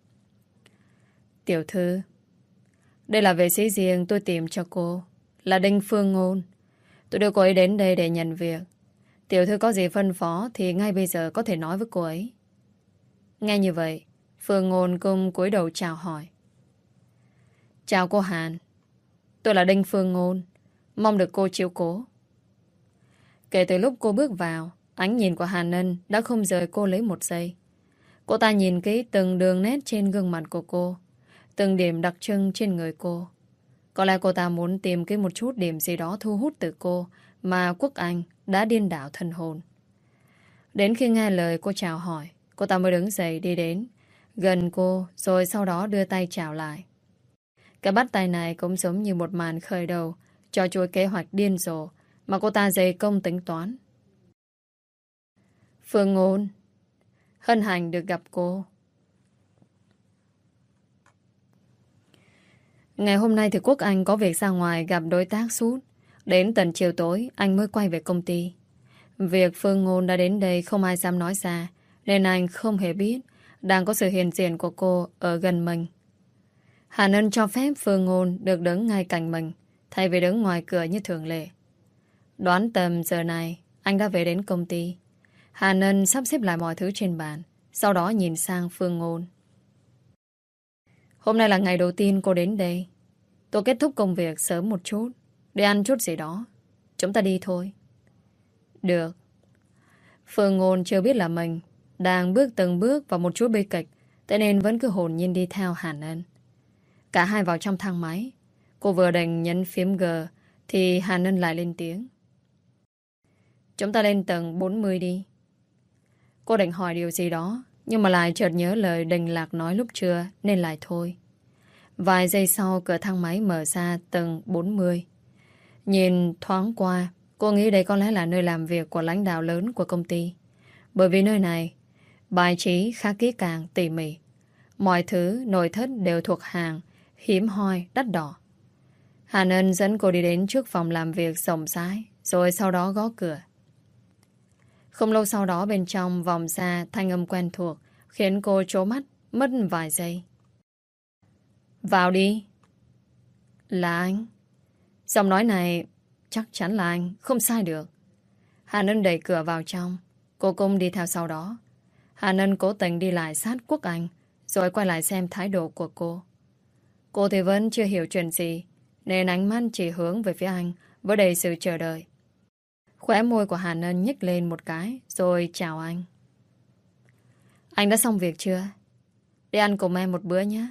Tiểu thư, đây là vệ sĩ riêng tôi tìm cho cô, là Đinh Phương Ngôn. Tôi đưa cô ấy đến đây để nhận việc. Tiểu thư có gì phân phó thì ngay bây giờ có thể nói với cô ấy. Nghe như vậy, Phương Ngôn cung cúi đầu chào hỏi. Chào cô Hàn, tôi là Đinh Phương Ngôn, mong được cô chiếu cố. Kể từ lúc cô bước vào, ánh nhìn của Hàn Ân đã không rời cô lấy một giây. Cô ta nhìn kỹ từng đường nét trên gương mặt của cô, từng điểm đặc trưng trên người cô. Có lẽ cô ta muốn tìm cái một chút điểm gì đó thu hút từ cô mà Quốc Anh đã điên đảo thần hồn. Đến khi nghe lời cô chào hỏi, cô ta mới đứng dậy đi đến gần cô rồi sau đó đưa tay chào lại. Cái bắt tay này cũng giống như một màn khởi đầu cho chuỗi kế hoạch điên rồ mà cô ta dày công tính toán. Phương Ngôn, hân hạnh được gặp cô. Ngày hôm nay thì Quốc Anh có việc ra ngoài gặp đối tác suốt. Đến tận chiều tối anh mới quay về công ty. Việc Phương Ngôn đã đến đây không ai dám nói ra, nên anh không hề biết đang có sự hiện diện của cô ở gần mình. Hàn Ân cho phép Phương Ngôn được đứng ngay cạnh mình, thay vì đứng ngoài cửa như thường lệ. Đoán tầm giờ này anh đã về đến công ty. Hàn Ân sắp xếp lại mọi thứ trên bàn, sau đó nhìn sang Phương Ngôn. Hôm nay là ngày đầu tiên cô đến đây. Tôi kết thúc công việc sớm một chút, để ăn chút gì đó. Chúng ta đi thôi. Được. Phương Ngôn chưa biết là mình đang bước từng bước vào một chút bi kịch, thế nên vẫn cứ hồn nhiên đi theo Hàn Ân. Cả hai vào trong thang máy. Cô vừa định nhấn phím G thì Hàn Ân lại lên tiếng. Chúng ta lên tầng 40 đi. Cô định hỏi điều gì đó, nhưng mà lại chợt nhớ lời Đình Lạc nói lúc trưa nên lại thôi. Vài giây sau cửa thang máy mở ra tầng 40. Nhìn thoáng qua, cô nghĩ đây có lẽ là nơi làm việc của lãnh đạo lớn của công ty. Bởi vì nơi này bài trí khá kỹ càng, tỉ mỉ. Mọi thứ nội thất đều thuộc hàng hiếm hoi, đắt đỏ. Hàn Ân dẫn cô đi đến trước phòng làm việc rộng rãi, rồi sau đó gõ cửa. Không lâu sau đó bên trong vọng ra thanh âm quen thuộc, khiến cô trố mắt mất vài giây. Vào đi. Là anh. Giọng nói này chắc chắn là anh, không sai được. Hàn Ân đẩy cửa vào trong, cô cũng đi theo sau đó. Hàn Ân cố tình đi lại sát Quốc Anh, rồi quay lại xem thái độ của cô. Cô thì vẫn chưa hiểu chuyện gì, nên ánh mắt chỉ hướng về phía anh với đầy sự chờ đợi. Khóe môi của Hàn Ân nhếch lên một cái, rồi chào anh. Anh đã xong việc chưa? Đi ăn cùng em một bữa nhé.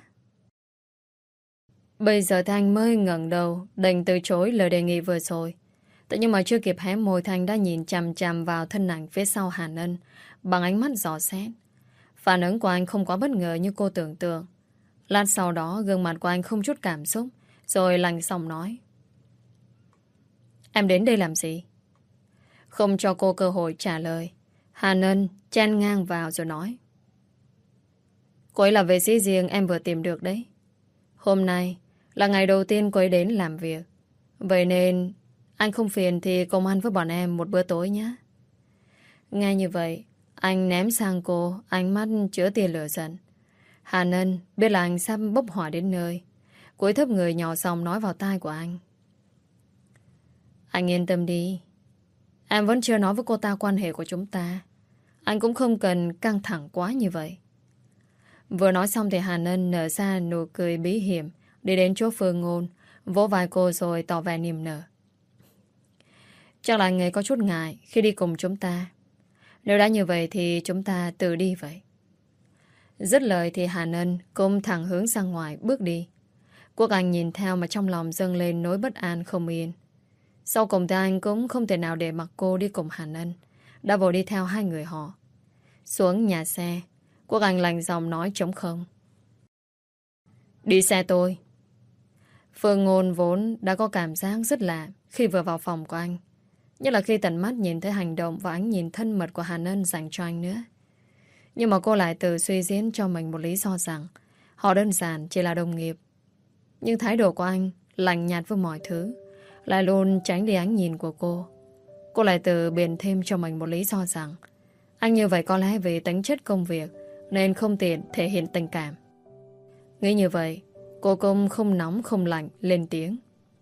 Bây giờ Thanh mới ngẩng đầu, định từ chối lời đề nghị vừa rồi. Thế nhưng mà chưa kịp hé môi, Thanh đã nhìn chằm chằm vào thân ảnh phía sau Hàn Ân bằng ánh mắt dò xét. Phản ứng của anh không quá bất ngờ như cô tưởng tượng. Lát sau đó gương mặt của anh không chút cảm xúc, rồi lạnh giọng nói. Em đến đây làm gì? Không cho cô cơ hội trả lời, Hàn Ân chen ngang vào rồi nói. Cô ấy là vệ sĩ riêng em vừa tìm được đấy. Hôm nay là ngày đầu tiên cô ấy đến làm việc. Vậy nên anh không phiền thì cùng ăn với bọn em một bữa tối nhé. Nghe như vậy, anh ném sang cô ánh mắt chứa tia lửa giận. Hàn Ân biết là anh sắp bốc hỏa đến nơi. Cô ấy thấp người nhỏ giọng nói vào tai của anh. Anh yên tâm đi. Em vẫn chưa nói với cô ta quan hệ của chúng ta. Anh cũng không cần căng thẳng quá như vậy. Vừa nói xong thì Hàn Ân nở ra nụ cười bí hiểm, đi đến chỗ Phương Ngôn, vỗ vai cô rồi tỏ vẻ niềm nở. Chắc là anh ấy có chút ngại khi đi cùng chúng ta. Nếu đã như vậy thì chúng ta tự đi vậy. Dứt lời thì Hàn Ân cũng thẳng hướng ra ngoài bước đi. Quốc Anh nhìn theo mà trong lòng dâng lên nỗi bất an không yên. Sau cùng thì anh cũng không thể nào để mặc cô đi cùng Hàn Ân, đã vội đi theo hai người họ. Xuống nhà xe, Quốc Anh lạnh giọng nói trống không. Đi xe tôi. Phương Ngôn vốn đã có cảm giác rất lạ khi vừa vào phòng của anh. Nhất là khi tận mắt nhìn thấy hành động và ánh nhìn thân mật của Hàn Ân dành cho anh nữa. Nhưng mà cô lại tự suy diễn cho mình một lý do rằng họ đơn giản chỉ là đồng nghiệp. Nhưng thái độ của anh lạnh nhạt với mọi thứ, lại luôn tránh đi ánh nhìn của cô. Cô lại tự biện thêm cho mình một lý do rằng anh như vậy có lẽ vì tính chất công việc nên không tiện thể hiện tình cảm. Nghĩ như vậy, cô cũng không nóng không lạnh lên tiếng.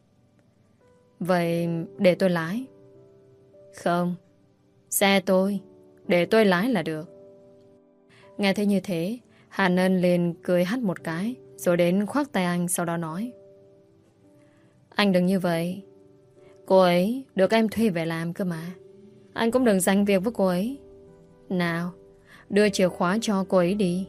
Vậy để tôi lái. Không, xe tôi, để tôi lái là được. Nghe thấy như thế, Hàn Ân liền cười hắt một cái, rồi đến khoác tay anh, sau đó nói. Anh đừng như vậy. Cô ấy được em thuê về làm cơ mà. Anh cũng đừng giành việc với cô ấy. Nào, đưa chìa khóa cho cô ấy đi.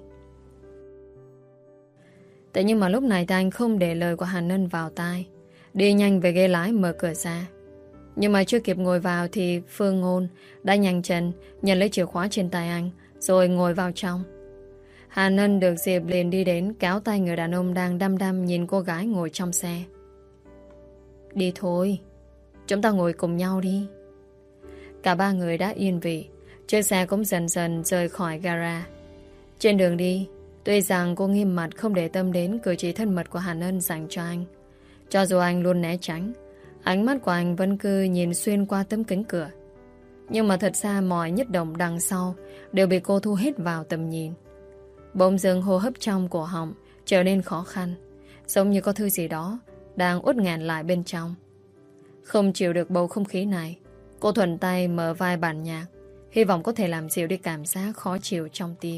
Thế nhưng mà lúc này thì anh không để lời của Hàn Ân vào tai, đi nhanh về ghế lái mở cửa ra. Nhưng mà chưa kịp ngồi vào thì Phương Ngôn đã nhanh chân nhận lấy chìa khóa trên tay anh, rồi ngồi vào trong. Hàn Ân được dịp liền đi đến kéo tay người đàn ông đang đăm đăm nhìn cô gái ngồi trong xe. Đi thôi, chúng ta ngồi cùng nhau đi. Cả ba người đã yên vị, chiếc xe cũng dần dần rời khỏi gara. Trên đường đi, tuy rằng cô nghiêm mặt không để tâm đến cử chỉ thân mật của Hàn Ân dành cho anh, cho dù anh luôn né tránh, ánh mắt của anh vẫn cứ nhìn xuyên qua tấm kính cửa. Nhưng mà thật ra mọi nhất động đằng sau đều bị cô thu hết vào tầm nhìn. Bỗng dưng hô hấp trong cổ họng trở nên khó khăn, giống như có thứ gì đó đang uất nghẹn lại bên trong. Không chịu được bầu không khí này, cô thuận tay mở vai bản nhạc, hy vọng có thể làm dịu đi cảm giác khó chịu trong tim.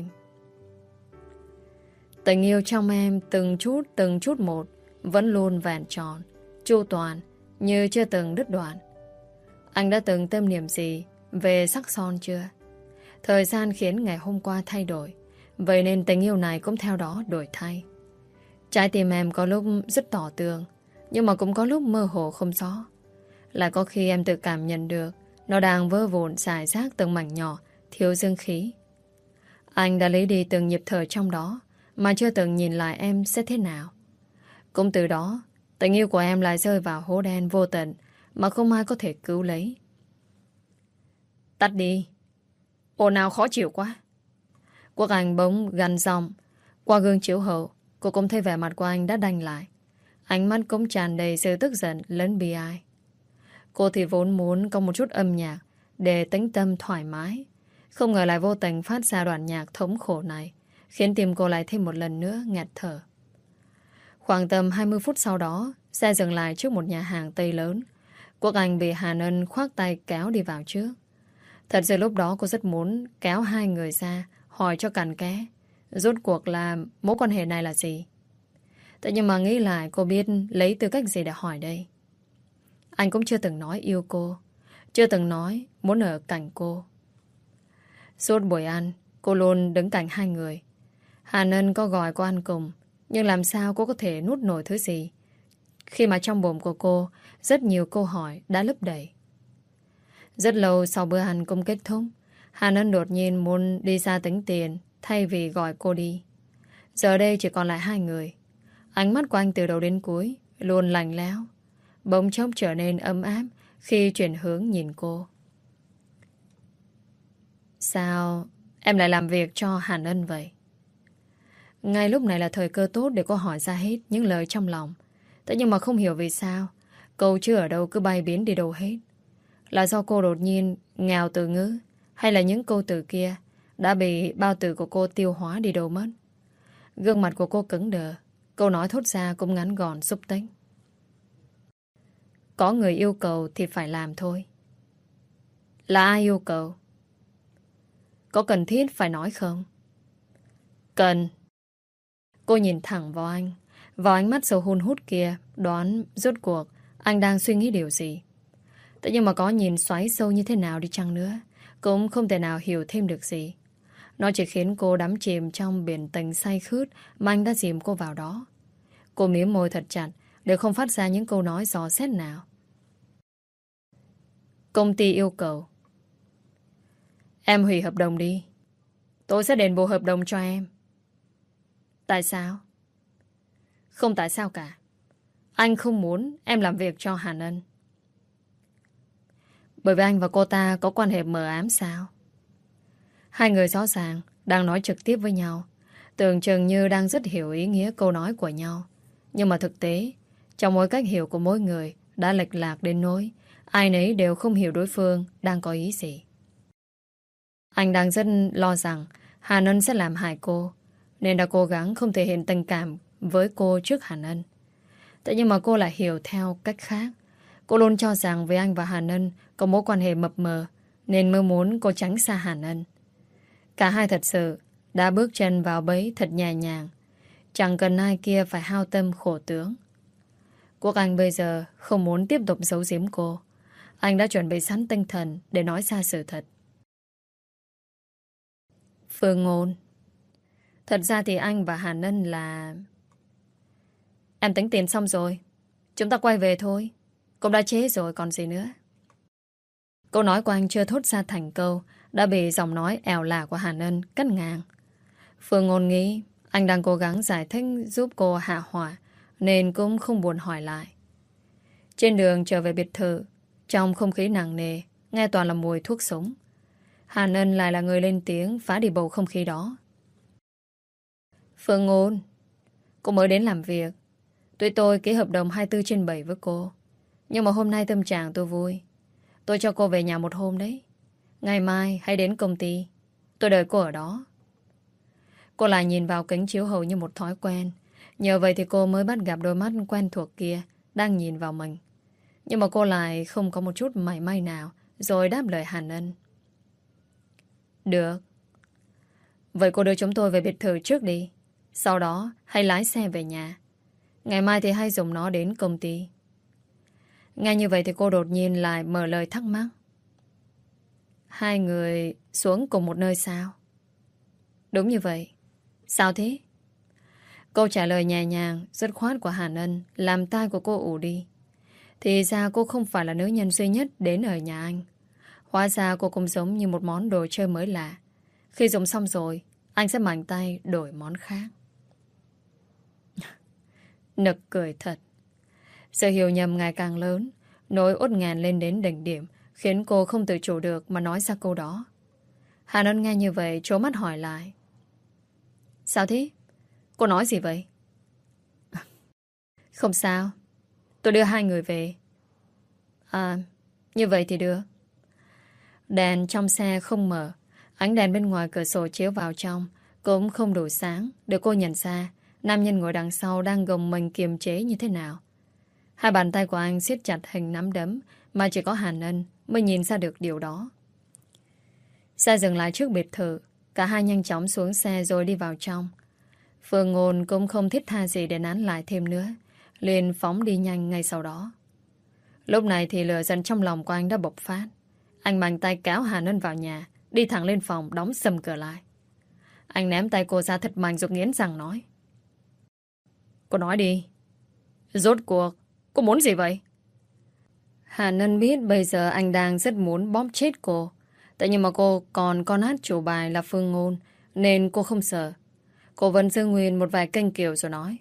Tình yêu trong em từng chút một vẫn luôn vẹn tròn, chu toàn, như chưa từng đứt đoạn. Anh đã từng tâm niệm gì về sắc son chưa? Thời gian khiến ngày hôm qua thay đổi, vậy nên tình yêu này cũng theo đó đổi thay. Trái tim em có lúc rất tỏ tường, nhưng mà cũng có lúc mơ hồ không rõ. Lại có khi em tự cảm nhận được nó đang vỡ vụn rải rác từng mảnh nhỏ, thiếu dương khí. Anh đã lấy đi từng nhịp thở trong đó, mà chưa từng nhìn lại em sẽ thế nào. Cũng từ đó, tình yêu của em lại rơi vào hố đen vô tận mà không ai có thể cứu lấy. Tắt đi. Ồn ào khó chịu quá. Quốc Anh bỗng gằn giọng. Qua gương chiếu hậu, cô cũng thấy vẻ mặt của anh đã đanh lại. Ánh mắt cũng tràn đầy sự tức giận lẫn bi ai. Cô thì vốn muốn có một chút âm nhạc để tĩnh tâm thoải mái, không ngờ lại vô tình phát ra đoạn nhạc thống khổ này, khiến tim cô lại thêm một lần nữa nghẹt thở. Khoảng tầm 20 phút sau đó, xe dừng lại trước một nhà hàng Tây lớn. Quốc Anh bị Hàn Ân khoác tay kéo đi vào trước. Thật sự lúc đó cô rất muốn kéo hai người ra, hỏi cho cặn kẽ rốt cuộc là mối quan hệ này là gì. Thế nhưng mà nghĩ lại, cô biết lấy tư cách gì để hỏi đây. Anh cũng chưa từng nói yêu cô, chưa từng nói muốn ở cạnh cô. Suốt buổi ăn, cô luôn đứng cạnh hai người. Hàn Ân có gọi cô ăn cùng, nhưng làm sao cô có thể nuốt nổi thứ gì khi mà trong bụng của cô rất nhiều câu hỏi đã lấp đầy. Rất lâu sau bữa ăn cũng kết thúc, Hàn Ân đột nhiên muốn đi ra tính tiền thay vì gọi cô đi. Giờ đây chỉ còn lại hai người. Ánh mắt của anh từ đầu đến cuối luôn lạnh lẽo, bỗng chốc trở nên ấm áp khi chuyển hướng nhìn cô. Sao em lại làm việc cho Hàn Ân vậy? Ngay lúc này là thời cơ tốt để cô hỏi ra hết những lời trong lòng. Thế nhưng mà không hiểu vì sao câu chưa ở đâu cứ bay biến đi đâu hết. Là do cô đột nhiên ngào từ ngữ, hay là những câu từ kia đã bị bao tử của cô tiêu hóa đi đâu mất? Gương mặt của cô cứng đờ, câu nói thốt ra cũng ngắn gọn xúc tích. Có người yêu cầu thì phải làm thôi. Là ai yêu cầu? Có cần thiết phải nói không? Cần. Cô nhìn thẳng vào anh, vào ánh mắt sâu hun hút kia, đoán rốt cuộc anh đang suy nghĩ điều gì. Thế nhưng mà có nhìn xoáy sâu như thế nào đi chăng nữa, cũng không thể nào hiểu thêm được gì. Nó chỉ khiến cô đắm chìm trong biển tình say khướt mà anh đã dìm cô vào đó. Cô mím môi thật chặt để không phát ra những câu nói dò xét nào. Công ty yêu cầu em hủy hợp đồng đi. Tôi sẽ đền bù hợp đồng cho em. Tại sao? Không tại sao cả. Anh không muốn em làm việc cho Hàn Ân. Bởi vì anh và cô ta có quan hệ mờ ám sao? Hai người rõ ràng đang nói trực tiếp với nhau, tưởng chừng như đang rất hiểu ý nghĩa câu nói của nhau. Nhưng mà thực tế, trong mỗi cách hiểu của mỗi người đã lệch lạc đến nỗi ai nấy đều không hiểu đối phương đang có ý gì. Anh đang rất lo rằng Hàn Ân sẽ làm hại cô, nên đã cố gắng không thể hiện tình cảm với cô trước Hàn Ân. Thế nhưng mà cô lại hiểu theo cách khác. Cô luôn cho rằng với anh và Hàn Ân có mối quan hệ mập mờ, nên mới muốn cô tránh xa Hàn Ân. Cả hai thật sự đã bước chân vào bẫy thật nhẹ nhàng, chẳng cần ai kia phải hao tâm khổ tướng. Quốc Anh bây giờ không muốn tiếp tục giấu giếm cô. Anh đã chuẩn bị sẵn tinh thần để nói ra sự thật. Phương Ngôn, thật ra thì anh và Hàn Ân là... Em tính tiền xong rồi, chúng ta quay về thôi. Cũng đã trễ rồi còn gì nữa. Câu nói của anh chưa thốt ra thành câu đã bị giọng nói ẻo lả của Hàn Ân cắt ngang. Phương Ngôn nghĩ anh đang cố gắng giải thích giúp cô hạ hỏa, nên cũng không buồn hỏi lại. Trên đường trở về biệt thự, trong không khí nặng nề, nghe toàn là mùi thuốc súng. Hàn Ân lại là người lên tiếng phá đi bầu không khí đó. Phương Ngôn, cô mới đến làm việc. Tuy tôi ký hợp đồng 24/7 với cô, nhưng mà hôm nay tâm trạng tôi vui. Tôi cho cô về nhà một hôm đấy. Ngày mai hãy đến công ty. Tôi đợi cô ở đó. Cô lại nhìn vào kính chiếu hậu như một thói quen. Nhờ vậy thì cô mới bắt gặp đôi mắt quen thuộc kia đang nhìn vào mình. Nhưng mà cô lại không có một chút mảy may nào rồi đáp lời Hàn Ân. Được. Vậy cô đưa chúng tôi về biệt thự trước đi. Sau đó hãy lái xe về nhà. Ngày mai thì hãy dùng nó đến công ty. Nghe như vậy thì cô đột nhiên lại mở lời thắc mắc. Hai người xuống cùng một nơi sao? Đúng như vậy. Sao thế? Câu trả lời nhẹ nhàng, dứt khoát của Hàn Ân làm tai của cô ù đi. Thì ra cô không phải là nữ nhân duy nhất đến ở nhà anh. Hóa ra cô cũng giống như một món đồ chơi mới lạ. Khi dùng xong rồi, anh sẽ mạnh tay đổi món khác. Nực cười thật. Sự hiểu nhầm ngày càng lớn, nỗi uất nghẹn lên đến đỉnh điểm, khiến cô không tự chủ được mà nói ra câu đó. Hàn Ân nghe như vậy trố mắt hỏi lại. Sao thế? Cô nói gì vậy? Không sao. Tôi đưa hai người về. À, như vậy thì được. Đèn trong xe không mở. Ánh đèn bên ngoài cửa sổ chiếu vào trong cũng không đủ sáng để cô nhận ra nam nhân ngồi đằng sau đang gồng mình kiềm chế như thế nào. Hai bàn tay của anh siết chặt hình nắm đấm, mà chỉ có Hàn Ân mới nhìn ra được điều đó. Xe dừng lại trước biệt thự. Cả hai nhanh chóng xuống xe rồi đi vào trong. Phương Ngôn cũng không thiết tha gì để nán lại thêm nữa, liền phóng đi nhanh ngay sau đó. Lúc này thì lửa giận trong lòng của anh đã bộc phát. Anh mạnh tay kéo Hàn Ân vào nhà, đi thẳng lên phòng đóng sầm cửa lại. Anh ném tay cô ra thật mạnh rồi nghiến răng nói. Cô nói đi. Rốt cuộc cô muốn gì vậy? Hàn Ân biết bây giờ anh đang rất muốn bóp chết cô. Tại nhưng mà cô còn con hát chủ bài là Phương Ngôn, nên cô không sợ. Cô vẫn giữ nguyên một vài kênh kiều rồi nói.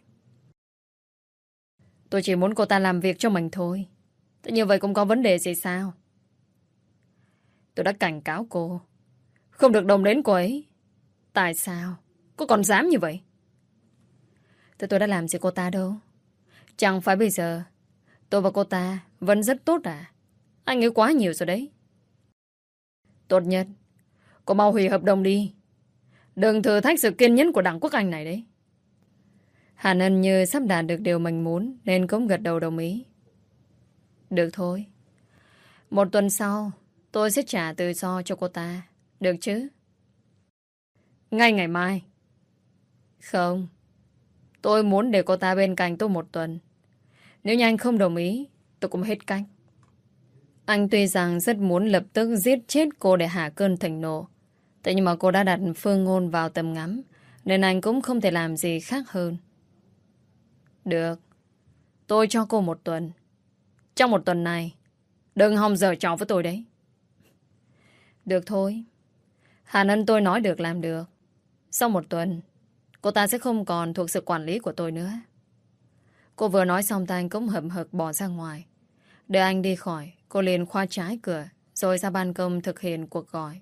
Tôi chỉ muốn cô ta làm việc cho mình thôi. Thế như vậy cũng có vấn đề gì sao? Tôi đã cảnh cáo cô không được động đến cô ấy. Tại sao cô còn dám như vậy? Tôi đã làm gì cô ta đâu. Chẳng phải bây giờ tôi và cô ta vẫn rất tốt à? Anh ấy quá nhiều rồi đấy. Tốt nhất cô mau hủy hợp đồng đi. Đừng thử thách sự kiên nhẫn của đảng Quốc Anh này đấy. Hàn Ân như sắp đạt được điều mình muốn nên cũng gật đầu đồng ý. Được thôi. Một tuần sau tôi sẽ trả tự do cho cô ta. Được chứ? Ngay ngày mai. Không. Tôi muốn để cô ta bên cạnh tôi một tuần. Nếu như anh không đồng ý, tôi cũng hết cách. Anh tuy rằng rất muốn lập tức giết chết cô để hạ cơn thịnh nộ. Thế nhưng mà cô đã đặt Phương Ngôn vào tầm ngắm, nên anh cũng không thể làm gì khác hơn. Được. Tôi cho cô một tuần. Trong một tuần này, đừng hòng giở trò với tôi đấy. Được thôi. Hàn Ân tôi nói được làm được. Sau một tuần, cô ta sẽ không còn thuộc sự quản lý của tôi nữa. Cô vừa nói xong tay anh cũng hậm hực bỏ ra ngoài. Để anh đi khỏi, cô liền khóa trái cửa, rồi ra ban công thực hiện cuộc gọi.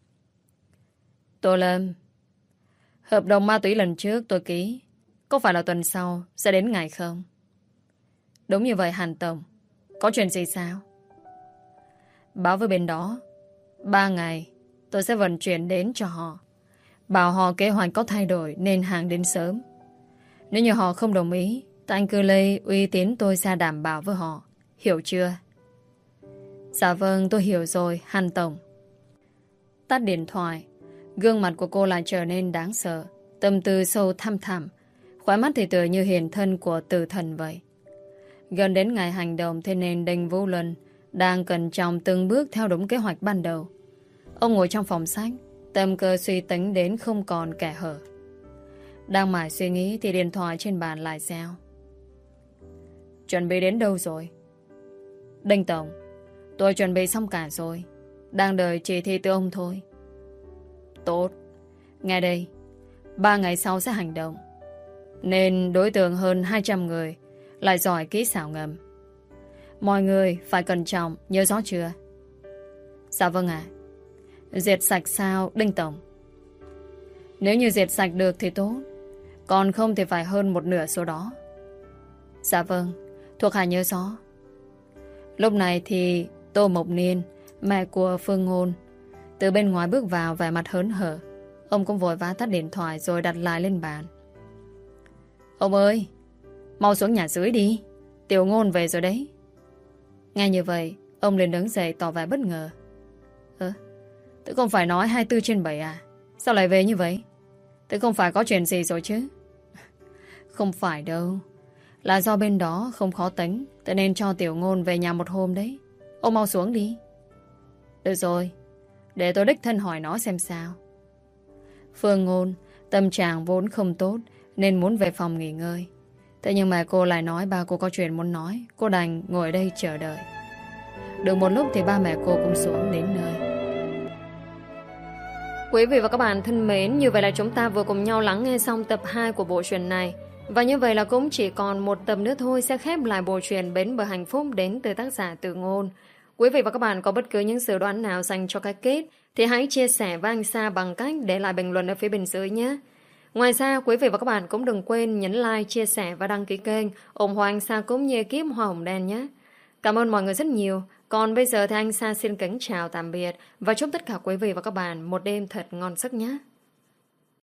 Tô Lâm, hợp đồng ma túy lần trước tôi ký, có phải là tuần sau sẽ đến ngày không? Đúng như vậy Hàn Tổng. Có chuyện gì sao? Báo với bên đó 3 ngày tôi sẽ vận chuyển đến cho họ. Bảo họ kế hoạch có thay đổi nên hàng đến sớm. Nếu như họ không đồng ý, thì anh cứ lấy uy tín tôi ra đảm bảo với họ. Hiểu chưa? Dạ vâng, tôi hiểu rồi, Hàn Tổng. Tắt điện thoại, gương mặt của cô lại trở nên đáng sợ. Tâm tư sâu thăm thẳm, khóe mắt thì tựa như hiện thân của tử thần vậy. Gần đến ngày hành động, thế nên Đinh Vũ Luân đang cẩn trọng từng bước theo đúng kế hoạch ban đầu. Ông ngồi trong phòng sách, tâm cơ suy tính đến không còn kẻ hở. Đang mải suy nghĩ thì điện thoại trên bàn lại reo. Chuẩn bị đến đâu rồi? Đinh Tổng, tôi chuẩn bị xong cả rồi. Đang đợi chỉ thị từ ông thôi. Tốt. Nghe đây, 3 ngày sau sẽ hành động. Nên đối tượng hơn 200 người, lại giỏi kỹ xảo ngầm. Mọi người phải cẩn trọng, nhớ rõ chưa? Dạ vâng ạ. Diệt sạch sao Đinh Tổng? Nếu như diệt sạch được thì tốt, còn không thì phải hơn một nửa số đó. Dạ vâng, thuộc hạ nhớ rõ. Lúc này thì Tô Mộc Niên, mẹ của Phương Ngôn, từ bên ngoài bước vào vẻ mặt hớn hở. Ông cũng vội vã tắt điện thoại rồi đặt lại lên bàn. Ông ơi, mau xuống nhà dưới đi, Tiểu Ngôn về rồi đấy. Nghe như vậy, ông liền đứng dậy tỏ vẻ bất ngờ. Tôi không phải nói 24/7 à? Sao lại về như vậy? Tôi không phải có chuyện gì rồi chứ? Không phải đâu, là do bên đó không khó tính, cho nên cho Tiểu Ngôn về nhà một hôm đấy. Ông mau xuống đi. Được rồi, để tôi đích thân hỏi nó xem sao. Phương Ngôn tâm trạng vốn không tốt nên muốn về phòng nghỉ ngơi. Thế nhưng mà cô lại nói ba cô có chuyện muốn nói. Cô đành ngồi đây chờ đợi. Được một lúc thì ba mẹ cô cũng xuống đến nơi. Quý vị và các bạn thân mến, như vậy là chúng ta vừa cùng nhau lắng nghe xong tập 2 của bộ truyện này. Và như vậy là cũng chỉ còn một tập nữa thôi sẽ khép lại bộ truyện Bến Bờ Hạnh Phúc đến từ tác giả Từ Ngôn. Quý vị và các bạn có bất cứ những dự đoán nào dành cho cái kết thì hãy chia sẻ với anh Sa bằng cách để lại bình luận ở phía bên dưới nhé. Ngoài ra, quý vị và các bạn cũng đừng quên nhấn like, chia sẻ và đăng ký kênh ủng hộ anh Sa cũng như ekip Hoa Hồng Đen nhé. Cảm ơn mọi người rất nhiều. Còn bây giờ thì anh Sa xin kính chào tạm biệt và chúc tất cả quý vị và các bạn một đêm thật ngon giấc nhé.